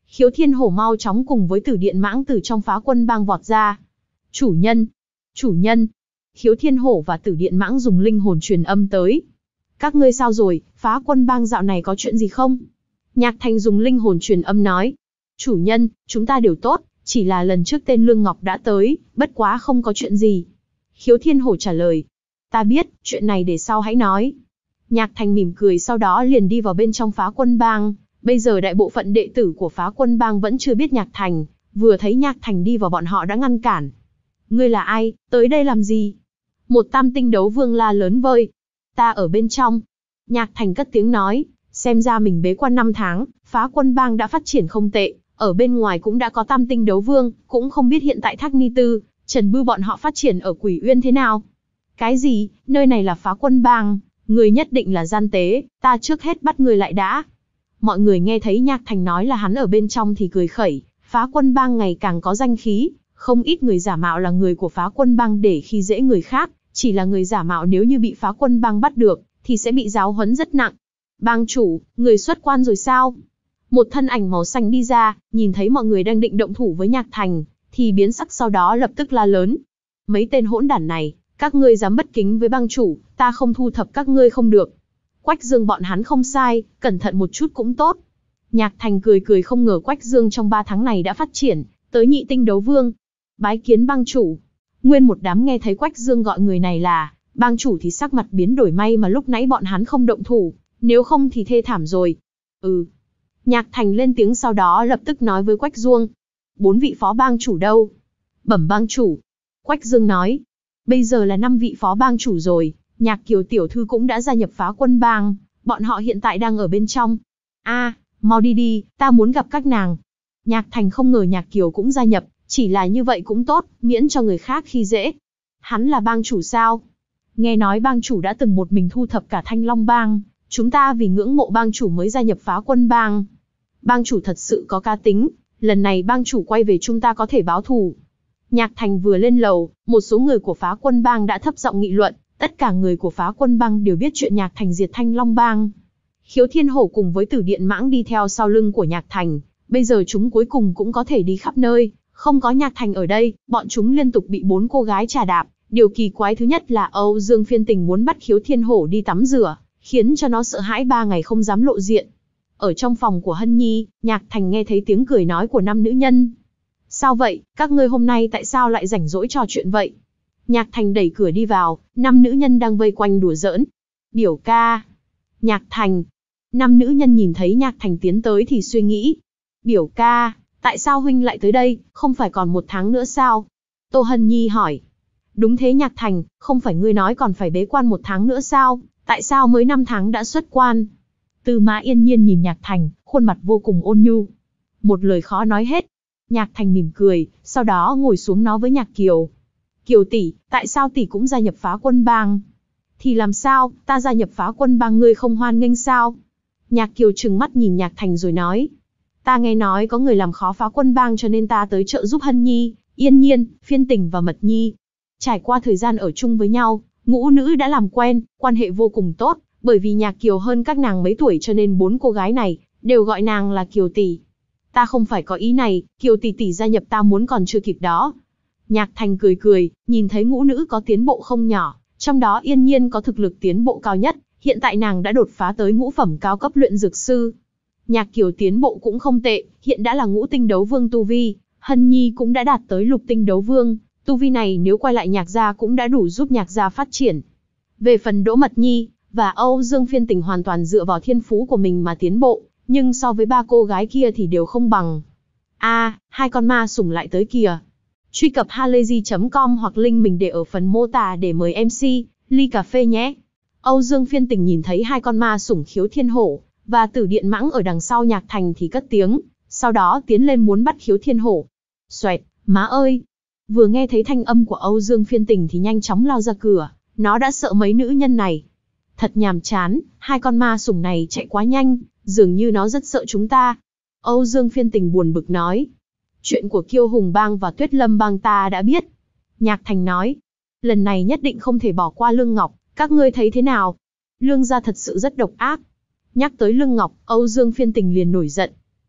Khiếu Thiên Hổ mau chóng cùng với Tử Điện Mãng từ trong Phá Quân Bang vọt ra. Chủ nhân! Chủ nhân! Khiếu Thiên Hổ và Tử Điện Mãng dùng linh hồn truyền âm tới. Các ngươi sao rồi, Phá Quân Bang dạo này có chuyện gì không? Nhạc Thành dùng linh hồn truyền âm nói. Chủ nhân, chúng ta đều tốt, chỉ là lần trước tên Lương Ngọc đã tới, bất quá không có chuyện gì. Khiếu Thiên Hổ trả lời. Ta biết, chuyện này để sau hãy nói. Nhạc Thành mỉm cười sau đó liền đi vào bên trong Phá Quân Bang. Bây giờ đại bộ phận đệ tử của Phá Quân Bang vẫn chưa biết Nhạc Thành, vừa thấy Nhạc Thành đi vào bọn họ đã ngăn cản. Ngươi là ai, tới đây làm gì? Một tam tinh đấu vương la lớn vơi. Ta ở bên trong. Nhạc Thành cất tiếng nói, xem ra mình bế quan năm tháng, Phá Quân Bang đã phát triển không tệ, ở bên ngoài cũng đã có tam tinh đấu vương, cũng không biết hiện tại Thác Ni Tư, Trần Bư bọn họ phát triển ở Quỷ Uyên thế nào. Cái gì, nơi này là Phá Quân Bang, người nhất định là gian tế, ta trước hết bắt người lại đã. Mọi người nghe thấy Nhạc Thành nói là hắn ở bên trong thì cười khẩy, Phá Quân Bang ngày càng có danh khí, không ít người giả mạo là người của Phá Quân Bang để khi dễ người khác, chỉ là người giả mạo nếu như bị Phá Quân Bang bắt được, thì sẽ bị giáo huấn rất nặng. Bang chủ, người xuất quan rồi sao? Một thân ảnh màu xanh đi ra, nhìn thấy mọi người đang định động thủ với Nhạc Thành, thì biến sắc sau đó lập tức la lớn. Mấy tên hỗn đản này, các ngươi dám bất kính với bang chủ, ta không thu thập các ngươi không được. Quách Dương bọn hắn không sai, cẩn thận một chút cũng tốt. Nhạc Thành cười cười không ngờ Quách Dương trong ba tháng này đã phát triển, tới nhị tinh đấu vương. Bái kiến bang chủ. Nguyên một đám nghe thấy Quách Dương gọi người này là bang chủ thì sắc mặt biến đổi, may mà lúc nãy bọn hắn không động thủ, nếu không thì thê thảm rồi. Ừ. Nhạc Thành lên tiếng sau đó lập tức nói với Quách Dương. Bốn vị phó bang chủ đâu? Bẩm bang chủ. Quách Dương nói. Bây giờ là năm vị phó bang chủ rồi, Nhạc Kiều tiểu thư cũng đã gia nhập Phá Quân Bang, bọn họ hiện tại đang ở bên trong. A, à, mau đi đi, ta muốn gặp các nàng. Nhạc Thành không ngờ Nhạc Kiều cũng gia nhập, chỉ là như vậy cũng tốt, miễn cho người khác khi dễ. Hắn là bang chủ sao? Nghe nói bang chủ đã từng một mình thu thập cả Thanh Long Bang, chúng ta vì ngưỡng mộ bang chủ mới gia nhập Phá Quân Bang. Bang chủ thật sự có cá tính, lần này bang chủ quay về chúng ta có thể báo thù. Nhạc Thành vừa lên lầu, một số người của Phá Quân Bang đã thấp giọng nghị luận, tất cả người của Phá Quân Bang đều biết chuyện Nhạc Thành diệt Thanh Long Bang. Khiếu Thiên Hổ cùng với Tử Điện Mãng đi theo sau lưng của Nhạc Thành, bây giờ chúng cuối cùng cũng có thể đi khắp nơi, không có Nhạc Thành ở đây, bọn chúng liên tục bị bốn cô gái trà đạp. Điều kỳ quái thứ nhất là Âu Dương Phiên Tình muốn bắt Khiếu Thiên Hổ đi tắm rửa, khiến cho nó sợ hãi ba ngày không dám lộ diện. Ở trong phòng của Hân Nhi, Nhạc Thành nghe thấy tiếng cười nói của năm nữ nhân. Sao vậy, các ngươi hôm nay tại sao lại rảnh rỗi trò chuyện vậy? Nhạc Thành đẩy cửa đi vào, năm nữ nhân đang vây quanh đùa giỡn. Biểu ca. Nhạc Thành. Năm nữ nhân nhìn thấy Nhạc Thành tiến tới thì suy nghĩ. Biểu ca, tại sao huynh lại tới đây, không phải còn một tháng nữa sao? Tô Hân Nhi hỏi. Đúng thế Nhạc Thành, không phải ngươi nói còn phải bế quan một tháng nữa sao, tại sao mới năm tháng đã xuất quan? Tư Mã Yên Nhiên nhìn Nhạc Thành, khuôn mặt vô cùng ôn nhu. Một lời khó nói hết. Nhạc Thành mỉm cười, sau đó ngồi xuống nói với Nhạc Kiều. Kiều tỷ, tại sao tỷ cũng gia nhập Phá Quân Bang? Thì làm sao, ta gia nhập Phá Quân Bang ngươi không hoan nghênh sao? Nhạc Kiều trừng mắt nhìn Nhạc Thành rồi nói. Ta nghe nói có người làm khó Phá Quân Bang cho nên ta tới trợ giúp Hân Nhi, Yên Nhiên, Phiên Tình và Mật Nhi. Trải qua thời gian ở chung với nhau, ngũ nữ đã làm quen, quan hệ vô cùng tốt, bởi vì Nhạc Kiều hơn các nàng mấy tuổi cho nên bốn cô gái này đều gọi nàng là Kiều tỷ. Ta không phải có ý này, Kiều tỷ tỷ gia nhập ta muốn còn chưa kịp đó. Nhạc Thành cười cười, nhìn thấy ngũ nữ có tiến bộ không nhỏ, trong đó Yên Nhiên có thực lực tiến bộ cao nhất, hiện tại nàng đã đột phá tới ngũ phẩm cao cấp luyện dược sư. Nhạc Kiều tiến bộ cũng không tệ, hiện đã là ngũ tinh đấu vương tu vi, Hân Nhi cũng đã đạt tới lục tinh đấu vương, tu vi này nếu quay lại Nhạc gia cũng đã đủ giúp Nhạc gia phát triển. Về phần Đỗ Mật Nhi và Âu Dương Phiên Tình hoàn toàn dựa vào thiên phú của mình mà tiến bộ, nhưng so với ba cô gái kia thì đều không bằng. A, à, hai con ma sủng lại tới kìa. Truy cập halayzi chấm com hoặc link mình để ở phần mô tả để mời em xê, ly cà phê nhé. Âu Dương Phiên Tình nhìn thấy hai con ma sủng Khiếu Thiên Hổ và Tử Điện Mãng ở đằng sau Nhạc Thành thì cất tiếng, sau đó tiến lên muốn bắt Khiếu Thiên Hổ. Xoẹt, má ơi! Vừa nghe thấy thanh âm của Âu Dương Phiên Tình thì nhanh chóng lao ra cửa, nó đã sợ mấy nữ nhân này. Thật nhàm chán, hai con ma sủng này chạy quá nhanh, dường như nó rất sợ chúng ta. Âu Dương Phiên Tình buồn bực nói. Chuyện của Kiêu Hùng Bang và Tuyết Lâm Bang ta đã biết. Nhạc Thành nói. Lần này nhất định không thể bỏ qua Lương Ngọc, các ngươi thấy thế nào? Lương gia thật sự rất độc ác. Nhắc tới Lương Ngọc, Âu Dương Phiên Tình liền nổi giận.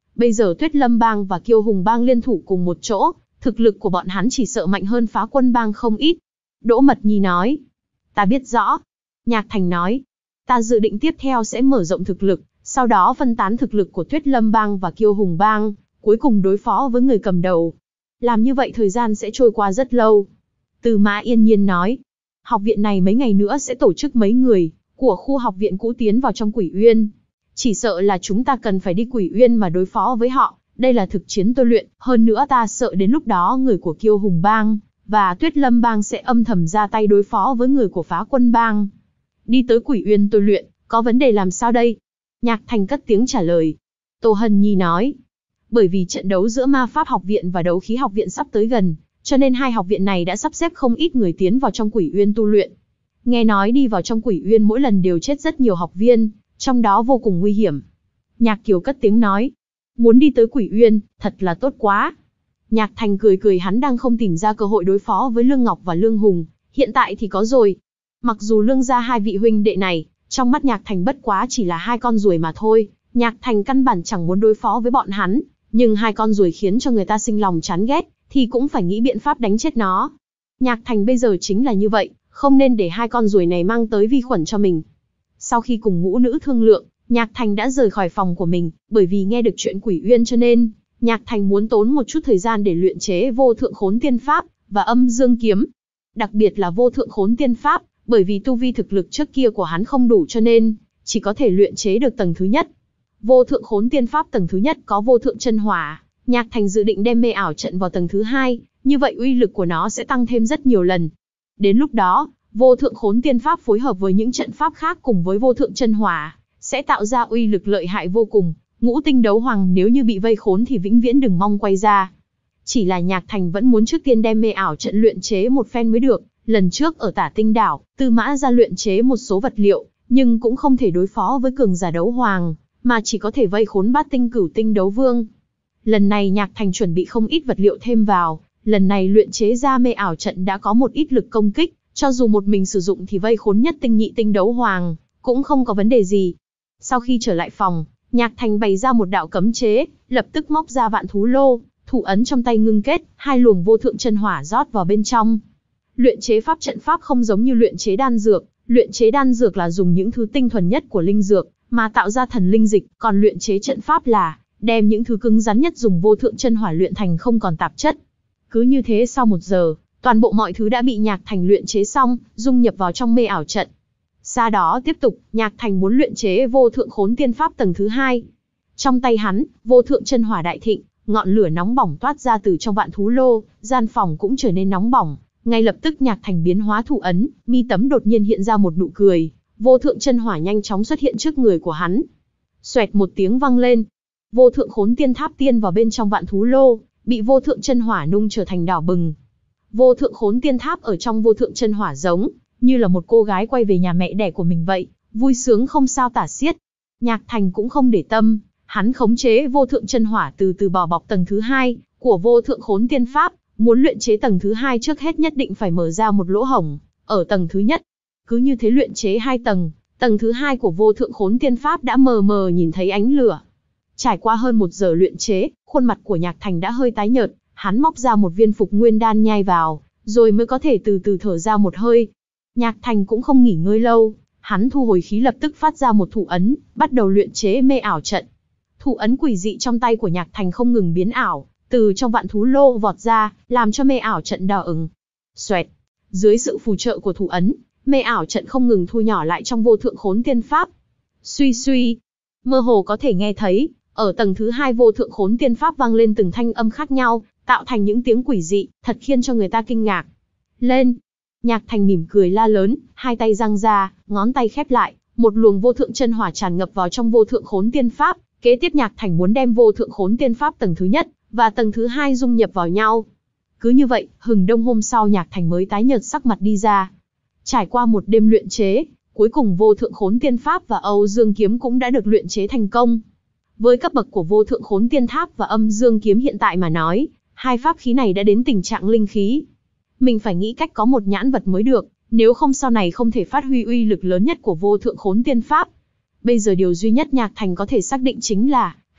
Bây giờ Tuyết Lâm Bang và Kiêu Hùng Bang liên thủ cùng một chỗ, thực lực của bọn hắn chỉ sợ mạnh hơn Phá Quân Bang không ít. Đỗ Mật Nhi nói. Ta biết rõ. Nhạc Thành nói. Ta dự định tiếp theo sẽ mở rộng thực lực, sau đó phân tán thực lực của Tuyết Lâm Bang và Kiêu Hùng Bang, cuối cùng đối phó với người cầm đầu. Làm như vậy thời gian sẽ trôi qua rất lâu. Từ Mã yên nhiên nói. Học viện này mấy ngày nữa sẽ tổ chức mấy người của khu học viện cũ tiến vào trong Quỷ Uyên. Chỉ sợ là chúng ta cần phải đi Quỷ Uyên mà đối phó với họ. Đây là thực chiến tôi luyện, hơn nữa ta sợ đến lúc đó người của Kiêu Hùng Bang và Tuyết Lâm Bang sẽ âm thầm ra tay đối phó với người của Phá Quân Bang. Đi tới Quỷ Uyên tôi luyện, có vấn đề làm sao đây? Nhạc Thành cất tiếng trả lời. Tô Hân Nhi nói. Bởi vì trận đấu giữa Ma Pháp học viện và Đấu khí học viện sắp tới gần, cho nên hai học viện này đã sắp xếp không ít người tiến vào trong Quỷ Uyên tu luyện. Nghe nói đi vào trong Quỷ Uyên mỗi lần đều chết rất nhiều học viên, trong đó vô cùng nguy hiểm. Nhạc Kiều cất tiếng nói. Muốn đi tới Quỷ Uyên, thật là tốt quá. Nhạc Thành cười cười, hắn đang không tìm ra cơ hội đối phó với Lương Ngọc và Lương Hùng, hiện tại thì có rồi. Mặc dù Lương gia hai vị huynh đệ này, trong mắt Nhạc Thành bất quá chỉ là hai con ruồi mà thôi, Nhạc Thành căn bản chẳng muốn đối phó với bọn hắn, nhưng hai con ruồi khiến cho người ta sinh lòng chán ghét, thì cũng phải nghĩ biện pháp đánh chết nó. Nhạc Thành bây giờ chính là như vậy, không nên để hai con ruồi này mang tới vi khuẩn cho mình. Sau khi cùng ngũ nữ thương lượng, Nhạc Thành đã rời khỏi phòng của mình, bởi vì nghe được chuyện Quỷ Uyên cho nên, Nhạc Thành muốn tốn một chút thời gian để luyện chế vô thượng khốn tiên pháp và âm dương kiếm. Đặc biệt là vô thượng khốn tiên pháp, bởi vì tu vi thực lực trước kia của hắn không đủ cho nên, chỉ có thể luyện chế được tầng thứ nhất. Vô thượng khốn tiên pháp tầng thứ nhất có vô thượng chân hỏa, Nhạc Thành dự định đem mê ảo trận vào tầng thứ hai, như vậy uy lực của nó sẽ tăng thêm rất nhiều lần. Đến lúc đó, vô thượng khốn tiên pháp phối hợp với những trận pháp khác cùng với vô thượng chân hỏa, sẽ tạo ra uy lực lợi hại vô cùng. Ngũ tinh đấu hoàng nếu như bị vây khốn thì vĩnh viễn đừng mong quay ra. Chỉ là Nhạc Thành vẫn muốn trước tiên đem mê ảo trận luyện chế một phen mới được. Lần trước ở Tả Tinh Đảo, Tư Mã ra luyện chế một số vật liệu, nhưng cũng không thể đối phó với cường giả đấu hoàng, mà chỉ có thể vây khốn bát tinh cửu tinh đấu vương. Lần này Nhạc Thành chuẩn bị không ít vật liệu thêm vào, lần này luyện chế ra mê ảo trận đã có một ít lực công kích, cho dù một mình sử dụng thì vây khốn nhất tinh nhị tinh đấu hoàng, cũng không có vấn đề gì. Sau khi trở lại phòng, Nhạc Thành bày ra một đạo cấm chế, lập tức móc ra vạn thú lô, thủ ấn trong tay ngưng kết, hai luồng vô thượng chân hỏa rót vào bên trong. Luyện chế pháp trận pháp không giống như luyện chế đan dược, luyện chế đan dược là dùng những thứ tinh thuần nhất của linh dược, mà tạo ra thần linh dịch, còn luyện chế trận pháp là đem những thứ cứng rắn nhất dùng vô thượng chân hỏa luyện thành không còn tạp chất. Cứ như thế sau một giờ, toàn bộ mọi thứ đã bị Nhạc Thành luyện chế xong, dung nhập vào trong mê ảo trận. Sau đó tiếp tục, Nhạc Thành muốn luyện chế vô thượng khốn tiên pháp tầng thứ hai. Trong tay hắn, vô thượng chân hỏa đại thịnh, ngọn lửa nóng bỏng toát ra từ trong vạn thú lô, gian phòng cũng trở nên nóng bỏng. Ngay lập tức Nhạc Thành biến hóa thủ ấn, mi tấm đột nhiên hiện ra một nụ cười, vô thượng chân hỏa nhanh chóng xuất hiện trước người của hắn. Xoẹt một tiếng vang lên, vô thượng khốn tiên tháp tiên vào bên trong vạn thú lô, bị vô thượng chân hỏa nung trở thành đỏ bừng. Vô thượng khốn tiên tháp ở trong vô thượng chân hỏa giống như là một cô gái quay về nhà mẹ đẻ của mình vậy, vui sướng không sao tả xiết. Nhạc Thành cũng không để tâm, hắn khống chế vô thượng chân hỏa từ từ bỏ bọc tầng thứ hai của vô thượng khốn tiên pháp, muốn luyện chế tầng thứ hai trước hết nhất định phải mở ra một lỗ hổng ở tầng thứ nhất. Cứ như thế luyện chế hai tầng, tầng thứ hai của vô thượng khốn tiên pháp đã mờ mờ nhìn thấy ánh lửa. Trải qua hơn một giờ luyện chế, khuôn mặt của Nhạc Thành đã hơi tái nhợt, hắn móc ra một viên phục nguyên đan nhai vào, rồi mới có thể từ từ thở ra một hơi. Nhạc Thành cũng không nghỉ ngơi lâu, hắn thu hồi khí lập tức phát ra một thủ ấn, bắt đầu luyện chế mê ảo trận. Thủ ấn quỷ dị trong tay của Nhạc Thành không ngừng biến ảo, từ trong vạn thú lô vọt ra, làm cho mê ảo trận đỏ ửng. Xoẹt, dưới sự phù trợ của thủ ấn, mê ảo trận không ngừng thu nhỏ lại trong vô thượng khốn tiên pháp. Suy suy, mơ hồ có thể nghe thấy, ở tầng thứ hai vô thượng khốn tiên pháp vang lên từng thanh âm khác nhau, tạo thành những tiếng quỷ dị, thật khiến cho người ta kinh ngạc. Lên! Nhạc Thành mỉm cười la lớn, hai tay giang ra, ngón tay khép lại, một luồng vô thượng chân hỏa tràn ngập vào trong vô thượng khốn tiên pháp. Kế tiếp Nhạc Thành muốn đem vô thượng khốn tiên pháp tầng thứ nhất và tầng thứ hai dung nhập vào nhau. Cứ như vậy, hừng đông hôm sau Nhạc Thành mới tái nhợt sắc mặt đi ra. Trải qua một đêm luyện chế, cuối cùng vô thượng khốn tiên pháp và Âu Dương kiếm cũng đã được luyện chế thành công. Với cấp bậc của vô thượng khốn tiên tháp và âm dương kiếm hiện tại mà nói, hai pháp khí này đã đến tình trạng linh khí. Mình phải nghĩ cách có một nhãn vật mới được, nếu không sau này không thể phát huy uy lực lớn nhất của vô thượng khốn tiên pháp. Bây giờ điều duy nhất Nhạc Thành có thể xác định chính là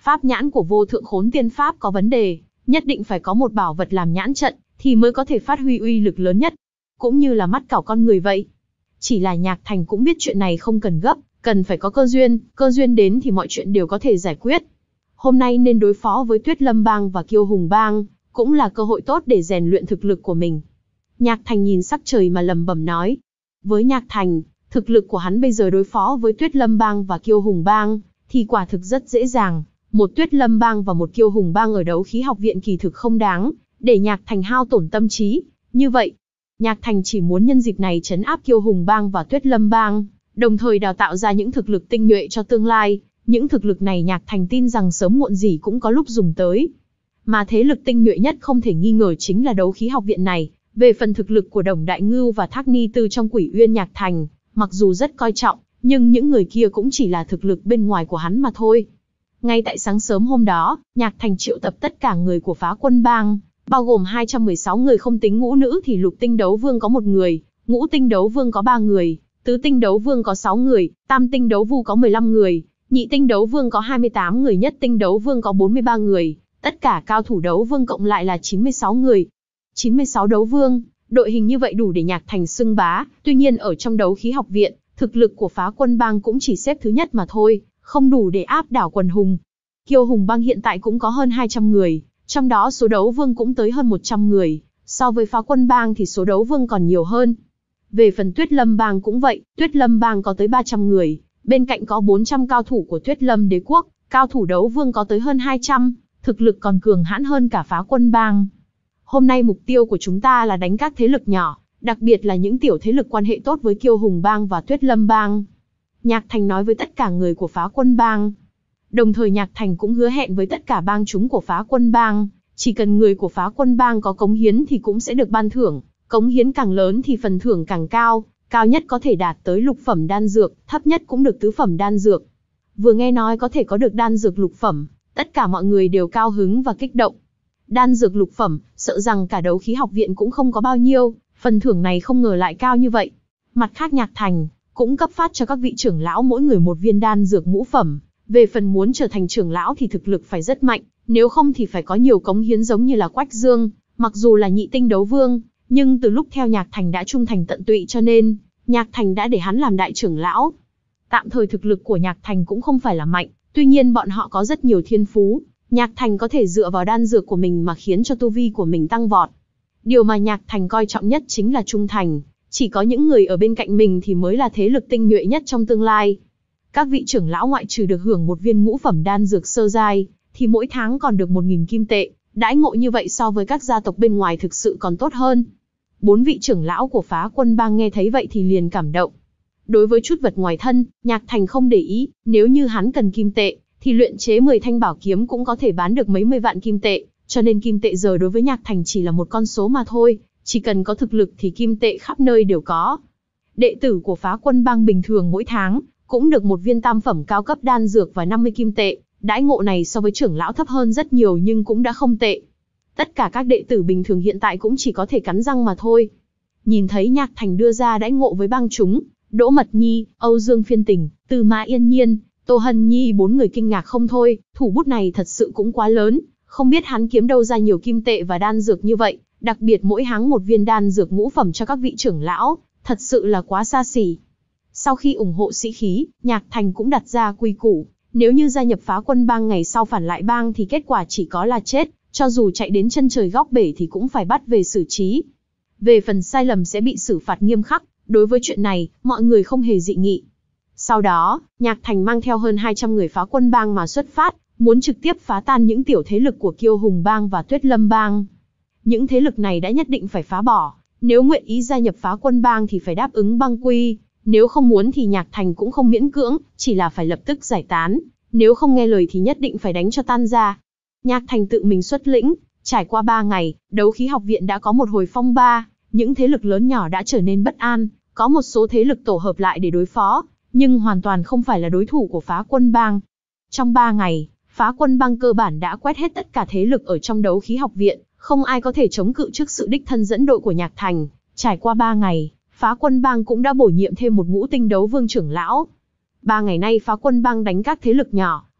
Pháp nhãn của vô thượng khốn tiên pháp có vấn đề, nhất định phải có một bảo vật làm nhãn trận, thì mới có thể phát huy uy lực lớn nhất. Cũng như là mắt cảo con người vậy. Chỉ là Nhạc Thành cũng biết chuyện này không cần gấp, cần phải có cơ duyên, cơ duyên đến thì mọi chuyện đều có thể giải quyết. Hôm nay nên đối phó với Tuyết Lâm Bang và Kiêu Hùng Bang, cũng là cơ hội tốt để rèn luyện thực lực của mình. Nhạc Thành nhìn sắc trời mà lẩm bẩm nói. Với Nhạc Thành, thực lực của hắn bây giờ đối phó với Tuyết Lâm Bang và Kiêu Hùng Bang, thì quả thực rất dễ dàng. Một Tuyết Lâm Bang và một Kiêu Hùng Bang ở đấu khí học viện kỳ thực không đáng, để Nhạc Thành hao tổn tâm trí. Như vậy, Nhạc Thành chỉ muốn nhân dịp này trấn áp Kiêu Hùng Bang và Tuyết Lâm Bang, đồng thời đào tạo ra những thực lực tinh nhuệ cho tương lai. Những thực lực này Nhạc Thành tin rằng sớm muộn gì cũng có lúc dùng tới. Mà thế lực tinh nhuệ nhất không thể nghi ngờ chính là đấu khí học viện này. Về phần thực lực của Đồng Đại Ngưu và Thác Ni Tư trong Quỷ Uyên Nhạc Thành, mặc dù rất coi trọng, nhưng những người kia cũng chỉ là thực lực bên ngoài của hắn mà thôi. Ngay tại sáng sớm hôm đó, Nhạc Thành triệu tập tất cả người của Phá Quân Bang, bao gồm hai trăm mười sáu người không tính ngũ nữ thì Lục Tinh Đấu Vương có một người, Ngũ Tinh Đấu Vương có ba người, Tứ Tinh Đấu Vương có sáu người, Tam Tinh Đấu Vu có mười lăm người, Nhị Tinh Đấu Vương có hai mươi tám người, Nhất Tinh Đấu Vương có bốn mươi ba người, tất cả cao thủ đấu vương cộng lại là chín mươi sáu người. chín mươi sáu đấu vương, đội hình như vậy đủ để Nhạc Thành xưng bá, tuy nhiên ở trong đấu khí học viện, thực lực của Phá Quân Bang cũng chỉ xếp thứ nhất mà thôi, không đủ để áp đảo quần hùng. Kiêu Hùng Bang hiện tại cũng có hơn hai trăm người, trong đó số đấu vương cũng tới hơn một trăm người, so với Phá Quân Bang thì số đấu vương còn nhiều hơn. Về phần Tuyết Lâm Bang cũng vậy, Tuyết Lâm Bang có tới ba trăm người, bên cạnh có bốn trăm cao thủ của Tuyết Lâm Đế Quốc, cao thủ đấu vương có tới hơn hai trăm, thực lực còn cường hãn hơn cả Phá Quân Bang. Hôm nay mục tiêu của chúng ta là đánh các thế lực nhỏ, đặc biệt là những tiểu thế lực quan hệ tốt với Kiêu Hùng Bang và Tuyết Lâm Bang. Nhạc Thành nói với tất cả người của Phá Quân Bang. Đồng thời Nhạc Thành cũng hứa hẹn với tất cả bang chúng của Phá Quân Bang, chỉ cần người của Phá Quân Bang có cống hiến thì cũng sẽ được ban thưởng, cống hiến càng lớn thì phần thưởng càng cao, cao nhất có thể đạt tới lục phẩm đan dược, thấp nhất cũng được tứ phẩm đan dược. Vừa nghe nói có thể có được đan dược lục phẩm, tất cả mọi người đều cao hứng và kích động. Đan dược lục phẩm, sợ rằng cả đấu khí học viện cũng không có bao nhiêu, phần thưởng này không ngờ lại cao như vậy. Mặt khác Nhạc Thành cũng cấp phát cho các vị trưởng lão mỗi người một viên đan dược ngũ phẩm. Về phần muốn trở thành trưởng lão thì thực lực phải rất mạnh, nếu không thì phải có nhiều cống hiến giống như là Quách Dương, mặc dù là nhị tinh đấu vương, nhưng từ lúc theo Nhạc Thành đã trung thành tận tụy cho nên, Nhạc Thành đã để hắn làm đại trưởng lão. Tạm thời thực lực của Nhạc Thành cũng không phải là mạnh, tuy nhiên bọn họ có rất nhiều thiên phú, Nhạc Thành có thể dựa vào đan dược của mình mà khiến cho tu vi của mình tăng vọt. Điều mà Nhạc Thành coi trọng nhất chính là trung thành, chỉ có những người ở bên cạnh mình thì mới là thế lực tinh nhuệ nhất trong tương lai. Các vị trưởng lão ngoại trừ được hưởng một viên ngũ phẩm đan dược sơ giai, thì mỗi tháng còn được một nghìn kim tệ, đãi ngộ như vậy so với các gia tộc bên ngoài thực sự còn tốt hơn. Bốn vị trưởng lão của Phá Quân Bang nghe thấy vậy thì liền cảm động. Đối với chút vật ngoài thân, Nhạc Thành không để ý, nếu như hắn cần kim tệ, thì luyện chế mười thanh bảo kiếm cũng có thể bán được mấy mươi vạn kim tệ, cho nên kim tệ giờ đối với Nhạc Thành chỉ là một con số mà thôi, chỉ cần có thực lực thì kim tệ khắp nơi đều có. Đệ tử của Phá Quân Bang bình thường mỗi tháng cũng được một viên tam phẩm cao cấp đan dược và năm mươi kim tệ, đãi ngộ này so với trưởng lão thấp hơn rất nhiều nhưng cũng đã không tệ. Tất cả các đệ tử bình thường hiện tại cũng chỉ có thể cắn răng mà thôi. Nhìn thấy Nhạc Thành đưa ra đãi ngộ với bang chúng, Đỗ Mật Nhi, Âu Dương Phiên Tình, Tư Mã Yên Nhiên, Tô Hân Nhi bốn người kinh ngạc không thôi, thủ bút này thật sự cũng quá lớn, không biết hắn kiếm đâu ra nhiều kim tệ và đan dược như vậy, đặc biệt mỗi tháng một viên đan dược ngũ phẩm cho các vị trưởng lão, thật sự là quá xa xỉ. Sau khi ủng hộ sĩ khí, Nhạc Thành cũng đặt ra quy củ, nếu như gia nhập Phá Quân Bang ngày sau phản lại bang thì kết quả chỉ có là chết, cho dù chạy đến chân trời góc bể thì cũng phải bắt về xử trí. Về phần sai lầm sẽ bị xử phạt nghiêm khắc, đối với chuyện này, mọi người không hề dị nghị. Sau đó, Nhạc Thành mang theo hơn hai trăm người Phá Quân Bang mà xuất phát, muốn trực tiếp phá tan những tiểu thế lực của Kiêu Hùng Bang và Tuyết Lâm Bang. Những thế lực này đã nhất định phải phá bỏ, nếu nguyện ý gia nhập Phá Quân Bang thì phải đáp ứng bang quy, nếu không muốn thì Nhạc Thành cũng không miễn cưỡng, chỉ là phải lập tức giải tán, nếu không nghe lời thì nhất định phải đánh cho tan ra. Nhạc Thành tự mình xuất lĩnh, trải qua ba ngày, đấu khí học viện đã có một hồi phong ba, những thế lực lớn nhỏ đã trở nên bất an, có một số thế lực tổ hợp lại để đối phó, nhưng hoàn toàn không phải là đối thủ của Phá Quân Bang. Trong ba ngày, Phá Quân Bang cơ bản đã quét hết tất cả thế lực ở trong đấu khí học viện, không ai có thể chống cự trước sự đích thân dẫn đội của Nhạc Thành. Trải qua ba ngày, Phá Quân Bang cũng đã bổ nhiệm thêm một ngũ tinh đấu vương trưởng lão. Ba ngày nay Phá Quân Bang đánh các thế lực nhỏ,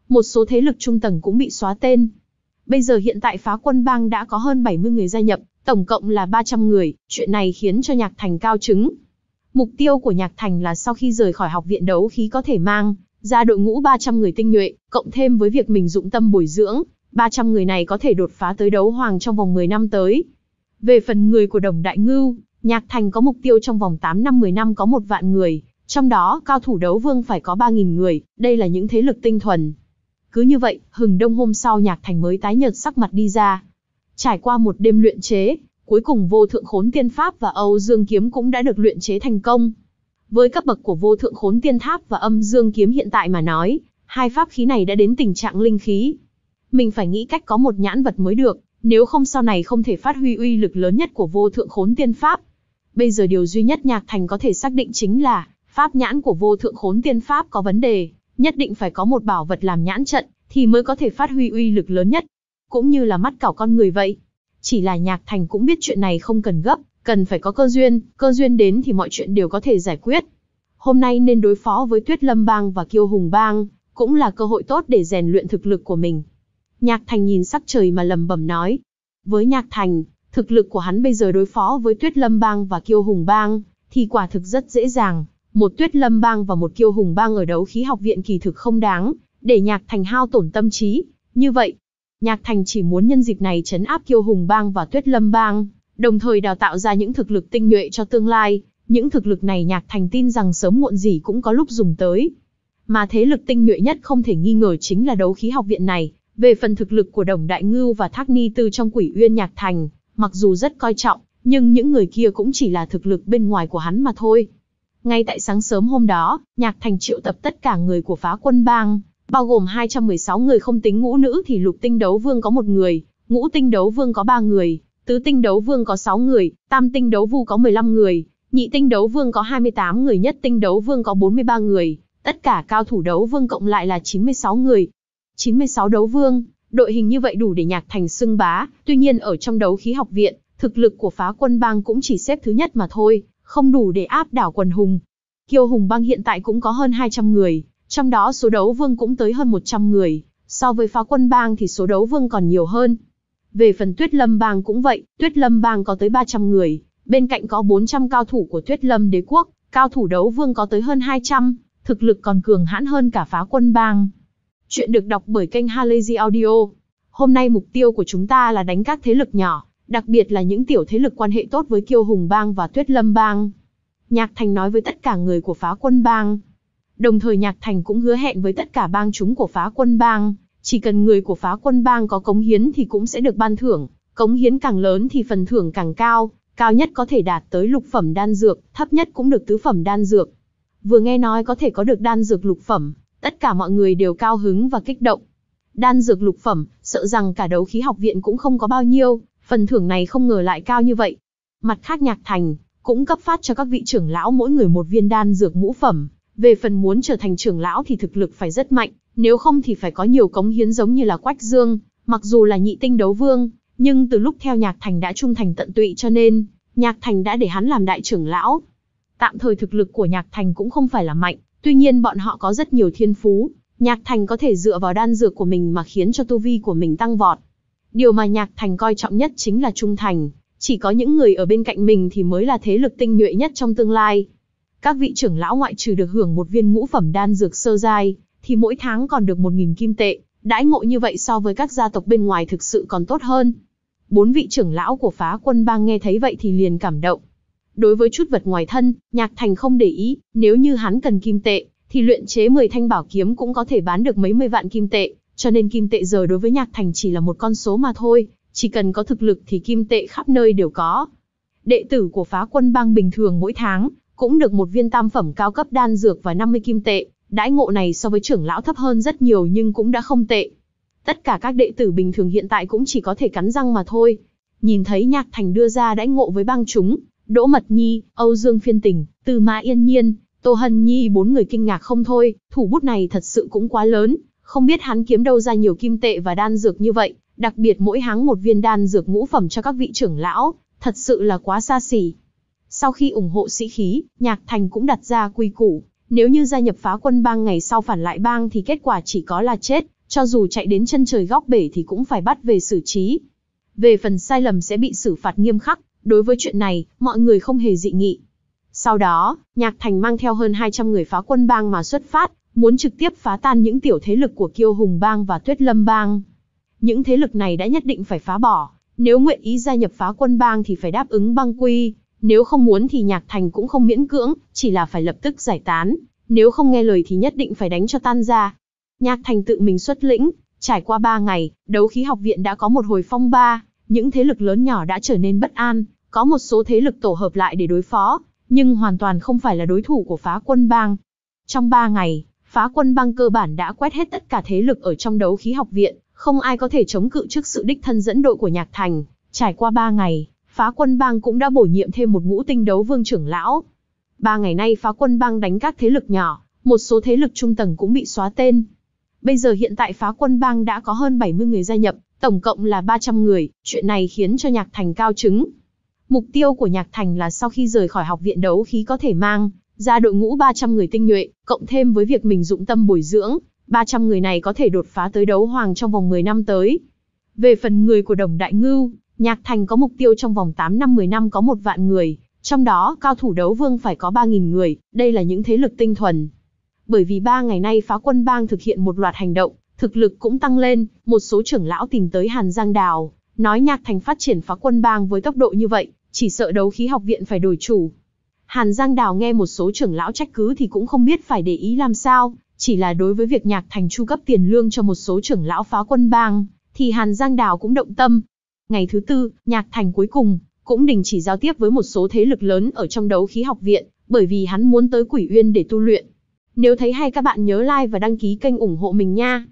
Một số thế lực trung tầng cũng bị xóa tên. Bây giờ hiện tại Phá Quân Bang đã có hơn bảy mươi người gia nhập, tổng cộng là ba trăm người, chuyện này khiến cho Nhạc Thành cao trứng. Mục tiêu của Nhạc Thành là sau khi rời khỏi học viện đấu khí có thể mang ra đội ngũ ba trăm người tinh nhuệ, cộng thêm với việc mình dụng tâm bồi dưỡng, ba trăm người này có thể đột phá tới đấu hoàng trong vòng mười năm tới. Về phần người của Đồng Đại Ngưu, Nhạc Thành có mục tiêu trong vòng tám năm mười năm có một vạn người, trong đó cao thủ đấu vương phải có ba nghìn người, đây là những thế lực tinh thuần. Cứ như vậy, hừng đông hôm sau Nhạc Thành mới tái nhợt sắc mặt đi ra. Trải qua một đêm luyện chế, cuối cùng Vô Thượng Khốn Tiên Pháp và Âu Dương Kiếm cũng đã được luyện chế thành công. Với cấp bậc của Vô Thượng Khốn Tiên Tháp và Âm Dương Kiếm hiện tại mà nói, hai pháp khí này đã đến tình trạng linh khí. Mình phải nghĩ cách có một nhãn vật mới được, nếu không sau này không thể phát huy uy lực lớn nhất của Vô Thượng Khốn Tiên Pháp. Bây giờ điều duy nhất Nhạc Thành có thể xác định chính là, pháp nhãn của Vô Thượng Khốn Tiên Pháp có vấn đề, nhất định phải có một bảo vật làm nhãn trận, thì mới có thể phát huy uy lực lớn nhất. Cũng như là mắt cảo con người vậy. Chỉ là Nhạc Thành cũng biết chuyện này không cần gấp, cần phải có cơ duyên, cơ duyên đến thì mọi chuyện đều có thể giải quyết. Hôm nay nên đối phó với Tuyết Lâm Bang và Kiêu Hùng Bang, cũng là cơ hội tốt để rèn luyện thực lực của mình. Nhạc Thành nhìn sắc trời mà lẩm bẩm nói. Với Nhạc Thành, thực lực của hắn bây giờ đối phó với Tuyết Lâm Bang và Kiêu Hùng Bang, thì quả thực rất dễ dàng. Một Tuyết Lâm Bang và một Kiêu Hùng Bang ở đấu khí học viện kỳ thực không đáng, để Nhạc Thành hao tổn tâm trí. Như vậy, Nhạc Thành chỉ muốn nhân dịp này trấn áp Kiêu Hùng Bang và Tuyết Lâm Bang, đồng thời đào tạo ra những thực lực tinh nhuệ cho tương lai. Những thực lực này Nhạc Thành tin rằng sớm muộn gì cũng có lúc dùng tới. Mà thế lực tinh nhuệ nhất không thể nghi ngờ chính là đấu khí học viện này. Về phần thực lực của Đồng Đại Ngưu và Thác Ni Tư trong Quỷ Uyên Nhạc Thành, mặc dù rất coi trọng, nhưng những người kia cũng chỉ là thực lực bên ngoài của hắn mà thôi. Ngay tại sáng sớm hôm đó, Nhạc Thành triệu tập tất cả người của Phá Quân Bang, bao gồm hai trăm mười sáu người không tính ngũ nữ thì lục tinh đấu vương có một người, ngũ tinh đấu vương có ba người, tứ tinh đấu vương có sáu người, tam tinh đấu vu có mười lăm người, nhị tinh đấu vương có hai mươi tám người, nhất tinh đấu vương có bốn mươi ba người, tất cả cao thủ đấu vương cộng lại là chín mươi sáu người. chín mươi sáu đấu vương, đội hình như vậy đủ để Nhạc Thành xưng bá, tuy nhiên ở trong đấu khí học viện, thực lực của Phá Quân Bang cũng chỉ xếp thứ nhất mà thôi, không đủ để áp đảo quần hùng. Kiêu Hùng Bang hiện tại cũng có hơn hai trăm người, trong đó số đấu vương cũng tới hơn một trăm người, so với Phá Quân Bang thì số đấu vương còn nhiều hơn. Về phần Tuyết Lâm Bang cũng vậy, Tuyết Lâm Bang có tới ba trăm người, bên cạnh có bốn trăm cao thủ của Tuyết Lâm Đế Quốc, cao thủ đấu vương có tới hơn hai trăm, thực lực còn cường hãn hơn cả Phá Quân Bang. Chuyện được đọc bởi kênh Halazy Audio. Hôm nay mục tiêu của chúng ta là đánh các thế lực nhỏ, đặc biệt là những tiểu thế lực quan hệ tốt với Kiêu Hùng Bang và Tuyết Lâm Bang. Nhạc Thành nói với tất cả người của Phá Quân Bang. Đồng thời Nhạc Thành cũng hứa hẹn với tất cả bang chúng của Phá Quân Bang, chỉ cần người của Phá Quân Bang có cống hiến thì cũng sẽ được ban thưởng, cống hiến càng lớn thì phần thưởng càng cao, cao nhất có thể đạt tới lục phẩm đan dược, thấp nhất cũng được tứ phẩm đan dược. Vừa nghe nói có thể có được đan dược lục phẩm, tất cả mọi người đều cao hứng và kích động. Đan dược lục phẩm, sợ rằng cả đấu khí học viện cũng không có bao nhiêu, phần thưởng này không ngờ lại cao như vậy. Mặt khác Nhạc Thành cũng cấp phát cho các vị trưởng lão mỗi người một viên đan dược ngũ phẩm. Về phần muốn trở thành trưởng lão thì thực lực phải rất mạnh, nếu không thì phải có nhiều cống hiến giống như là Quách Dương, mặc dù là nhị tinh đấu vương, nhưng từ lúc theo Nhạc Thành đã trung thành tận tụy cho nên, Nhạc Thành đã để hắn làm đại trưởng lão. Tạm thời thực lực của Nhạc Thành cũng không phải là mạnh, tuy nhiên bọn họ có rất nhiều thiên phú, Nhạc Thành có thể dựa vào đan dược của mình mà khiến cho tu vi của mình tăng vọt. Điều mà Nhạc Thành coi trọng nhất chính là trung thành, chỉ có những người ở bên cạnh mình thì mới là thế lực tinh nhuệ nhất trong tương lai. Các vị trưởng lão ngoại trừ được hưởng một viên ngũ phẩm đan dược sơ giai, thì mỗi tháng còn được một nghìn kim tệ, đãi ngộ như vậy so với các gia tộc bên ngoài thực sự còn tốt hơn. Bốn vị trưởng lão của Phá Quân Bang nghe thấy vậy thì liền cảm động. Đối với chút vật ngoài thân, Nhạc Thành không để ý, nếu như hắn cần kim tệ, thì luyện chế mười thanh bảo kiếm cũng có thể bán được mấy mươi vạn kim tệ, cho nên kim tệ giờ đối với Nhạc Thành chỉ là một con số mà thôi, chỉ cần có thực lực thì kim tệ khắp nơi đều có. Đệ tử của Phá Quân Bang bình thường mỗi tháng cũng được một viên tam phẩm cao cấp đan dược và năm mươi kim tệ, đãi ngộ này so với trưởng lão thấp hơn rất nhiều nhưng cũng đã không tệ. Tất cả các đệ tử bình thường hiện tại cũng chỉ có thể cắn răng mà thôi. Nhìn thấy Nhạc Thành đưa ra đãi ngộ với bang chúng, Đỗ Mật Nhi, Âu Dương Phiên Tình, Tư Mã Yên Nhiên, Tô Hân Nhi bốn người kinh ngạc không thôi, thủ bút này thật sự cũng quá lớn, không biết hắn kiếm đâu ra nhiều kim tệ và đan dược như vậy, đặc biệt mỗi tháng một viên đan dược ngũ phẩm cho các vị trưởng lão, thật sự là quá xa xỉ. Sau khi ủng hộ sĩ khí, Nhạc Thành cũng đặt ra quy củ, nếu như gia nhập Phá Quân Bang ngày sau phản lại bang thì kết quả chỉ có là chết, cho dù chạy đến chân trời góc bể thì cũng phải bắt về xử trí. Về phần sai lầm sẽ bị xử phạt nghiêm khắc, đối với chuyện này, mọi người không hề dị nghị. Sau đó, Nhạc Thành mang theo hơn hai trăm người phá quân bang mà xuất phát, muốn trực tiếp phá tan những tiểu thế lực của Kiêu Hùng bang và Tuyết Lâm bang. Những thế lực này đã nhất định phải phá bỏ, nếu nguyện ý gia nhập phá quân bang thì phải đáp ứng bang quy, nếu không muốn thì Nhạc Thành cũng không miễn cưỡng, chỉ là phải lập tức giải tán, nếu không nghe lời thì nhất định phải đánh cho tan ra. Nhạc Thành tự mình xuất lĩnh, trải qua ba ngày, đấu khí học viện đã có một hồi phong ba, những thế lực lớn nhỏ đã trở nên bất an, có một số thế lực tổ hợp lại để đối phó, nhưng hoàn toàn không phải là đối thủ của phá quân bang. Trong ba ngày, phá quân bang cơ bản đã quét hết tất cả thế lực ở trong đấu khí học viện, không ai có thể chống cự trước sự đích thân dẫn đội của Nhạc Thành. Trải qua ba ngày, phá quân bang cũng đã bổ nhiệm thêm một ngũ tinh đấu vương trưởng lão. Ba ngày nay phá quân bang đánh các thế lực nhỏ, một số thế lực trung tầng cũng bị xóa tên. Bây giờ hiện tại phá quân bang đã có hơn bảy mươi người gia nhập, tổng cộng là ba trăm người, chuyện này khiến cho Nhạc Thành cao trứng. Mục tiêu của Nhạc Thành là sau khi rời khỏi học viện đấu khí có thể mang ra đội ngũ ba trăm người tinh nhuệ, cộng thêm với việc mình dụng tâm bồi dưỡng, ba trăm người này có thể đột phá tới đấu hoàng trong vòng mười năm tới. Về phần người của Đồng Đại Ngưu, Nhạc Thành có mục tiêu trong vòng tám năm mười năm có một vạn người, trong đó cao thủ đấu vương phải có ba nghìn người, đây là những thế lực tinh thuần. Bởi vì ba ngày nay phá quân bang thực hiện một loạt hành động, thực lực cũng tăng lên, một số trưởng lão tìm tới Hàn Giang Đào, nói Nhạc Thành phát triển phá quân bang với tốc độ như vậy, chỉ sợ đấu khí học viện phải đổi chủ. Hàn Giang Đào nghe một số trưởng lão trách cứ thì cũng không biết phải để ý làm sao, chỉ là đối với việc Nhạc Thành chu cấp tiền lương cho một số trưởng lão phá quân bang, thì Hàn Giang Đào cũng động tâm. Ngày thứ tư, Nhạc Thành cuối cùng cũng đình chỉ giao tiếp với một số thế lực lớn ở trong đấu khí học viện, bởi vì hắn muốn tới Quỷ Uyên để tu luyện. Nếu thấy hay các bạn nhớ like và đăng ký kênh ủng hộ mình nha.